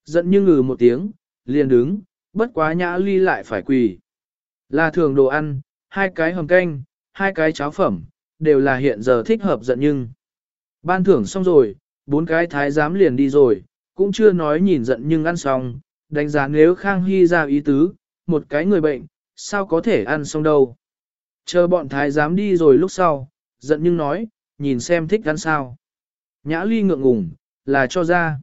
Giận nhưng ngừ một tiếng, liền đứng, bất quá Nhã Ly lại phải quỳ. Là thường đồ ăn, 2 cái hầm canh, 2 cái cháo phẩm, đều là hiện giờ thích hợp giận nhưng. Ban thưởng xong rồi, 4 cái thái giám liền đi rồi, cũng chưa nói nhìn giận nhưng ăn xong, đánh giá nếu Khang Hy ra ý tứ, một cái người bệnh, sao có thể ăn xong đâu. Chờ bọn thái giám đi rồi lúc sau, giận nhưng nói, nhìn xem thích ăn sao. Nhã Ly ngượng ngùng, là cho ra.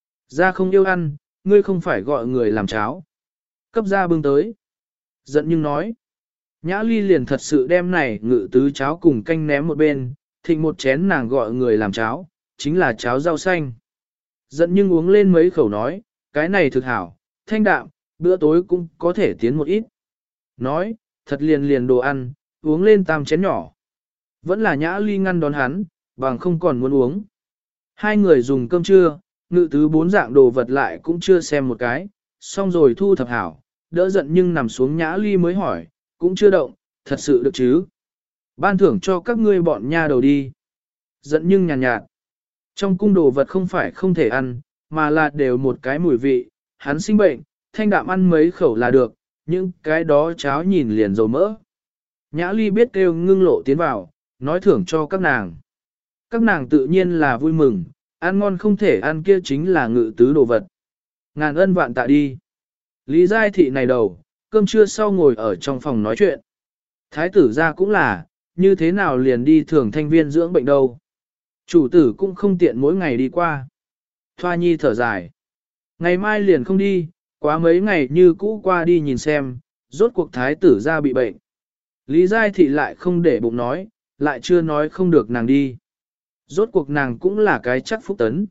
Ra không yêu ăn, ngươi không phải gọi người làm cháo. Cấp ra bưng tới. Giận nhưng nói. Nhã Ly liền thật sự đem này ngự tứ cháo cùng canh ném một bên, thịnh một chén nàng gọi người làm cháo, chính là cháo rau xanh. Giận nhưng uống lên mấy khẩu nói, cái này thực hảo, thanh đạm, bữa tối cũng có thể tiến một ít. Nói, thật liền đồ ăn, uống lên tam chén nhỏ. Vẫn là Nhã Ly ngăn đón hắn, bằng không còn muốn uống. Hai người dùng cơm trưa, ngự tứ 4 dạng đồ vật lại cũng chưa xem một cái, xong rồi thu thập hảo, đỡ giận nhưng nằm xuống Nhã Ly mới hỏi, cũng chưa động, thật sự được chứ. Ban thưởng cho các ngươi bọn nha đầu đi. Giận nhưng nhàn nhạt. Trong cung đồ vật không phải không thể ăn, mà là đều một cái mùi vị, hắn sinh bệnh, thanh đạm ăn mấy khẩu là được, nhưng cái đó cháo nhìn liền dầu mỡ. Nhã Ly biết kêu ngưng lộ tiến vào, nói thưởng cho các nàng. Các nàng tự nhiên là vui mừng, ăn ngon không thể ăn kia chính là ngự tứ đồ vật. Ngàn ân vạn tạ đi. Lý Giai Thị này đầu, cơm trưa sau ngồi ở trong phòng nói chuyện. Thái tử ra cũng là, như thế nào liền đi thường thanh viên dưỡng bệnh đâu. Chủ tử cũng không tiện mỗi ngày đi qua. Thoa Nhi thở dài. Ngày mai liền không đi, quá mấy ngày như cũ qua đi nhìn xem, rốt cuộc thái tử ra bị bệnh. Lý Giai Thị lại không để bụng nói, lại chưa nói không được nàng đi. Rốt cuộc nàng cũng là cái chắc phúc tấn.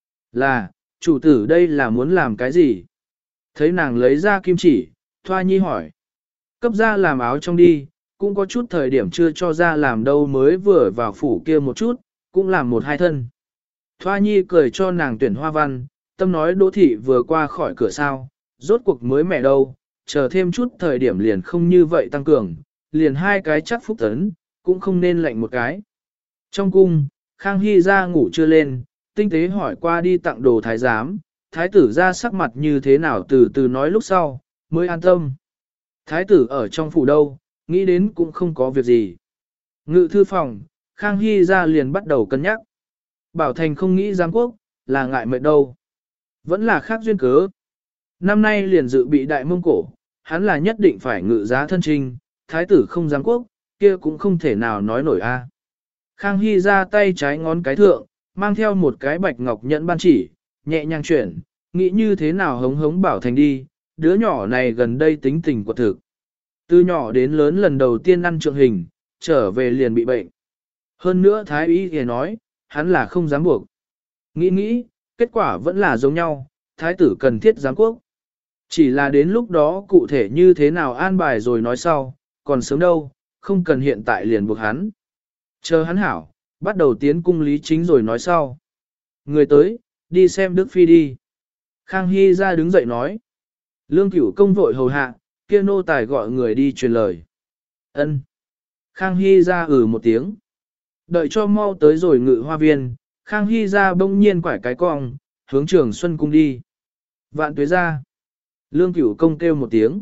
Là, chủ tử đây là muốn làm cái gì? Thấy nàng lấy ra kim chỉ, Thoa Nhi hỏi. Cấp ra làm áo trong đi, cũng có chút thời điểm chưa cho ra làm đâu mới vừa vào phủ kia một chút, cũng làm 1-2 thân. Thoa Nhi cười cho nàng tuyển hoa văn, tâm nói Đỗ Thị vừa qua khỏi cửa sao, rốt cuộc mới mẹ đâu, chờ thêm chút thời điểm liền không như vậy tăng cường, liền 2 cái chắc phúc tấn, cũng không nên lệnh một cái. Trong cung, Khang Hy ra ngủ chưa lên, tinh tế hỏi qua đi tặng đồ thái giám, thái tử ra sắc mặt như thế nào từ từ nói lúc sau, mới an tâm. Thái tử ở trong phủ đâu, nghĩ đến cũng không có việc gì. Ngự thư phòng, Khang Hy ra liền bắt đầu cân nhắc. Bảo Thành không nghĩ giám quốc, là ngại mệt đâu. Vẫn là khác duyên cớ. Năm nay liền dự bị đại mông cổ, hắn là nhất định phải ngự giá thân trinh, thái tử không giám quốc, kia cũng không thể nào nói nổi a. Khang Hy ra tay trái ngón cái thượng, mang theo một cái bạch ngọc nhẫn ban chỉ, nhẹ nhàng chuyển, nghĩ như thế nào hống hống Bảo Thành đi, đứa nhỏ này gần đây tính tình quật thực. Từ nhỏ đến lớn lần đầu tiên ăn trượng hình, trở về liền bị bệnh. Hơn nữa thái y thì nói, hắn là không dám buộc. Nghĩ, kết quả vẫn là giống nhau, thái tử cần thiết giám quốc. Chỉ là đến lúc đó cụ thể như thế nào an bài rồi nói sau, còn sớm đâu, không cần hiện tại liền buộc hắn. Chờ hắn hảo, bắt đầu tiến cung lý chính rồi nói sau. Người tới, đi xem Đức Phi đi. Khang Hy ra đứng dậy nói. Lương Cửu công vội hầu hạ, kia nô tài gọi người đi truyền lời. Ân. Khang Hy ra một tiếng. Đợi cho mau tới rồi ngự hoa viên, Khang Hy ra bỗng nhiên quải cái cong, hướng Trường Xuân cung đi. Vạn tuế ra. Lương Cửu công kêu một tiếng.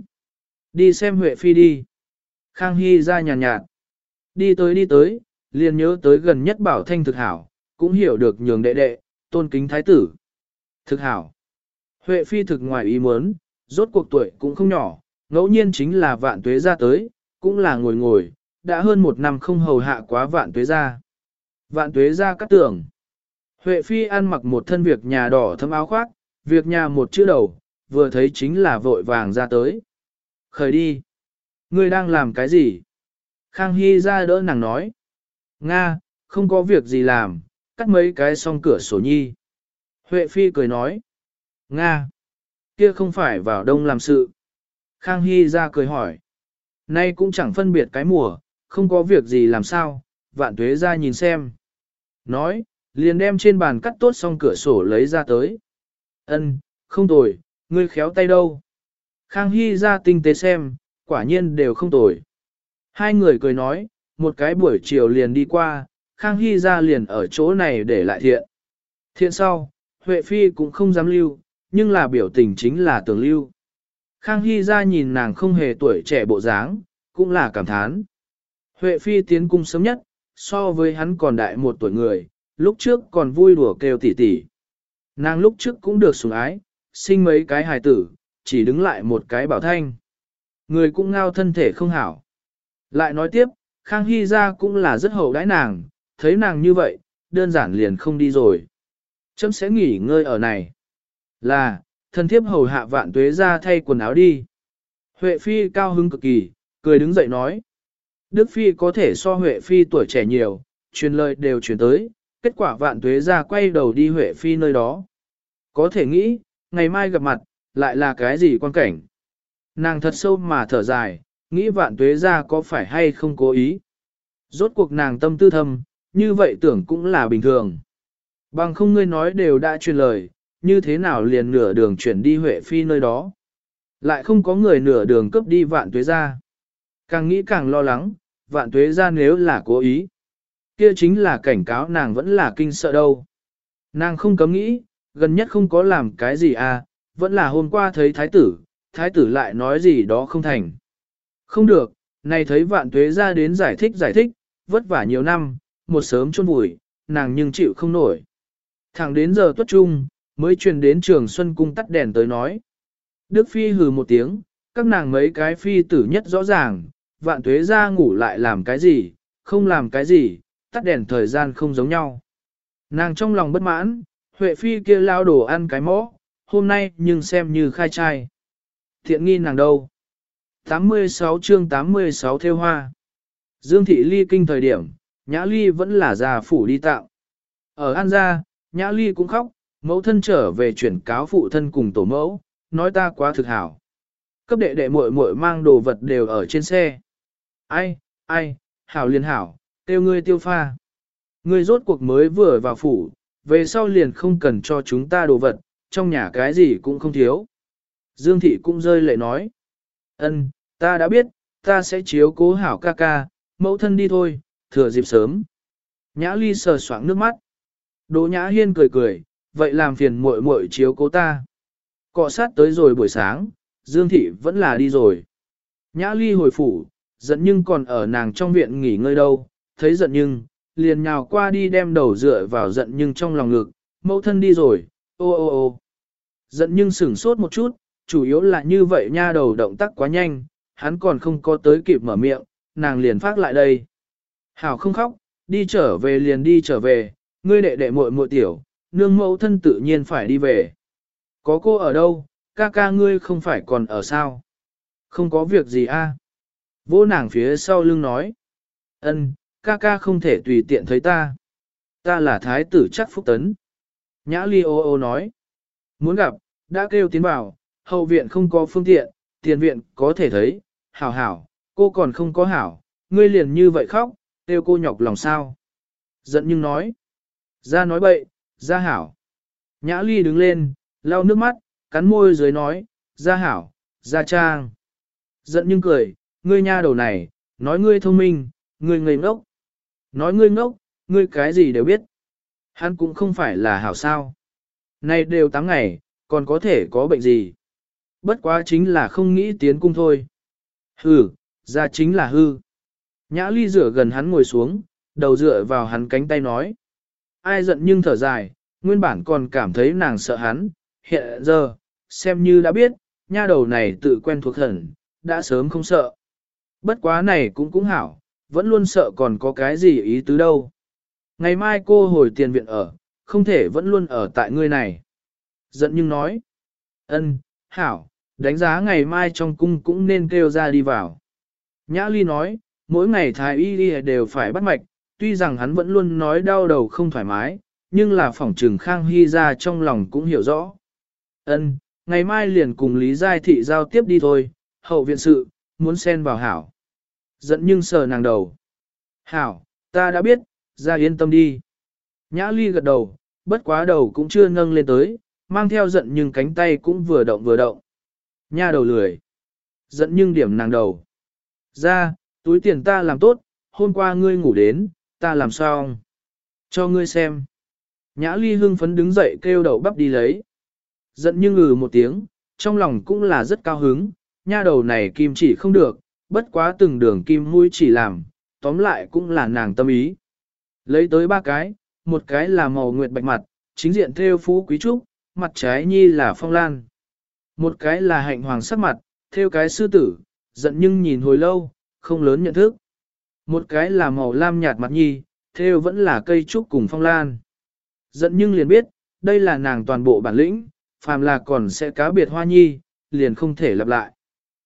Đi xem Huệ Phi đi. Khang Hy ra nhàn nhạt. Đi tới, liền nhớ tới gần nhất Bảo Thanh thực hảo, cũng hiểu được nhường đệ đệ, tôn kính thái tử. Thực hảo. Huệ Phi thực ngoài ý muốn, rốt cuộc tuổi cũng không nhỏ, ngẫu nhiên chính là Vạn tuế ra tới, cũng là ngồi, đã hơn 1 năm không hầu hạ quá Vạn tuế ra. Vạn tuế ra cắt tưởng. Huệ Phi ăn mặc một thân việc nhà đỏ thâm áo khoác, việc nhà một chữ đầu, vừa thấy chính là vội vàng ra tới. Khởi đi. Ngươi đang làm cái gì? Khang Hy ra đỡ nàng nói. Nga, không có việc gì làm, cắt mấy cái song cửa sổ nhi. Huệ Phi cười nói. Nga, kia không phải vào đông làm sự. Khang Hy ra cười hỏi. Nay cũng chẳng phân biệt cái mùa, không có việc gì làm sao, Vạn tuế ra nhìn xem. Nói, liền đem trên bàn cắt tốt xong cửa sổ lấy ra tới. Ân, không tồi, ngươi khéo tay đâu. Khang Hy ra tinh tế xem, quả nhiên đều không tồi. Hai người cười nói, một cái buổi chiều liền đi qua, Khang Hy ra liền ở chỗ này để lại thiện. Thiện sau, Huệ Phi cũng không dám lưu, nhưng là biểu tình chính là Tưởng Lưu. Khang Hy ra nhìn nàng không hề tuổi trẻ bộ dáng, cũng là cảm thán. Huệ Phi tiến cung sớm nhất, so với hắn còn đại một tuổi người, lúc trước còn vui đùa kêu tỉ tỉ. Nàng lúc trước cũng được sủng ái, sinh mấy cái hài tử, chỉ đứng lại một cái bảo thanh. Người cũng ngao thân thể không hảo. Lại nói tiếp, Khang Hy ra cũng là rất hậu đãi nàng, thấy nàng như vậy, đơn giản liền không đi rồi. Chấm sẽ nghỉ ngơi ở này. Là, thân thiếp hầu hạ Vạn Tuế ra thay quần áo đi. Huệ Phi cao hứng cực kỳ, cười đứng dậy nói. Đức Phi có thể so Huệ Phi tuổi trẻ nhiều, truyền lời đều truyền tới, kết quả Vạn Tuế ra quay đầu đi Huệ Phi nơi đó. Có thể nghĩ, ngày mai gặp mặt, lại là cái gì quan cảnh. Nàng thật sâu mà thở dài, nghĩ Vạn Tuế ra có phải hay không cố ý. Rốt cuộc nàng tâm tư thâm, như vậy tưởng cũng là bình thường. Bằng không ngươi nói đều đã truyền lời, như thế nào liền nửa đường chuyển đi Huệ Phi nơi đó. Lại không có người nửa đường cướp đi Vạn Tuế ra. Càng nghĩ càng lo lắng, Vạn Tuế ra nếu là cố ý. Kia chính là cảnh cáo nàng vẫn là kinh sợ đâu. Nàng không cấm nghĩ, gần nhất không có làm cái gì à, vẫn là hôm qua thấy thái tử lại nói gì đó không thành. Không được, này thấy Vạn Tuế ra đến giải thích, vất vả nhiều năm, một sớm chôn vùi, nàng nhưng chịu không nổi. Thẳng đến giờ tuất trung, mới truyền đến Trường Xuân Cung tắt đèn tới nói. Đức Phi hừ một tiếng, các nàng mấy cái phi tử nhất rõ ràng, Vạn Tuế ra ngủ lại làm cái gì, không làm cái gì, tắt đèn thời gian không giống nhau. Nàng trong lòng bất mãn, Huệ Phi kia lao đồ ăn cái mõ, hôm nay nhưng xem như khai trai. Thiện nghi nàng đâu? 86 chương 86 theo hoa. Dương Thị ly kinh thời điểm, Nhã Ly vẫn là già phủ đi tạo. Ở An Gia, Nhã Ly cũng khóc, mẫu thân trở về chuyển cáo phụ thân cùng tổ mẫu, nói ta quá thực hảo. Cấp đệ đệ muội muội mang đồ vật đều ở trên xe. Ai, hảo liền hảo, tiêu ngươi tiêu pha. Ngươi rốt cuộc mới vừa vào phủ, về sau liền không cần cho chúng ta đồ vật, trong nhà cái gì cũng không thiếu. Dương Thị cũng rơi lệ nói. Ân, ta đã biết, ta sẽ chiếu cố hảo ca ca, mẫu thân đi thôi, thừa dịp sớm. Nhã Ly sờ soạng nước mắt. Đỗ Nhã Hiên cười, vậy làm phiền muội muội chiếu cố ta. Cọ sát tới rồi buổi sáng, Dương Thị vẫn là đi rồi. Nhã Ly hồi phủ, giận nhưng còn ở nàng trong viện nghỉ ngơi đâu, thấy giận nhưng, liền nhào qua đi đem đầu dựa vào giận nhưng trong lòng ngực, mẫu thân đi rồi, ô. Giận nhưng sửng sốt một chút, chủ yếu là như vậy nha đầu động tác quá nhanh, hắn còn không có tới kịp mở miệng, nàng liền phát lại đây. Hảo không khóc, đi trở về liền đi trở về, ngươi đệ đệ muội muội tiểu, nương mẫu thân tự nhiên phải đi về. Có cô ở đâu, ca ca ngươi không phải còn ở sao? Không có việc gì a. Vô nàng phía sau lưng nói. Ân, ca ca không thể tùy tiện thấy ta. Ta là thái tử chắc phúc tấn. Nhã Ly ô nói. Muốn gặp, đã kêu tiến vào, hậu viện không có phương tiện, tiền viện có thể thấy, hảo, cô còn không có hảo, ngươi liền như vậy khóc, kêu cô nhọc lòng sao. Giận nhưng nói. Ra nói bậy, ra hảo. Nhã Ly đứng lên, lau nước mắt, cắn môi dưới nói, ra hảo, ra trang. Giận nhưng cười, ngươi nha đầu này, nói ngươi thông minh, ngươi ngây ngốc. Nói ngươi ngốc, ngươi cái gì đều biết. Hắn cũng không phải là hảo sao. Này đều 8 ngày, còn có thể có bệnh gì. Bất quá chính là không nghĩ tiến cung thôi. Hừ, ra chính là hư. Nhã Ly rửa gần hắn ngồi xuống, đầu dựa vào hắn cánh tay nói. Ai giận nhưng thở dài, nguyên bản còn cảm thấy nàng sợ hắn, hiện giờ, xem như đã biết, nha đầu này tự quen thuộc hẳn, đã sớm không sợ. Bất quá này cũng hảo, vẫn luôn sợ còn có cái gì ý tứ đâu. Ngày mai cô hồi tiền viện ở, không thể vẫn luôn ở tại ngươi này. Giận nhưng nói. Ân, hảo, đánh giá ngày mai trong cung cũng nên kêu ra đi vào. Nhã Ly nói, mỗi ngày thái y đều phải bắt mạch, tuy rằng hắn vẫn luôn nói đau đầu không thoải mái, nhưng là phỏng trừng Khang Hy ra trong lòng cũng hiểu rõ. Ân, ngày mai liền cùng Lý Giai Thị giao tiếp đi thôi, hậu viện sự, muốn xen vào hảo. Giận nhưng sờ nàng đầu. Hảo, ta đã biết, ra yên tâm đi. Nhã Ly gật đầu, bất quá đầu cũng chưa nâng lên tới, mang theo giận nhưng cánh tay cũng vừa động. Nha đầu lười. Giận nhưng điểm nàng đầu. Ra, túi tiền ta làm tốt, hôm qua ngươi ngủ đến, ta làm xong. Cho ngươi xem. Nhã Ly hưng phấn đứng dậy kêu đầu bắp đi lấy. Giận nhưng một tiếng, trong lòng cũng là rất cao hứng, nha đầu này kim chỉ không được, bất quá từng đường kim mũi chỉ làm, tóm lại cũng là nàng tâm ý. Lấy tới 3 cái, một cái là màu nguyệt bạch mặt, chính diện thêu phú quý trúc, mặt trái nhi là phong lan. Một cái là hạnh hoàng sắc mặt, thêu cái sư tử, giận nhưng nhìn hồi lâu, không lớn nhận thức. Một cái là màu lam nhạt mặt nhi, thêu vẫn là cây trúc cùng phong lan. Giận nhưng liền biết, đây là nàng toàn bộ bản lĩnh, phàm là còn sẽ cá biệt hoa nhi, liền không thể lặp lại.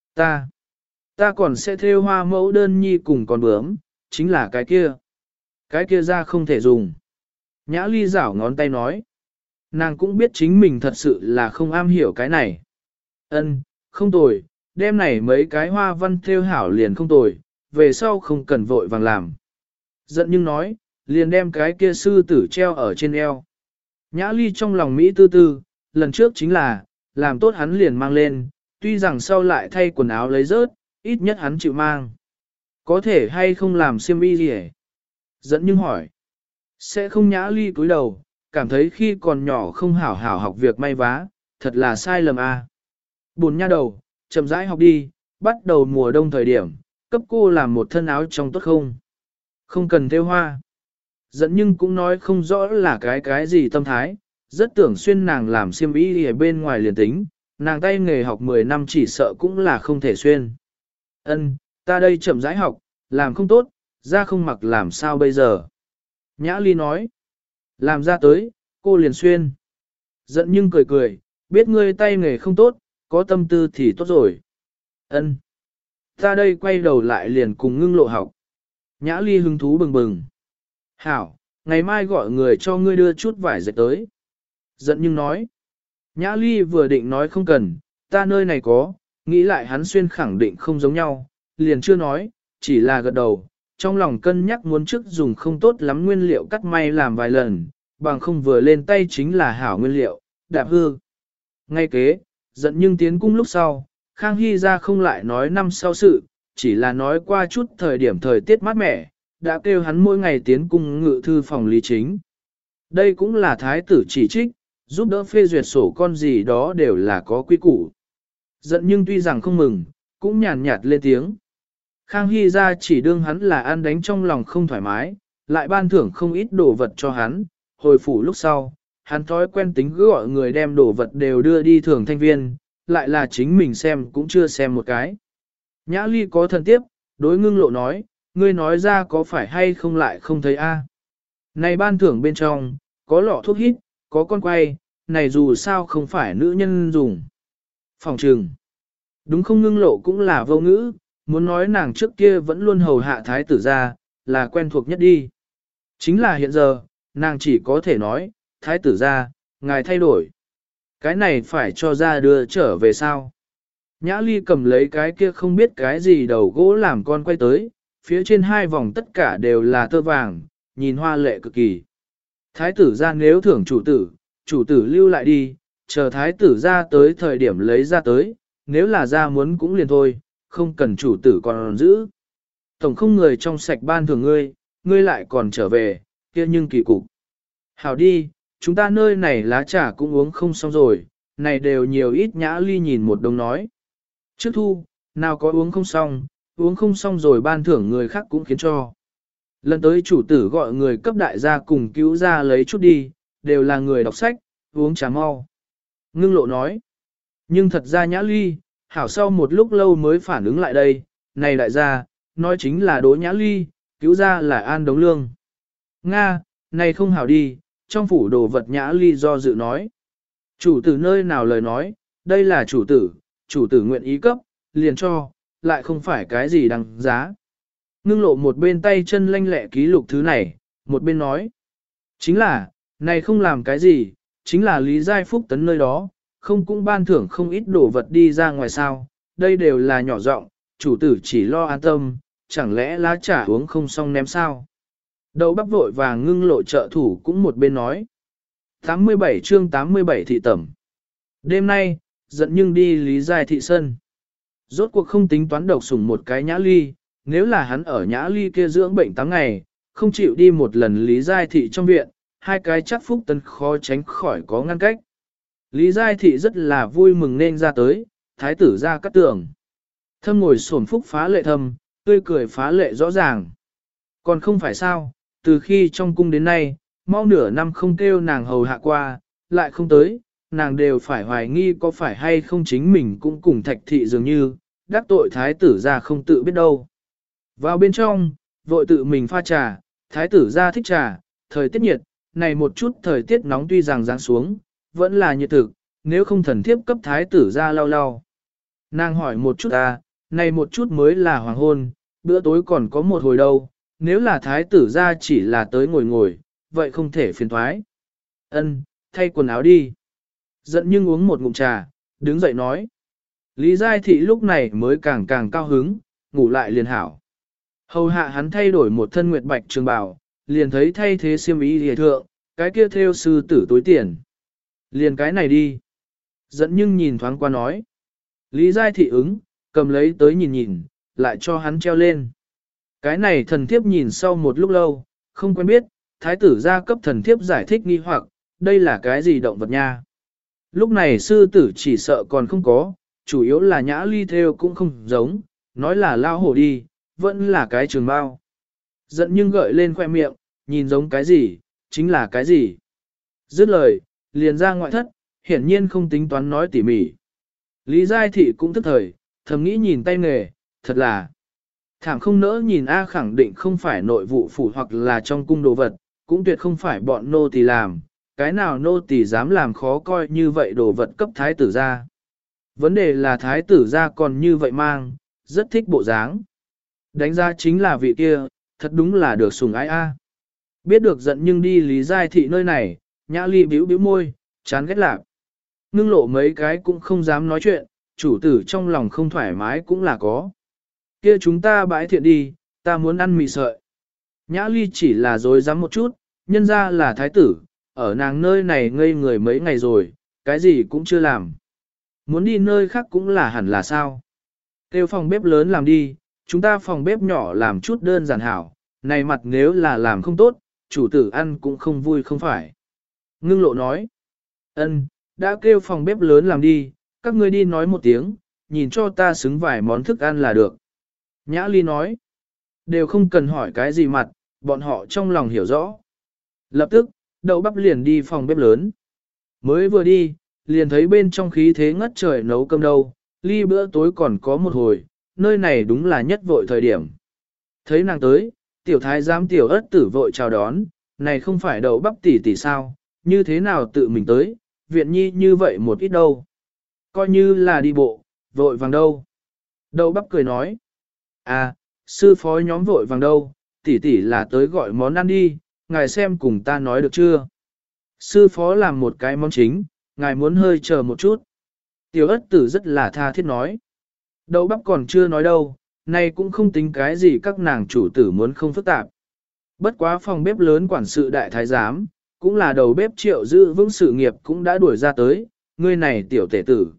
Ta còn sẽ thêu hoa mẫu đơn nhi cùng con bướm, chính là cái kia. Cái kia ra không thể dùng. Nhã ly giảo ngón tay nói. Nàng cũng biết chính mình thật sự là không am hiểu cái này. Không tồi, đêm này mấy cái hoa văn thêu hảo liền không tồi, về sau không cần vội vàng làm. Giận nhưng nói, liền đem cái kia sư tử treo ở trên eo. Nhã ly trong lòng Mỹ tư tư, lần trước chính là, làm tốt hắn liền mang lên, tuy rằng sau lại thay quần áo lấy rớt, ít nhất hắn chịu mang. Có thể hay không làm xiêm y gì hết? Giận nhưng hỏi. Sẽ không. Nhã ly cúi đầu, cảm thấy khi còn nhỏ không hảo hảo học việc may vá, thật là sai lầm à. Buồn nha đầu, chậm rãi học đi, bắt đầu mùa đông thời điểm, cấp cô làm một thân áo trong tốt không? Không cần thêu hoa. Giận nhưng cũng nói không rõ là cái gì tâm thái, rất tưởng xuyên nàng làm xiêm y ở bên ngoài liền tính, nàng tay nghề học 10 năm chỉ sợ cũng là không thể xuyên. Ta đây chậm rãi học, làm không tốt, ra không mặc làm sao bây giờ. Nhã ly nói, làm ra tới, cô liền xuyên. Giận nhưng cười cười, biết ngươi tay nghề không tốt, có tâm tư thì tốt rồi. Ta đây quay đầu lại liền cùng Ngưng Lộ học. Nhã ly hứng thú bừng bừng. Hảo, ngày mai gọi người cho ngươi đưa chút vải dệt tới. Giận nhưng nói. Nhã ly vừa định nói không cần, ta nơi này có, nghĩ lại hắn xuyên khẳng định không giống nhau, liền chưa nói, chỉ là gật đầu, trong lòng cân nhắc muốn trước dùng không tốt lắm nguyên liệu cắt may làm vài lần, bằng không vừa lên tay chính là hảo nguyên liệu, đạp hư. Ngay kế, giận nhưng tiến cung lúc sau, Khang Hy ra không lại nói năm sau sự, chỉ là nói qua chút thời điểm thời tiết mát mẻ, đã kêu hắn mỗi ngày tiến cung ngự thư phòng lý chính. Đây cũng là thái tử chỉ trích, giúp đỡ phê duyệt sổ con gì đó đều là có quy củ. Giận nhưng tuy rằng không mừng, cũng nhàn nhạt lên tiếng. Khang Hy ra chỉ đương hắn là ăn đánh trong lòng không thoải mái, lại ban thưởng không ít đồ vật cho hắn, hồi phủ lúc sau, hắn thói quen tính gọi người đem đồ vật đều đưa đi thưởng thanh viên, lại là chính mình xem cũng chưa xem một cái. Nhã ly có thần tiếp, đối Ngưng Lộ nói, ngươi nói ra có phải hay không lại không thấy a? Này ban thưởng bên trong, có lọ thuốc hít, có con quay, này dù sao không phải nữ nhân dùng. Phòng trừng. Đúng không? Ngưng Lộ cũng là vô ngữ, muốn nói nàng trước kia vẫn luôn hầu hạ thái tử ra, là quen thuộc nhất đi. Chính là hiện giờ, nàng chỉ có thể nói, thái tử ra, ngài thay đổi. Cái này phải cho ra đưa trở về sao? Nhã ly cầm lấy cái kia không biết cái gì đầu gỗ làm con quay tới, phía trên 2 vòng tất cả đều là tơ vàng, nhìn hoa lệ cực kỳ. Thái tử ra nếu thưởng chủ tử lưu lại đi, chờ thái tử ra tới thời điểm lấy ra tới, nếu là ra muốn cũng liền thôi, không cần chủ tử còn giữ. Tổng không người trong sạch ban thưởng ngươi lại còn trở về, kia nhưng kỳ cục. Hảo đi, chúng ta nơi này lá trà cũng uống không xong rồi, này đều nhiều ít. Nhã ly nhìn một đồng nói. Trước thu, nào có uống không xong rồi ban thưởng người khác cũng khiến cho. Lần tới chủ tử gọi người cấp đại gia cùng cứu ra lấy chút đi, đều là người đọc sách, uống trà mau. Ngưng Lộ nói. Nhưng thật ra Nhã ly, hảo sau một lúc lâu mới phản ứng lại đây, này đại gia, nói chính là Đỗ Nhã ly, cứu ra là An Đống Lương. Nga, này không hảo đi, trong phủ đồ vật. Nhã ly do dự nói. Chủ tử nơi nào lời nói, đây là chủ tử nguyện ý cấp, liền cho, lại không phải cái gì đăng giá. Ngưng Lộ một bên tay chân lanh lẹ ký lục thứ này, một bên nói. Chính là, này không làm cái gì, chính là Lý Giai Phúc Tấn nơi đó, không cũng ban thưởng không ít đồ vật đi ra ngoài sao, đây đều là nhỏ giọng, chủ tử chỉ lo an tâm, chẳng lẽ lá trà uống không xong ném sao. Đậu bắp vội và Ngưng Lộ trợ thủ cũng một bên nói. 87 chương 87 thị tẩm. Đêm nay, giận nhưng đi Lý Giai thị sân. Rốt cuộc không tính toán độc sủng một cái Nhã ly, nếu là hắn ở Nhã ly kia dưỡng bệnh 8 ngày, không chịu đi một lần Lý Giai thị trong viện, 2 cái chắc Phúc Tấn khó tránh khỏi có ngăn cách. Lý Giai Thị rất là vui mừng nên ra tới, thái tử ra cắt tường. Thâm ngồi xổm phúc phá lệ thâm, tươi cười phá lệ rõ ràng. Còn không phải sao, từ khi trong cung đến nay, mau nửa năm không kêu nàng hầu hạ qua, lại không tới, nàng đều phải hoài nghi có phải hay không chính mình cũng cùng Thạch Thị dường như, đắc tội thái tử ra không tự biết đâu. Vào bên trong, vội tự mình pha trà, thái tử ra thích trà, thời tiết nhiệt, này một chút thời tiết nóng tuy rằng giáng xuống, vẫn là nhiệt thực, nếu không thần thiếp cấp thái tử ra lau lau. Nàng hỏi một chút này một chút mới là hoàng hôn, bữa tối còn có một hồi đâu, nếu là thái tử ra chỉ là tới ngồi ngồi, vậy không thể phiền thoái. Ân, thay quần áo đi. Giận nhưng uống một ngụm trà, đứng dậy nói. Lý Giai Thị lúc này mới càng càng cao hứng, ngủ lại liền hảo. Hầu hạ hắn thay đổi một thân nguyệt bạch trường bào, liền thấy thay thế xiêm y hề thượng, cái kia theo sư tử tối tiền. Liền cái này đi. Giận nhưng nhìn thoáng qua nói. Lý Giai Thị ứng, cầm lấy tới nhìn nhìn, lại cho hắn treo lên. Cái này thần thiếp nhìn sau một lúc lâu, không quen biết, thái tử gia cấp thần thiếp giải thích nghi hoặc, đây là cái gì động vật nha. Lúc này sư tử chỉ sợ còn không có, chủ yếu là nhã ly theo cũng không giống, nói là lao hổ đi, vẫn là cái trường bao. Giận nhưng gợi lên khoe miệng, nhìn giống cái gì, chính là cái gì. Dứt lời, liền ra ngoại thất, hiển nhiên không tính toán nói tỉ mỉ. Lý Giai Thị cũng tức thời, thầm nghĩ nhìn tay nghề, thật là thảm không nỡ nhìn A khẳng định không phải nội vụ phủ hoặc là trong cung đồ vật, cũng tuyệt không phải bọn nô tỳ làm, cái nào nô tỳ dám làm khó coi như vậy đồ vật cấp thái tử ra. Vấn đề là thái tử ra còn như vậy mang, rất thích bộ dáng. Đánh ra chính là vị kia, thật đúng là được sủng ái A. Biết được giận nhưng đi Lý Giai Thị nơi này, Nhã Ly bĩu bĩu môi, chán ghét lạc. Ngưng lộ mấy cái cũng không dám nói chuyện, chủ tử trong lòng không thoải mái cũng là có. Kia chúng ta bãi thiện đi, ta muốn ăn mì sợi. Nhã Ly chỉ là dối dám một chút, nhân ra là thái tử, ở nàng nơi này ngây người mấy ngày rồi, cái gì cũng chưa làm. Muốn đi nơi khác cũng là hẳn là sao. Kêu phòng bếp lớn làm đi, chúng ta phòng bếp nhỏ làm chút đơn giản hảo, này mặt nếu là làm không tốt, chủ tử ăn cũng không vui không phải. Ngưng lộ nói, ân, đã kêu phòng bếp lớn làm đi, các ngươi đi nói một tiếng, nhìn cho ta xứng vài món thức ăn là được. Nhã Ly nói, đều không cần hỏi cái gì mặt, bọn họ trong lòng hiểu rõ. Lập tức, đậu bắp liền đi phòng bếp lớn. Mới vừa đi, liền thấy bên trong khí thế ngất trời nấu cơm đâu, ly bữa tối còn có một hồi, nơi này đúng là nhất vội thời điểm. Thấy nàng tới, tiểu thái giám tiểu ất tử vội chào đón, này không phải đậu bắp tỷ tỷ sao, như thế nào tự mình tới, viện nhi như vậy một ít đâu. Coi như là đi bộ, vội vàng đâu. Đậu bắp cười nói, à, sư phó nhóm vội vàng đâu, tỷ tỷ là tới gọi món ăn đi, ngài xem cùng ta nói được chưa. Sư phó làm một cái món chính, ngài muốn hơi chờ một chút. Tiểu ất tử rất là tha thiết nói. Đậu bắp còn chưa nói đâu, này cũng không tính cái gì các nàng chủ tử muốn không phức tạp. Bất quá phòng bếp lớn quản sự đại thái giám, cũng là đầu bếp Triệu giữ vững sự nghiệp cũng đã đuổi ra tới, ngươi này tiểu tể tử.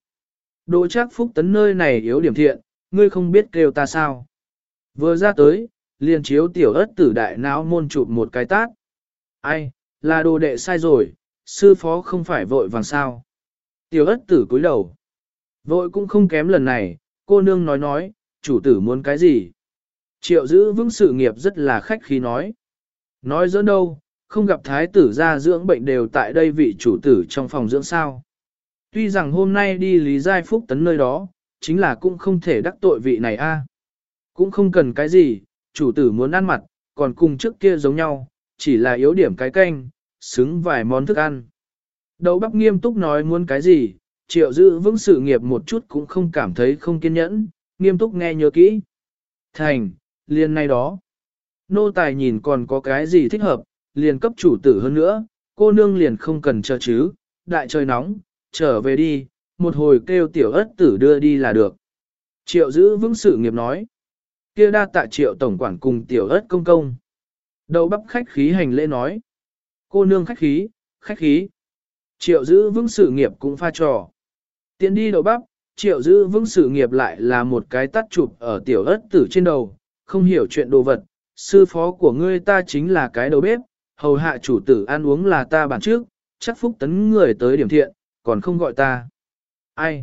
Đỗ Trác Phúc Tấn nơi này yếu điểm thiện, ngươi không biết kêu ta sao. Vừa ra tới, liền chiếu tiểu ất tử đại não môn chụp một cái tát. Ai, là đồ đệ sai rồi, sư phó không phải vội vàng sao. Tiểu ất tử cúi đầu. Vội cũng không kém lần này, cô nương nói, chủ tử muốn cái gì. Triệu giữ vững sự nghiệp rất là khách khí nói. Nói giỡn đâu, không gặp thái tử ra dưỡng bệnh đều tại đây vị chủ tử trong phòng dưỡng sao. Tuy rằng hôm nay đi Lý Giai Phúc Tấn nơi đó, chính là cũng không thể đắc tội vị này a. Cũng không cần cái gì, chủ tử muốn ăn mặt, còn cùng trước kia giống nhau, chỉ là yếu điểm cái canh, xứng vài món thức ăn. Đậu bắp nghiêm túc nói muốn cái gì, Triệu giữ vững sự nghiệp một chút cũng không cảm thấy không kiên nhẫn, nghiêm túc nghe nhớ kỹ. Thành, liền này đó. Nô tài nhìn còn có cái gì thích hợp, liền cấp chủ tử hơn nữa, cô nương liền không cần chờ chứ, đại trời nóng, trở về đi, một hồi kêu tiểu ất tử đưa đi là được. Triệu giữ vững sự nghiệp nói, kia đa tạ Triệu tổng quản cùng tiểu ất công công. Đậu bắp khách khí hành lễ nói, cô nương khách khí, khách khí. Triệu giữ vững sự nghiệp cũng pha trò. Tiến đi đậu bắp, Triệu giữ vững sự nghiệp lại là một cái tắt chụp ở tiểu ất tử trên đầu, không hiểu chuyện đồ vật. Sư phó của ngươi ta chính là cái đầu bếp, hầu hạ chủ tử ăn uống là ta bản trước, chắc Phúc Tấn người tới điểm thiện, còn không gọi ta. Ai?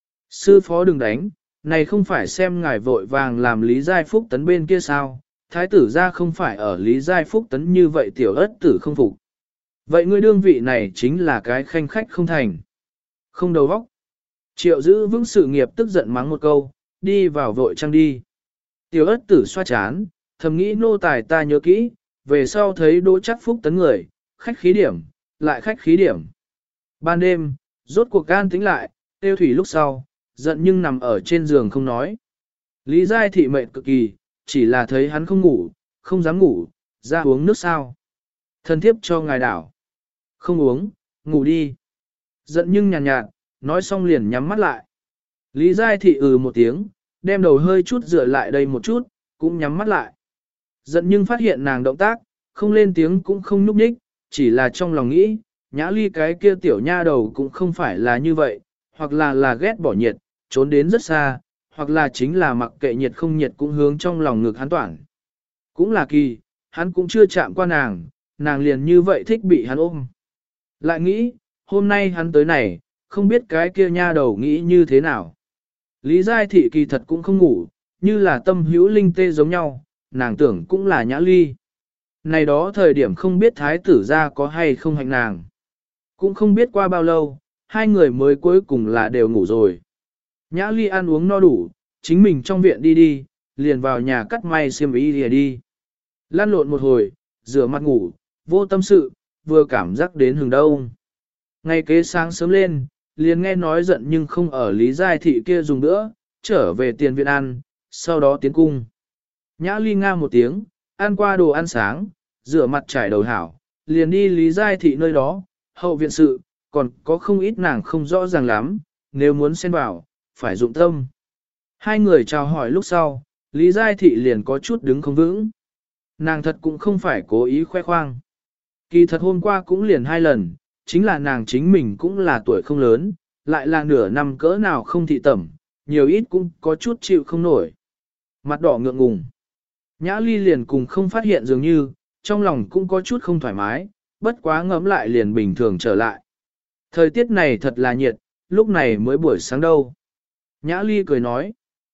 Sư phó đừng đánh, này không phải xem ngài vội vàng làm Lý Giai Phúc Tấn bên kia sao, thái tử ra không phải ở Lý Giai Phúc Tấn như vậy tiểu ất tử không phục. Vậy ngươi đương vị này chính là cái khanh khách không thành. Không đầu vóc. Triệu giữ vững sự nghiệp tức giận mắng một câu, đi vào vội trăng đi. Tiểu ất tử xoa chán, thầm nghĩ nô tài ta nhớ kỹ, về sau thấy Đỗ Chắc Phúc Tấn người, khách khí điểm, lại khách khí điểm. Ban đêm, rốt cuộc gan tính lại, tiêu thủy lúc sau, giận nhưng nằm ở trên giường không nói. Lý Giai thị mệt cực kỳ, chỉ là thấy hắn không ngủ, không dám ngủ, ra uống nước sao. Thân thiếp cho ngài đảo. Không uống, ngủ đi. Giận nhưng nhàn nhạt, nói xong liền nhắm mắt lại. Lý Giai thị một tiếng, đem đầu hơi chút dựa lại đây một chút, cũng nhắm mắt lại. Giận nhưng phát hiện nàng động tác, không lên tiếng cũng không nhúc nhích, chỉ là trong lòng nghĩ, Nhã Ly cái kia tiểu nha đầu cũng không phải là như vậy, hoặc là ghét bỏ nhiệt, trốn đến rất xa, hoặc là chính là mặc kệ nhiệt không nhiệt cũng hướng trong lòng ngực hắn toản. Cũng là kỳ, hắn cũng chưa chạm qua nàng, nàng liền như vậy thích bị hắn ôm. Lại nghĩ, hôm nay hắn tới này, không biết cái kia nha đầu nghĩ như thế nào. Lý Giai thị kỳ thật cũng không ngủ, như là tâm hữu linh tê giống nhau, nàng tưởng cũng là Nhã Ly. Này đó thời điểm không biết thái tử ra có hay không hạnh nàng. Cũng không biết qua bao lâu, hai người mới cuối cùng là đều ngủ rồi. Nhã Ly ăn uống no đủ, chính mình trong viện đi đi, liền vào nhà cắt may xiêm y lìa đi. Lan lộn một hồi, rửa mặt ngủ, vô tâm sự, vừa cảm giác đến hừng đông. Ngày kế sáng sớm lên, liền nghe nói giận nhưng không ở Lý Giai thị kia dùng nữa, trở về tiền viện ăn, sau đó tiến cung. Nhã Ly nga một tiếng, ăn qua đồ ăn sáng, rửa mặt trải đầu hảo, liền đi Lý Giai thị nơi đó, hậu viện sự, còn có không ít nàng không rõ ràng lắm, nếu muốn xen vào, phải dụng tâm. Hai người chào hỏi lúc sau, Lý Giai thị liền có chút đứng không vững. Nàng thật cũng không phải cố ý khoe khoang. Kỳ thật hôm qua cũng liền 2 lần, chính là nàng chính mình cũng là tuổi không lớn, lại là nửa năm cỡ nào không thị tẩm, nhiều ít cũng có chút chịu không nổi. Mặt đỏ ngượng ngùng. Nhã Ly liền cùng không phát hiện dường như, trong lòng cũng có chút không thoải mái, bất quá ngẫm lại liền bình thường trở lại. Thời tiết này thật là nhiệt, lúc này mới buổi sáng đâu. Nhã Ly cười nói.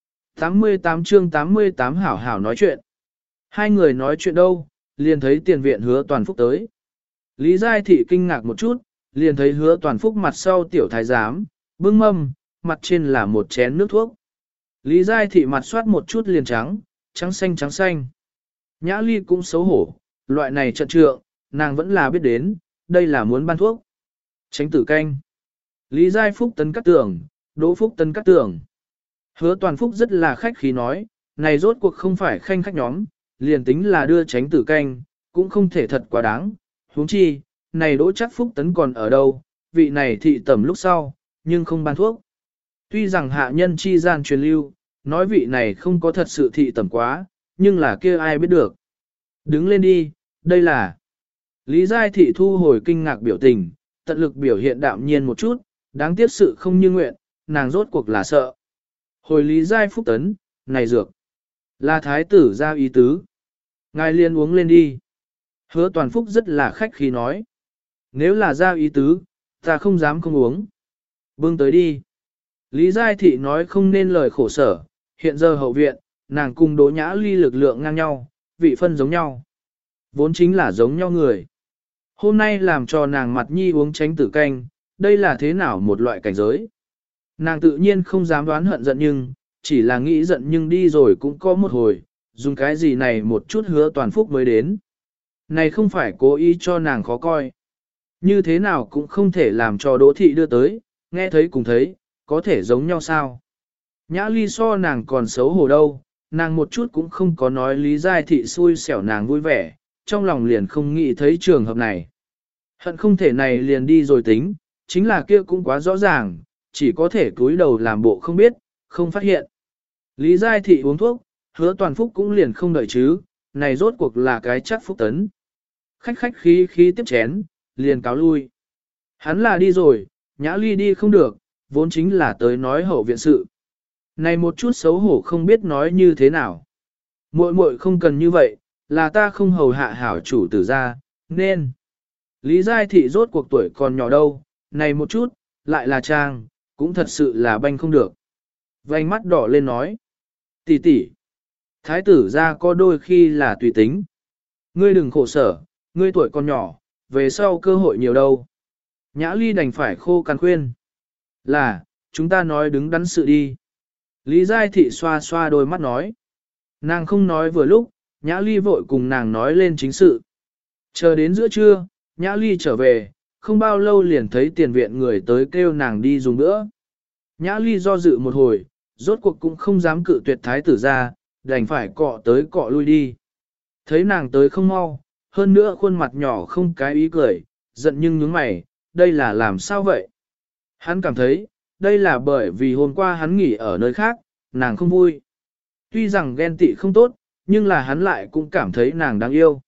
88 chương 88 hảo hảo nói chuyện. Hai người nói chuyện đâu, liền thấy tiền viện Hứa Toàn Phúc tới. Lý Giai thị kinh ngạc một chút, liền thấy Hứa Toàn Phúc mặt sau tiểu thái giám, bưng mâm, mặt trên là một chén nước thuốc. Lý Giai thị mặt soát một chút liền trắng, trắng xanh trắng xanh. Nhã Ly cũng xấu hổ, loại này trận trượng, nàng vẫn là biết đến, đây là muốn ban thuốc. Tránh tử canh. Lý Giai Phúc Tấn cắt tường, Đỗ Phúc Tấn cắt tường. Hứa Toàn Phúc rất là khách khí nói, này rốt cuộc không phải khanh khách nhóm, liền tính là đưa tránh tử canh, cũng không thể thật quá đáng. Huống chi, này Đỗ Chắc Phúc Tấn còn ở đâu, vị này thị tẩm lúc sau, nhưng không ban thuốc. Tuy rằng hạ nhân chi gian truyền lưu, nói vị này không có thật sự thị tẩm quá, nhưng là kia ai biết được. Đứng lên đi, đây là... Lý Giai thị thu hồi kinh ngạc biểu tình, tận lực biểu hiện đạm nhiên một chút, đáng tiếc sự không như nguyện, nàng rốt cuộc là sợ. Hồi Lý Giai Phúc Tấn, này dược, là thái tử ra ý tứ. Ngài liên uống lên đi. Hứa Toàn Phúc rất là khách khí nói. Nếu là ra ý tứ, ta không dám không uống. Bưng tới đi. Lý Giai thị nói không nên lời khổ sở, hiện giờ hậu viện, nàng cùng Đỗ Nhã Ly lực lượng ngang nhau, vị phân giống nhau. Vốn chính là giống nhau người. Hôm nay làm cho nàng mặt nhi uống tránh tử canh, đây là thế nào một loại cảnh giới. Nàng tự nhiên không dám đoán hận giận nhưng, chỉ là nghĩ giận nhưng đi rồi cũng có một hồi, dùng cái gì này một chút Hứa Toàn Phúc mới đến. Này không phải cố ý cho nàng khó coi. Như thế nào cũng không thể làm cho Đỗ thị đưa tới, nghe thấy cùng thấy, có thể giống nhau sao. Nhã Ly so nàng còn xấu hổ đâu, nàng một chút cũng không có nói Lý Giai thị xui xẻo nàng vui vẻ, trong lòng liền không nghĩ thấy trường hợp này. Hận không thể này liền đi rồi tính, chính là kia cũng quá rõ ràng, chỉ có thể cúi đầu làm bộ không biết, không phát hiện. Lý Giai thị uống thuốc, Hứa Toàn Phúc cũng liền không đợi chứ, này rốt cuộc là cái Chắc Phúc Tấn. Khách khách khí khí tiếp chén, liền cáo lui. Hắn là đi rồi, Nhã Ly đi không được, vốn chính là tới nói hậu viện sự. Này một chút xấu hổ không biết nói như thế nào. Muội muội không cần như vậy, là ta không hầu hạ hảo chủ tử ra, nên. Lý Giai thị rốt cuộc tuổi còn nhỏ đâu, này một chút, lại là trang, cũng thật sự là banh không được. Vành mắt đỏ lên nói. Tỷ tỷ, thái tử ra có đôi khi là tùy tính. Ngươi đừng khổ sở, ngươi tuổi còn nhỏ, về sau cơ hội nhiều đâu. Nhã Ly đành phải khô cằn khuyên. Là, chúng ta nói đứng đắn sự đi. Lý Giai Thị xoa xoa đôi mắt nói. Nàng không nói vừa lúc, Nhã Ly vội cùng nàng nói lên chính sự. Chờ đến giữa trưa, Nhã Ly trở về, không bao lâu liền thấy tiền viện người tới kêu nàng đi dùng nữa. Nhã Ly do dự một hồi, rốt cuộc cũng không dám cự tuyệt thái tử ra, đành phải cọ tới cọ lui đi. Thấy nàng tới không mau, hơn nữa khuôn mặt nhỏ không cái ý cười, giận nhưng nhướng mày, đây là làm sao vậy? Hắn cảm thấy, đây là bởi vì hôm qua hắn nghỉ ở nơi khác, nàng không vui. Tuy rằng ghen tị không tốt, nhưng là hắn lại cũng cảm thấy nàng đáng yêu.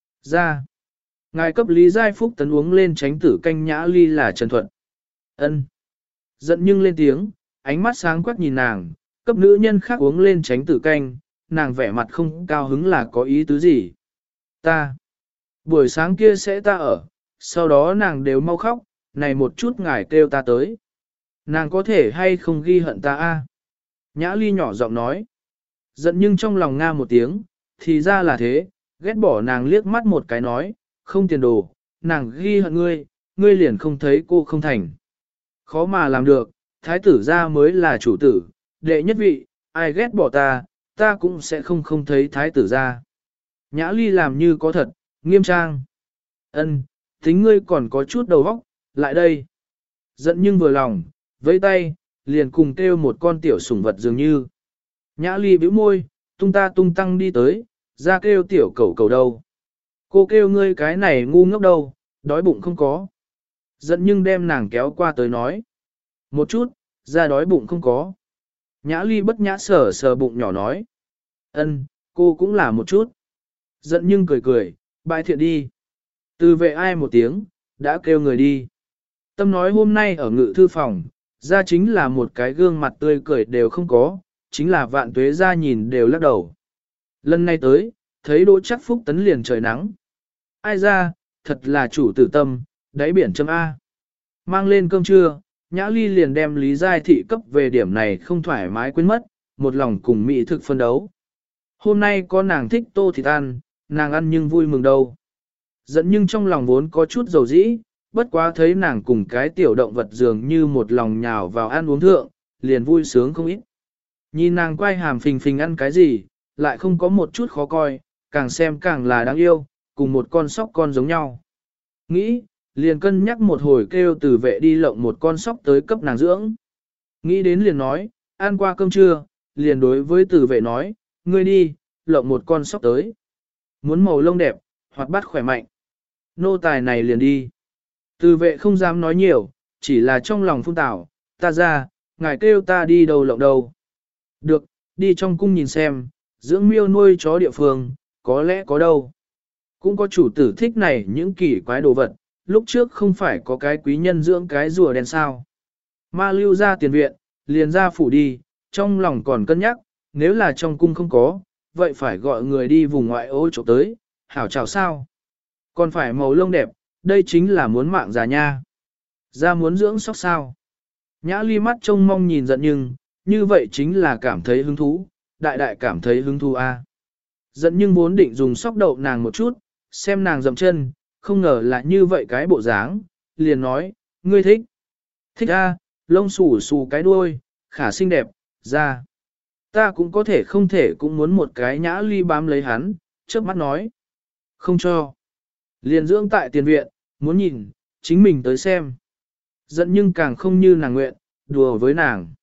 Ra, ngài cấp Lý Giai Phúc tấn uống lên tránh tử canh Nhã Ly là Trần Thuận. Ân. Giận nhưng lên tiếng, ánh mắt sáng quắc nhìn nàng, cấp nữ nhân khác uống lên tránh tử canh, nàng vẻ mặt không cao hứng là có ý tứ gì. Ta. Buổi sáng kia sẽ ta ở, sau đó nàng đều mau khóc, này một chút ngài kêu ta tới. Nàng có thể hay không ghi hận ta a? Nhã Ly nhỏ giọng nói. Giận nhưng trong lòng nga một tiếng, thì ra là thế, ghét bỏ nàng liếc mắt một cái nói, không tiền đồ, nàng ghi hận ngươi, ngươi liền không thấy cô không thành. Khó mà làm được, thái tử gia mới là chủ tử, đệ nhất vị, ai ghét bỏ ta, ta cũng sẽ không thấy thái tử gia. Nhã Ly làm như có thật, nghiêm trang. Ân, tính ngươi còn có chút đầu óc, lại đây. Giận nhưng vừa lòng, vẫy tay, liền cùng kêu một con tiểu sủng vật dường như. Nhã Ly bĩu môi, tung ta tung tăng đi tới, ra kêu tiểu cẩu cẩu đâu. Cô kêu ngươi cái này ngu ngốc đâu, đói bụng không có. Giận nhưng đem nàng kéo qua tới nói. Một chút, ra đói bụng không có. Nhã Ly bất nhã sờ sờ bụng nhỏ nói. Ân, cô cũng là một chút. Giận nhưng cười cười, bại thiện đi. Từ vệ ai một tiếng, đã kêu người đi. Tâm nói hôm nay ở ngự thư phòng, ra chính là một cái gương mặt tươi cười đều không có, chính là vạn tuế ra nhìn đều lắc đầu. Lần này tới, thấy Đỗ Chắc Phúc tấn liền trời nắng. Ai ra, thật là chủ tử tâm, đáy biển chấm A. Mang lên cơm trưa, Nhã Ly liền đem Lý Giai Thị cấp về điểm này không thoải mái quên mất, một lòng cùng mỹ thực phân đấu. Hôm nay có nàng thích tô thịt ăn, nàng ăn nhưng vui mừng đâu. Giận nhưng trong lòng vốn có chút dầu dĩ, bất quá thấy nàng cùng cái tiểu động vật dường như một lòng nhào vào ăn uống thượng, liền vui sướng không ít. Nhìn nàng quay hàm phình phình ăn cái gì, lại không có một chút khó coi, càng xem càng là đáng yêu, cùng một con sóc con giống nhau. Nghĩ, liền cân nhắc một hồi kêu từ vệ đi lộng một con sóc tới cấp nàng dưỡng. Nghĩ đến liền nói, ăn qua cơm trưa, liền đối với từ vệ nói, ngươi đi, lộng một con sóc tới. Muốn màu lông đẹp, hoặc bắt khỏe mạnh. Nô tài này liền đi. Từ vệ không dám nói nhiều, chỉ là trong lòng phun tảo, ta ra, ngài kêu ta đi đâu lộng đâu. Được, đi trong cung nhìn xem, dưỡng miêu nuôi chó địa phương, có lẽ có đâu. Cũng có chủ tử thích này những kỳ quái đồ vật, lúc trước không phải có cái quý nhân dưỡng cái rùa đen sao. Ma lưu ra tiền viện, liền ra phủ đi, trong lòng còn cân nhắc, nếu là trong cung không có, vậy phải gọi người đi vùng ngoại ô trộm tới, hảo chào sao. Còn phải màu lông đẹp, đây chính là muốn mạng già nha. Ra muốn dưỡng sóc sao. Nhã Ly mắt trông mong nhìn giận nhưng, như vậy chính là cảm thấy hứng thú, đại đại cảm thấy hứng thú a. Giận nhưng vốn định dùng sóc đậu nàng một chút, xem nàng dậm chân, không ngờ là như vậy cái bộ dáng, liền nói, ngươi thích. Thích a, lông xù xù cái đuôi, khả xinh đẹp, ra. Ta cũng có thể không thể cũng muốn một cái. Nhã Ly bám lấy hắn, chớp mắt nói. Không cho. Liền dưỡng tại tiền viện, muốn nhìn, chính mình tới xem. Giận nhưng càng không như nàng nguyện, đùa với nàng.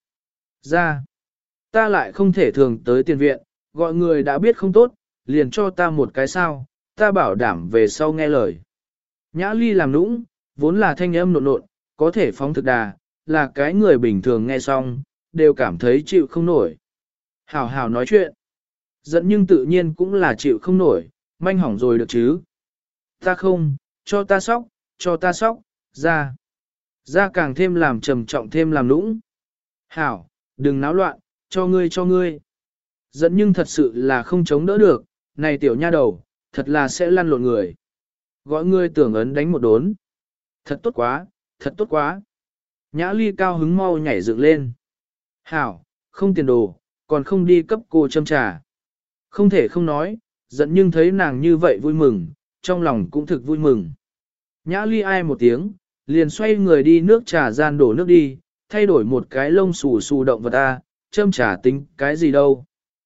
Ra. Ta lại không thể thường tới tiền viện, gọi người đã biết không tốt, liền cho ta một cái sao, ta bảo đảm về sau nghe lời. Nhã Ly làm nũng, vốn là thanh âm nộn nộn, có thể phóng thực đà, là cái người bình thường nghe xong, đều cảm thấy chịu không nổi. Hảo hảo nói chuyện. Giận nhưng tự nhiên cũng là chịu không nổi, manh hỏng rồi được chứ. Ta không, cho ta sóc, ra. Ra càng thêm làm trầm trọng thêm làm nũng. Hảo, đừng náo loạn, cho ngươi. Giận nhưng thật sự là không chống đỡ được, này tiểu nha đầu, thật là sẽ lăn lộn người. Gọi ngươi tưởng ấn đánh một đốn. Thật tốt quá. Nhã Ly cao hứng mau nhảy dựng lên. Hảo, không tiền đồ, còn không đi cấp cô châm trà. Không thể không nói, giận nhưng thấy nàng như vậy vui mừng, trong lòng cũng thực vui mừng. Nhã Ly ai một tiếng, liền xoay người đi nước trà gian đổ nước đi, thay đổi một cái lông xù xù động vật ta, châm trà tính cái gì đâu.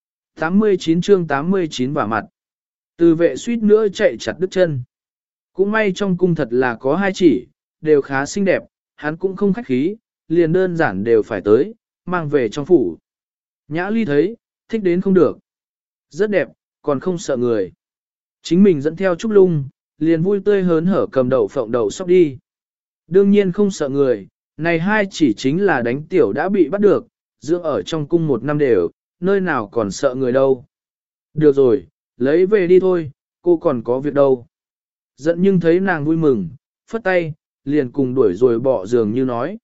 89 chương 89 vả mặt. Từ vệ suýt nữa chạy chặt đứt chân. Cũng may trong cung thật là có hai chỉ, đều khá xinh đẹp, hắn cũng không khách khí, liền đơn giản đều phải tới, mang về trong phủ. Nhã Ly thấy, thích đến không được. Rất đẹp, còn không sợ người. Chính mình dẫn theo Trúc Lung, liền vui tươi hớn hở cầm đậu phộng đậu sóc đi. Đương nhiên không sợ người, này hai chỉ chính là đánh tiểu đã bị bắt được, dưỡng ở trong cung một năm đều, nơi nào còn sợ người đâu. Được rồi, lấy về đi thôi, cô còn có việc đâu. Giận nhưng thấy nàng vui mừng, phất tay, liền cùng đuổi rồi bỏ giường như nói.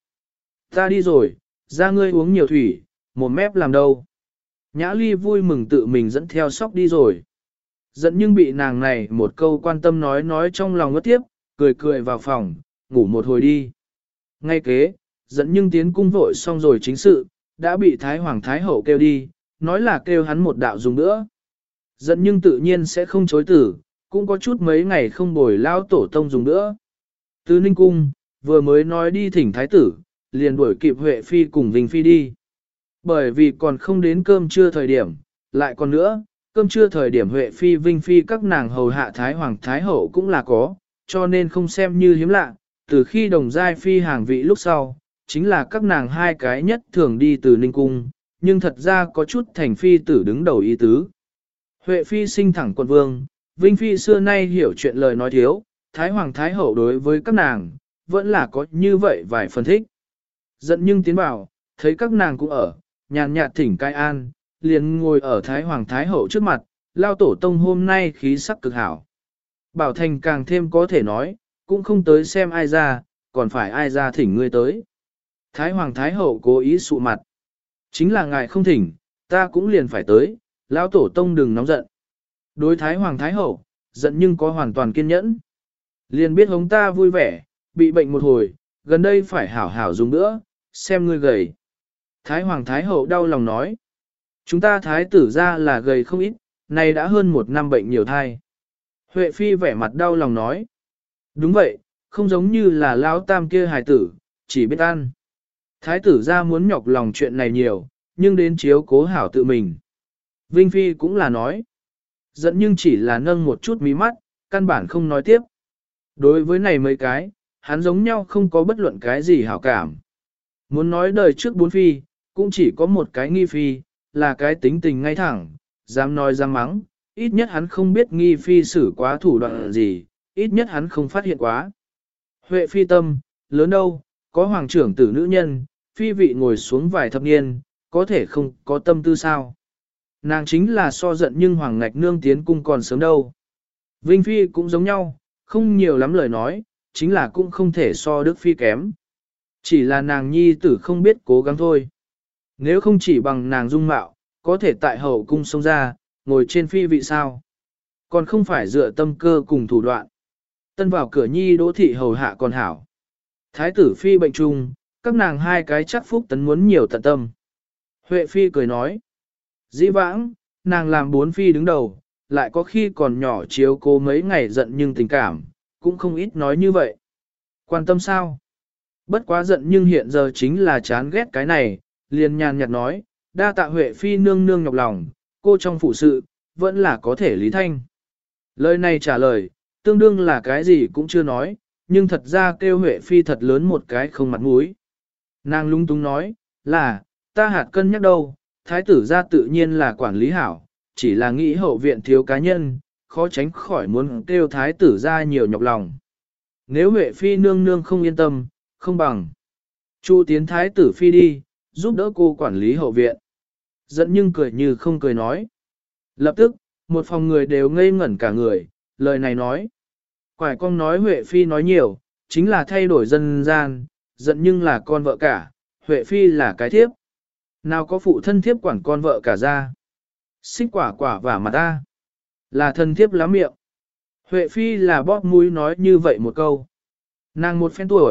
Ta đi rồi, ra ngươi uống nhiều thủy, một mép làm đâu. Nhã Ly vui mừng tự mình dẫn theo sóc đi rồi. Giận nhưng bị nàng này một câu quan tâm nói trong lòng ngất tiếp, cười cười vào phòng, ngủ một hồi đi. Ngay kế, giận nhưng tiến cung vội xong rồi chính sự, đã bị Thái Hoàng Thái Hậu kêu đi, nói là kêu hắn một đạo dùng nữa. Giận nhưng tự nhiên sẽ không chối tử, cũng có chút mấy ngày không bồi lao tổ tông dùng nữa. Từ Ninh Cung, vừa mới nói đi thỉnh Thái tử, liền đuổi kịp Huệ Phi cùng Vinh Phi đi. Bởi vì còn không đến cơm trưa thời điểm, lại còn nữa, cơm trưa thời điểm Huệ Phi Vinh Phi các nàng hầu hạ Thái Hoàng Thái Hậu cũng là có, cho nên không xem như hiếm lạ, từ khi đồng giai Phi hàng vị lúc sau, chính là các nàng hai cái nhất thường đi từ Ninh Cung, nhưng thật ra có chút thành Phi tử đứng đầu ý tứ. Huệ Phi sinh thẳng quận vương, Vinh Phi xưa nay hiểu chuyện lời nói thiếu, Thái Hoàng Thái Hậu đối với các nàng, vẫn là có như vậy vài phần thích. Giận nhưng tiến vào, thấy các nàng cũng ở, nhàn nhạt thỉnh cai an, liền ngồi ở Thái Hoàng Thái Hậu trước mặt, lao tổ tông hôm nay khí sắc cực hảo. Bảo Thành càng thêm có thể nói, cũng không tới xem ai ra, còn phải ai ra thỉnh ngươi tới. Thái Hoàng Thái Hậu cố ý sụ mặt. Chính là ngài không thỉnh, ta cũng liền phải tới, lão tổ tông đừng nóng giận. Đối Thái Hoàng Thái Hậu, giận nhưng có hoàn toàn kiên nhẫn. Liền biết hống ta vui vẻ, bị bệnh một hồi, gần đây phải hảo hảo dùng nữa, xem ngươi gầy. Thái Hoàng Thái Hậu đau lòng nói. Chúng ta thái tử ra là gầy không ít, nay đã hơn một năm bệnh nhiều thai. Huệ Phi vẻ mặt đau lòng nói. Đúng vậy, không giống như là lão tam kia hài tử, chỉ biết ăn. Thái tử ra muốn nhọc lòng chuyện này nhiều, nhưng đến chiếu cố hảo tự mình. Vinh Phi cũng là nói. Giận nhưng chỉ là nâng một chút mí mắt, căn bản không nói tiếp. Đối với này mấy cái, hắn giống nhau không có bất luận cái gì hảo cảm. Muốn nói đời trước bốn phi, cũng chỉ có một cái nghi phi, là cái tính tình ngay thẳng, dám nói dám mắng, ít nhất hắn không biết nghi phi xử quá thủ đoạn gì, ít nhất hắn không phát hiện quá. Huệ phi tâm, lớn đâu, có hoàng trưởng tử nữ nhân, phi vị ngồi xuống vài thập niên, có thể không có tâm tư sao. Nàng chính là so giận nhưng hoàng ngạch nương tiến cung còn sớm đâu. Vinh phi cũng giống nhau, không nhiều lắm lời nói, chính là cũng không thể so Đức phi kém. Chỉ là nàng nhi tử không biết cố gắng thôi. Nếu không chỉ bằng nàng dung mạo, có thể tại hậu cung xông ra, ngồi trên phi vị sao. Còn không phải dựa tâm cơ cùng thủ đoạn. Tân vào cửa nhi đỗ thị hầu hạ còn hảo. Thái tử phi bệnh chung, các nàng hai cái chắc phúc tấn muốn nhiều tận tâm. Huệ phi cười nói. Dĩ vãng, nàng làm bốn phi đứng đầu, lại có khi còn nhỏ chiếu cố mấy ngày giận nhưng tình cảm, cũng không ít nói như vậy. Quan tâm sao? Bất quá giận nhưng hiện giờ chính là chán ghét cái này, liền nhàn nhạt nói, đa tạ Huệ phi nương nương nhọc lòng, cô trong phụ sự, vẫn là có thể lý thanh. Lời này trả lời, tương đương là cái gì cũng chưa nói, nhưng thật ra kêu Huệ phi thật lớn một cái không mặt mũi. Nàng lung tung nói, là, ta hạt cân nhắc đâu, thái tử ra tự nhiên là quản lý hảo, chỉ là nghĩ hậu viện thiếu cá nhân, khó tránh khỏi muốn kêu thái tử ra nhiều nhọc lòng. Nếu Huệ phi nương nương không yên tâm, không bằng Chu tiến thái tử phi đi, giúp đỡ cô quản lý hậu viện. Giận nhưng cười như không cười nói. Lập tức, một phòng người đều ngây ngẩn cả người, lời này nói. Quải con nói Huệ phi nói nhiều, chính là thay đổi dân gian, giận nhưng là con vợ cả, Huệ phi là cái thiếp. Nào có phụ thân thiếp quản con vợ cả ra. Xích quả quả vả mặt ta. Là thân thiếp lắm miệng. Huệ phi là bóp mũi nói như vậy một câu. Nàng một phen tuổi,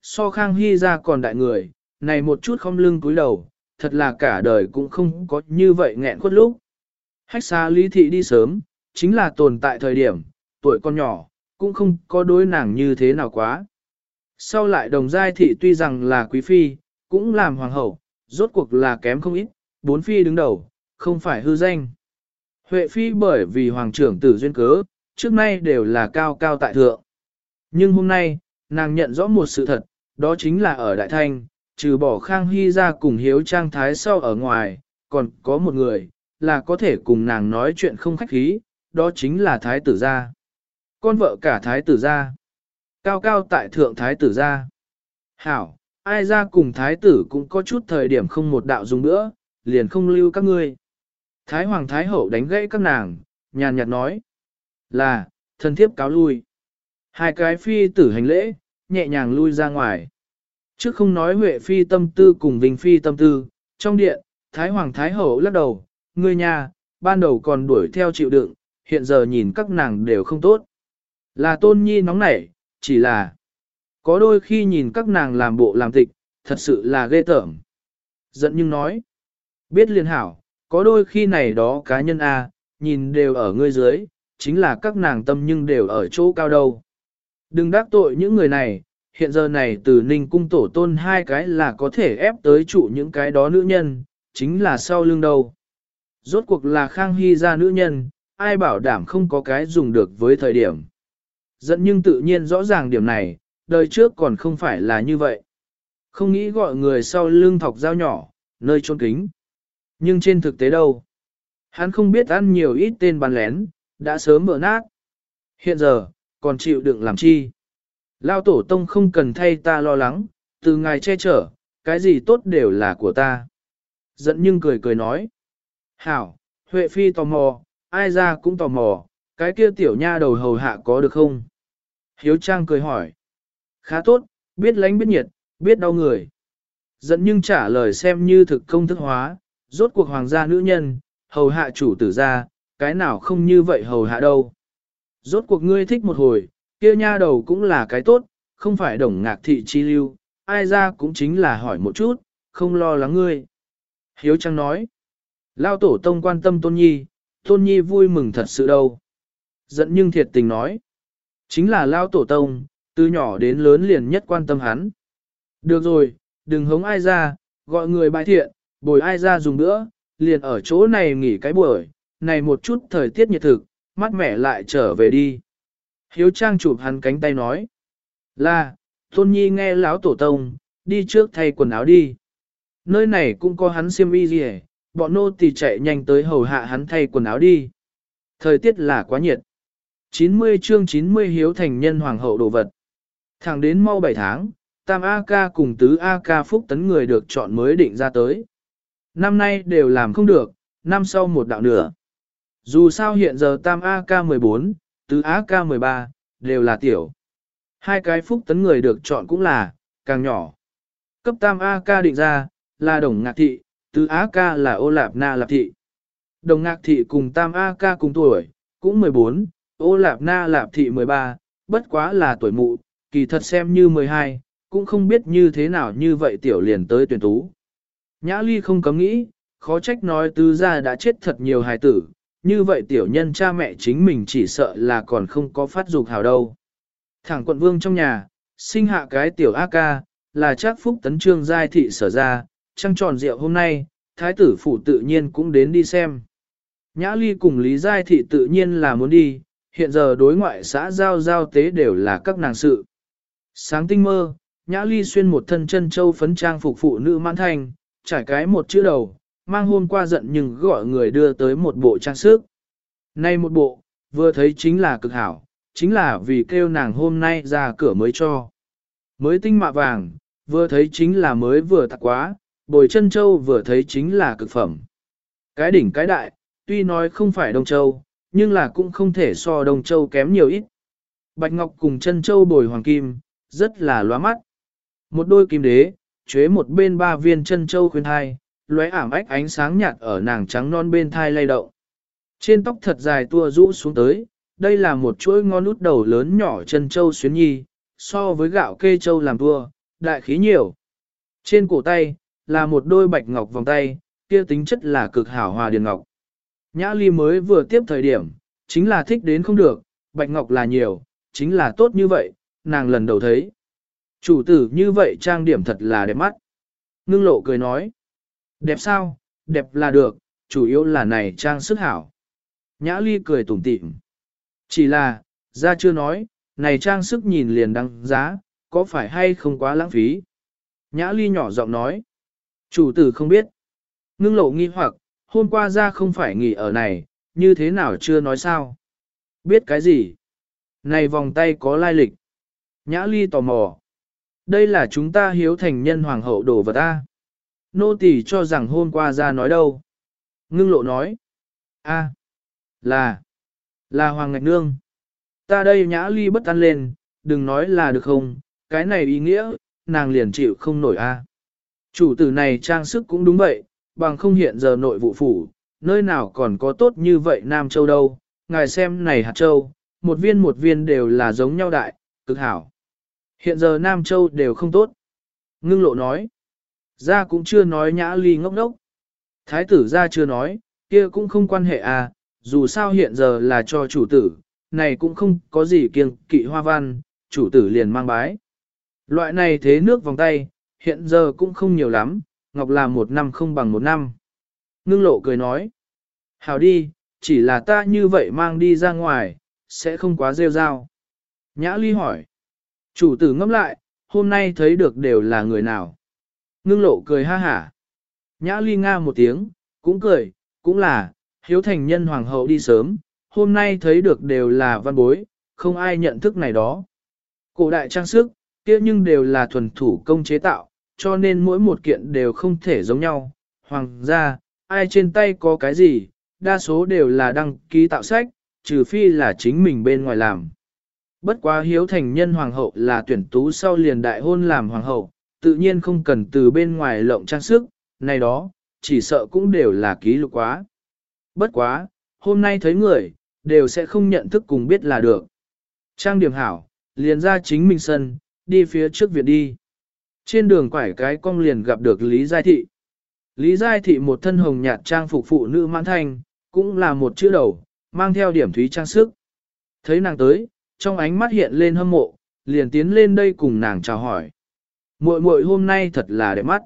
so Khang Hy ra còn đại người, này một chút không lưng cúi đầu, thật là cả đời cũng không có như vậy nghẹn khuất lúc. Hách xa Lý Thị đi sớm, chính là tồn tại thời điểm, tuổi con nhỏ, cũng không có đối nàng như thế nào quá. Sau lại Đồng Giai Thị tuy rằng là quý phi, cũng làm hoàng hậu, rốt cuộc là kém không ít, bốn phi đứng đầu, không phải hư danh. Huệ phi bởi vì hoàng trưởng tử duyên cớ, trước nay đều là cao cao tại thượng. Nhưng hôm nay, nàng nhận rõ một sự thật, đó chính là ở Đại Thanh, trừ bỏ Khang Hy ra cùng hiếu trang thái sau ở ngoài, còn có một người, là có thể cùng nàng nói chuyện không khách khí, đó chính là thái tử gia. Con vợ cả thái tử gia. Cao cao tại thượng thái tử gia. Hảo, ai ra cùng thái tử cũng có chút thời điểm không một đạo dùng nữa, liền không lưu các ngươi. Thái hoàng thái hậu đánh gãy các nàng, nhàn nhạt nói. Là, thân thiếp cáo lui. Hai cái phi tử hành lễ, nhẹ nhàng lui ra ngoài. Trước không nói Huệ phi tâm tư cùng Vinh phi tâm tư, trong điện, Thái hoàng thái hậu lắc đầu, ngươi nhà, ban đầu còn đuổi theo chịu đựng, hiện giờ nhìn các nàng đều không tốt. Là Tôn Nhi nóng nảy, chỉ là có đôi khi nhìn các nàng làm bộ làm tịch, thật sự là ghê tởm. Giận nhưng nói, biết liên hảo, có đôi khi này đó cá nhân A, nhìn đều ở ngươi dưới, chính là các nàng tâm nhưng đều ở chỗ cao đâu. Đừng đắc tội những người này, hiện giờ này từ Ninh cung tổ tôn hai cái là có thể ép tới trụ những cái đó nữ nhân, chính là sau lưng đâu. Rốt cuộc là Khang Hy ra nữ nhân, ai bảo đảm không có cái dùng được với thời điểm. Giận nhưng tự nhiên rõ ràng điểm này, đời trước còn không phải là như vậy. Không nghĩ gọi người sau lưng thọc dao nhỏ, nơi trôn kính. Nhưng trên thực tế đâu? Hắn không biết ăn nhiều ít tên bắn lén, đã sớm vỡ nát. Hiện giờ, còn chịu đựng làm chi? Lao tổ tông không cần thay ta lo lắng, từ ngài che chở, cái gì tốt đều là của ta. Giận nhưng cười cười nói. Hảo, Huệ Phi tò mò, ai ra cũng tò mò, cái kia tiểu nha đầu hầu hạ có được không? Hiếu Trang cười hỏi. Khá tốt, biết lánh biết nhiệt, biết đau người. Giận nhưng trả lời xem như thực công thức hóa, rốt cuộc hoàng gia nữ nhân, hầu hạ chủ tử gia, cái nào không như vậy hầu hạ đâu. Rốt cuộc ngươi thích một hồi, kia nha đầu cũng là cái tốt, không phải đồng ngạc thị chi lưu, ai ra cũng chính là hỏi một chút, không lo lắng ngươi. Hiếu Trang nói, Lao tổ tông quan tâm Tôn Nhi vui mừng thật sự đâu. Giận nhưng thiệt tình nói, chính là Lao tổ tông, từ nhỏ đến lớn liền nhất quan tâm hắn. Được rồi, đừng hống ai ra, gọi người bài thiện, bồi ai ra dùng nữa, liền ở chỗ này nghỉ cái buổi, này một chút thời tiết nhiệt thực, mát mẻ lại trở về đi. Hiếu Trang chụp hắn cánh tay nói, là, Tôn Nhi nghe lão tổ tông, đi trước thay quần áo đi. Nơi này cũng có hắn xiêm y gì hết, bọn nô tỳ chạy nhanh tới hầu hạ hắn thay quần áo đi. Thời tiết là quá nhiệt. 90 chương 90 hiếu thành nhân hoàng hậu đồ vật. Thẳng đến mau 7 tháng, Tam A Ca cùng Tứ A Ca Phúc Tấn người được chọn mới định ra tới. Năm nay đều làm không được, năm sau một đạo nữa. Dù sao hiện giờ Tam A Ca 14, Tứ A Ca 13, đều là tiểu. Hai cái Phúc Tấn người được chọn cũng là, càng nhỏ. Cấp Tam A Ca định ra, là Đồng Ngạc Thị, Tứ A Ca là Ô Lạp Na Lạp Thị. Đồng Ngạc Thị cùng Tam A Ca cùng tuổi, cũng 14, Ô Lạp Na Lạp Thị 13, bất quá là tuổi mụ, kỳ thật xem như 12, cũng không biết như thế nào như vậy tiểu liền tới tuyển tú. Nhã Ly không cấm nghĩ, khó trách nói tứ gia đã chết thật nhiều hài tử, như vậy tiểu nhân cha mẹ chính mình chỉ sợ là còn không có phát dục hào đâu. Thẳng quận vương trong nhà, sinh hạ cái tiểu A Ca, là chắc Phúc Tấn Trương Giai Thị sở ra, trăng tròn rượu hôm nay, thái tử phủ tự nhiên cũng đến đi xem. Nhã Ly cùng Lý Giai Thị tự nhiên là muốn đi, hiện giờ đối ngoại xã giao tế đều là các nàng sự. Sáng tinh mơ, Nhã Ly xuyên một thân chân châu phấn trang phục phụ nữ mãn thành, trải cái một chữ đầu, mang hôm qua giận nhưng gọi người đưa tới một bộ trang sức. Nay một bộ, vừa thấy chính là cực hảo, chính là vì kêu nàng hôm nay ra cửa mới cho. Mới tinh mạ vàng, vừa thấy chính là mới vừa tạc quá, bồi chân châu vừa thấy chính là cực phẩm. Cái đỉnh cái đại, tuy nói không phải Đông Châu, nhưng là cũng không thể so Đông Châu kém nhiều ít. Bạch ngọc cùng chân châu bồi hoàng kim, rất là lóa mắt. Một đôi kim đế, chế một bên 3 viên chân châu khuyên thai, lóe ảm ách ánh sáng nhạt ở nàng trắng non bên thai lay động. Trên tóc thật dài tua rũ xuống tới, đây là một chuỗi ngon út đầu lớn nhỏ chân châu xuyến nhi, so với gạo kê châu làm tua, đại khí nhiều. Trên cổ tay, là một đôi bạch ngọc vòng tay, kia tính chất là cực hảo hòa điền ngọc. Nhã Ly mới vừa tiếp thời điểm, chính là thích đến không được, bạch ngọc là nhiều, chính là tốt như vậy, nàng lần đầu thấy. Chủ tử như vậy trang điểm thật là đẹp mắt. Ngưng lộ cười nói. Đẹp sao, đẹp là được, chủ yếu là này trang sức hảo. Nhã Ly cười tủm tỉm. Chỉ là, ra chưa nói, này trang sức nhìn liền đăng giá, có phải hay không quá lãng phí. Nhã Ly nhỏ giọng nói. Chủ tử không biết. Ngưng lộ nghi hoặc, hôm qua ra không phải nghỉ ở này, như thế nào chưa nói sao? Biết cái gì? Này vòng tay có lai lịch. Nhã Ly tò mò. Đây là chúng ta hiếu thành nhân hoàng hậu đổ vật ta. Nô tỳ cho rằng hôm qua ra nói đâu. Ngưng lộ nói. A, là Hoàng Ngạch Nương. Ta đây Nhã Ly bất an lên, đừng nói là được không, cái này ý nghĩa, nàng liền chịu không nổi a. Chủ tử này trang sức cũng đúng vậy, bằng không hiện giờ nội vụ phủ, nơi nào còn có tốt như vậy Nam Châu đâu, ngài xem này hạt châu, một viên đều là giống nhau đại, cực hảo. Hiện giờ Nam Châu đều không tốt. Ngưng lộ nói, ra cũng chưa nói Nhã Ly ngốc ngốc. Thái tử ra chưa nói, kia cũng không quan hệ à, dù sao hiện giờ là cho chủ tử, này cũng không có gì kiêng kỵ hoa văn, chủ tử liền mang bái. Loại này thế nước vòng tay, hiện giờ cũng không nhiều lắm, ngọc là 1 năm không bằng 1 năm. Ngưng lộ cười nói, hảo đi, chỉ là ta như vậy mang đi ra ngoài, sẽ không quá rêu rao. Nhã Ly hỏi, chủ tử ngẫm lại, hôm nay thấy được đều là người nào? Ngưng lộ cười ha hả. Nhã Ly nga một tiếng, cũng cười, cũng là, hiếu thành nhân hoàng hậu đi sớm, hôm nay thấy được đều là văn bối, không ai nhận thức này đó. Cổ đại trang sức, kia nhưng đều là thuần thủ công chế tạo, cho nên mỗi một kiện đều không thể giống nhau. Hoàng gia, ai trên tay có cái gì, đa số đều là đăng ký tạo sách, trừ phi là chính mình bên ngoài làm. Bất quá hiếu thành nhân hoàng hậu là tuyển tú sau liền đại hôn làm hoàng hậu, tự nhiên không cần từ bên ngoài lộng trang sức, này đó, chỉ sợ cũng đều là ký lục quá. Bất quá, hôm nay thấy người, đều sẽ không nhận thức cùng biết là được. Trang điểm hảo, liền ra chính mình sân, đi phía trước viện đi. Trên đường quải cái cong liền gặp được Lý Giai Thị. Lý Giai Thị một thân hồng nhạt trang phục phụ nữ mãn thanh, cũng là một chữ đầu, mang theo điểm thúy trang sức. Thấy nàng tới, trong ánh mắt hiện lên hâm mộ, liền tiến lên đây cùng nàng chào hỏi. Muội muội hôm nay thật là đẹp mắt.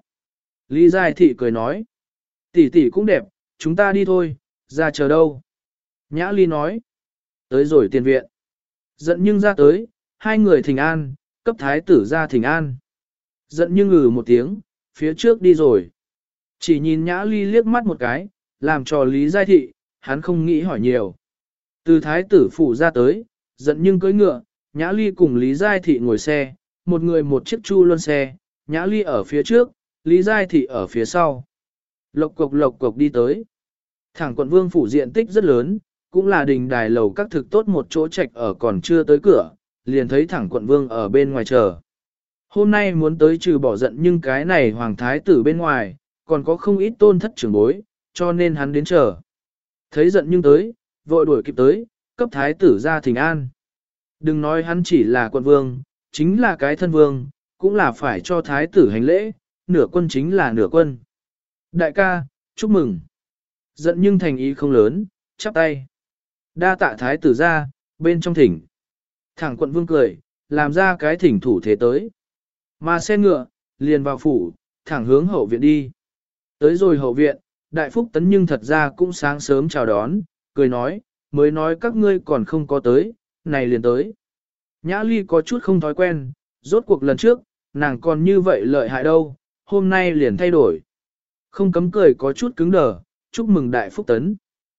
Lý Giai Thị cười nói. Tỷ tỷ cũng đẹp, chúng ta đi thôi, ra chờ đâu. Nhã Ly nói. Tới rồi tiền viện. Giận nhưng ra tới, hai người thỉnh an, cấp thái tử ra thỉnh an. Giận nhưng ngừ một tiếng, phía trước đi rồi. Chỉ nhìn Nhã Ly liếc mắt một cái, làm cho Lý Giai Thị, hắn không nghĩ hỏi nhiều. Từ thái tử phủ ra tới, giận nhưng cưỡi ngựa, Nhã Ly cùng Lý Giai Thị ngồi xe, một người một chiếc chu luân xe, Nhã Ly ở phía trước, Lý Giai Thị ở phía sau. Lộc cộc đi tới. Thẳng quận vương phủ diện tích rất lớn, cũng là đình đài lầu các thực tốt một chỗ trạch ở còn chưa tới cửa, liền thấy thẳng quận vương ở bên ngoài chờ. Hôm nay muốn tới trừ bỏ giận nhưng cái này hoàng thái tử bên ngoài, còn có không ít tôn thất trưởng bối, cho nên hắn đến chờ. Thấy giận nhưng tới, vội đuổi kịp tới, cấp thái tử ra thỉnh an. Đừng nói hắn chỉ là quận vương, chính là cái thân vương, cũng là phải cho thái tử hành lễ, nửa quân chính là nửa quân. Đại ca, chúc mừng. Giận nhưng thành ý không lớn, chắp tay. Đa tạ thái tử ra, bên trong thỉnh. Thẳng quận vương cười, làm ra cái thỉnh thủ thế tới. Mà xe ngựa, liền vào phủ, thẳng hướng hậu viện đi. Tới rồi hậu viện, đại phúc tấn nhưng thật ra cũng sáng sớm chào đón, cười nói, mới nói các ngươi còn không có tới, này liền tới. Nhã Ly có chút không thói quen, rốt cuộc lần trước, nàng còn như vậy lợi hại đâu, hôm nay liền thay đổi. Không cấm cười có chút cứng đờ, chúc mừng đại phúc tấn.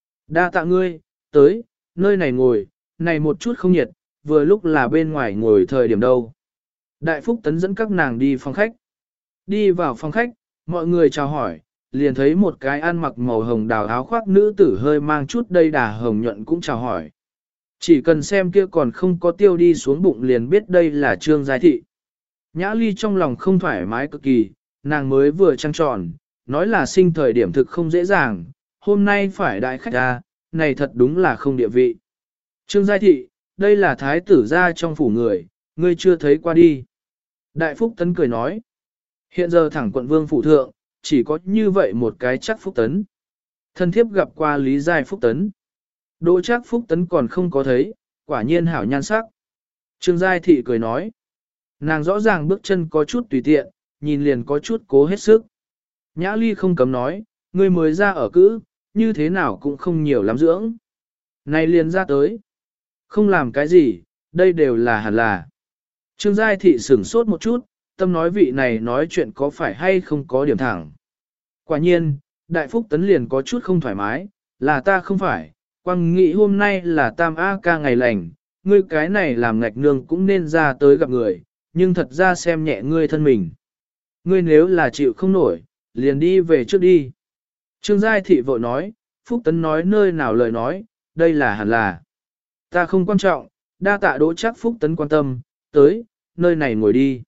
Đa tạ ngươi, tới, nơi này ngồi, này một chút không nhiệt, vừa lúc là bên ngoài ngồi thời điểm đâu. Đại phúc tấn dẫn các nàng đi phòng khách. Đi vào phòng khách, mọi người chào hỏi, liền thấy một cái ăn mặc màu hồng đào áo khoác nữ tử hơi mang chút đầy đà hồng nhuận cũng chào hỏi. Chỉ cần xem kia còn không có tiêu đi xuống bụng liền biết đây là Trương Giai Thị. Nhã Ly trong lòng không thoải mái cực kỳ, nàng mới vừa trăng tròn, nói là sinh thời điểm thực không dễ dàng, hôm nay phải đại khách ra, này thật đúng là không địa vị. Trương Giai Thị, đây là thái tử gia trong phủ người, ngươi chưa thấy qua đi. Đại Phúc Tấn cười nói, hiện giờ thẳng quận vương phụ thượng, chỉ có như vậy một cái chắc Phúc Tấn. Thân thiếp gặp qua Lý Giai Phúc Tấn. Đỗ chắc Phúc Tấn còn không có thấy, quả nhiên hảo nhan sắc. Trương Giai Thị cười nói, nàng rõ ràng bước chân có chút tùy tiện, nhìn liền có chút cố hết sức. Nhã Ly không cấm nói, ngươi mới ra ở cữ, như thế nào cũng không nhiều lắm dưỡng. Này liền ra tới. Không làm cái gì, đây đều là hẳn là. Trương Giai Thị sửng sốt một chút, tâm nói vị này nói chuyện có phải hay không có điểm thẳng. Quả nhiên, Đại Phúc Tấn liền có chút không thoải mái, là ta không phải, quang nghĩ hôm nay là tam A ca ngày lành, ngươi cái này làm ngạch nương cũng nên ra tới gặp người, nhưng thật ra xem nhẹ ngươi thân mình. Ngươi nếu là chịu không nổi, liền đi về trước đi. Trương Giai Thị vội nói, Phúc Tấn nói nơi nào lời nói, đây là hẳn là. Ta không quan trọng, đa tạ Đỗ chắc Phúc Tấn quan tâm, tới, nơi này ngồi đi.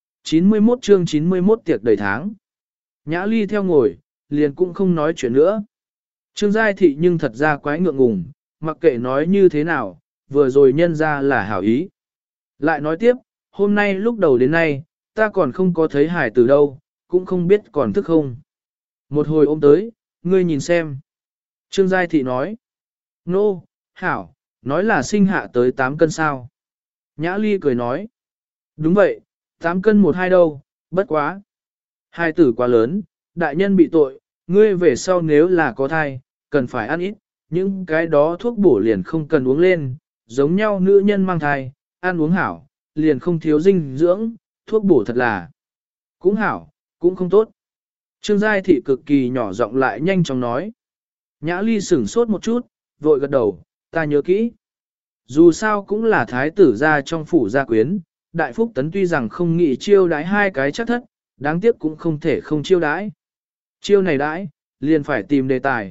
91 chương 91 tiệc đầy tháng. Nhã Ly theo ngồi, liền cũng không nói chuyện nữa. Trương Giai Thị nhưng thật ra quái ngượng ngùng, mặc kệ nói như thế nào, vừa rồi nhân ra là hảo ý. Lại nói tiếp, hôm nay lúc đầu đến nay, ta còn không có thấy hải từ đâu, cũng không biết còn thức không. Một hồi ôm tới, ngươi nhìn xem. Trương Giai Thị nói, nô, hảo, nói là sinh hạ tới 8 cân sao. Nhã Ly cười nói, đúng vậy, 8 cân 1-2 đâu, bất quá. Hai tử quá lớn, đại nhân bị tội, ngươi về sau nếu là có thai, cần phải ăn ít, những cái đó thuốc bổ liền không cần uống lên, giống nhau nữ nhân mang thai, ăn uống hảo, liền không thiếu dinh dưỡng, thuốc bổ thật là cũng hảo, cũng không tốt. Trương Giai Thị cực kỳ nhỏ giọng lại nhanh chóng nói. Nhã Ly sửng sốt một chút, vội gật đầu, ta nhớ kỹ. Dù sao cũng là thái tử gia trong phủ gia quyến, Đại Phúc Tấn tuy rằng không nghĩ chiêu đãi hai cái chắc thất, đáng tiếc cũng không thể không chiêu đãi. Chiêu này đãi, liền phải tìm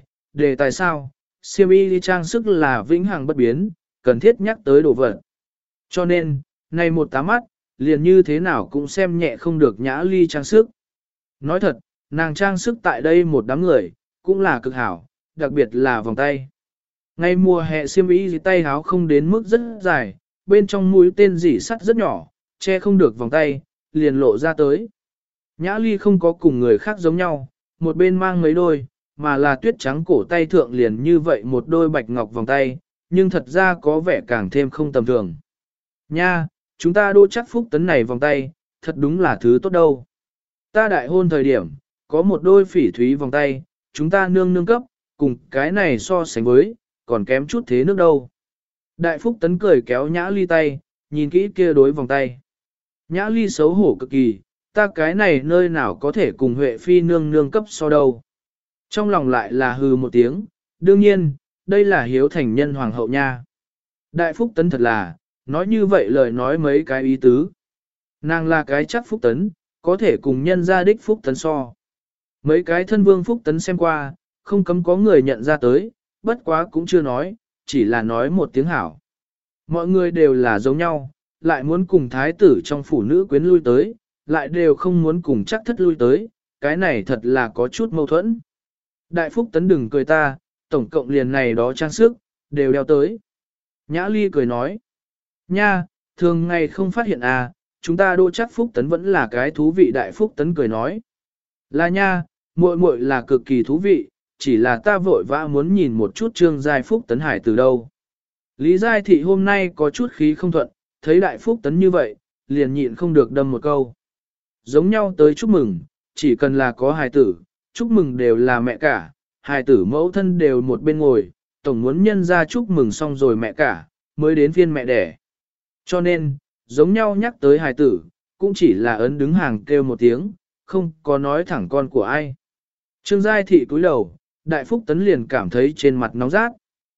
đề tài sao, siêm y trang sức là vĩnh hằng bất biến, cần thiết nhắc tới đồ vật. Cho nên, này một tá mắt, liền như thế nào cũng xem nhẹ không được Nhã Ly trang sức. Nói thật, nàng trang sức tại đây một đám người, cũng là cực hảo, đặc biệt là vòng tay. Ngay mùa hè xiêm y tay háo không đến mức rất dài, bên trong mũi tên dỉ sắt rất nhỏ, che không được vòng tay, liền lộ ra tới. Nhã Ly không có cùng người khác giống nhau, một bên mang mấy đôi, mà là tuyết trắng cổ tay thượng liền như vậy một đôi bạch ngọc vòng tay, nhưng thật ra có vẻ càng thêm không tầm thường. Nha, chúng ta Đỗ chắc Phúc Tấn này vòng tay, thật đúng là thứ tốt đâu. Ta đại hôn thời điểm, có một đôi phỉ thúy vòng tay, chúng ta nương nương cấp, cùng cái này so sánh với, còn kém chút thế nước đâu. Đại Phúc Tấn cười kéo Nhã Ly tay, nhìn kỹ kia đối vòng tay. Nhã Ly xấu hổ cực kỳ, ta cái này nơi nào có thể cùng Huệ Phi nương nương cấp so đâu. Trong lòng lại là hừ một tiếng, đương nhiên, đây là hiếu thành nhân hoàng hậu nha. Đại Phúc Tấn thật là, nói như vậy lời nói mấy cái ý tứ. Nàng là cái chắc Phúc Tấn, có thể cùng nhân gia đích Phúc Tấn so. Mấy cái thân vương Phúc Tấn xem qua, không cấm có người nhận ra tới, bất quá cũng chưa nói, chỉ là nói một tiếng hảo. Mọi người đều là giống nhau, lại muốn cùng thái tử trong phủ nữ quyến lui tới, lại đều không muốn cùng chắc thất lui tới, cái này thật là có chút mâu thuẫn. Đại Phúc Tấn đừng cười ta, tổng cộng liền này đó trang sức, đều đeo tới. Nhã Ly cười nói, nha, thường ngày không phát hiện à, chúng ta Đỗ chắc Phúc Tấn vẫn là cái thú vị. Đại Phúc Tấn cười nói, là nha, muội muội là cực kỳ thú vị, chỉ là ta vội vã muốn nhìn một chút Trương Giai Phúc Tấn hải từ đâu. Lý Giai Thị hôm nay có chút khí không thuận, thấy Đại Phúc Tấn như vậy, liền nhịn không được đâm một câu. Giống nhau tới chúc mừng, chỉ cần là có hài tử, chúc mừng đều là mẹ cả, hài tử mẫu thân đều một bên ngồi, tổng muốn nhân ra chúc mừng xong rồi mẹ cả, mới đến phiên mẹ đẻ. Cho nên, giống nhau nhắc tới hài tử, cũng chỉ là ấn đứng hàng kêu một tiếng, không có nói thẳng con của ai. Trương Giai Thị cúi đầu, Đại Phúc Tấn liền cảm thấy trên mặt nóng rát.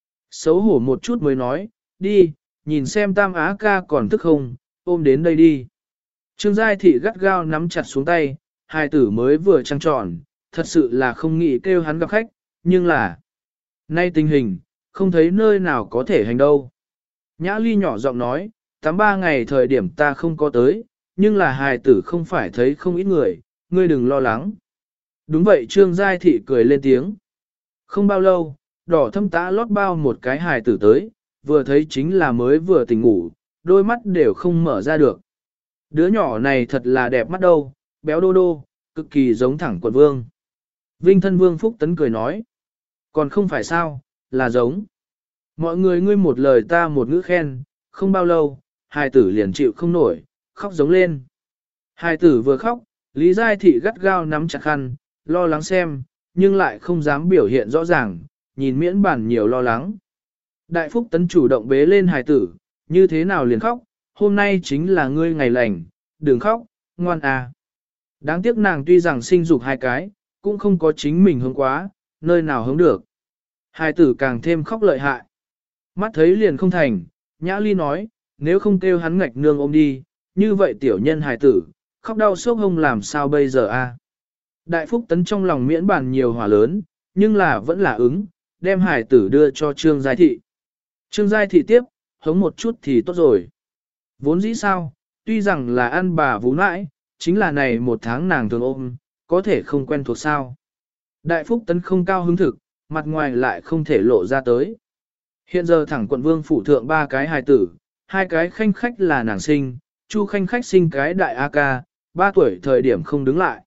Xấu hổ một chút mới nói, đi, nhìn xem Tam Á ca còn thức không, ôm đến đây đi. Trương Giai Thị gắt gao nắm chặt xuống tay, hài tử mới vừa trăng tròn, thật sự là không nghĩ kêu hắn gặp khách, nhưng là nay tình hình, không thấy nơi nào có thể hành đâu. Nhã Ly nhỏ giọng nói, 83 ngày thời điểm ta không có tới, nhưng là hài tử không phải thấy không ít người, ngươi đừng lo lắng. Đúng vậy Trương Giai Thị cười lên tiếng. Không bao lâu, đỏ thâm tã lót bao một cái hài tử tới, vừa thấy chính là mới vừa tỉnh ngủ, đôi mắt đều không mở ra được. Đứa nhỏ này thật là đẹp mắt đâu, béo đô đô, cực kỳ giống thẳng quận vương. Vinh thân vương Phúc Tấn cười nói. Còn không phải sao, là giống. Mọi người ngươi một lời ta một ngữ khen, không bao lâu, hài tử liền chịu không nổi, khóc giống lên. Hài tử vừa khóc, Lý Giai Thị gắt gao nắm chặt khăn, lo lắng xem, nhưng lại không dám biểu hiện rõ ràng, nhìn miễn bản nhiều lo lắng. Đại Phúc Tấn chủ động bế lên hài tử, như thế nào liền khóc, hôm nay chính là ngươi ngày lành, đừng khóc, ngoan à. Đáng tiếc nàng tuy rằng sinh dục hai cái, cũng không có chính mình hướng quá, nơi nào hướng được. Hài tử càng thêm khóc lợi hại. Mắt thấy liền không thành, Nhã Ly nói, nếu không kêu hắn ngạch nương ôm đi, như vậy tiểu nhân hài tử, khóc đau sốc hông làm sao bây giờ a? Đại Phúc Tấn trong lòng miễn bàn nhiều hỏa lớn, nhưng là vẫn là ứng, đem hài tử đưa cho Trương Giai Thị. Trương Giai Thị tiếp, hống một chút thì tốt rồi. Vốn dĩ sao, tuy rằng là ăn bà vú nãi, chính là này một tháng nàng thường ôm, có thể không quen thuộc sao. Đại Phúc Tấn không cao hứng thực, mặt ngoài lại không thể lộ ra tới. Hiện giờ thẳng quận vương phủ thượng ba cái hài tử, hai cái khanh khách là nàng sinh, Chu khanh khách sinh cái đại A ca, 3 tuổi thời điểm không đứng lại.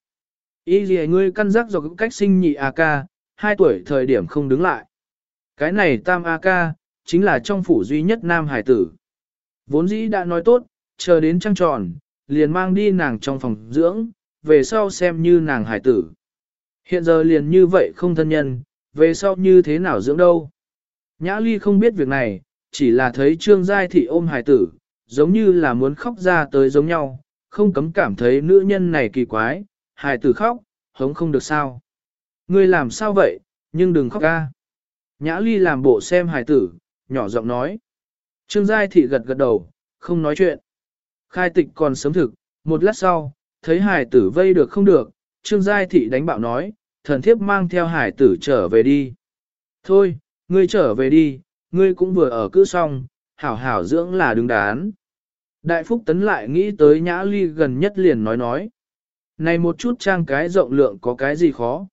Ý gì ngươi căn giác do cách sinh nhị A ca, 2 tuổi thời điểm không đứng lại. Cái này tam A ca, chính là trong phủ duy nhất nam hài tử. Vốn dĩ đã nói tốt, chờ đến trăng tròn, liền mang đi nàng trong phòng dưỡng, về sau xem như nàng hài tử. Hiện giờ liền như vậy không thân nhân, về sau như thế nào dưỡng đâu. Nhã Ly không biết việc này, chỉ là thấy Trương Giai Thị ôm hài tử, giống như là muốn khóc ra tới giống nhau, không cấm cảm thấy nữ nhân này kỳ quái, hài tử khóc, hống không được sao. Ngươi làm sao vậy, nhưng đừng khóc ca. Nhã Ly làm bộ xem hài tử, nhỏ giọng nói. Trương Giai Thị gật gật đầu, không nói chuyện. Khai tịch còn sớm thực, một lát sau, thấy hài tử vây được không được, Trương Giai Thị đánh bạo nói, thần thiếp mang theo hài tử trở về đi. Thôi, ngươi trở về đi, ngươi cũng vừa ở cữ xong, hảo hảo dưỡng là đứng đắn. Đại Phúc Tấn lại nghĩ tới Nhã Ly gần nhất liền nói. Này một chút trang cái rộng lượng có cái gì khó?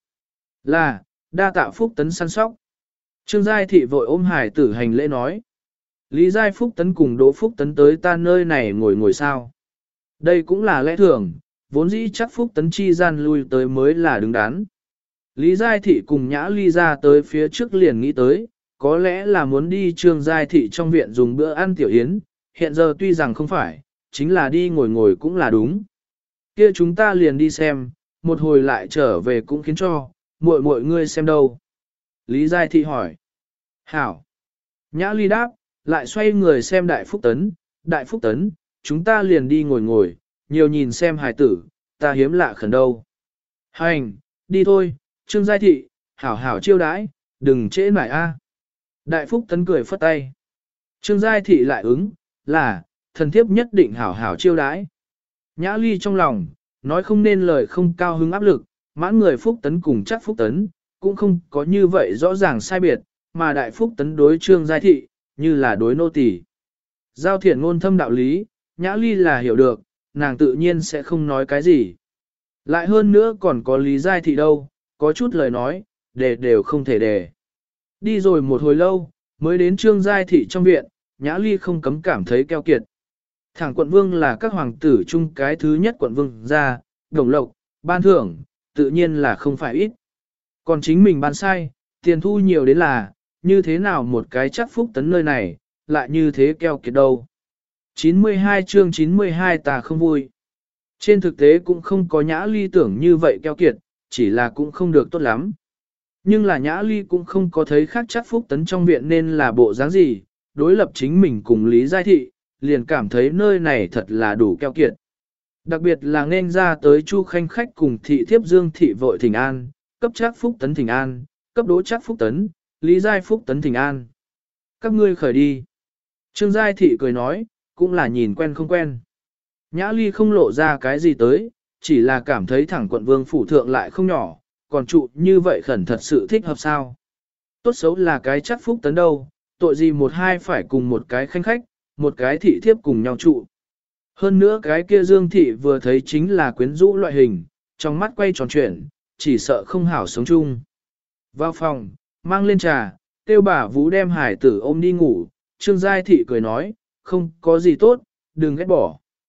Là, đa tạ Phúc Tấn săn sóc. Trương Giai Thị vội ôm hải tử hành lễ nói. Lý Giai Phúc Tấn cùng Đỗ Phúc Tấn tới ta nơi này ngồi sao. Đây cũng là lẽ thường, vốn dĩ chắc Phúc Tấn chi gian lui tới mới là đứng đắn. Lý Giai Thị cùng Nhã Ly ra tới phía trước liền nghĩ tới, có lẽ là muốn đi Trương Giai Thị trong viện dùng bữa ăn tiểu yến, hiện giờ tuy rằng không phải, chính là đi ngồi cũng là đúng. Kia chúng ta liền đi xem, một hồi lại trở về cũng khiến cho, muội ngươi xem đâu. Lý Giai Thị hỏi. Hảo. Nhã Ly đáp, lại xoay người xem Đại Phúc Tấn, Đại Phúc Tấn, chúng ta liền đi ngồi, nhiều nhìn xem hài tử, ta hiếm lạ khẩn đâu. Hành, đi thôi, Trương Giai Thị, hảo hảo chiêu đãi, đừng trễ nải a. Đại Phúc Tấn cười phất tay. Trương Giai Thị lại ứng, là, thần thiếp nhất định hảo hảo chiêu đãi. Nhã Ly trong lòng, nói không nên lời không cao hứng áp lực, mãn người Phúc Tấn cùng chắc Phúc Tấn, cũng không có như vậy rõ ràng sai biệt, mà Đại Phúc Tấn đối Trương Giai Thị, như là đối nô tỳ. Giao thiện ngôn thâm đạo lý, Nhã Ly là hiểu được, nàng tự nhiên sẽ không nói cái gì. Lại hơn nữa còn có Lý Giai Thị đâu, có chút lời nói, đều không thể đề. Đi rồi một hồi lâu, mới đến Trương Giai Thị trong viện, Nhã Ly không cấm cảm thấy keo kiệt. Thẳng quận vương là các hoàng tử chung cái thứ nhất quận vương ra, đồng lộc, ban thưởng, tự nhiên là không phải ít. Còn chính mình ban sai, tiền thu nhiều đến là, như thế nào một cái chắc Phúc Tấn nơi này, lại như thế keo kiệt đâu. 92 chương 92 ta không vui. Trên thực tế cũng không có Nhã Ly tưởng như vậy keo kiệt, chỉ là cũng không được tốt lắm. Nhưng là Nhã Ly cũng không có thấy khác chắc Phúc Tấn trong viện nên là bộ dáng gì, đối lập chính mình cùng Lý Giai Thị, liền cảm thấy nơi này thật là đủ keo kiệt. Đặc biệt là nên ra tới Chu Khanh khách cùng thị thiếp Dương Thị vội thỉnh an, cấp chắc Phúc Tấn thỉnh an, cấp đỗ chắc Phúc Tấn, Lý Giai Phúc Tấn thỉnh an. Các ngươi khởi đi. Trương Giai Thị cười nói, cũng là nhìn quen không quen. Nhã Ly không lộ ra cái gì tới, chỉ là cảm thấy thẳng quận vương phủ thượng lại không nhỏ, còn trụ như vậy khẩn thật sự thích hợp sao. Tốt xấu là cái chắc Phúc Tấn đâu, tội gì một hai phải cùng một cái khanh khách, một cái thị thiếp cùng nhau trụ. Hơn nữa cái kia Dương Thị vừa thấy chính là quyến rũ loại hình, trong mắt quay tròn chuyển, chỉ sợ không hảo sống chung. Vào phòng, mang lên trà, kêu bà Vũ đem hải tử ôm đi ngủ, Trương Giai Thị cười nói, không có gì tốt, đừng ghét bỏ.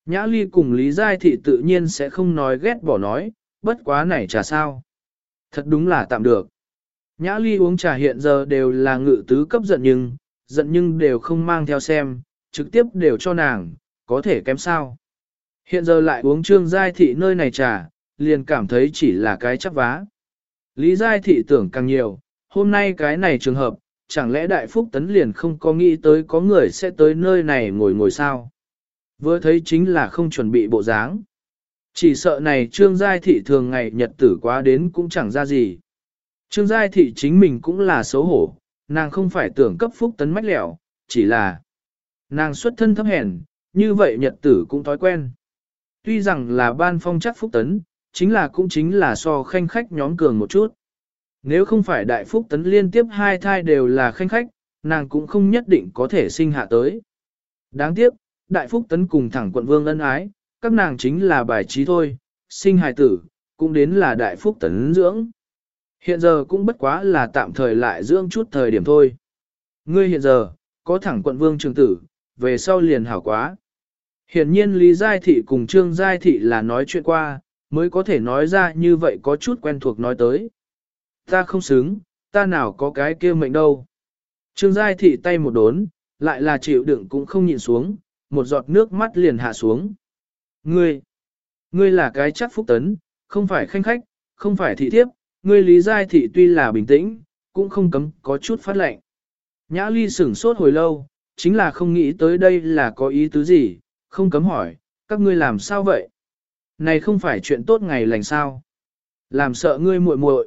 Nhã Ly cùng Lý Giai Thị tự nhiên sẽ không nói ghét bỏ nói, bất quá này trà sao. Thật đúng là tạm được. Nhã Ly uống trà hiện giờ đều là ngự tứ cấp giận nhưng đều không mang theo xem, trực tiếp đều cho nàng, có thể kém sao. Hiện giờ lại uống Trương Giai Thị nơi này trà, liền cảm thấy chỉ là cái chắp vá. Lý Giai Thị tưởng càng nhiều, hôm nay cái này trường hợp, chẳng lẽ Đại Phúc Tấn liền không có nghĩ tới có người sẽ tới nơi này ngồi sao. Vừa thấy chính là không chuẩn bị bộ dáng. Chỉ sợ này Trương Giai Thị thường ngày nhật tử quá đến cũng chẳng ra gì. Trương Giai Thị chính mình cũng là xấu hổ, nàng không phải tưởng cấp Phúc Tấn mách lẻo, chỉ là nàng xuất thân thấp hèn, như vậy nhật tử cũng thói quen. Tuy rằng là ban phong chắc Phúc Tấn, chính là so khanh khách nhóm cường một chút. Nếu không phải Đại Phúc Tấn liên tiếp 2 thai đều là khanh khách, nàng cũng không nhất định có thể sinh hạ tới. Đáng tiếc, Đại Phúc Tấn cùng thẳng quận vương ân ái, các nàng chính là bài trí thôi, sinh hài tử, cũng đến là Đại Phúc Tấn dưỡng. Hiện giờ cũng bất quá là tạm thời lại dưỡng chút thời điểm thôi. Ngươi hiện giờ, có thẳng quận vương trường tử, về sau liền hảo quá. Hiển nhiên Lý Giai Thị cùng Trương Giai Thị là nói chuyện qua, mới có thể nói ra như vậy có chút quen thuộc nói tới. Ta không xứng, ta nào có cái kia mệnh đâu. Trương Giai Thị tay một đốn, lại là chịu đựng cũng không nhịn xuống, một giọt nước mắt liền hạ xuống. Ngươi là cái chắc Phúc Tấn, không phải khanh khách, không phải thị thiếp, ngươi Lý Giai Thị tuy là bình tĩnh, cũng không cấm có chút phát lệnh. Nhã Ly sửng sốt hồi lâu, chính là không nghĩ tới đây là có ý tứ gì, không cấm hỏi, các ngươi làm sao vậy? Này không phải chuyện tốt ngày lành sao? Làm sợ ngươi muội muội.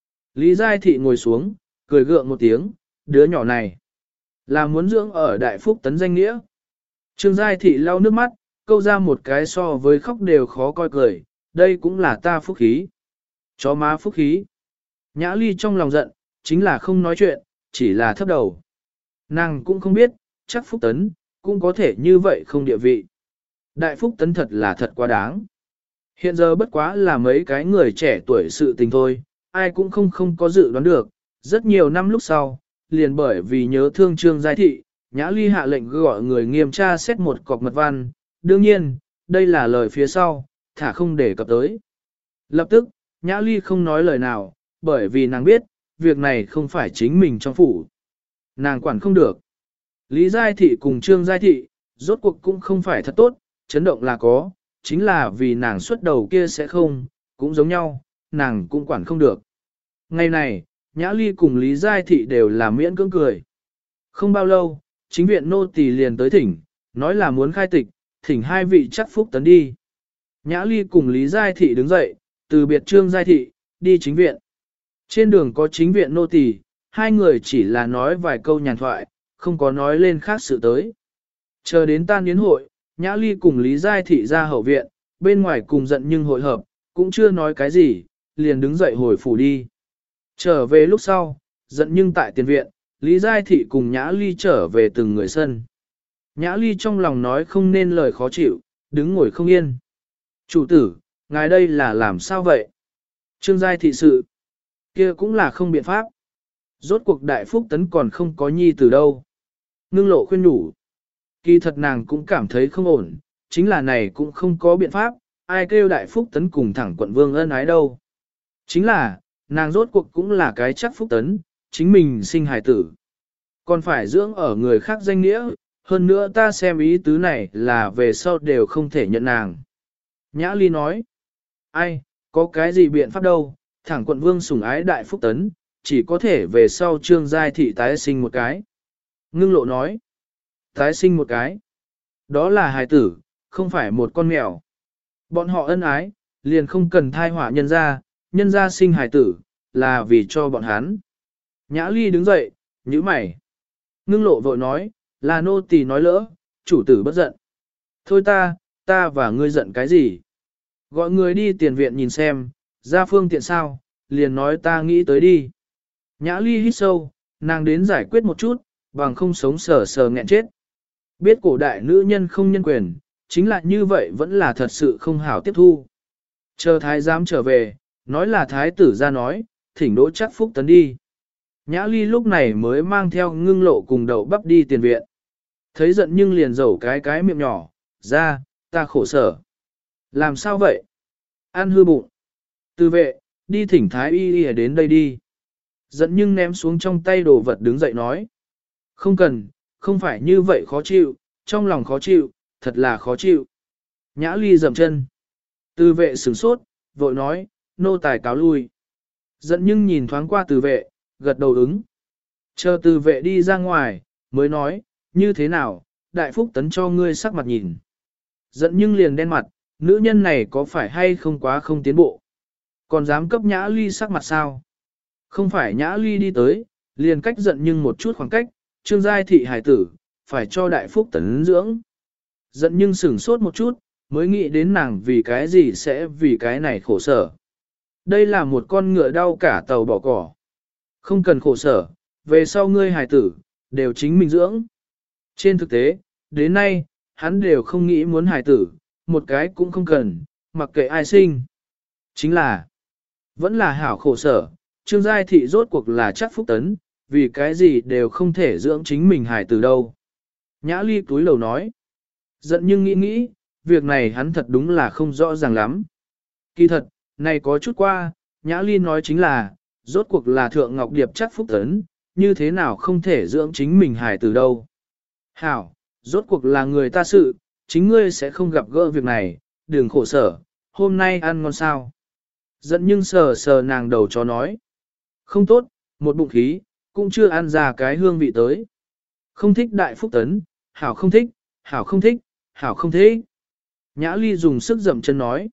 Lý Giai Thị ngồi xuống, cười gượng một tiếng, đứa nhỏ này là muốn dưỡng ở Đại Phúc Tấn danh nghĩa. Trương Giai Thị lau nước mắt, câu ra một cái so với khóc đều khó coi cười, đây cũng là ta phúc khí. Chó má phúc khí. Nhã Ly trong lòng giận, chính là không nói chuyện, chỉ là thấp đầu. Nàng cũng không biết, chắc Phúc Tấn, cũng có thể như vậy không địa vị. Đại Phúc Tấn thật là thật quá đáng. Hiện giờ bất quá là mấy cái người trẻ tuổi sự tình thôi, ai cũng không có dự đoán được. Rất nhiều năm lúc sau, liền bởi vì nhớ thương Trương Giai Thị, Nhã Ly hạ lệnh gọi người nghiêm tra xét một cọc mật văn. Đương nhiên, đây là lời phía sau, thả không để cập tới. Lập tức, Nhã Ly không nói lời nào, bởi vì nàng biết, việc này không phải chính mình trong phủ. Nàng quản không được. Lý Giai Thị cùng Trương Giai Thị, rốt cuộc cũng không phải thật tốt, chấn động là có, chính là vì nàng xuất đầu kia sẽ không, cũng giống nhau, nàng cũng quản không được. Ngày này, Nhã Ly cùng Lý Giai Thị đều là miễn cưỡng cười. Không bao lâu, chính viện nô tỳ liền tới thỉnh, nói là muốn khai tịch, thỉnh 2 vị chắc Phúc Tấn đi. Nhã Ly cùng Lý Giai Thị đứng dậy, từ biệt Trương Giai Thị, đi chính viện. Trên đường có chính viện nô tỳ, 2 người chỉ là nói vài câu nhàn thoại, không có nói lên khác sự tới. Chờ đến tan yến hội, Nhã Ly cùng Lý Giai Thị ra hậu viện, bên ngoài cùng giận nhưng hội hợp, cũng chưa nói cái gì, liền đứng dậy hồi phủ đi. Trở về lúc sau, giận nhưng tại tiền viện, Lý Giai Thị cùng Nhã Ly trở về từng người sân. Nhã Ly trong lòng nói không nên lời khó chịu, đứng ngồi không yên. Chủ tử, ngài đây là làm sao vậy? Trương Giai Thị sự, kia cũng là không biện pháp. Rốt cuộc Đại Phúc Tấn còn không có nhi từ đâu. Ngưng Lộ khuyên nhủ. Kỳ thật nàng cũng cảm thấy không ổn, chính là này cũng không có biện pháp, ai kêu Đại Phúc Tấn cùng thẳng quận vương ân ái đâu. Chính là, nàng rốt cuộc cũng là cái chắc Phúc Tấn, chính mình sinh hài tử. Còn phải dưỡng ở người khác danh nghĩa, hơn nữa ta xem ý tứ này là về sau đều không thể nhận nàng. Nhã Ly nói, ai, có cái gì biện pháp đâu, thẳng quận vương sủng ái Đại Phúc Tấn, chỉ có thể về sau Trương Giai Thị tái sinh một cái. Ngưng Lộ nói, tái sinh một cái, đó là hài tử, không phải một con mèo. Bọn họ ân ái, liền không cần thai họa nhân gia sinh hài tử, là vì cho bọn hắn. Nhã Ly đứng dậy, nhíu mày. Ngưng Lộ vội nói, là nô tỳ nói lỡ, chủ tử bất giận. Thôi ta và ngươi giận cái gì? Gọi người đi tiền viện nhìn xem, ra phương tiện sao, liền nói ta nghĩ tới đi. Nhã Ly hít sâu, nàng đến giải quyết một chút, bằng không sống sờ sờ nghẹn chết. Biết cổ đại nữ nhân không nhân quyền, chính là như vậy vẫn là thật sự không hảo tiếp thu. Chờ thái giám trở về, nói là thái tử ra nói, thỉnh Đỗ chắc Phúc Tấn đi. Nhã Ly lúc này mới mang theo Ngưng Lộ cùng Đậu Bắp đi tiền viện. Thấy giận nhưng liền rầu cái miệng nhỏ, ra, ta khổ sở. Làm sao vậy? Ăn hư bụng. Tư vệ, đi thỉnh thái y đến đây đi. Giận nhưng ném xuống trong tay đồ vật đứng dậy nói. Không cần, không phải như vậy khó chịu, trong lòng khó chịu, thật là khó chịu. Nhã ly dậm chân. Tư vệ sửng sốt, vội nói, nô tài cáo lui. Giận nhưng nhìn thoáng qua tư vệ, gật đầu ứng. Chờ tư vệ đi ra ngoài, mới nói, như thế nào, đại phúc tấn cho ngươi sắc mặt nhìn. Giận nhưng liền đen mặt, nữ nhân này có phải hay không quá không tiến bộ. Còn dám cấp nhã ly sắc mặt sao? Không phải nhã ly đi tới, liền cách giận nhưng một chút khoảng cách, trương giai thị hải tử, phải cho đại phúc tấn dưỡng. Giận nhưng sửng sốt một chút, mới nghĩ đến nàng vì cái gì sẽ vì cái này khổ sở. Đây là một con ngựa đau cả tàu bỏ cỏ. Không cần khổ sở, về sau ngươi hải tử, đều chính mình dưỡng. Trên thực tế, đến nay, hắn đều không nghĩ muốn hải tử, một cái cũng không cần, mặc kệ ai sinh. Chính là, vẫn là hảo khổ sở, trương giai thị rốt cuộc là chắc phúc tấn, vì cái gì đều không thể dưỡng chính mình hải tử đâu. Nhã ly túi lầu nói, giận nhưng nghĩ, việc này hắn thật đúng là không rõ ràng lắm. Kỳ thật, này có chút qua, Nhã ly nói chính là, rốt cuộc là thượng ngọc điệp chắc phúc tấn, như thế nào không thể dưỡng chính mình hải tử đâu. Hảo, rốt cuộc là người ta sự, chính ngươi sẽ không gặp gỡ việc này, đừng khổ sở, hôm nay ăn ngon sao. Giận nhưng sờ sờ nàng đầu chó nói. Không tốt, một bụng khí, cũng chưa ăn ra cái hương vị tới. Không thích đại phúc tấn, hảo không thích, hảo không thích, hảo không thích. Nhã ly dùng sức dậm chân nói.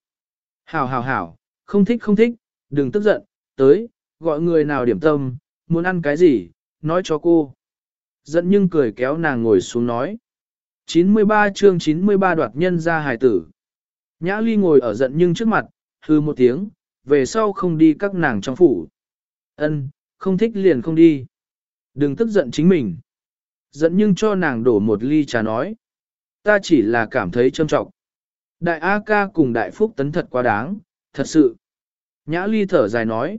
Hảo, không thích, đừng tức giận, tới, gọi người nào điểm tâm, muốn ăn cái gì, nói cho cô. Giận nhưng cười kéo nàng ngồi xuống nói. 93 chương 93 đoạt nhân ra hài tử. Nhã ly ngồi ở giận nhưng trước mặt, hư một tiếng, về sau không đi các nàng trong phủ. Ân, không thích liền không đi. Đừng tức giận chính mình. Giận nhưng cho nàng đổ một ly trà nói. Ta chỉ là cảm thấy trâm trọng. Đại A ca cùng đại phúc tấn thật quá đáng, thật sự. Nhã ly thở dài nói.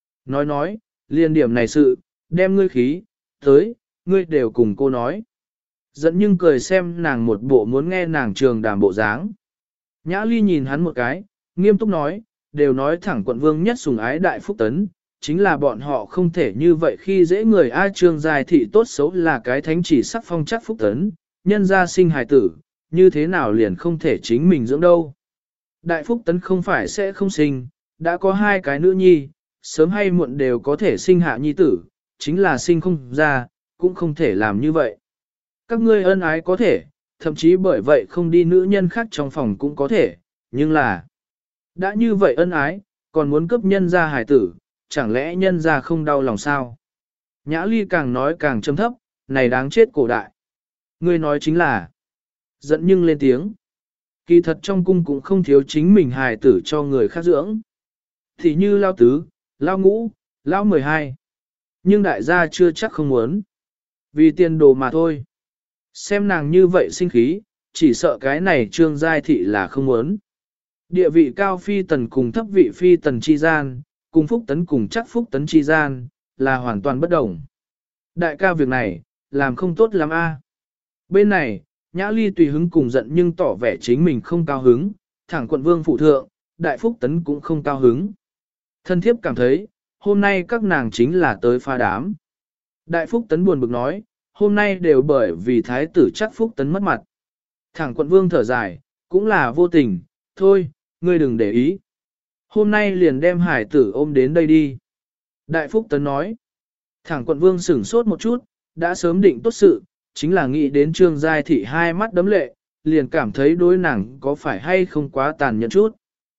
Nói, liền điểm này sự, đem ngươi khí, tới, ngươi đều cùng cô nói. Giận nhưng cười xem nàng một bộ muốn nghe nàng trường đàm bộ dáng. Nhã ly nhìn hắn một cái, nghiêm túc nói, đều nói thẳng quận vương nhất sủng ái đại phúc tấn, chính là bọn họ không thể như vậy khi dễ người A trương dài thị tốt xấu là cái thánh chỉ sắc phong chắc phúc tấn, nhân gia sinh hài tử, như thế nào liền không thể chính mình dưỡng đâu. Đại phúc tấn không phải sẽ không sinh, đã có hai cái nữ nhi, sớm hay muộn đều có thể sinh hạ nhi tử, chính là sinh không ra, cũng không thể làm như vậy. Các ngươi ân ái có thể, thậm chí bởi vậy không đi nữ nhân khác trong phòng cũng có thể, nhưng là đã như vậy ân ái, còn muốn cướp nhân ra hài tử, chẳng lẽ nhân ra không đau lòng sao? Nhã ly càng nói càng trầm thấp, này đáng chết cổ đại. Ngươi nói chính là, giận nhưng lên tiếng. Kỳ thật trong cung cũng không thiếu chính mình hài tử cho người khác dưỡng. Thì như lao tứ, lao ngũ, lao 12. Nhưng đại gia chưa chắc không muốn. Vì tiền đồ mà thôi. Xem nàng như vậy sinh khí, chỉ sợ cái này trương giai thị là không muốn. Địa vị cao phi tần cùng thấp vị phi tần chi gian, cùng phúc tấn cùng chắc phúc tấn chi gian, là hoàn toàn bất đồng. Đại ca việc này, làm không tốt lắm a. Bên này, Nhã ly tùy hứng cùng giận nhưng tỏ vẻ chính mình không cao hứng, thẳng quận vương phụ thượng, đại phúc tấn cũng không cao hứng. Thân thiếp cảm thấy, hôm nay các nàng chính là tới pha đám. Đại phúc tấn buồn bực nói, hôm nay đều bởi vì thái tử chắc phúc tấn mất mặt. Thẳng quận vương thở dài, cũng là vô tình, thôi, ngươi đừng để ý. Hôm nay liền đem hải tử ôm đến đây đi. Đại phúc tấn nói, thẳng quận vương sửng sốt một chút, đã sớm định tốt sự, chính là nghĩ đến trương giai thị hai mắt đấm lệ, liền cảm thấy đối nàng có phải hay không quá tàn nhẫn chút.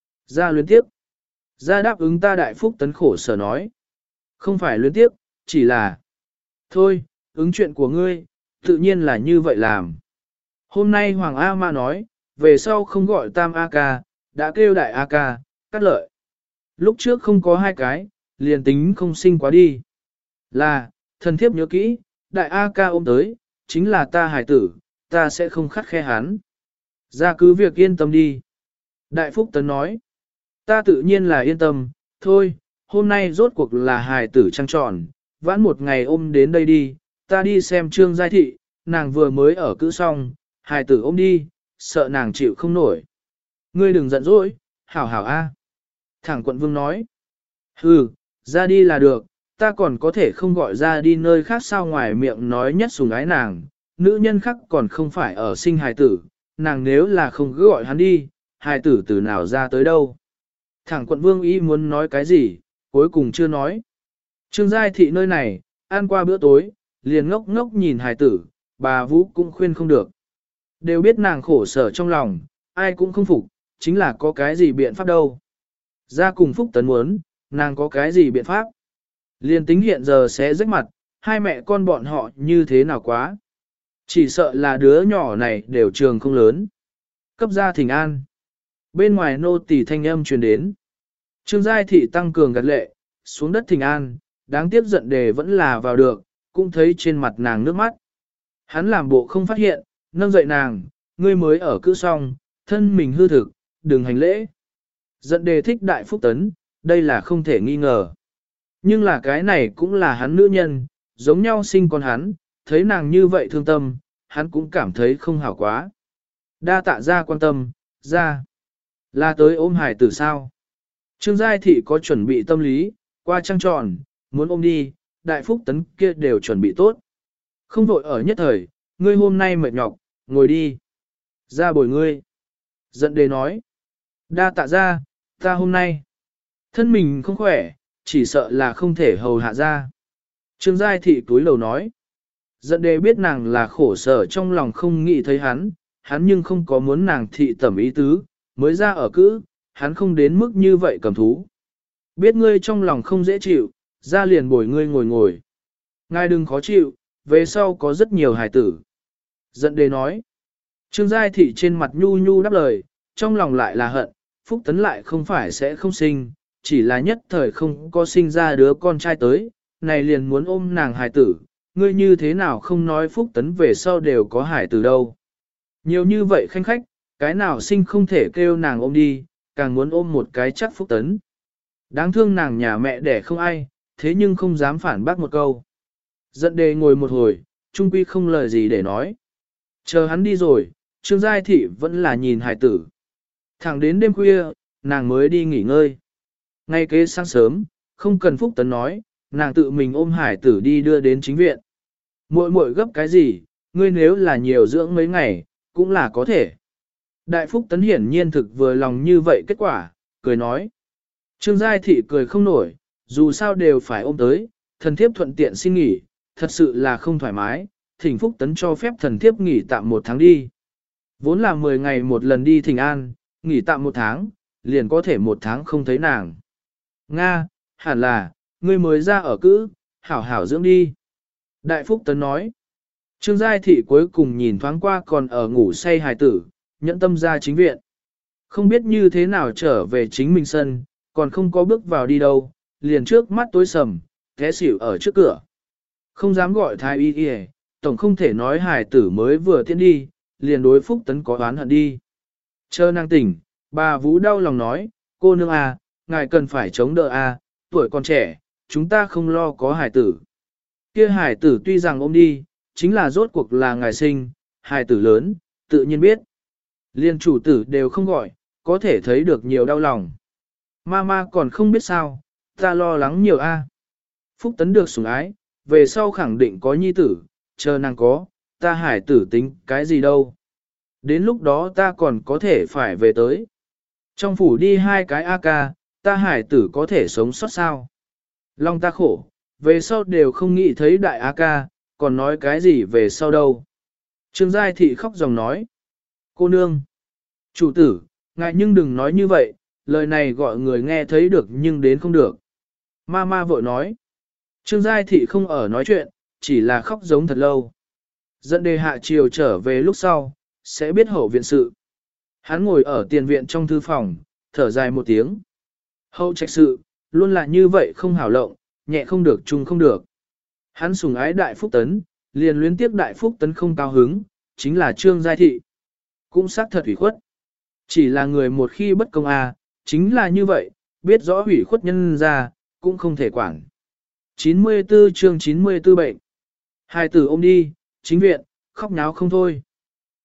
Ra luyến tiếp. Ra đáp ứng ta đại phúc tấn khổ sở nói. Không phải luyến tiếp, chỉ là thôi, ứng chuyện của ngươi, tự nhiên là như vậy làm. Hôm nay Hoàng A Ma nói, về sau không gọi Tam A Ca, đã kêu Đại A Ca, cắt lợi. Lúc trước không có hai cái, liền tính không sinh quá đi. Là, thần thiếp nhớ kỹ, Đại A Ca ôm tới, chính là ta hài tử, ta sẽ không khắt khe hắn. Ra cứ việc yên tâm đi. Đại Phúc Tấn nói, ta tự nhiên là yên tâm, thôi, hôm nay rốt cuộc là hài tử trăng tròn, vãn một ngày ôm đến đây đi, ta đi xem trương giai thị, nàng vừa mới ở cữ xong, hài tử ôm đi, sợ nàng chịu không nổi. Ngươi đừng giận dỗi, hảo hảo a. Thẳng quận vương nói. Hừ, ra đi là được, ta còn có thể không gọi ra đi nơi khác sao ngoài miệng nói nhất sủng ái nàng, nữ nhân khác còn không phải ở sinh hài tử, nàng nếu là không cứ gọi hắn đi, hài tử từ nào ra tới đâu. Thẳng quận vương ý muốn nói cái gì, cuối cùng chưa nói. Trương Giai Thị nơi này, ăn qua bữa tối, liền ngốc ngốc nhìn hài tử, bà Vũ cũng khuyên không được. Đều biết nàng khổ sở trong lòng, ai cũng không phục, chính là có cái gì biện pháp đâu. Ra cùng Phúc Tấn muốn, nàng có cái gì biện pháp. Liền tính hiện giờ sẽ rách mặt, hai mẹ con bọn họ như thế nào quá. Chỉ sợ là đứa nhỏ này đều trường không lớn. Cấp ra thỉnh an. Bên ngoài nô tỳ thanh âm truyền đến. Trương Giai Thị tăng cường gật lệ, xuống đất thỉnh an, đáng tiếc giận đề vẫn là vào được, cũng thấy trên mặt nàng nước mắt. Hắn làm bộ không phát hiện, nâng dậy nàng, ngươi mới ở cữ xong, thân mình hư thực, đừng hành lễ. Giận đề thích Đại Phúc Tấn, đây là không thể nghi ngờ. Nhưng là cái này cũng là hắn nữ nhân, giống nhau sinh con hắn, thấy nàng như vậy thương tâm, hắn cũng cảm thấy không hảo quá. Đa tạ ra quan tâm, ra. Là tới ôm hải tử sao? Trương Giai Thị có chuẩn bị tâm lý, qua trăng tròn, muốn ôm đi, Đại Phúc Tấn kia đều chuẩn bị tốt. Không vội ở nhất thời, ngươi hôm nay mệt nhọc, ngồi đi. Ra bồi ngươi. Giận đề nói. Đa tạ ra, ta hôm nay. Thân mình không khỏe, chỉ sợ là không thể hầu hạ ra. Trương Giai Thị túi lầu nói. Giận đề biết nàng là khổ sở trong lòng không nghĩ thấy hắn nhưng không có muốn nàng thị tẩm ý tứ, mới ra ở cữ, hắn không đến mức như vậy cầm thú. Biết ngươi trong lòng không dễ chịu, ra liền bồi ngươi ngồi. Ngài đừng khó chịu, về sau có rất nhiều hài tử. Giận đề nói. Trương Giai Thị trên mặt nhu nhu đáp lời, trong lòng lại là hận, Phúc Tấn lại không phải sẽ không sinh, chỉ là nhất thời không có sinh ra đứa con trai tới, này liền muốn ôm nàng hài tử, ngươi như thế nào không nói Phúc Tấn về sau đều có hài tử đâu. Nhiều như vậy khanh khách, cái nào sinh không thể kêu nàng ôm đi, càng muốn ôm một cái chắc Phúc Tấn. Đáng thương nàng nhà mẹ đẻ không ai, thế nhưng không dám phản bác một câu. Giận đề ngồi một hồi, trung quy không lời gì để nói. Chờ hắn đi rồi, Trương Giai Thị vẫn là nhìn hài tử. Thẳng đến đêm khuya, nàng mới đi nghỉ ngơi. Ngay kế sáng sớm, không cần Phúc Tấn nói, nàng tự mình ôm hải tử đi đưa đến chính viện. Muội gấp cái gì, ngươi nếu là nhiều dưỡng mấy ngày, cũng là có thể. Đại Phúc Tấn hiển nhiên thực vừa lòng như vậy kết quả, cười nói. Trương Giai Thị cười không nổi, dù sao đều phải ôm tới, thần thiếp thuận tiện xin nghỉ, thật sự là không thoải mái, thỉnh Phúc Tấn cho phép thần thiếp nghỉ tạm 1 tháng đi. Vốn là 10 ngày một lần đi thỉnh an, nghỉ tạm 1 tháng, liền có thể 1 tháng không thấy nàng. Nga, hẳn là, ngươi mới ra ở cữ, hảo hảo dưỡng đi. Đại Phúc Tấn nói. Trương Giai Thị cuối cùng nhìn thoáng qua còn ở ngủ say hài tử, nhẫn tâm ra chính viện. Không biết như thế nào trở về chính mình sân, còn không có bước vào đi đâu, liền trước mắt tối sầm, té xỉu ở trước cửa. Không dám gọi thái y y, tổng không thể nói hài tử mới vừa tiến đi, liền đối Phúc Tấn có oán hận đi. Chờ nàng tỉnh, bà Vũ đau lòng nói, cô nương à, ngài cần phải chống đỡ à, tuổi còn trẻ, chúng ta không lo có hài tử. Kia hài tử tuy rằng ôm đi, chính là rốt cuộc là ngài sinh, hài tử lớn, tự nhiên biết. Liên chủ tử đều không gọi, có thể thấy được nhiều đau lòng. Mama còn không biết sao, ta lo lắng nhiều a. Phúc Tấn được sủng ái, về sau khẳng định có nhi tử, chờ nàng có, ta hải tử tính cái gì đâu. Đến lúc đó ta còn có thể phải về tới. Trong phủ đi 2 cái AK, ta hải tử có thể sống sót sao. Long ta khổ, về sau đều không nghĩ thấy đại AK, còn nói cái gì về sau đâu. Trương Giai Thị khóc dòng nói. Cô nương, chủ tử, ngại nhưng đừng nói như vậy, lời này gọi người nghe thấy được nhưng đến không được. Mama vội nói. Trương Giai Thị không ở nói chuyện, chỉ là khóc giống thật lâu. Dẫn đề hạ chiều trở về lúc sau, sẽ biết hậu viện sự. Hắn ngồi ở tiền viện trong thư phòng, thở dài một tiếng. Hậu trạch sự, luôn là như vậy không hảo lộng, nhẹ không được chung không được. Hắn sủng ái Đại Phúc Tấn, liền luyến tiếp Đại Phúc Tấn không cao hứng, chính là Trương Giai Thị. Cũng xác thật ủy khuất. Chỉ là người một khi bất công chính là như vậy, biết rõ ủy khuất nhân ra, cũng không thể quản. 94 chương 94 bệnh. Hai tử ôm đi, chính viện, khóc náo không thôi.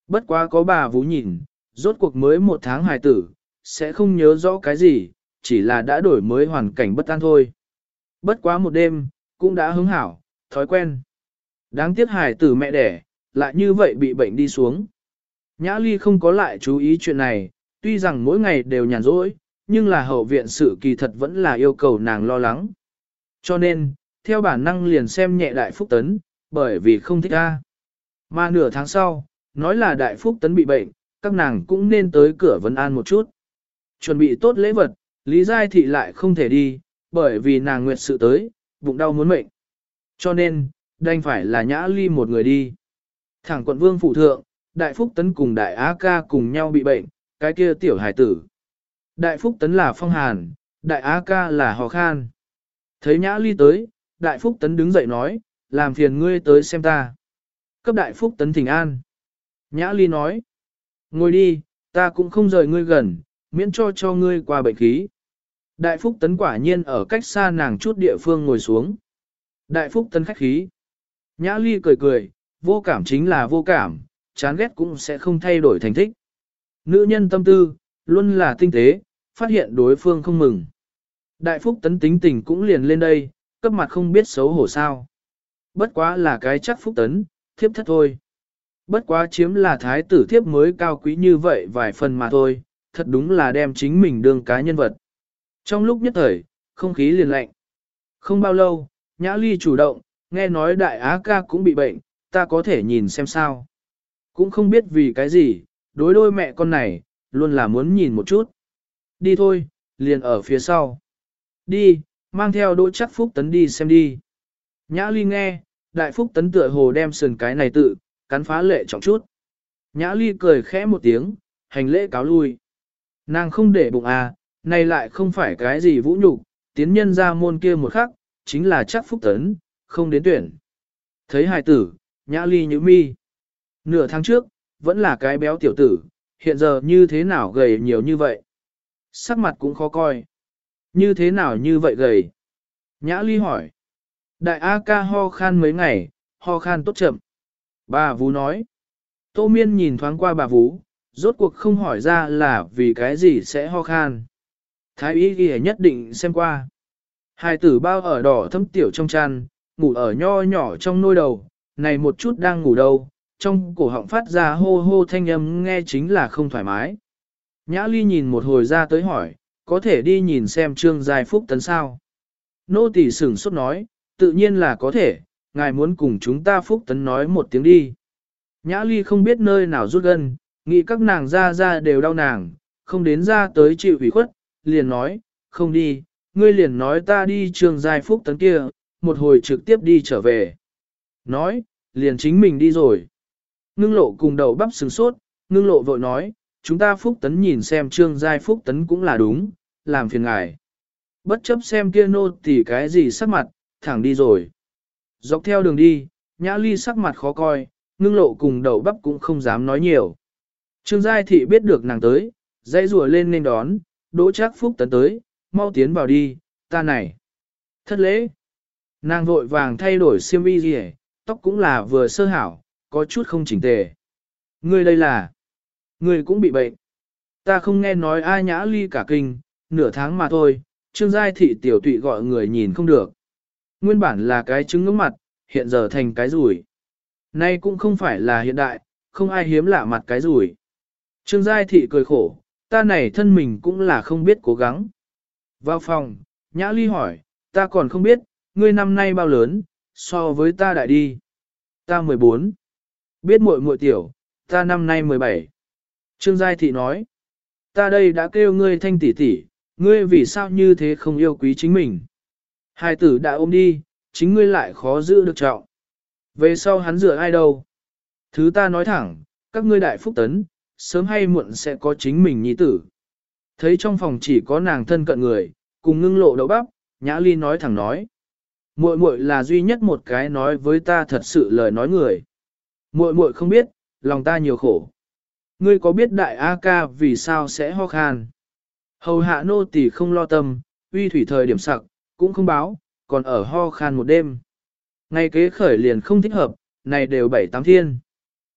Bất quá có bà Vũ nhìn, rốt cuộc mới 1 tháng hài tử, sẽ không nhớ rõ cái gì, chỉ là đã đổi mới hoàn cảnh bất an thôi. Bất quá một đêm, cũng đã hứng hảo, thói quen. Đáng tiếc hài tử mẹ đẻ, lại như vậy bị bệnh đi xuống. Nhã Ly không có lại chú ý chuyện này, tuy rằng mỗi ngày đều nhàn rỗi, nhưng là hậu viện sự kỳ thật vẫn là yêu cầu nàng lo lắng. Cho nên, theo bản năng liền xem nhẹ Đại Phúc Tấn, bởi vì không thích a. Mà nửa tháng sau, nói là Đại Phúc Tấn bị bệnh, các nàng cũng nên tới cửa vấn an một chút. Chuẩn bị tốt lễ vật, Lý Giai Thị lại không thể đi, bởi vì nàng nguyệt sự tới, bụng đau muốn mệnh. Cho nên, đành phải là Nhã Ly một người đi. Thẳng quận vương phụ thượng, Đại Phúc Tấn cùng Đại Á Ca cùng nhau bị bệnh, cái kia tiểu hải tử. Đại Phúc Tấn là phong hàn, Đại Á Ca là hò khan. Thấy Nhã Ly tới, Đại Phúc Tấn đứng dậy nói, làm phiền ngươi tới xem ta. Cấp Đại Phúc Tấn thỉnh an. Nhã Ly nói, ngồi đi, ta cũng không rời ngươi gần, miễn cho ngươi qua bệnh khí. Đại Phúc Tấn quả nhiên ở cách xa nàng chút địa phương ngồi xuống. Đại Phúc Tấn khách khí. Nhã Ly cười cười, vô cảm chính là vô cảm, chán ghét cũng sẽ không thay đổi thành thích. Nữ nhân tâm tư, luôn là tinh tế, phát hiện đối phương không mừng. Đại Phúc Tấn tính tình cũng liền lên đây, cấp mặt không biết xấu hổ sao. Bất quá là cái chắc Phúc Tấn, thiếp thất thôi. Bất quá chiếm là thái tử thiếp mới cao quý như vậy vài phần mà thôi, thật đúng là đem chính mình đương cá nhân vật. Trong lúc nhất thời, không khí liền lạnh. Không bao lâu, Nhã Ly chủ động, nghe nói Đại Á Ca cũng bị bệnh, ta có thể nhìn xem sao. Cũng không biết vì cái gì, đối đôi mẹ con này, luôn là muốn nhìn một chút. Đi thôi, liền ở phía sau. Đi, mang theo Đỗ Chắc Phúc Tấn đi xem đi. Nhã Ly nghe, Đại Phúc Tấn tựa hồ đem sườn cái này tự, cắn phá lệ trọng chút. Nhã Ly cười khẽ một tiếng, hành lễ cáo lui. Nàng không để bụng à, này lại không phải cái gì vũ nhục, tiến nhân ra môn kia một khắc, chính là Chắc Phúc Tấn, không đến tuyển. Thấy hài tử, Nhã Ly nhíu mi. Nửa tháng trước, vẫn là cái béo tiểu tử, hiện giờ như thế nào gầy nhiều như vậy. Sắc mặt cũng khó coi. Như thế nào như vậy gầy? Nhã Ly hỏi. Đại A Ca ho khan mấy ngày, ho khan tốt chậm. Bà Vú nói. Tô Miên nhìn thoáng qua bà Vú, rốt cuộc không hỏi ra là vì cái gì sẽ ho khan. Thái y ghi nhất định xem qua. Hài tử bao ở đỏ thấm tiểu trong chăn, ngủ ở nho nhỏ trong nôi đầu, này một chút đang ngủ đâu, trong cổ họng phát ra hô hô thanh âm nghe chính là không thoải mái. Nhã Ly nhìn một hồi ra tới hỏi, có thể đi nhìn xem Trương Giai Phúc Tấn sao? Nô tỳ sửng sốt nói, tự nhiên là có thể, ngài muốn cùng chúng ta Phúc Tấn nói một tiếng đi. Nhã Ly không biết nơi nào rút gân, nghĩ các nàng ra đều đau nàng, không đến ra tới chịu ủy khuất, liền nói, không đi, ngươi liền nói ta đi Trương Giai Phúc Tấn kia, một hồi trực tiếp đi trở về. Nói, liền chính mình đi rồi. Ngưng lộ cùng đầu bắp sừng sốt, ngưng lộ vội nói, chúng ta Phúc Tấn nhìn xem Trương Giai Phúc Tấn cũng là đúng, làm phiền ngài. Bất chấp xem kia nô tỉ cái gì sắc mặt, thẳng đi rồi. Dọc theo đường đi, Nhã Ly sắc mặt khó coi, ngưng lộ cùng đầu bắp cũng không dám nói nhiều. Trương Giai Thị biết được nàng tới, dây rùa lên nên đón, Đỗ Trác Phúc Tấn tới, mau tiến vào đi, ta này. Thất lễ. Nàng vội vàng thay đổi xiêm y gì tóc cũng là vừa sơ hảo, có chút không chỉnh tề. Ngươi đây là, ngươi cũng bị bệnh. Ta không nghe nói ai. Nhã Ly cả kinh, nửa tháng mà thôi, Trương Giai Thị tiểu tụy gọi người nhìn không được. Nguyên bản là cái trứng ngưỡng mặt, hiện giờ thành cái rủi. Nay cũng không phải là hiện đại, không ai hiếm lạ mặt cái rủi. Trương Giai Thị cười khổ, ta này thân mình cũng là không biết cố gắng. Vào phòng, Nhã Ly hỏi, ta còn không biết, ngươi năm nay bao lớn, so với ta đại đi. Ta 14. Biết muội muội tiểu, ta năm nay 17. Trương Giai Thị nói, ta đây đã kêu ngươi thanh tỷ tỷ, ngươi vì sao như thế không yêu quý chính mình. Hai tử đã ôm đi, chính ngươi lại khó giữ được trọng. Về sau hắn rửa ai đâu. Thứ ta nói thẳng, các ngươi đại Phúc Tấn, sớm hay muộn sẽ có chính mình nhi tử. Thấy trong phòng chỉ có nàng thân cận người, cùng ngưng lộ đậu bắp, Nhã Ly nói thẳng nói. Muội muội là duy nhất một cái nói với ta thật sự lời nói người. Muội muội không biết, lòng ta nhiều khổ. Ngươi có biết đại A Ca vì sao sẽ ho khan? Hầu hạ nô tỳ không lo tâm, uy thủy thời điểm sặc, cũng không báo, còn ở ho khan một đêm. Ngày kế khởi liền không thích hợp, này đều 7-8 thiên.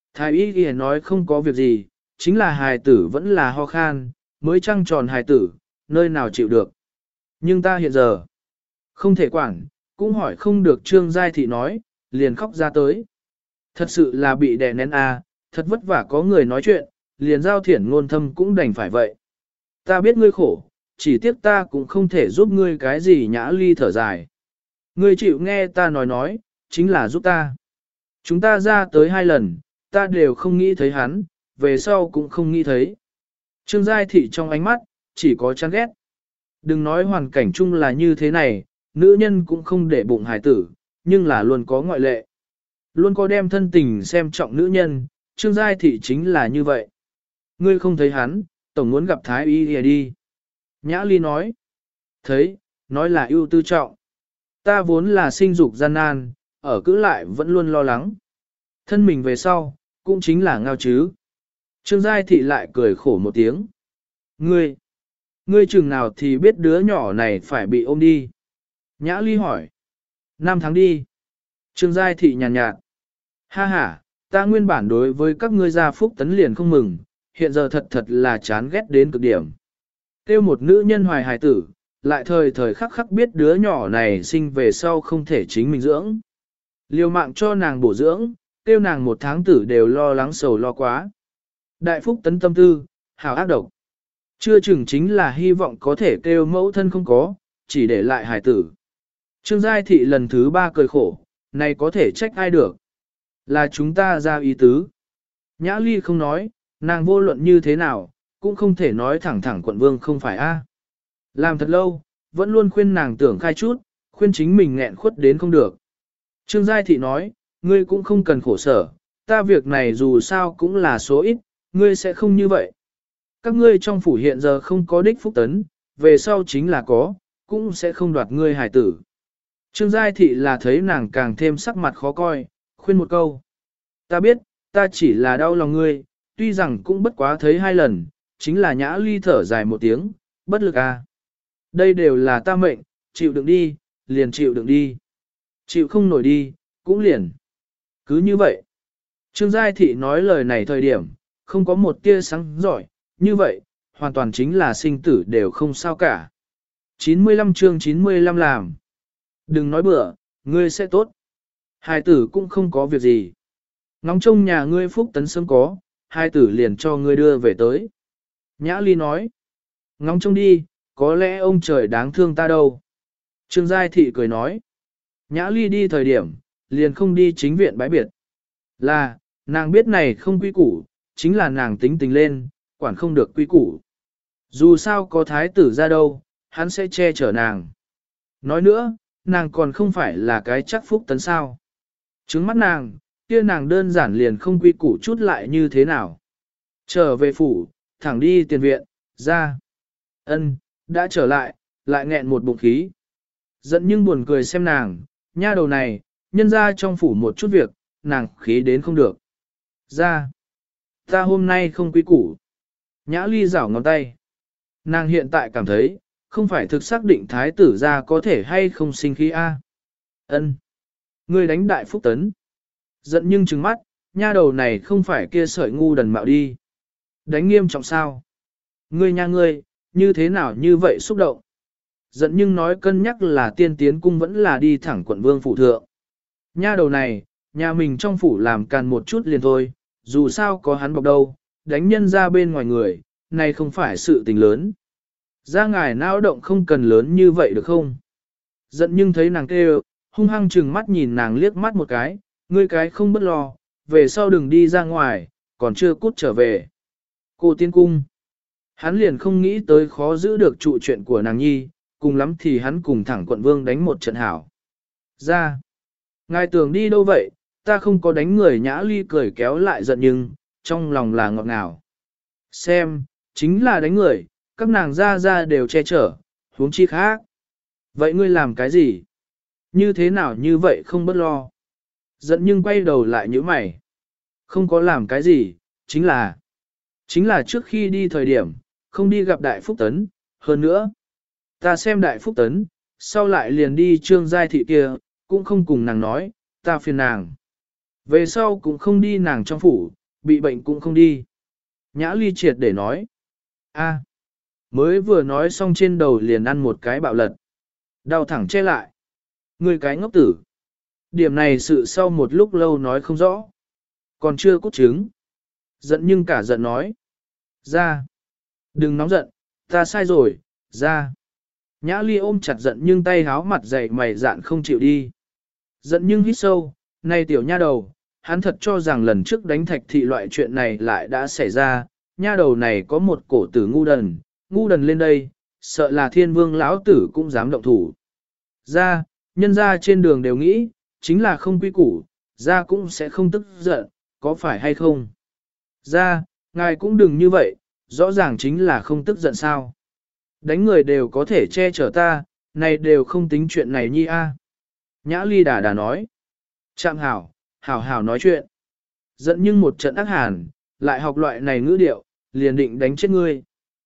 Thái y ghi nói không có việc gì, chính là hài tử vẫn là ho khan, mới trăng tròn hài tử, nơi nào chịu được. Nhưng ta hiện giờ, không thể quản, cũng hỏi không được Trương Giai Thị nói, liền khóc ra tới. Thật sự là bị đè nén à, thật vất vả có người nói chuyện, liền giao thiển ngôn thâm cũng đành phải vậy. Ta biết ngươi khổ, chỉ tiếc ta cũng không thể giúp ngươi cái gì. Nhã Ly thở dài. Ngươi chịu nghe ta nói, chính là giúp ta. Chúng ta ra tới 2 lần, ta đều không nghĩ thấy hắn, về sau cũng không nghĩ thấy. Trương Giai Thị trong ánh mắt, chỉ có chán ghét. Đừng nói hoàn cảnh chung là như thế này, nữ nhân cũng không để bụng hài tử, nhưng là luôn có ngoại lệ. Luôn có đem thân tình xem trọng nữ nhân, Trương Giai Thị chính là như vậy. Ngươi không thấy hắn, tổng muốn gặp Thái Y đi. Nhã Ly nói. Thấy, nói là ưu tư trọng. Ta vốn là sinh dục gian nan, ở cữ lại vẫn luôn lo lắng. Thân mình về sau, cũng chính là ngao chứ. Trương Giai Thị lại cười khổ một tiếng. Ngươi chừng nào thì biết đứa nhỏ này phải bị ôm đi. Nhã Ly hỏi. 5 tháng đi. Trương Giai Thị nhàn nhạt. Ha ha, ta nguyên bản đối với các ngươi gia phúc tấn liền không mừng, hiện giờ thật là chán ghét đến cực điểm. Kêu một nữ nhân hoài hài tử, lại thời thời khắc khắc biết đứa nhỏ này sinh về sau không thể chính mình dưỡng. Liều mạng cho nàng bổ dưỡng, kêu nàng 1 tháng tử đều lo lắng sầu lo quá. Đại phúc tấn tâm tư, hào ác độc. Chưa chừng chính là hy vọng có thể kêu mẫu thân không có, chỉ để lại hài tử. Trương Giai Thị lần thứ 3 cười khổ, này có thể trách ai được. Là chúng ta ra ý tứ. Nhã Ly không nói, nàng vô luận như thế nào, cũng không thể nói thẳng quận vương không phải a. Làm thật lâu, vẫn luôn khuyên nàng tưởng khai chút, khuyên chính mình nghẹn khuất đến không được. Trương Giai Thị nói, ngươi cũng không cần khổ sở, ta việc này dù sao cũng là số ít, ngươi sẽ không như vậy. Các ngươi trong phủ hiện giờ không có đích phúc tấn, về sau chính là có, cũng sẽ không đoạt ngươi hài tử. Trương Giai Thị là thấy nàng càng thêm sắc mặt khó coi, khuyên một câu. Ta biết, ta chỉ là đau lòng ngươi, tuy rằng cũng bất quá thấy 2 lần, chính là Nhã Ly thở dài một tiếng, bất lực à. Đây đều là ta mệnh, chịu đựng đi, liền chịu đựng đi. Chịu không nổi đi, cũng liền. Cứ như vậy. Trương Giai Thị nói lời này thời điểm, không có một tia sáng giỏi, như vậy, hoàn toàn chính là sinh tử đều không sao cả. 95 chương 95 làm. Đừng nói bừa, ngươi sẽ tốt. Hài tử cũng không có việc gì. Ngóng trông nhà ngươi phúc tấn sớm có, hai tử liền cho ngươi đưa về tới. Nhã Ly nói. Ngóng trông đi, có lẽ ông trời đáng thương ta đâu. Trương Giai Thị cười nói. Nhã Ly đi thời điểm, liền không đi chính viện bái biệt. Là, nàng biết này không quy củ, chính là nàng tính tình lên, quản không được quy củ. Dù sao có thái tử ra đâu, hắn sẽ che chở nàng. Nói nữa, nàng còn không phải là cái chắc phúc tấn sao. Trứng mắt nàng, kia nàng đơn giản liền không quy củ chút lại như thế nào. Trở về phủ, thẳng đi tiền viện, ra. Ân, đã trở lại nghẹn một bụng khí. Giận nhưng buồn cười xem nàng, nha đầu này, nhân ra trong phủ một chút việc, nàng khí đến không được. Ra. Ta hôm nay không quy củ. Nhã Ly rảo ngón tay. Nàng hiện tại cảm thấy, không phải thực xác định thái tử ra có thể hay không sinh khí a. Ân, ngươi đánh đại phúc tấn. Giận nhưng trừng mắt, nha đầu này không phải kia sợi ngu đần mạo đi. Đánh nghiêm trọng sao? Ngươi nha ngươi, như thế nào như vậy xúc động? Giận nhưng nói cân nhắc là tiên tiến cung vẫn là đi thẳng quận vương phủ thượng. Nha đầu này, nhà mình trong phủ làm càn một chút liền thôi, dù sao có hắn bọc đâu, đánh nhân ra bên ngoài người, này không phải sự tình lớn. Ra ngài não động không cần lớn như vậy được không? Giận nhưng thấy nàng kêu, hung hăng chừng mắt nhìn nàng liếc mắt một cái, ngươi cái không bất lo, về sau đừng đi ra ngoài, còn chưa cút trở về. Cô tiên cung. Hắn liền không nghĩ tới khó giữ được trụ chuyện của nàng nhi, cùng lắm thì hắn cùng thẳng quận vương đánh một trận hảo. Ra. Ngài tưởng đi đâu vậy, ta không có đánh người. Nhã Ly cười kéo lại giận nhưng, trong lòng là ngọt ngào. Xem, chính là đánh người, các nàng ra đều che chở, huống chi khác. Vậy ngươi làm cái gì? Như thế nào như vậy không bất lo? Giận nhưng quay đầu lại như mày. Không có làm cái gì, chính là trước khi đi thời điểm, không đi gặp Đại Phúc Tấn, hơn nữa. Ta xem Đại Phúc Tấn, sau lại liền đi Trương Giai Thị kia, cũng không cùng nàng nói, ta phiền nàng. Về sau cũng không đi nàng trong phủ, bị bệnh cũng không đi. Nhã Ly triệt để nói. A, mới vừa nói xong trên đầu liền ăn một cái bạo lật. Đau thẳng che lại. Người cái ngốc tử. Điểm này sự sau một lúc lâu nói không rõ. Còn chưa cút trứng. Giận nhưng cả giận nói. Ra. Đừng nóng giận, ta sai rồi, ra. Nhã Ly ôm chặt giận nhưng tay háo mặt dày mày dạn không chịu đi. Giận nhưng hít sâu, này tiểu nha đầu, hắn thật cho rằng lần trước đánh thạch thị loại chuyện này lại đã xảy ra, nha đầu này có một cổ tử ngu đần lên đây, sợ là thiên vương lão tử cũng dám động thủ. Ra, nhân ra trên đường đều nghĩ, chính là không quy củ, ra cũng sẽ không tức giận, có phải hay không? Ra, ngài cũng đừng như vậy, rõ ràng chính là không tức giận sao. Đánh người đều có thể che chở ta, này đều không tính chuyện này nhi a. Nhã Ly đà nói. Chạm hảo nói chuyện. Giận nhưng một trận ác hàn, lại học loại này ngữ điệu, liền định đánh chết ngươi.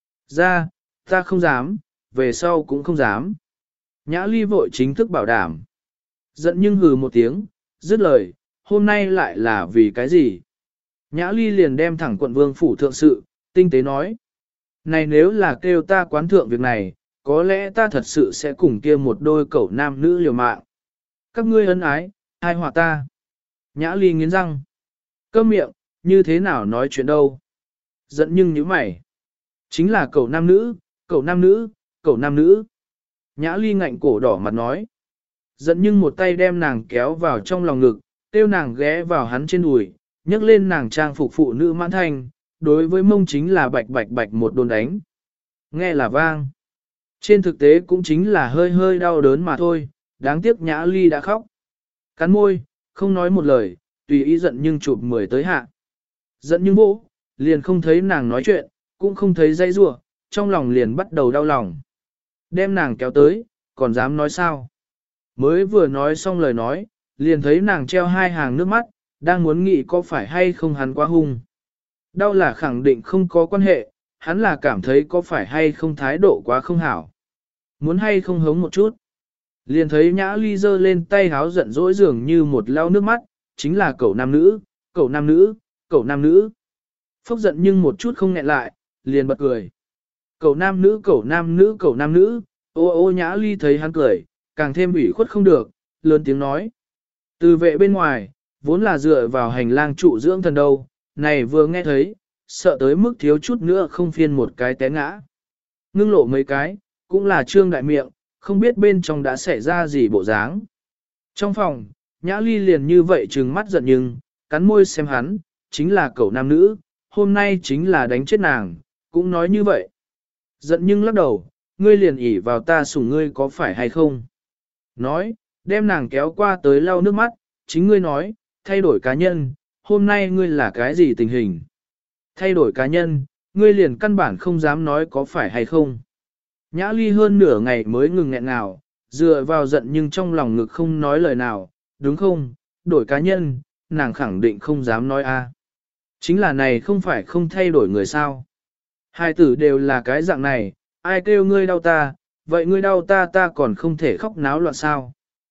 Ra, ta không dám, về sau cũng không dám. Nhã Ly vội chính thức bảo đảm. Giận nhưng hừ một tiếng, dứt lời, hôm nay lại là vì cái gì? Nhã Ly liền đem thẳng quận vương phủ thượng sự, tinh tế nói. Này nếu là kêu ta quán thượng việc này, có lẽ ta thật sự sẽ cùng kia một đôi cẩu nam nữ liều mạng. Các ngươi ân ái, hai hòa ta. Nhã Ly nghiến răng. Câm miệng, như thế nào nói chuyện đâu. Giận nhưng như mày. Chính là cẩu nam nữ, cẩu nam nữ, cẩu nam nữ. Nhã Ly ngạnh cổ đỏ mặt nói. Giận nhưng một tay đem nàng kéo vào trong lòng ngực, tiêu nàng ghé vào hắn trên đùi, nhấc lên nàng trang phục phụ nữ mãn thanh, đối với mông chính là bạch bạch bạch một đồn đánh. Nghe là vang. Trên thực tế cũng chính là hơi hơi đau đớn mà thôi, đáng tiếc Nhã Ly đã khóc. Cắn môi, không nói một lời, tùy ý giận nhưng chụp 10 tới hạ. Giận nhưng vỗ, liền không thấy nàng nói chuyện, cũng không thấy dây rủa, trong lòng liền bắt đầu đau lòng. Đem nàng kéo tới, còn dám nói sao? Mới vừa nói xong lời nói, liền thấy nàng treo hai hàng nước mắt, đang muốn nghĩ có phải hay không hắn quá hung. Đau là khẳng định không có quan hệ, hắn là cảm thấy có phải hay không thái độ quá không hảo. Muốn hay không hống một chút. Liền thấy Nhã Ly giơ lên tay háo giận dỗi dường như một lau nước mắt, chính là cậu nam nữ, cậu nam nữ, cậu nam nữ. Phốc giận nhưng một chút không nghẹn lại, liền bật cười. Cậu nam nữ, cậu nam nữ, cậu nam nữ, ô ô Nhã Ly thấy hắn cười, càng thêm ủy khuất không được, lớn tiếng nói. Từ vệ bên ngoài, vốn là dựa vào hành lang trụ dưỡng thần đâu, này vừa nghe thấy, sợ tới mức thiếu chút nữa không phiên một cái té ngã. Ngưng lộ mấy cái, cũng là trương đại miệng, không biết bên trong đã xảy ra gì bộ dáng. Trong phòng, Nhã Ly liền như vậy trừng mắt giận nhưng, cắn môi xem hắn, chính là cậu nam nữ, hôm nay chính là đánh chết nàng, cũng nói như vậy. Giận nhưng lắc đầu, ngươi liền ỉ vào ta sủng ngươi có phải hay không? Nói, đem nàng kéo qua tới lau nước mắt, chính ngươi nói, thay đổi cá nhân, hôm nay ngươi là cái gì tình hình? Thay đổi cá nhân, ngươi liền căn bản không dám nói có phải hay không? Nhã Ly hơn nửa ngày mới ngừng nghẹn nào, dựa vào giận nhưng trong lòng ngực không nói lời nào, đúng không? Đổi cá nhân, nàng khẳng định không dám nói a. Chính là này không phải không thay đổi người sao? Hai tử đều là cái dạng này, ai kêu ngươi đau ta, vậy ngươi đau ta ta còn không thể khóc náo loạn sao?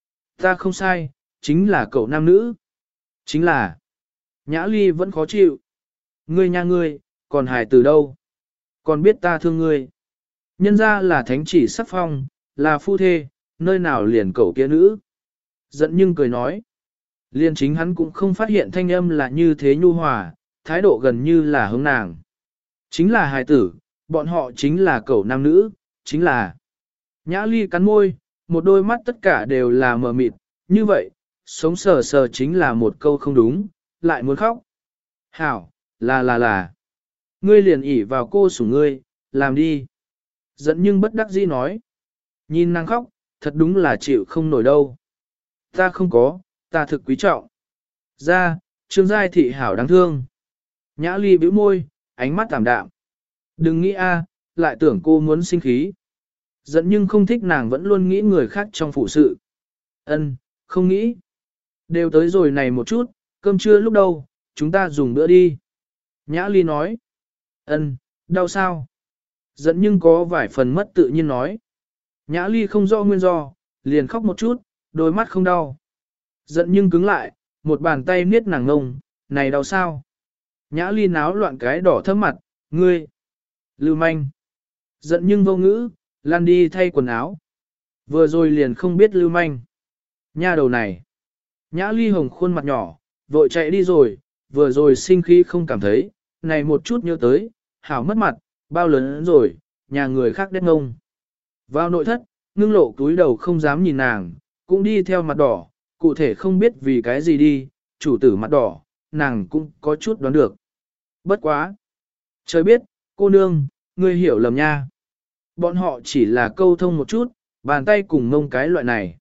Ta không sai, chính là cậu nam nữ. Chính là, Nhã Ly vẫn khó chịu. Ngươi nha ngươi, còn hài tử đâu? Còn biết ta thương ngươi. Nhân ra là thánh chỉ sắc phong, là phu thê, nơi nào liền cậu kia nữ. Giận nhưng cười nói. Liên chính hắn cũng không phát hiện thanh âm là như thế nhu hòa, thái độ gần như là hướng nàng. Chính là hài tử, bọn họ chính là cậu nam nữ, chính là. Nhã Ly cắn môi, một đôi mắt tất cả đều là mờ mịt, như vậy, sống sờ sờ chính là một câu không đúng, lại muốn khóc. Hảo, là. Ngươi liền ỉ vào cô sủng ngươi, làm đi. Giận nhưng bất đắc dĩ nói. Nhìn nàng khóc, thật đúng là chịu không nổi đâu. Ta không có, ta thực quý trọng. Ra, Trương Giai thị hảo đáng thương. Nhã Ly bĩu môi, ánh mắt tạm đạm. Đừng nghĩ a, lại tưởng cô muốn sinh khí. Giận nhưng không thích nàng vẫn luôn nghĩ người khác trong phụ sự. Ân, không nghĩ. Đều tới rồi này một chút, cơm trưa lúc đâu, chúng ta dùng bữa đi. Nhã Ly nói. Ân, đau sao? Giận nhưng có vài phần mất tự nhiên nói. Nhã Ly không rõ nguyên do, liền khóc một chút, đôi mắt không đau. Giận nhưng cứng lại, một bàn tay niết nàng ngông, này đau sao? Nhã Ly náo loạn cái đỏ thấp mặt, ngươi, lưu manh. Giận nhưng vô ngữ, lan đi thay quần áo. Vừa rồi liền không biết lưu manh. Nha đầu này. Nhã Ly hồng khuôn mặt nhỏ, vội chạy đi rồi, vừa rồi sinh khí không cảm thấy, này một chút nhớ tới, hảo mất mặt, bao lớn rồi, nhà người khác đét ngông. Vào nội thất, ngưng lộ túi đầu không dám nhìn nàng, cũng đi theo mặt đỏ, cụ thể không biết vì cái gì đi, chủ tử mặt đỏ, nàng cũng có chút đoán được. Bất quá. Trời biết, cô nương, ngươi hiểu lầm nha. Bọn họ chỉ là câu thông một chút, bàn tay cùng mông cái loại này.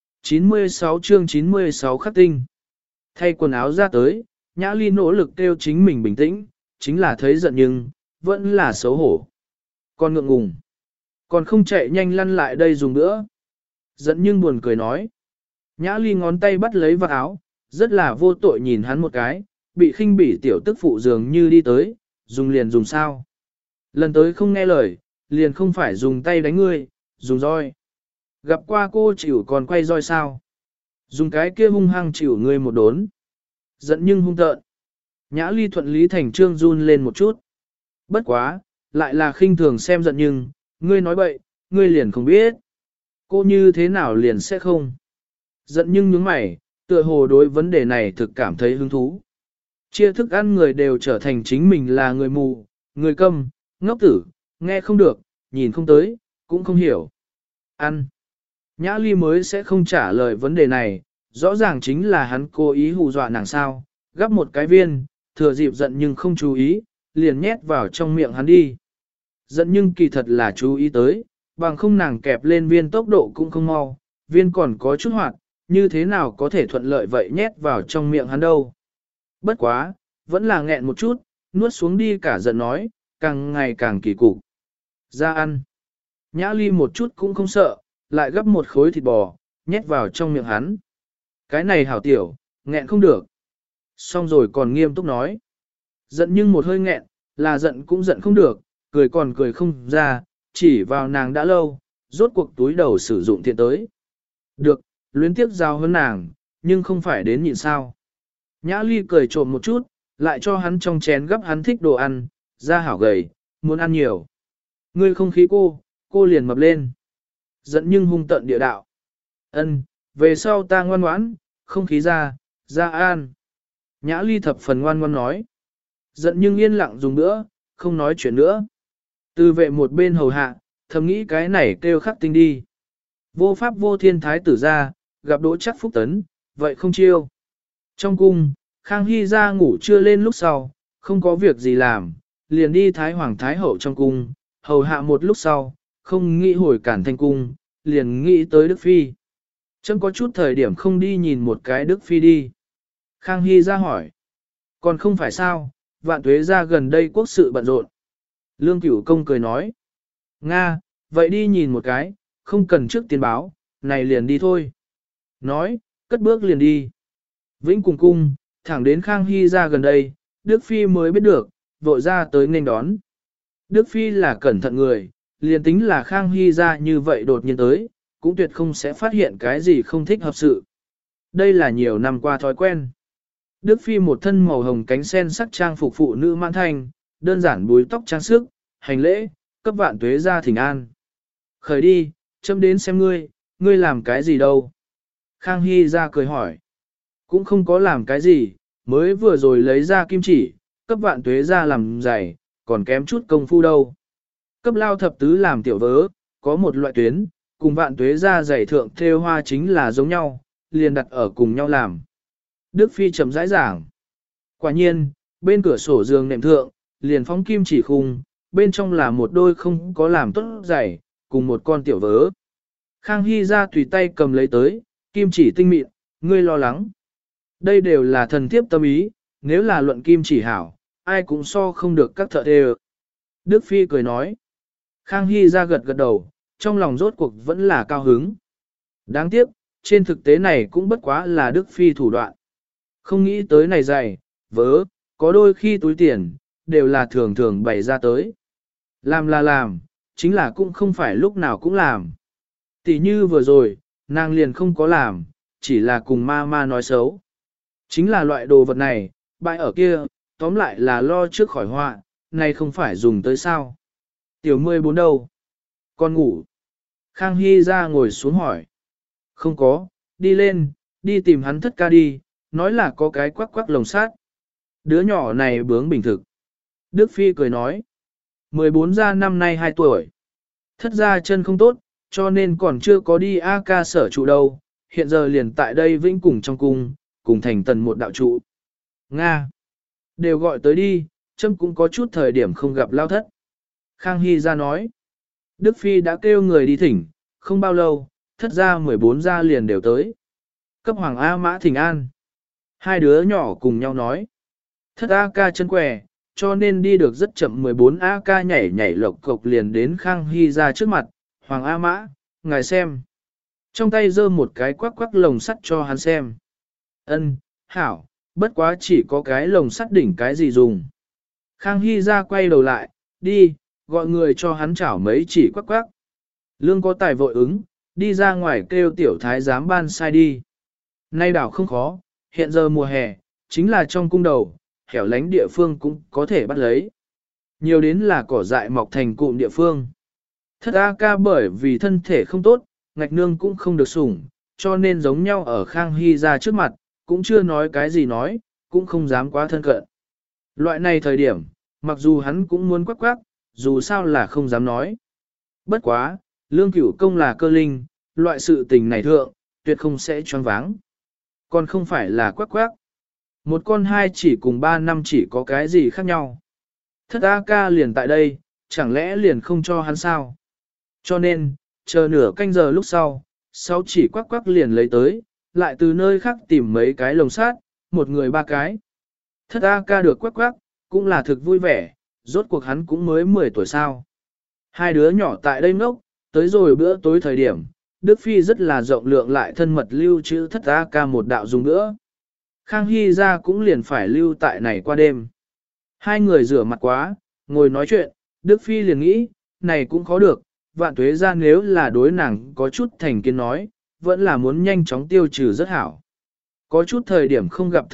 96 chương 96 khắc tinh. Thay quần áo ra tới, Nhã Ly nỗ lực kêu chính mình bình tĩnh, chính là thấy giận nhưng, vẫn là xấu hổ. Còn ngượng ngùng. Còn không chạy nhanh lăn lại đây dùng nữa. Giận nhưng buồn cười nói. Nhã Ly ngón tay bắt lấy vạt áo, rất là vô tội nhìn hắn một cái, bị khinh bỉ tiểu tức phụ dường như đi tới, dùng liền dùng sao. Lần tới không nghe lời, liền không phải dùng tay đánh ngươi, dùng roi. Gặp qua cô chịu còn quay roi sao. Dùng cái kia hung hăng chịu ngươi một đốn. Giận nhưng hung tợn. Nhã Ly thuận lý thành trương run lên một chút. Bất quá, lại là khinh thường xem giận nhưng, ngươi nói bậy, ngươi liền không biết. Cô như thế nào liền sẽ không. Giận nhưng nhướng mày, tựa hồ đối vấn đề này thực cảm thấy hứng thú. Chia thức ăn người đều trở thành chính mình là người mù, người câm, ngốc tử, nghe không được, nhìn không tới, cũng không hiểu. Ăn. Nhã Ly mới sẽ không trả lời vấn đề này, rõ ràng chính là hắn cố ý hù dọa nàng sao, gắp một cái viên, thừa dịp giận nhưng không chú ý, liền nhét vào trong miệng hắn đi. Giận nhưng kỳ thật là chú ý tới, bằng không nàng kẹp lên viên tốc độ cũng không mau, viên còn có chút hoạt, như thế nào có thể thuận lợi vậy nhét vào trong miệng hắn đâu. Bất quá, vẫn là nghẹn một chút, nuốt xuống đi cả giận nói, càng ngày càng kỳ cục. Ra ăn. Nhã Ly một chút cũng không sợ, lại gấp một khối thịt bò, nhét vào trong miệng hắn. Cái này hảo tiểu, nghẹn không được. Xong rồi còn nghiêm túc nói. Giận nhưng một hơi nghẹn, là giận cũng giận không được, cười còn cười không ra, chỉ vào nàng đã lâu, rốt cuộc túi đầu sử dụng thiện tới. Được, luyến tiếp giao hơn nàng, nhưng không phải đến nhịn sao. Nhã Ly cười trộm một chút, lại cho hắn trong chén gấp hắn thích đồ ăn, da hảo gầy, muốn ăn nhiều. Ngươi không khí cô liền mập lên. Giận nhưng hung tận địa đạo. Ân, về sau ta ngoan ngoãn, không khí ra an. Nhã Ly thập phần ngoan ngoan nói. Giận nhưng yên lặng dùng nữa, không nói chuyện nữa. Từ vệ một bên hầu hạ, thầm nghĩ cái này kêu khắc tinh đi. Vô pháp vô thiên thái tử ra, gặp đỗ chắc phúc tấn, vậy không chiêu. Trong cung, Khang Hy ra ngủ trưa lên lúc sau, không có việc gì làm, liền đi Thái Hoàng Thái Hậu trong cung, hầu hạ một lúc sau, không nghĩ hồi Cản Thanh cung, liền nghĩ tới Đức Phi. Chẳng có chút thời điểm không đi nhìn một cái Đức Phi đi. Khang Hy ra hỏi. Còn không phải sao, Vạn Tuế ra gần đây quốc sự bận rộn. Lương Cửu Công cười nói. Nga, vậy đi nhìn một cái, không cần trước tiên báo, này liền đi thôi. Nói, cất bước liền đi. Vĩnh cùng cung, thẳng đến Khang Hy ra gần đây, Đức Phi mới biết được, vội ra tới nghênh đón. Đức Phi là cẩn thận người, liền tính là Khang Hy ra như vậy đột nhiên tới, cũng tuyệt không sẽ phát hiện cái gì không thích hợp sự. Đây là nhiều năm qua thói quen. Đức Phi một thân màu hồng cánh sen sắc trang phục phụ nữ mãn thanh, đơn giản búi tóc trang sức, hành lễ, cấp Vạn Tuế ra thỉnh an. Khởi đi, châm đến xem ngươi làm cái gì đâu. Khang Hy ra cười hỏi. Cũng không có làm cái gì, mới vừa rồi lấy ra kim chỉ, cấp Vạn Tuế ra làm giày, còn kém chút công phu đâu. Cấp Lao Thập Tứ làm tiểu vớ, có một loại tuyến, cùng Vạn Tuế ra giày thượng thêu hoa chính là giống nhau, liền đặt ở cùng nhau làm. Đức Phi chậm rãi giảng. Quả nhiên, bên cửa sổ giường nệm thượng, liền phóng kim chỉ khung, bên trong là một đôi không có làm tốt giày, cùng một con tiểu vớ. Khang Hy ra tùy tay cầm lấy tới, kim chỉ tinh mịn, ngươi lo lắng. Đây đều là thần thiếp tâm ý, nếu là luận kim chỉ hảo, ai cũng so không được các thợ thêu. Đức Phi cười nói. Khang Hy ra gật gật đầu, trong lòng rốt cuộc vẫn là cao hứng. Đáng tiếc, trên thực tế này cũng bất quá là Đức Phi thủ đoạn. Không nghĩ tới này dày, vớ, có đôi khi túi tiền, đều là thường thường bày ra tới. Làm là làm, chính là cũng không phải lúc nào cũng làm. Tỷ như vừa rồi, nàng liền không có làm, chỉ là cùng ma nói xấu. Chính là loại đồ vật này, bãi ở kia, tóm lại là lo trước khỏi họa, này không phải dùng tới sao. Tiểu 14 đâu? Con ngủ. Khang Hy ra ngồi xuống hỏi. Không có, đi lên, đi tìm hắn thất ca đi, nói là có cái quắc quắc lồng sát. Đứa nhỏ này bướng bình thực. Đức Phi cười nói. 14 ra năm nay 2 tuổi. Thất ra chân không tốt, cho nên còn chưa có đi A ca sở trụ đâu, hiện giờ liền tại đây vĩnh cùng trong cung, cùng thành tần một đạo trụ. Nga! Đều gọi tới đi, châm cũng có chút thời điểm không gặp lao thất. Khang Hy ra nói. Đức Phi đã kêu người đi thỉnh, không bao lâu, thất ra 14 ra liền đều tới. Cấp Hoàng A Mã thỉnh an. Hai đứa nhỏ cùng nhau nói. Thất A ca chân quẻ, cho nên đi được rất chậm 14 A ca nhảy nhảy lộc cộc liền đến Khang Hy ra trước mặt. Hoàng A Mã, ngài xem. Trong tay giơ một cái quắc quắc lồng sắt cho hắn xem. Ân, hảo, bất quá chỉ có cái lồng sắt đỉnh cái gì dùng. Khang Hy ra quay đầu lại, đi, gọi người cho hắn chảo mấy chỉ quắc quắc. Lương có tài vội ứng, đi ra ngoài kêu tiểu thái giám ban sai đi. Nay đảo không khó, hiện giờ mùa hè, chính là trong cung đầu, hẻo lánh địa phương cũng có thể bắt lấy. Nhiều đến là cỏ dại mọc thành cụm địa phương. Thất A ca bởi vì thân thể không tốt, ngạch nương cũng không được sủng, cho nên giống nhau ở Khang Hy ra trước mặt, cũng chưa nói cái gì nói, cũng không dám quá thân cận. Loại này thời điểm, mặc dù hắn cũng muốn quắc quắc, dù sao là không dám nói. Bất quá, Lương Cửu Công là cơ linh, loại sự tình này thượng, tuyệt không sẽ choáng váng. Còn không phải là quắc quắc. Một con hai chỉ cùng 3 năm chỉ có cái gì khác nhau. Thất A ca liền tại đây, chẳng lẽ liền không cho hắn sao? Cho nên, chờ nửa canh giờ lúc sau, 6 chỉ quắc quắc liền lấy tới, lại từ nơi khác tìm mấy cái lồng sát, một người 3 cái. Thất A ca được quắc quắc, cũng là thực vui vẻ, rốt cuộc hắn cũng mới 10 tuổi sao. Hai đứa nhỏ tại đây ngốc, tới rồi bữa tối thời điểm, Đức Phi rất là rộng lượng lại thân mật lưu trữ Thất A ca một đạo dùng nữa. Khang Hy ra cũng liền phải lưu tại này qua đêm. Hai người rửa mặt quá, ngồi nói chuyện, Đức Phi liền nghĩ, này cũng khó được, Vạn Tuế ra nếu là đối nàng có chút thành kiến nói, vẫn là muốn nhanh chóng tiêu trừ rất hảo. Có chút thời điểm không gặp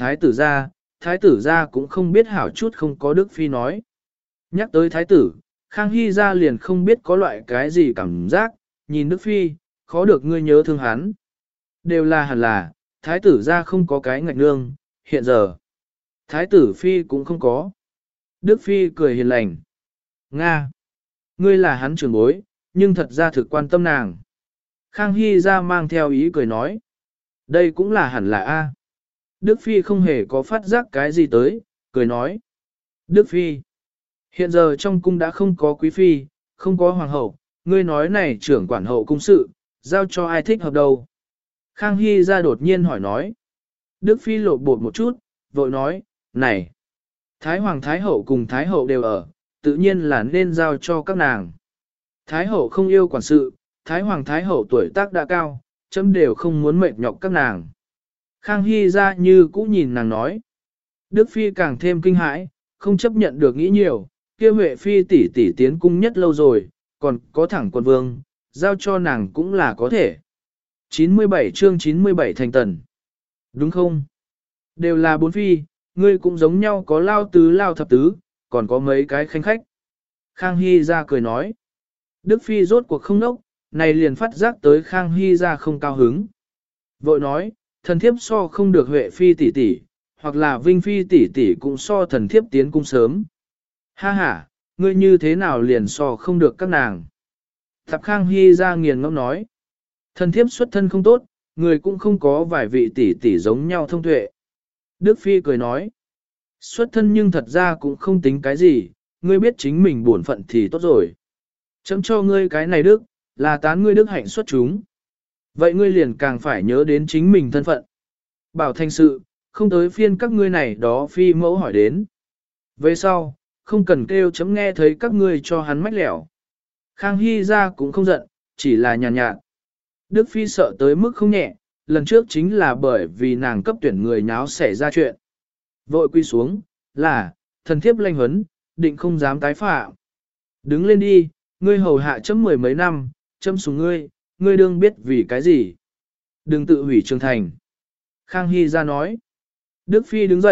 thái tử ra cũng không biết hảo chút không có Đức Phi nói. Nhắc tới thái tử, Khang Hy ra liền không biết có loại cái gì cảm giác, nhìn Đức Phi, khó được ngươi nhớ thương hắn. Đều là hẳn là, thái tử ra không có cái ngạch nương, hiện giờ. Thái tử Phi cũng không có. Đức Phi cười hiền lành. Nga! Ngươi là hắn trưởng bối, nhưng thật ra thực quan tâm nàng. Khang Hy ra mang theo ý cười nói. Đây cũng là hẳn là A. Đức Phi không hề có phát giác cái gì tới, cười nói. Đức Phi! Hiện giờ trong cung đã không có quý phi, không có hoàng hậu, ngươi nói này trưởng quản hậu cung sự, giao cho ai thích hợp đâu. Khang Hy ra đột nhiên hỏi nói. Đức Phi lộ bột một chút, vội nói, này, Thái Hoàng Thái Hậu cùng Thái Hậu đều ở, tự nhiên là nên giao cho các nàng. Thái Hậu không yêu quản sự, Thái Hoàng Thái Hậu tuổi tác đã cao, chấm đều không muốn mệt nhọc các nàng. Khang Hy ra như cũ nhìn nàng nói. Đức Phi càng thêm kinh hãi, không chấp nhận được nghĩ nhiều, kia Huệ Phi tỷ tỷ tiến cung nhất lâu rồi, còn có thẳng quân vương, giao cho nàng cũng là có thể. 97 chương 97 thành tần. Đúng không? Đều là 4 phi, ngươi cũng giống nhau có lao tứ lao thập tứ, còn có mấy cái khanh khách. Khang Hy ra cười nói. Đức Phi rốt cuộc không nốc, này liền phát giác tới Khang Hy ra không cao hứng. Vội nói, thần thiếp so không được Huệ Phi tỷ tỷ, hoặc là Vinh Phi tỷ tỷ cũng so thần thiếp tiến cung sớm. Ha ha, ngươi như thế nào liền so không được các nàng. Thập Khang Hy ra nghiền ngẫm nói. Thần thiếp xuất thân không tốt, người cũng không có vài vị tỷ tỷ giống nhau thông tuệ. Đức Phi cười nói. Xuất thân nhưng thật ra cũng không tính cái gì, ngươi biết chính mình bổn phận thì tốt rồi. Chấm cho ngươi cái này đức, là tán ngươi đức hạnh xuất chúng. Vậy ngươi liền càng phải nhớ đến chính mình thân phận. Bảo thành sự, không tới phiên các ngươi này đó phi mẫu hỏi đến. Về sau, không cần kêu chấm nghe thấy các ngươi cho hắn mách lẻo. Khang Hy ra cũng không giận, chỉ là nhàn nhạt. Đức Phi sợ tới mức không nhẹ, lần trước chính là bởi vì nàng cấp tuyển người nháo xảy ra chuyện. Vội quy xuống, là, thần thiếp lanh huấn, định không dám tái phạm. Đứng lên đi, ngươi hầu hạ chấm 10 mấy năm, chấm xuống ngươi đương biết vì cái gì. Đừng tự hủy trường thành. Khang Hy ra nói. Đức Phi đứng dậy,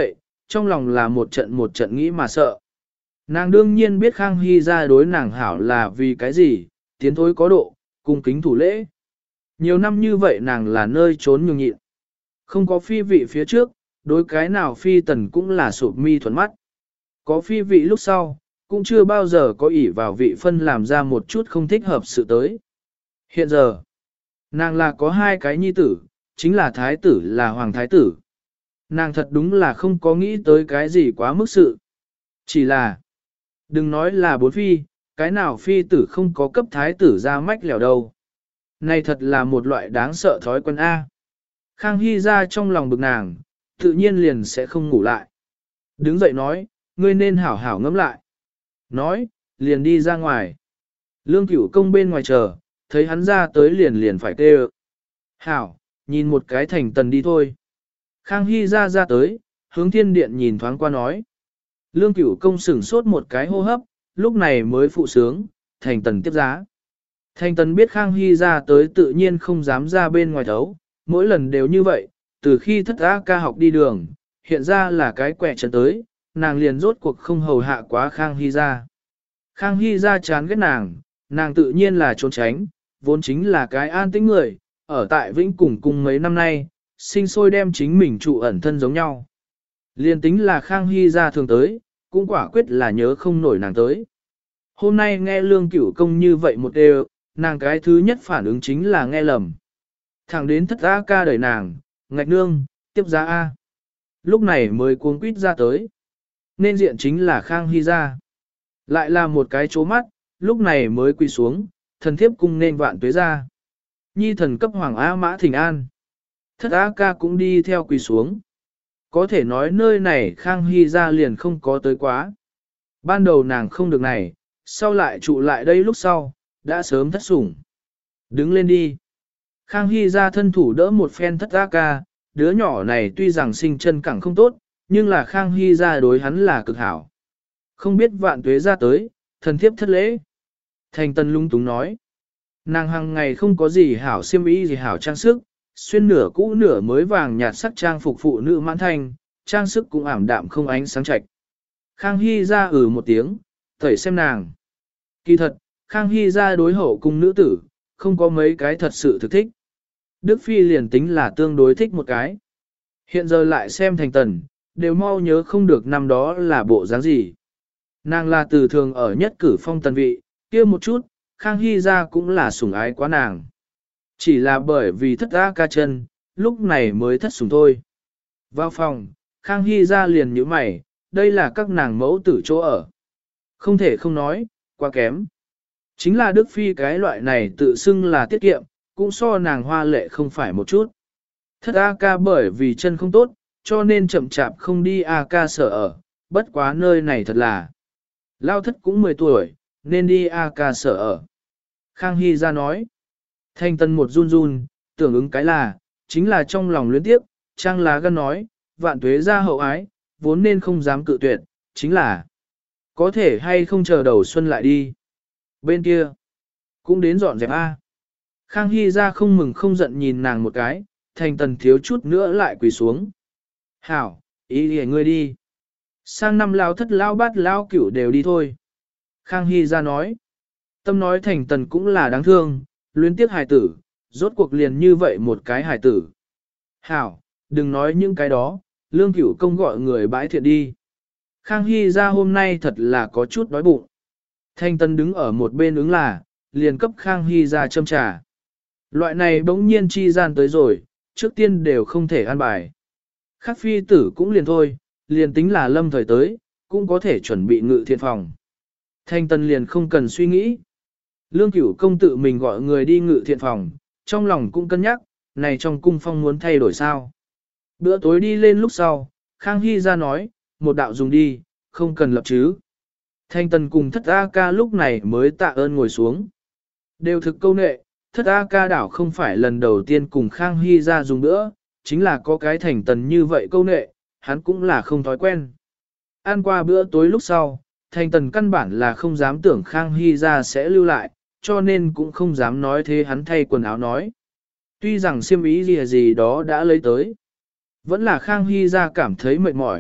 trong lòng là một trận nghĩ mà sợ. Nàng đương nhiên biết Khang Hy ra đối nàng hảo là vì cái gì, tiến thối có độ, cung kính thủ lễ. Nhiều năm như vậy nàng là nơi trốn nhường nhịn. Không có phi vị phía trước, đối cái nào phi tần cũng là sụp mi thuận mắt. Có phi vị lúc sau, cũng chưa bao giờ có ỷ vào vị phân làm ra một chút không thích hợp sự tới. Hiện giờ, nàng là có hai cái nhi tử, chính là thái tử là hoàng thái tử. Nàng thật đúng là không có nghĩ tới cái gì quá mức sự. Chỉ là, đừng nói là bốn phi, cái nào phi tử không có cấp thái tử ra mách lẻo đâu. Này thật là một loại đáng sợ thói quen A. Khang Hy ra trong lòng bực nàng, tự nhiên liền sẽ không ngủ lại. Đứng dậy nói, ngươi nên hảo hảo ngẫm lại. Nói, liền đi ra ngoài. Lương Cửu Công bên ngoài chờ, thấy hắn ra tới liền phải kêu. Hảo, nhìn một cái thành tần đi thôi. Khang Hy ra tới, hướng thiên điện nhìn thoáng qua nói. Lương Cửu Công sửng sốt một cái hô hấp, lúc này mới phụ sướng, thành tần tiếp giá. Thành tần biết Khang Hy ra tới tự nhiên không dám ra bên ngoài thấu, mỗi lần đều như vậy, từ khi thất á ca học đi đường, hiện ra là cái quẹ chân tới, nàng liền rốt cuộc không hầu hạ quá Khang Hy ra. Khang Hy ra chán ghét nàng tự nhiên là trốn tránh, vốn chính là cái an tĩnh người, ở tại Vĩnh cùng mấy năm nay, sinh sôi đem chính mình trụ ẩn thân giống nhau. Liên tính là Khang Hy ra thường tới, cũng quả quyết là nhớ không nổi nàng tới. Hôm nay nghe Lương Cửu Công như vậy một đều, nàng cái thứ nhất phản ứng chính là nghe lầm. Thẳng đến thất á ca đẩy nàng, ngạch nương, tiếp giá A. Lúc này mới cuống quýt ra tới. Nên diện chính là Khang Hy ra. Lại là một cái chố mắt, lúc này mới quỳ xuống, thần thiếp cung nên vạn tuế ra. Nhi thần cấp hoàng A mã thỉnh an. Thất á ca cũng đi theo quỳ xuống. Có thể nói nơi này Khang Hy ra liền không có tới quá. Ban đầu nàng không được này, sau lại trụ lại đây lúc sau, đã sớm thất sủng. Đứng lên đi. Khang Hy ra thân thủ đỡ một phen thất á ca, đứa nhỏ này tuy rằng sinh chân cẳng không tốt, nhưng là Khang Hy ra đối hắn là cực hảo. Không biết vạn tuế ra tới, thần thiếp thất lễ. Thành Tân lung túng nói. Nàng hàng ngày không có gì hảo xiêm y gì hảo trang sức, xuyên nửa cũ nửa mới vàng nhạt sắc trang phục phụ nữ mãn thanh, trang sức cũng ảm đạm không ánh sáng chạch. Khang Hy ra một tiếng, tẩy xem nàng. Kỳ thật, Khang Hy ra đối hậu cung nữ tử, không có mấy cái thật sự thực thích. Đức Phi liền tính là tương đối thích một cái. Hiện giờ lại xem Thành Tần, đều mau nhớ không được năm đó là bộ dáng gì. Nàng là từ thường ở nhất cử phong tần vị, kia một chút, Khang Hy ra cũng là sủng ái quá nàng. Chỉ là bởi vì thất á ca chân, lúc này mới thất sủng thôi. Vào phòng, Khang Hy ra liền nhíu mày, đây là các nàng mẫu tử chỗ ở. Không thể không nói, quá kém. Chính là Đức Phi cái loại này tự xưng là tiết kiệm, cũng so nàng hoa lệ không phải một chút. Thất A ca bởi vì chân không tốt, cho nên chậm chạp không đi A ca sở ở, bất quá nơi này thật là. Lao thất cũng 10 tuổi, nên đi A ca sở ở. Khang Hy ra nói. Thanh Tân một run run, tưởng ứng cái là, chính là trong lòng luyến tiếp, trang lá gan nói, vạn tuế ra hậu ái, vốn nên không dám cự tuyệt, chính là có thể hay không chờ đầu xuân lại đi. Bên kia, cũng đến dọn dẹp A. Khang Hy ra không mừng không giận nhìn nàng một cái, Thành Tần thiếu chút nữa lại quỳ xuống. Hảo, ý thì ngươi đi. Sang năm lao thất lao bát lao cửu đều đi thôi. Khang Hy ra nói. Tâm nói Thành Tần cũng là đáng thương, luyến tiếc hài tử, rốt cuộc liền như vậy một cái hài tử. Hảo, đừng nói những cái đó, Lương Cửu Công gọi người bãi thiện đi. Khang Hy ra hôm nay thật là có chút đói bụng. Thanh Tân đứng ở một bên ứng là, liền cấp Khang Hy ra châm trà. Loại này bỗng nhiên chi gian tới rồi, trước tiên đều không thể an bài. Khác phi tử cũng liền thôi, liền tính là lâm thời tới, cũng có thể chuẩn bị ngự thiện phòng. Thanh Tân liền không cần suy nghĩ. Lương Cửu Công tự mình gọi người đi ngự thiện phòng, trong lòng cũng cân nhắc, này trong cung phong muốn thay đổi sao. Bữa tối đi lên lúc sau, Khang Hy ra nói, một đạo dùng đi, không cần lập chứ. Thanh Tần cùng thất A ca lúc này mới tạ ơn ngồi xuống. Đều thực câu nệ, thất A ca đảo không phải lần đầu tiên cùng Khang Hy ra dùng bữa, chính là có cái Thành Tần như vậy câu nệ, hắn cũng là không thói quen. Ăn qua bữa tối lúc sau, Thành Tần căn bản là không dám tưởng Khang Hy ra sẽ lưu lại, cho nên cũng không dám nói thế hắn thay quần áo nói. Tuy rằng xiêm ý gì đó đã lấy tới, vẫn là Khang Hy ra cảm thấy mệt mỏi,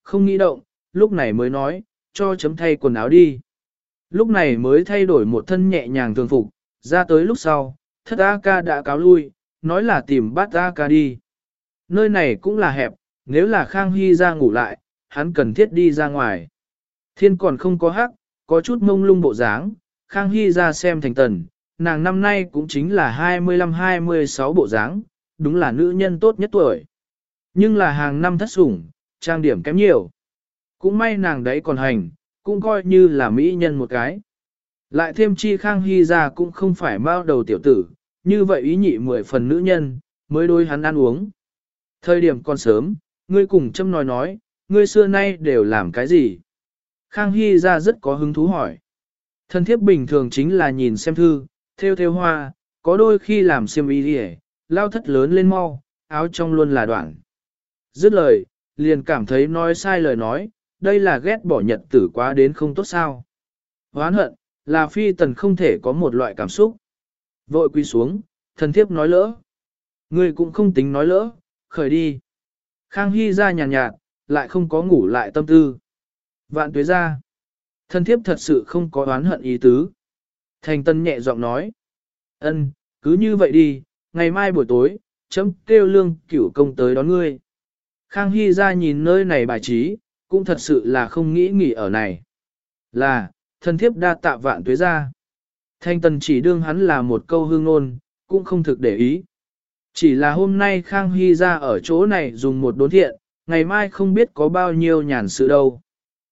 không nghĩ động, lúc này mới nói, cho chấm thay quần áo đi. Lúc này mới thay đổi một thân nhẹ nhàng thường phục, ra tới lúc sau, thất A ca đã cáo lui, nói là tìm bát A ca đi. Nơi này cũng là hẹp, nếu là Khang Hy ra ngủ lại, hắn cần thiết đi ra ngoài. Thiên còn không có hắc, có chút mông lung bộ dáng, Khang Hy ra xem thành tần, nàng năm nay cũng chính là 25-26 bộ dáng, đúng là nữ nhân tốt nhất tuổi. Nhưng là hàng năm thất sủng, trang điểm kém nhiều. Cũng may nàng đấy còn hành, cũng coi như là mỹ nhân một cái. Lại thêm chi Khang Hy ra cũng không phải bao đầu tiểu tử, như vậy ý nhị 10 phần nữ nhân, mới đôi hắn ăn uống. Thời điểm còn sớm, ngươi cùng châm nói, ngươi xưa nay đều làm cái gì? Khang Hy ra rất có hứng thú hỏi. Thân thiếp bình thường chính là nhìn xem thư, theo hoa, có đôi khi làm xiêm y đi lao thất lớn lên mau, áo trong luôn là đoạn. Dứt lời, liền cảm thấy nói sai lời nói, đây là ghét bỏ nhật tử quá đến không tốt sao. Hoán hận, là phi tần không thể có một loại cảm xúc. Vội quy xuống, thần thiếp nói lỡ. Ngươi cũng không tính nói lỡ, khởi đi. Khang Hy ra nhàn nhạt, lại không có ngủ lại tâm tư. Vạn tuế ra. Thần thiếp thật sự không có oán hận ý tứ. Thành tân nhẹ giọng nói. Ân, cứ như vậy đi, ngày mai buổi tối, chấm kêu lương cửu công tới đón ngươi. Khang Hy ra nhìn nơi này bài trí, cũng thật sự là không nghĩ nghỉ ở này. Là, thần thiếp đa tạ vạn tuế ra. Thanh tần chỉ đương hắn là một câu hương ngôn, cũng không thực để ý. Chỉ là hôm nay Khang Hy ra ở chỗ này dùng một đốn thiện, ngày mai không biết có bao nhiêu nhàn sự đâu.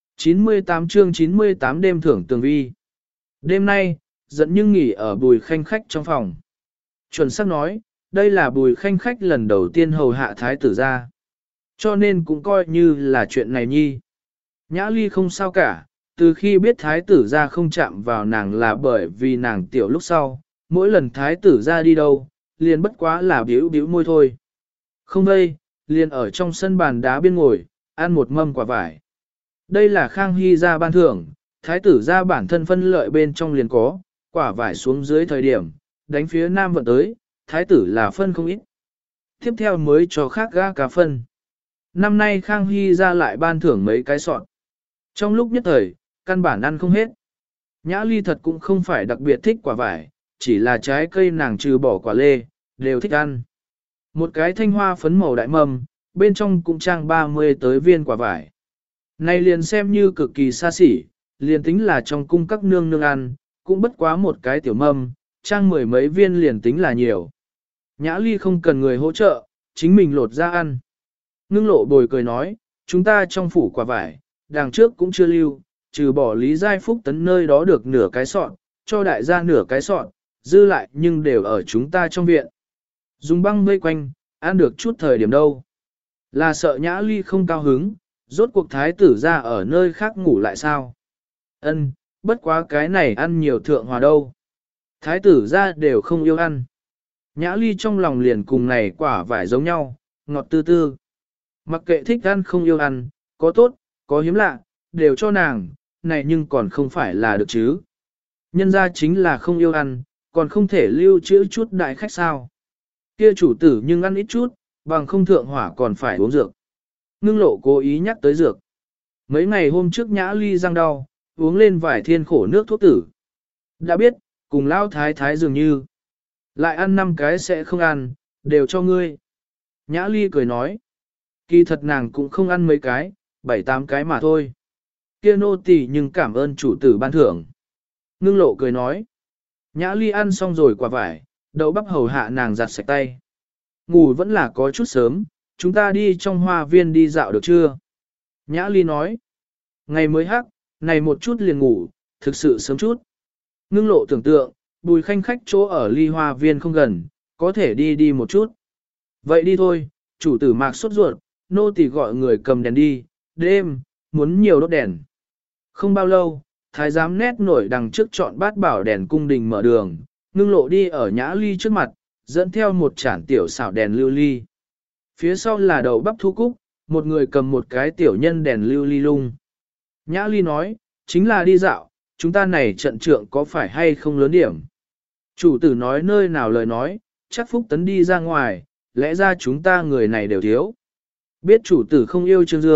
98 chương 98 đêm thưởng tường vi. Đêm nay, giận nhưng nghỉ ở Bùi Khanh khách trong phòng. Chuẩn xác nói, đây là Bùi Khanh khách lần đầu tiên hầu hạ thái tử ra. Cho nên cũng coi như là chuyện này nhi. Nhã Ly không sao cả, từ khi biết thái tử ra không chạm vào nàng là bởi vì nàng tiểu lúc sau, mỗi lần thái tử ra đi đâu, liền bất quá là biểu biểu môi thôi. Không đây, liền ở trong sân bàn đá biên ngồi, ăn một mâm quả vải. Đây là Khang Hy ra ban thưởng, thái tử ra bản thân phân lợi bên trong liền có, quả vải xuống dưới thời điểm, đánh phía nam vận tới, thái tử là phân không ít. Tiếp theo mới cho khác gã cá phân. Năm nay Khang Hy ra lại ban thưởng mấy cái sọt. Trong lúc nhất thời, căn bản ăn không hết. Nhã Ly thật cũng không phải đặc biệt thích quả vải, chỉ là trái cây nàng trừ bỏ quả lê, đều thích ăn. Một cái thanh hoa phấn màu đại mâm, bên trong cũng trang 30 tới viên quả vải. Này liền xem như cực kỳ xa xỉ, liền tính là trong cung các nương nương ăn, cũng bất quá một cái tiểu mâm, trang 10 mấy viên liền tính là nhiều. Nhã Ly không cần người hỗ trợ, chính mình lột ra ăn. Ngưng lộ bồi cười nói, chúng ta trong phủ quả vải, đằng trước cũng chưa lưu, trừ bỏ Lý Giai Phúc tấn nơi đó được nửa cái sọt, cho đại gia nửa cái sọt, dư lại nhưng đều ở chúng ta trong viện. Dùng băng vây quanh, ăn được chút thời điểm đâu. Là sợ Nhã Ly không cao hứng, rốt cuộc thái tử ra ở nơi khác ngủ lại sao? Ân, bất quá cái này ăn nhiều thượng hòa đâu. Thái tử ra đều không yêu ăn. Nhã Ly trong lòng liền cùng này quả vải giống nhau, ngọt tư tư. Mặc kệ thích ăn không yêu ăn, có tốt, có hiếm lạ, đều cho nàng, này nhưng còn không phải là được chứ. Nhân ra chính là không yêu ăn, còn không thể lưu trữ chút đại khách sao. Kia chủ tử nhưng ăn ít chút, bằng không thượng hỏa còn phải uống dược. Ngưng lộ cố ý nhắc tới dược. Mấy ngày hôm trước Nhã Ly răng đau, uống lên vài thiên khổ nước thuốc tử. Đã biết, cùng lao thái thái dường như. Lại ăn 5 cái sẽ không ăn, đều cho ngươi. Nhã Ly cười nói. Kỳ thật nàng cũng không ăn mấy cái, 7-8 cái mà thôi. Kia nô tỳ nhưng cảm ơn chủ tử ban thưởng. Ngưng lộ cười nói. Nhã Ly ăn xong rồi quả vải, đậu bắp hầu hạ nàng giặt sạch tay. Ngủ vẫn là có chút sớm, chúng ta đi trong hoa viên đi dạo được chưa? Nhã Ly nói. Ngày mới hắc, này một chút liền ngủ, thực sự sớm chút. Ngưng lộ tưởng tượng, Bùi Khanh khách chỗ ở ly hoa viên không gần, có thể đi một chút. Vậy đi thôi, chủ tử mạc sốt ruột, nô tỳ gọi người cầm đèn đi, đêm, muốn nhiều đốt đèn. Không bao lâu, thái giám nét nổi đằng trước chọn bát bảo đèn cung đình mở đường, ngưng lộ đi ở Nhã Ly trước mặt, dẫn theo một chản tiểu xảo đèn lưu ly. Phía sau là đầu bắp thu cúc, một người cầm một cái tiểu nhân đèn lưu ly lung. Nhã Ly nói, chính là đi dạo, chúng ta này trận trượng có phải hay không lớn điểm. Chủ tử nói nơi nào lời nói, chắc Phúc Tấn đi ra ngoài, lẽ ra chúng ta người này đều thiếu. Biết chủ tử không yêu Trương Dương,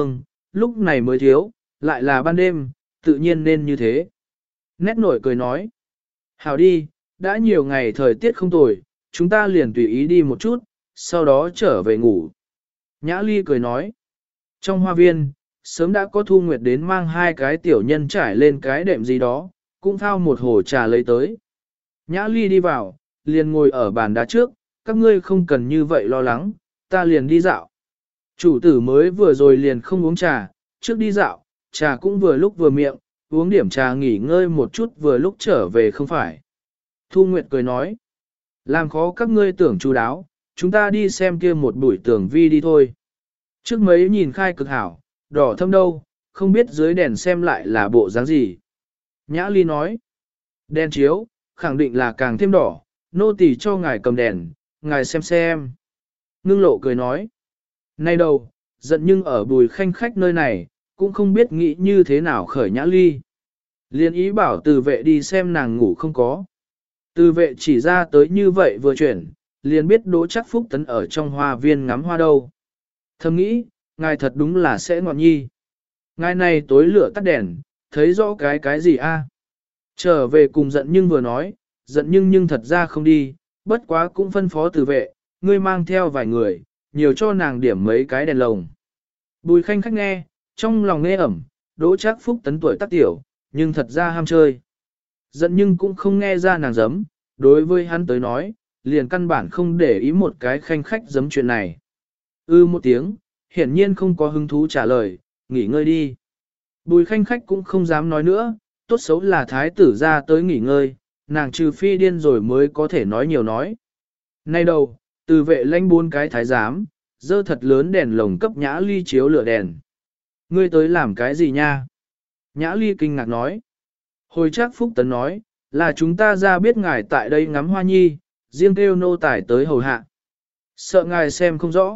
lúc này mới thiếu, lại là ban đêm, tự nhiên nên như thế. Nét nổi cười nói. Hảo đi, đã nhiều ngày thời tiết không tồi, chúng ta liền tùy ý đi một chút, sau đó trở về ngủ. Nhã Ly cười nói. Trong hoa viên, sớm đã có Thu Nguyệt đến mang hai cái tiểu nhân trải lên cái đệm gì đó, cũng thao một hồ trà lấy tới. Nhã Ly đi vào, liền ngồi ở bàn đá trước, các ngươi không cần như vậy lo lắng, ta liền đi dạo. Chủ tử mới vừa rồi liền không uống trà, trước đi dạo, trà cũng vừa lúc vừa miệng, uống điểm trà nghỉ ngơi một chút vừa lúc trở về không phải. Thu Nguyệt cười nói, làm khó các ngươi tưởng chu đáo, chúng ta đi xem kia một buổi tưởng vi đi thôi. Trước mấy nhìn khai cực hảo, đỏ thâm đâu, không biết dưới đèn xem lại là bộ dáng gì. Nhã Ly nói, đèn chiếu, khẳng định là càng thêm đỏ, nô tỳ cho ngài cầm đèn, ngài xem xem. Ngưng lộ cười nói, nay đâu, giận nhưng ở bùi khanh khách nơi này, cũng không biết nghĩ như thế nào khởi Nhã Ly. Liên ý bảo từ vệ đi xem nàng ngủ không có. Từ vệ chỉ ra tới như vậy vừa chuyển, liền biết Đỗ Chắc Phúc Tấn ở trong hoa viên ngắm hoa đâu. Thầm nghĩ, ngài thật đúng là sẽ ngọn nhi. Ngài này tối lửa tắt đèn, thấy rõ cái gì a? Trở về cùng giận nhưng vừa nói, giận nhưng thật ra không đi, bất quá cũng phân phó từ vệ, ngươi mang theo vài người, nhiều cho nàng điểm mấy cái đèn lồng. Bùi khanh khách nghe, trong lòng nghe ẩm, Đỗ Trác Phúc Tấn tuổi tác tiểu, nhưng thật ra ham chơi. Giận nhưng cũng không nghe ra nàng giấm, đối với hắn tới nói, liền căn bản không để ý một cái khanh khách giấm chuyện này. Một tiếng, hiển nhiên không có hứng thú trả lời, nghỉ ngơi đi. Bùi khanh khách cũng không dám nói nữa, tốt xấu là thái tử ra tới nghỉ ngơi, nàng trừ phi điên rồi mới có thể nói nhiều nói. Nay đầu, từ vệ lãnh 4 cái thái giám, dơ thật lớn đèn lồng cấp Nhã Ly chiếu lửa đèn. Ngươi tới làm cái gì nha? Nhã Ly kinh ngạc nói. Hồi Trác Phúc Tấn nói, là chúng ta ra biết ngài tại đây ngắm hoa nhi, riêng kêu nô tài tới hầu hạ. Sợ ngài xem không rõ.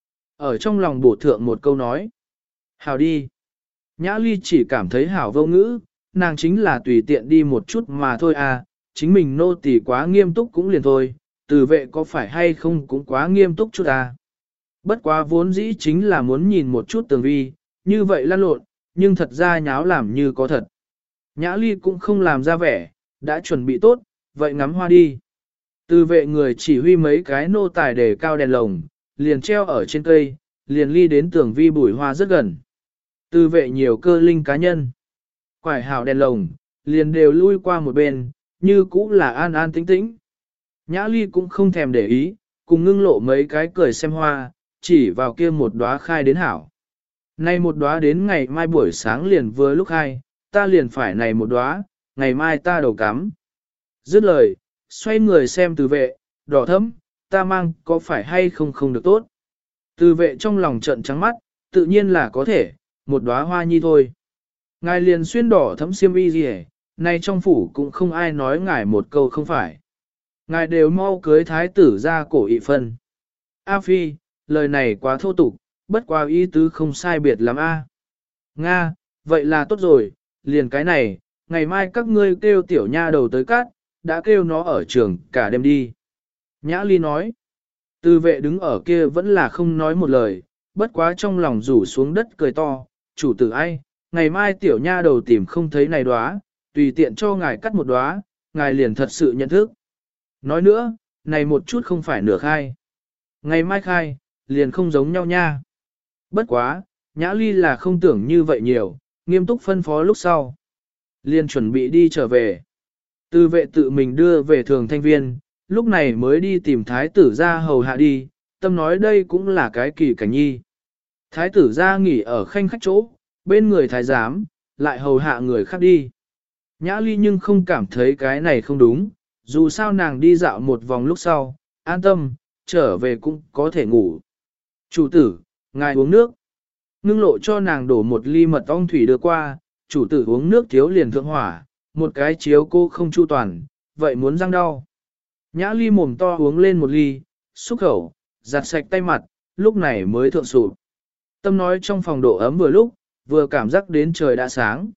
Ở trong lòng bổ thượng một câu nói. Hảo đi. Nhã Ly chỉ cảm thấy hảo vô ngữ, nàng chính là tùy tiện đi một chút mà thôi à, chính mình nô tỳ quá nghiêm túc cũng liền thôi, từ vệ có phải hay không cũng quá nghiêm túc chút à. Bất quá vốn dĩ chính là muốn nhìn một chút tường vi, như vậy lăn lộn, nhưng thật ra nháo làm như có thật. Nhã Ly cũng không làm ra vẻ, đã chuẩn bị tốt, vậy ngắm hoa đi. Từ vệ người chỉ huy mấy cái nô tài để cao đèn lồng, liền treo ở trên cây, liền ly đến tường vi bùi hoa rất gần. Từ vệ nhiều cơ linh cá nhân. Quải hào đèn lồng, liền đều lui qua một bên, như cũ là an an tĩnh tĩnh. Nhã Ly cũng không thèm để ý, cùng ngưng lộ mấy cái cười xem hoa, chỉ vào kia một đóa khai đến hảo. Nay một đóa đến ngày mai buổi sáng liền vừa lúc khai, ta liền phải này một đóa, ngày mai ta đầu cắm. Dứt lời, xoay người xem từ vệ, đỏ thẫm, ta mang có phải hay không không được tốt. Từ vệ trong lòng trận trắng mắt, tự nhiên là có thể, một đóa hoa nhi thôi. Ngài liền xuyên đỏ thẫm xiêm y gì hết, nay trong phủ cũng không ai nói ngài một câu không phải. Ngài đều mau cưới thái tử ra cổ ị phân. A Phi, lời này quá thô tục, bất quá ý tứ không sai biệt lắm a. Nga, vậy là tốt rồi, liền cái này, ngày mai các ngươi kêu tiểu nha đầu tới cát, đã kêu nó ở trường cả đêm đi. Nhã Ly nói, từ vệ đứng ở kia vẫn là không nói một lời, bất quá trong lòng rủ xuống đất cười to, chủ tử ai, ngày mai tiểu nha đầu tìm không thấy này đóa, tùy tiện cho ngài cắt một đóa, ngài liền thật sự nhận thức. Nói nữa, này một chút không phải nửa khai. Ngày mai khai, liền không giống nhau nha. Bất quá, Nhã Ly là không tưởng như vậy nhiều, nghiêm túc phân phó lúc sau. Liền chuẩn bị đi trở về. Từ vệ tự mình đưa về thường thanh viên, lúc này mới đi tìm thái tử ra hầu hạ đi, tâm nói đây cũng là cái kỳ cảnh nhi. Thái tử ra nghỉ ở khanh khách chỗ, bên người thái giám, lại hầu hạ người khác đi. Nhã Ly nhưng không cảm thấy cái này không đúng, dù sao nàng đi dạo một vòng lúc sau, an tâm, trở về cũng có thể ngủ. Chủ tử, ngài uống nước. Ngưng lộ cho nàng đổ một ly mật ong thủy đưa qua, chủ tử uống nước thiếu liền thượng hỏa, một cái chiếu cô không chu toàn, vậy muốn răng đau. Nhã Ly mồm to uống lên một ly, xúc khẩu, giặt sạch tay mặt, lúc này mới thượng sụp. Tâm nói trong phòng độ ấm vừa lúc, vừa cảm giác đến trời đã sáng.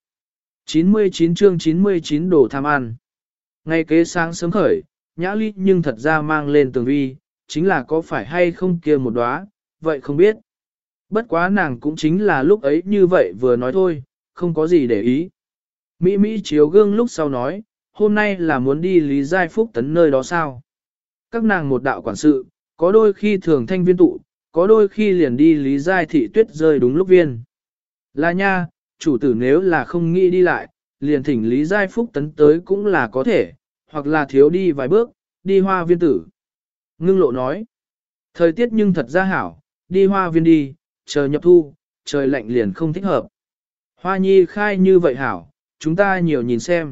99 chương 99 đồ tham ăn. Ngay kế sáng sớm khởi, Nhã Ly nhưng thật ra mang lên tường vi, chính là có phải hay không kia một đóa, vậy không biết. Bất quá nàng cũng chính là lúc ấy như vậy vừa nói thôi, không có gì để ý. Mỹ Mỹ chiếu gương lúc sau nói, hôm nay là muốn đi Lý Giai Phúc Tấn nơi đó sao? Các nàng một đạo quản sự, có đôi khi thường thanh viên tụ, có đôi khi liền đi Lý Giai Thị Tuyết rơi đúng lúc viên. Là nha, chủ tử nếu là không nghĩ đi lại, liền thỉnh Lý Giai Phúc Tấn tới cũng là có thể, hoặc là thiếu đi vài bước, đi hoa viên tử. Ngưng lộ nói, thời tiết nhưng thật ra hảo, đi hoa viên đi, chờ nhập thu, trời lạnh liền không thích hợp. Hoa nhi khai như vậy hảo, chúng ta nhiều nhìn xem.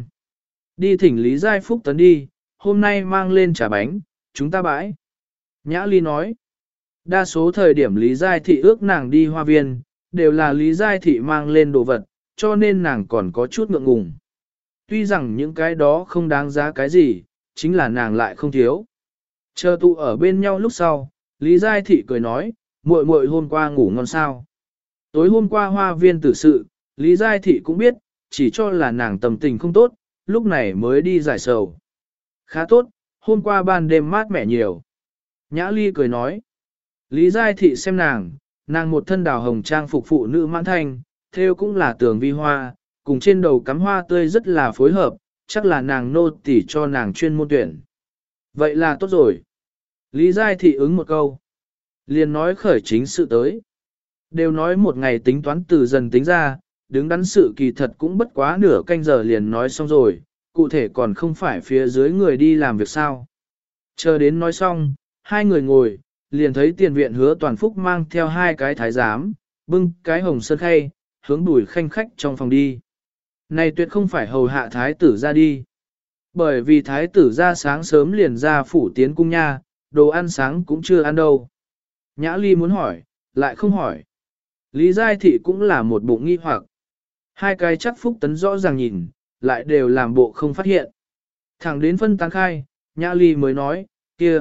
Đi thỉnh Lý Giai Phúc Tấn đi, hôm nay mang lên trà bánh, chúng ta bãi. Nhã Ly nói, đa số thời điểm Lý Giai Thị ước nàng đi hoa viên, đều là Lý Giai Thị mang lên đồ vật, cho nên nàng còn có chút ngượng ngùng. Tuy rằng những cái đó không đáng giá cái gì, chính là nàng lại không thiếu. Chờ tụ ở bên nhau lúc sau, Lý Giai Thị cười nói, muội muội hôm qua ngủ ngon sao. Tối hôm qua hoa viên tử sự, Lý Giai Thị cũng biết, chỉ cho là nàng tâm tình không tốt, lúc này mới đi giải sầu. Khá tốt, hôm qua ban đêm mát mẻ nhiều. Nhã Ly cười nói. Lý Giai Thị xem nàng một thân đào hồng trang phục phụ nữ mãn thanh, theo cũng là tường vi hoa, cùng trên đầu cắm hoa tươi rất là phối hợp, chắc là nàng nô tỉ cho nàng chuyên môn tuyển. Vậy là tốt rồi. Lý Giai Thị ứng một câu. Liền nói khởi chính sự tới. Đều nói một ngày tính toán từ dần tính ra, đứng đắn sự kỳ thật cũng bất quá nửa canh giờ liền nói xong rồi, cụ thể còn không phải phía dưới người đi làm việc sao. Chờ đến nói xong, hai người ngồi, liền thấy tiền viện Hứa Toàn Phúc mang theo hai cái thái giám, bưng cái hồng sơn khay, hướng đuổi khanh khách trong phòng đi. Này tuyệt không phải hầu hạ thái tử ra đi. Bởi vì thái tử ra sáng sớm liền ra phủ tiến cung nha, đồ ăn sáng cũng chưa ăn đâu. Nhã Ly muốn hỏi, lại không hỏi. Lý Giai Thị cũng là một bụng nghi hoặc. Hai cái chắc Phúc Tấn rõ ràng nhìn, lại đều làm bộ không phát hiện. Thẳng đến phân tán khai, Nhã Ly mới nói, kia,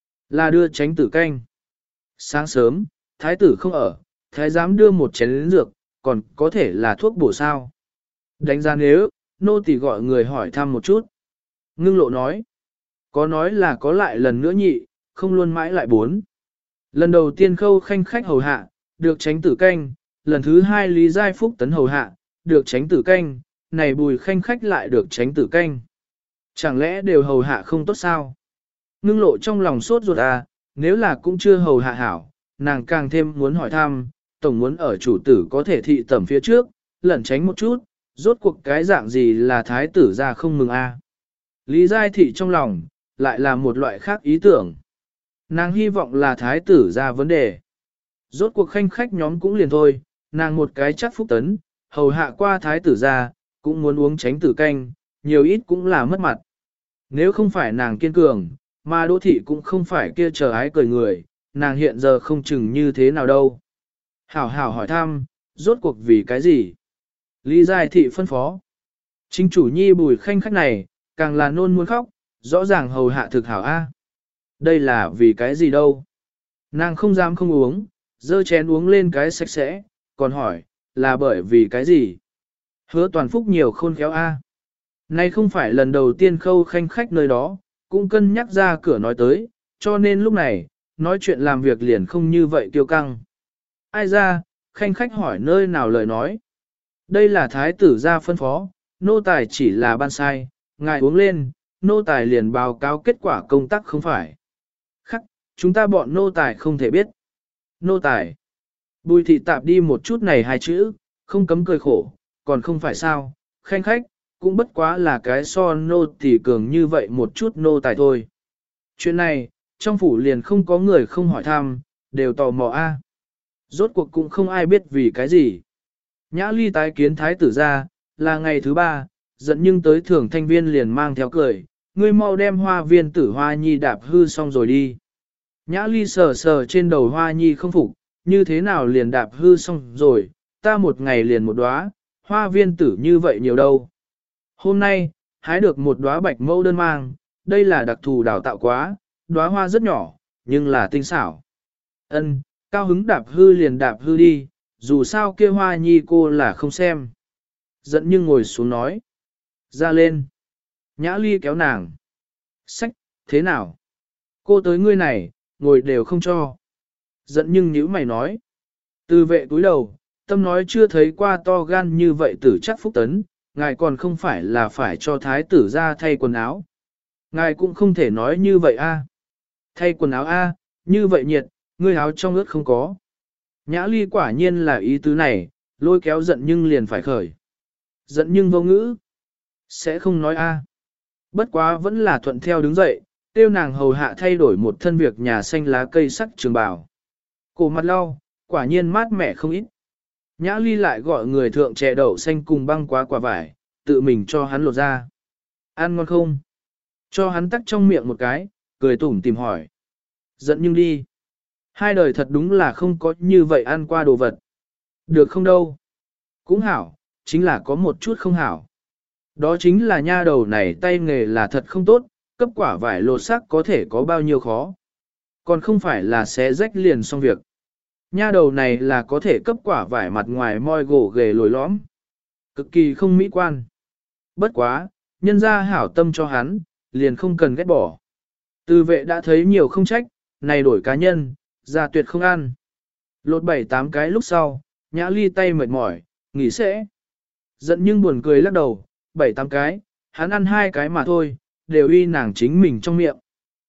là đưa tránh tử canh. Sáng sớm, thái tử không ở, thái giám đưa một chén lĩnh dược, còn có thể là thuốc bổ sao. Đánh giá nếu, nô tỳ gọi người hỏi thăm một chút. Ngưng lộ nói, có nói là có lại lần nữa nhị, không luôn mãi lại bốn. Lần đầu tiên khâu khanh khách hầu hạ, được tránh tử canh, lần thứ hai Lý Giai Phúc Tấn hầu hạ, được tránh tử canh, này bùi khanh khách lại được tránh tử canh. Chẳng lẽ đều hầu hạ không tốt sao? Ngưng lộ trong lòng sốt ruột à, nếu là cũng chưa hầu hạ hảo, nàng càng thêm muốn hỏi thăm, tổng muốn ở chủ tử có thể thị tẩm phía trước, lẩn tránh một chút, rốt cuộc cái dạng gì là thái tử ra không mừng a à. Lý Giai Thị trong lòng, lại là một loại khác ý tưởng. Nàng hy vọng là thái tử ra vấn đề. Rốt cuộc khanh khách nhóm cũng liền thôi, nàng một cái chắc Phúc Tấn, hầu hạ qua thái tử ra, cũng muốn uống tránh tử canh, nhiều ít cũng là mất mặt. Nếu không phải nàng kiên cường, mà Đỗ Thị cũng không phải kia chờ ái cười người, nàng hiện giờ không chừng như thế nào đâu. Hảo hảo hỏi thăm, rốt cuộc vì cái gì? Lý Giai Thị phân phó. Chính chủ nhi bùi khanh khách này, càng là nôn muốn khóc, rõ ràng hầu hạ thực hảo A. Đây là vì cái gì đâu? Nàng không dám không uống, dơ chén uống lên cái sạch sẽ, còn hỏi, là bởi vì cái gì? Hứa Toàn Phúc nhiều khôn khéo A. Này không phải lần đầu tiên khâu khanh khách nơi đó, cũng cân nhắc ra cửa nói tới, cho nên lúc này, nói chuyện làm việc liền không như vậy kiêu căng. Ai ra, khanh khách hỏi nơi nào lời nói. Đây là thái tử gia phân phó, nô tài chỉ là ban sai, ngài uống lên, nô tài liền báo cáo kết quả công tác không phải. Khắc, chúng ta bọn nô tài không thể biết. Nô tài. Bùi thị tạp đi một chút này hai chữ, không cấm cười khổ, còn không phải sao, khanh khách, cũng bất quá là cái so nô tỳ cường như vậy một chút nô tài thôi. Chuyện này, trong phủ liền không có người không hỏi thăm, đều tò mò a. Rốt cuộc cũng không ai biết vì cái gì. Nhã Ly tái kiến thái tử ra, là ngày thứ ba, giận nhưng tới thưởng thanh viên liền mang theo cười, ngươi mau đem hoa viên tử hoa nhi đạp hư xong rồi đi. Nhã Ly sờ sờ trên đầu hoa nhi không phục, như thế nào liền đạp hư xong rồi, ta một ngày liền một đóa, hoa viên tử như vậy nhiều đâu. Hôm nay, hái được một đóa bạch mẫu đơn mang, đây là đặc thù đào tạo quá, đóa hoa rất nhỏ, nhưng là tinh xảo. Ân, cao hứng đạp hư liền đạp hư đi, dù sao kia hoa nhi cô là không xem. Giận nhưng ngồi xuống nói. Ra lên. Nhã Ly kéo nàng. Sách, thế nào? Cô tới ngươi này, ngồi đều không cho. Giận nhưng nhíu mày nói. Từ vệ túi đầu, tâm nói chưa thấy qua to gan như vậy tử chắc Phúc Tấn, ngài còn không phải là phải cho thái tử ra thay quần áo. Ngài cũng không thể nói như vậy a. Thay quần áo a, như vậy nhiệt, ngươi áo trong ướt không có. Nhã ly quả nhiên là ý tứ này, lôi kéo giận nhưng liền phải khởi. Giận nhưng vô ngữ. Sẽ không nói a. Bất quá vẫn là thuận theo đứng dậy, tiêu nàng hầu hạ thay đổi một thân việc nhà xanh lá cây sắc trường bào. Cổ mặt lau, quả nhiên mát mẻ không ít. Nhã ly lại gọi người thượng chè đậu xanh cùng băng quá quả vải, tự mình cho hắn lột ra. Ăn ngon không? Cho hắn tắc trong miệng một cái, cười tủm tìm hỏi. Giận nhưng đi. Hai đời thật đúng là không có như vậy ăn qua đồ vật. Được không đâu? Cũng hảo, chính là có một chút không hảo. Đó chính là nha đầu này tay nghề là thật không tốt, cấp quả vải lột xác có thể có bao nhiêu khó. Còn không phải là xé rách liền xong việc. Nha đầu này là có thể cấp quả vải mặt ngoài moi gỗ ghề lồi lõm. Cực kỳ không mỹ quan. Bất quá, nhân ra hảo tâm cho hắn, liền không cần ghét bỏ. Từ vệ đã thấy nhiều không trách, này đổi cá nhân, ra tuyệt không ăn. Lột 7-8 cái lúc sau, nhã ly tay mệt mỏi, nghỉ sẽ. Giận nhưng buồn cười lắc đầu, 7-8 cái, hắn ăn 2 cái mà thôi, đều uy nàng chính mình trong miệng.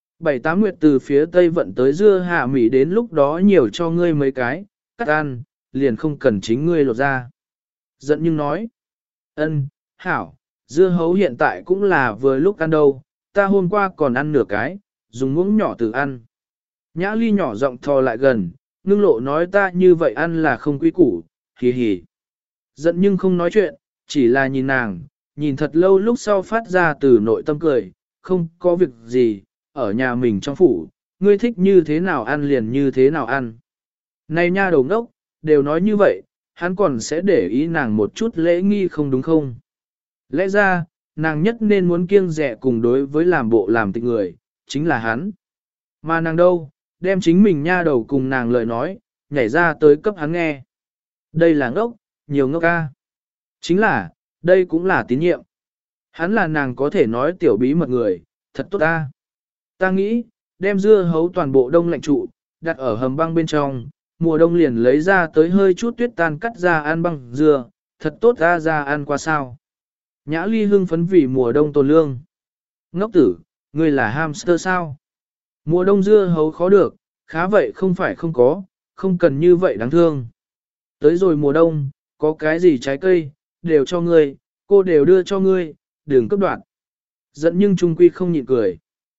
7-8 nguyệt từ phía tây vận tới dưa hạ mỉ đến lúc đó nhiều cho ngươi mấy cái, cắt ăn, liền không cần chính ngươi lột ra. Giận nhưng nói, ân, hảo, dưa hấu hiện tại cũng là vừa lúc ăn đâu, ta hôm qua còn ăn nửa cái, dùng muỗng nhỏ từ ăn. Nhã ly nhỏ giọng thò lại gần, ngưng lộ nói ta như vậy ăn là không quý củ, hì hì. Giận nhưng không nói chuyện, chỉ là nhìn nàng, nhìn thật lâu lúc sau phát ra từ nội tâm cười, không có việc gì, ở nhà mình trong phủ, ngươi thích như thế nào ăn liền như thế nào ăn. Này nha đầu ngốc, đều nói như vậy, hắn còn sẽ để ý nàng một chút lễ nghi không đúng không? Lẽ ra, nàng nhất nên muốn kiêng dè cùng đối với làm bộ làm tịch người, chính là hắn. Mà nàng đâu, đem chính mình nha đầu cùng nàng lời nói, nhảy ra tới cấp hắn nghe. Đây là ngốc, nhiều ngốc ca. Chính là, đây cũng là tín nhiệm. Hắn là nàng có thể nói tiểu bí mật người, thật tốt ta. Ta nghĩ, đem dưa hấu toàn bộ đông lạnh trụ, đặt ở hầm băng bên trong, mùa đông liền lấy ra tới hơi chút tuyết tan cắt ra ăn băng dưa, thật tốt ra ăn qua sao. Nhã ly hưng phấn vì mùa đông tồn lương. Ngốc tử, ngươi là hamster sao? Mùa đông dưa hấu khó được, khá vậy không phải không có, không cần như vậy đáng thương. Tới rồi mùa đông, có cái gì trái cây, đều cho ngươi, cô đều đưa cho ngươi, đừng cấp đoạn. Giận nhưng trung quy không nhịn cười.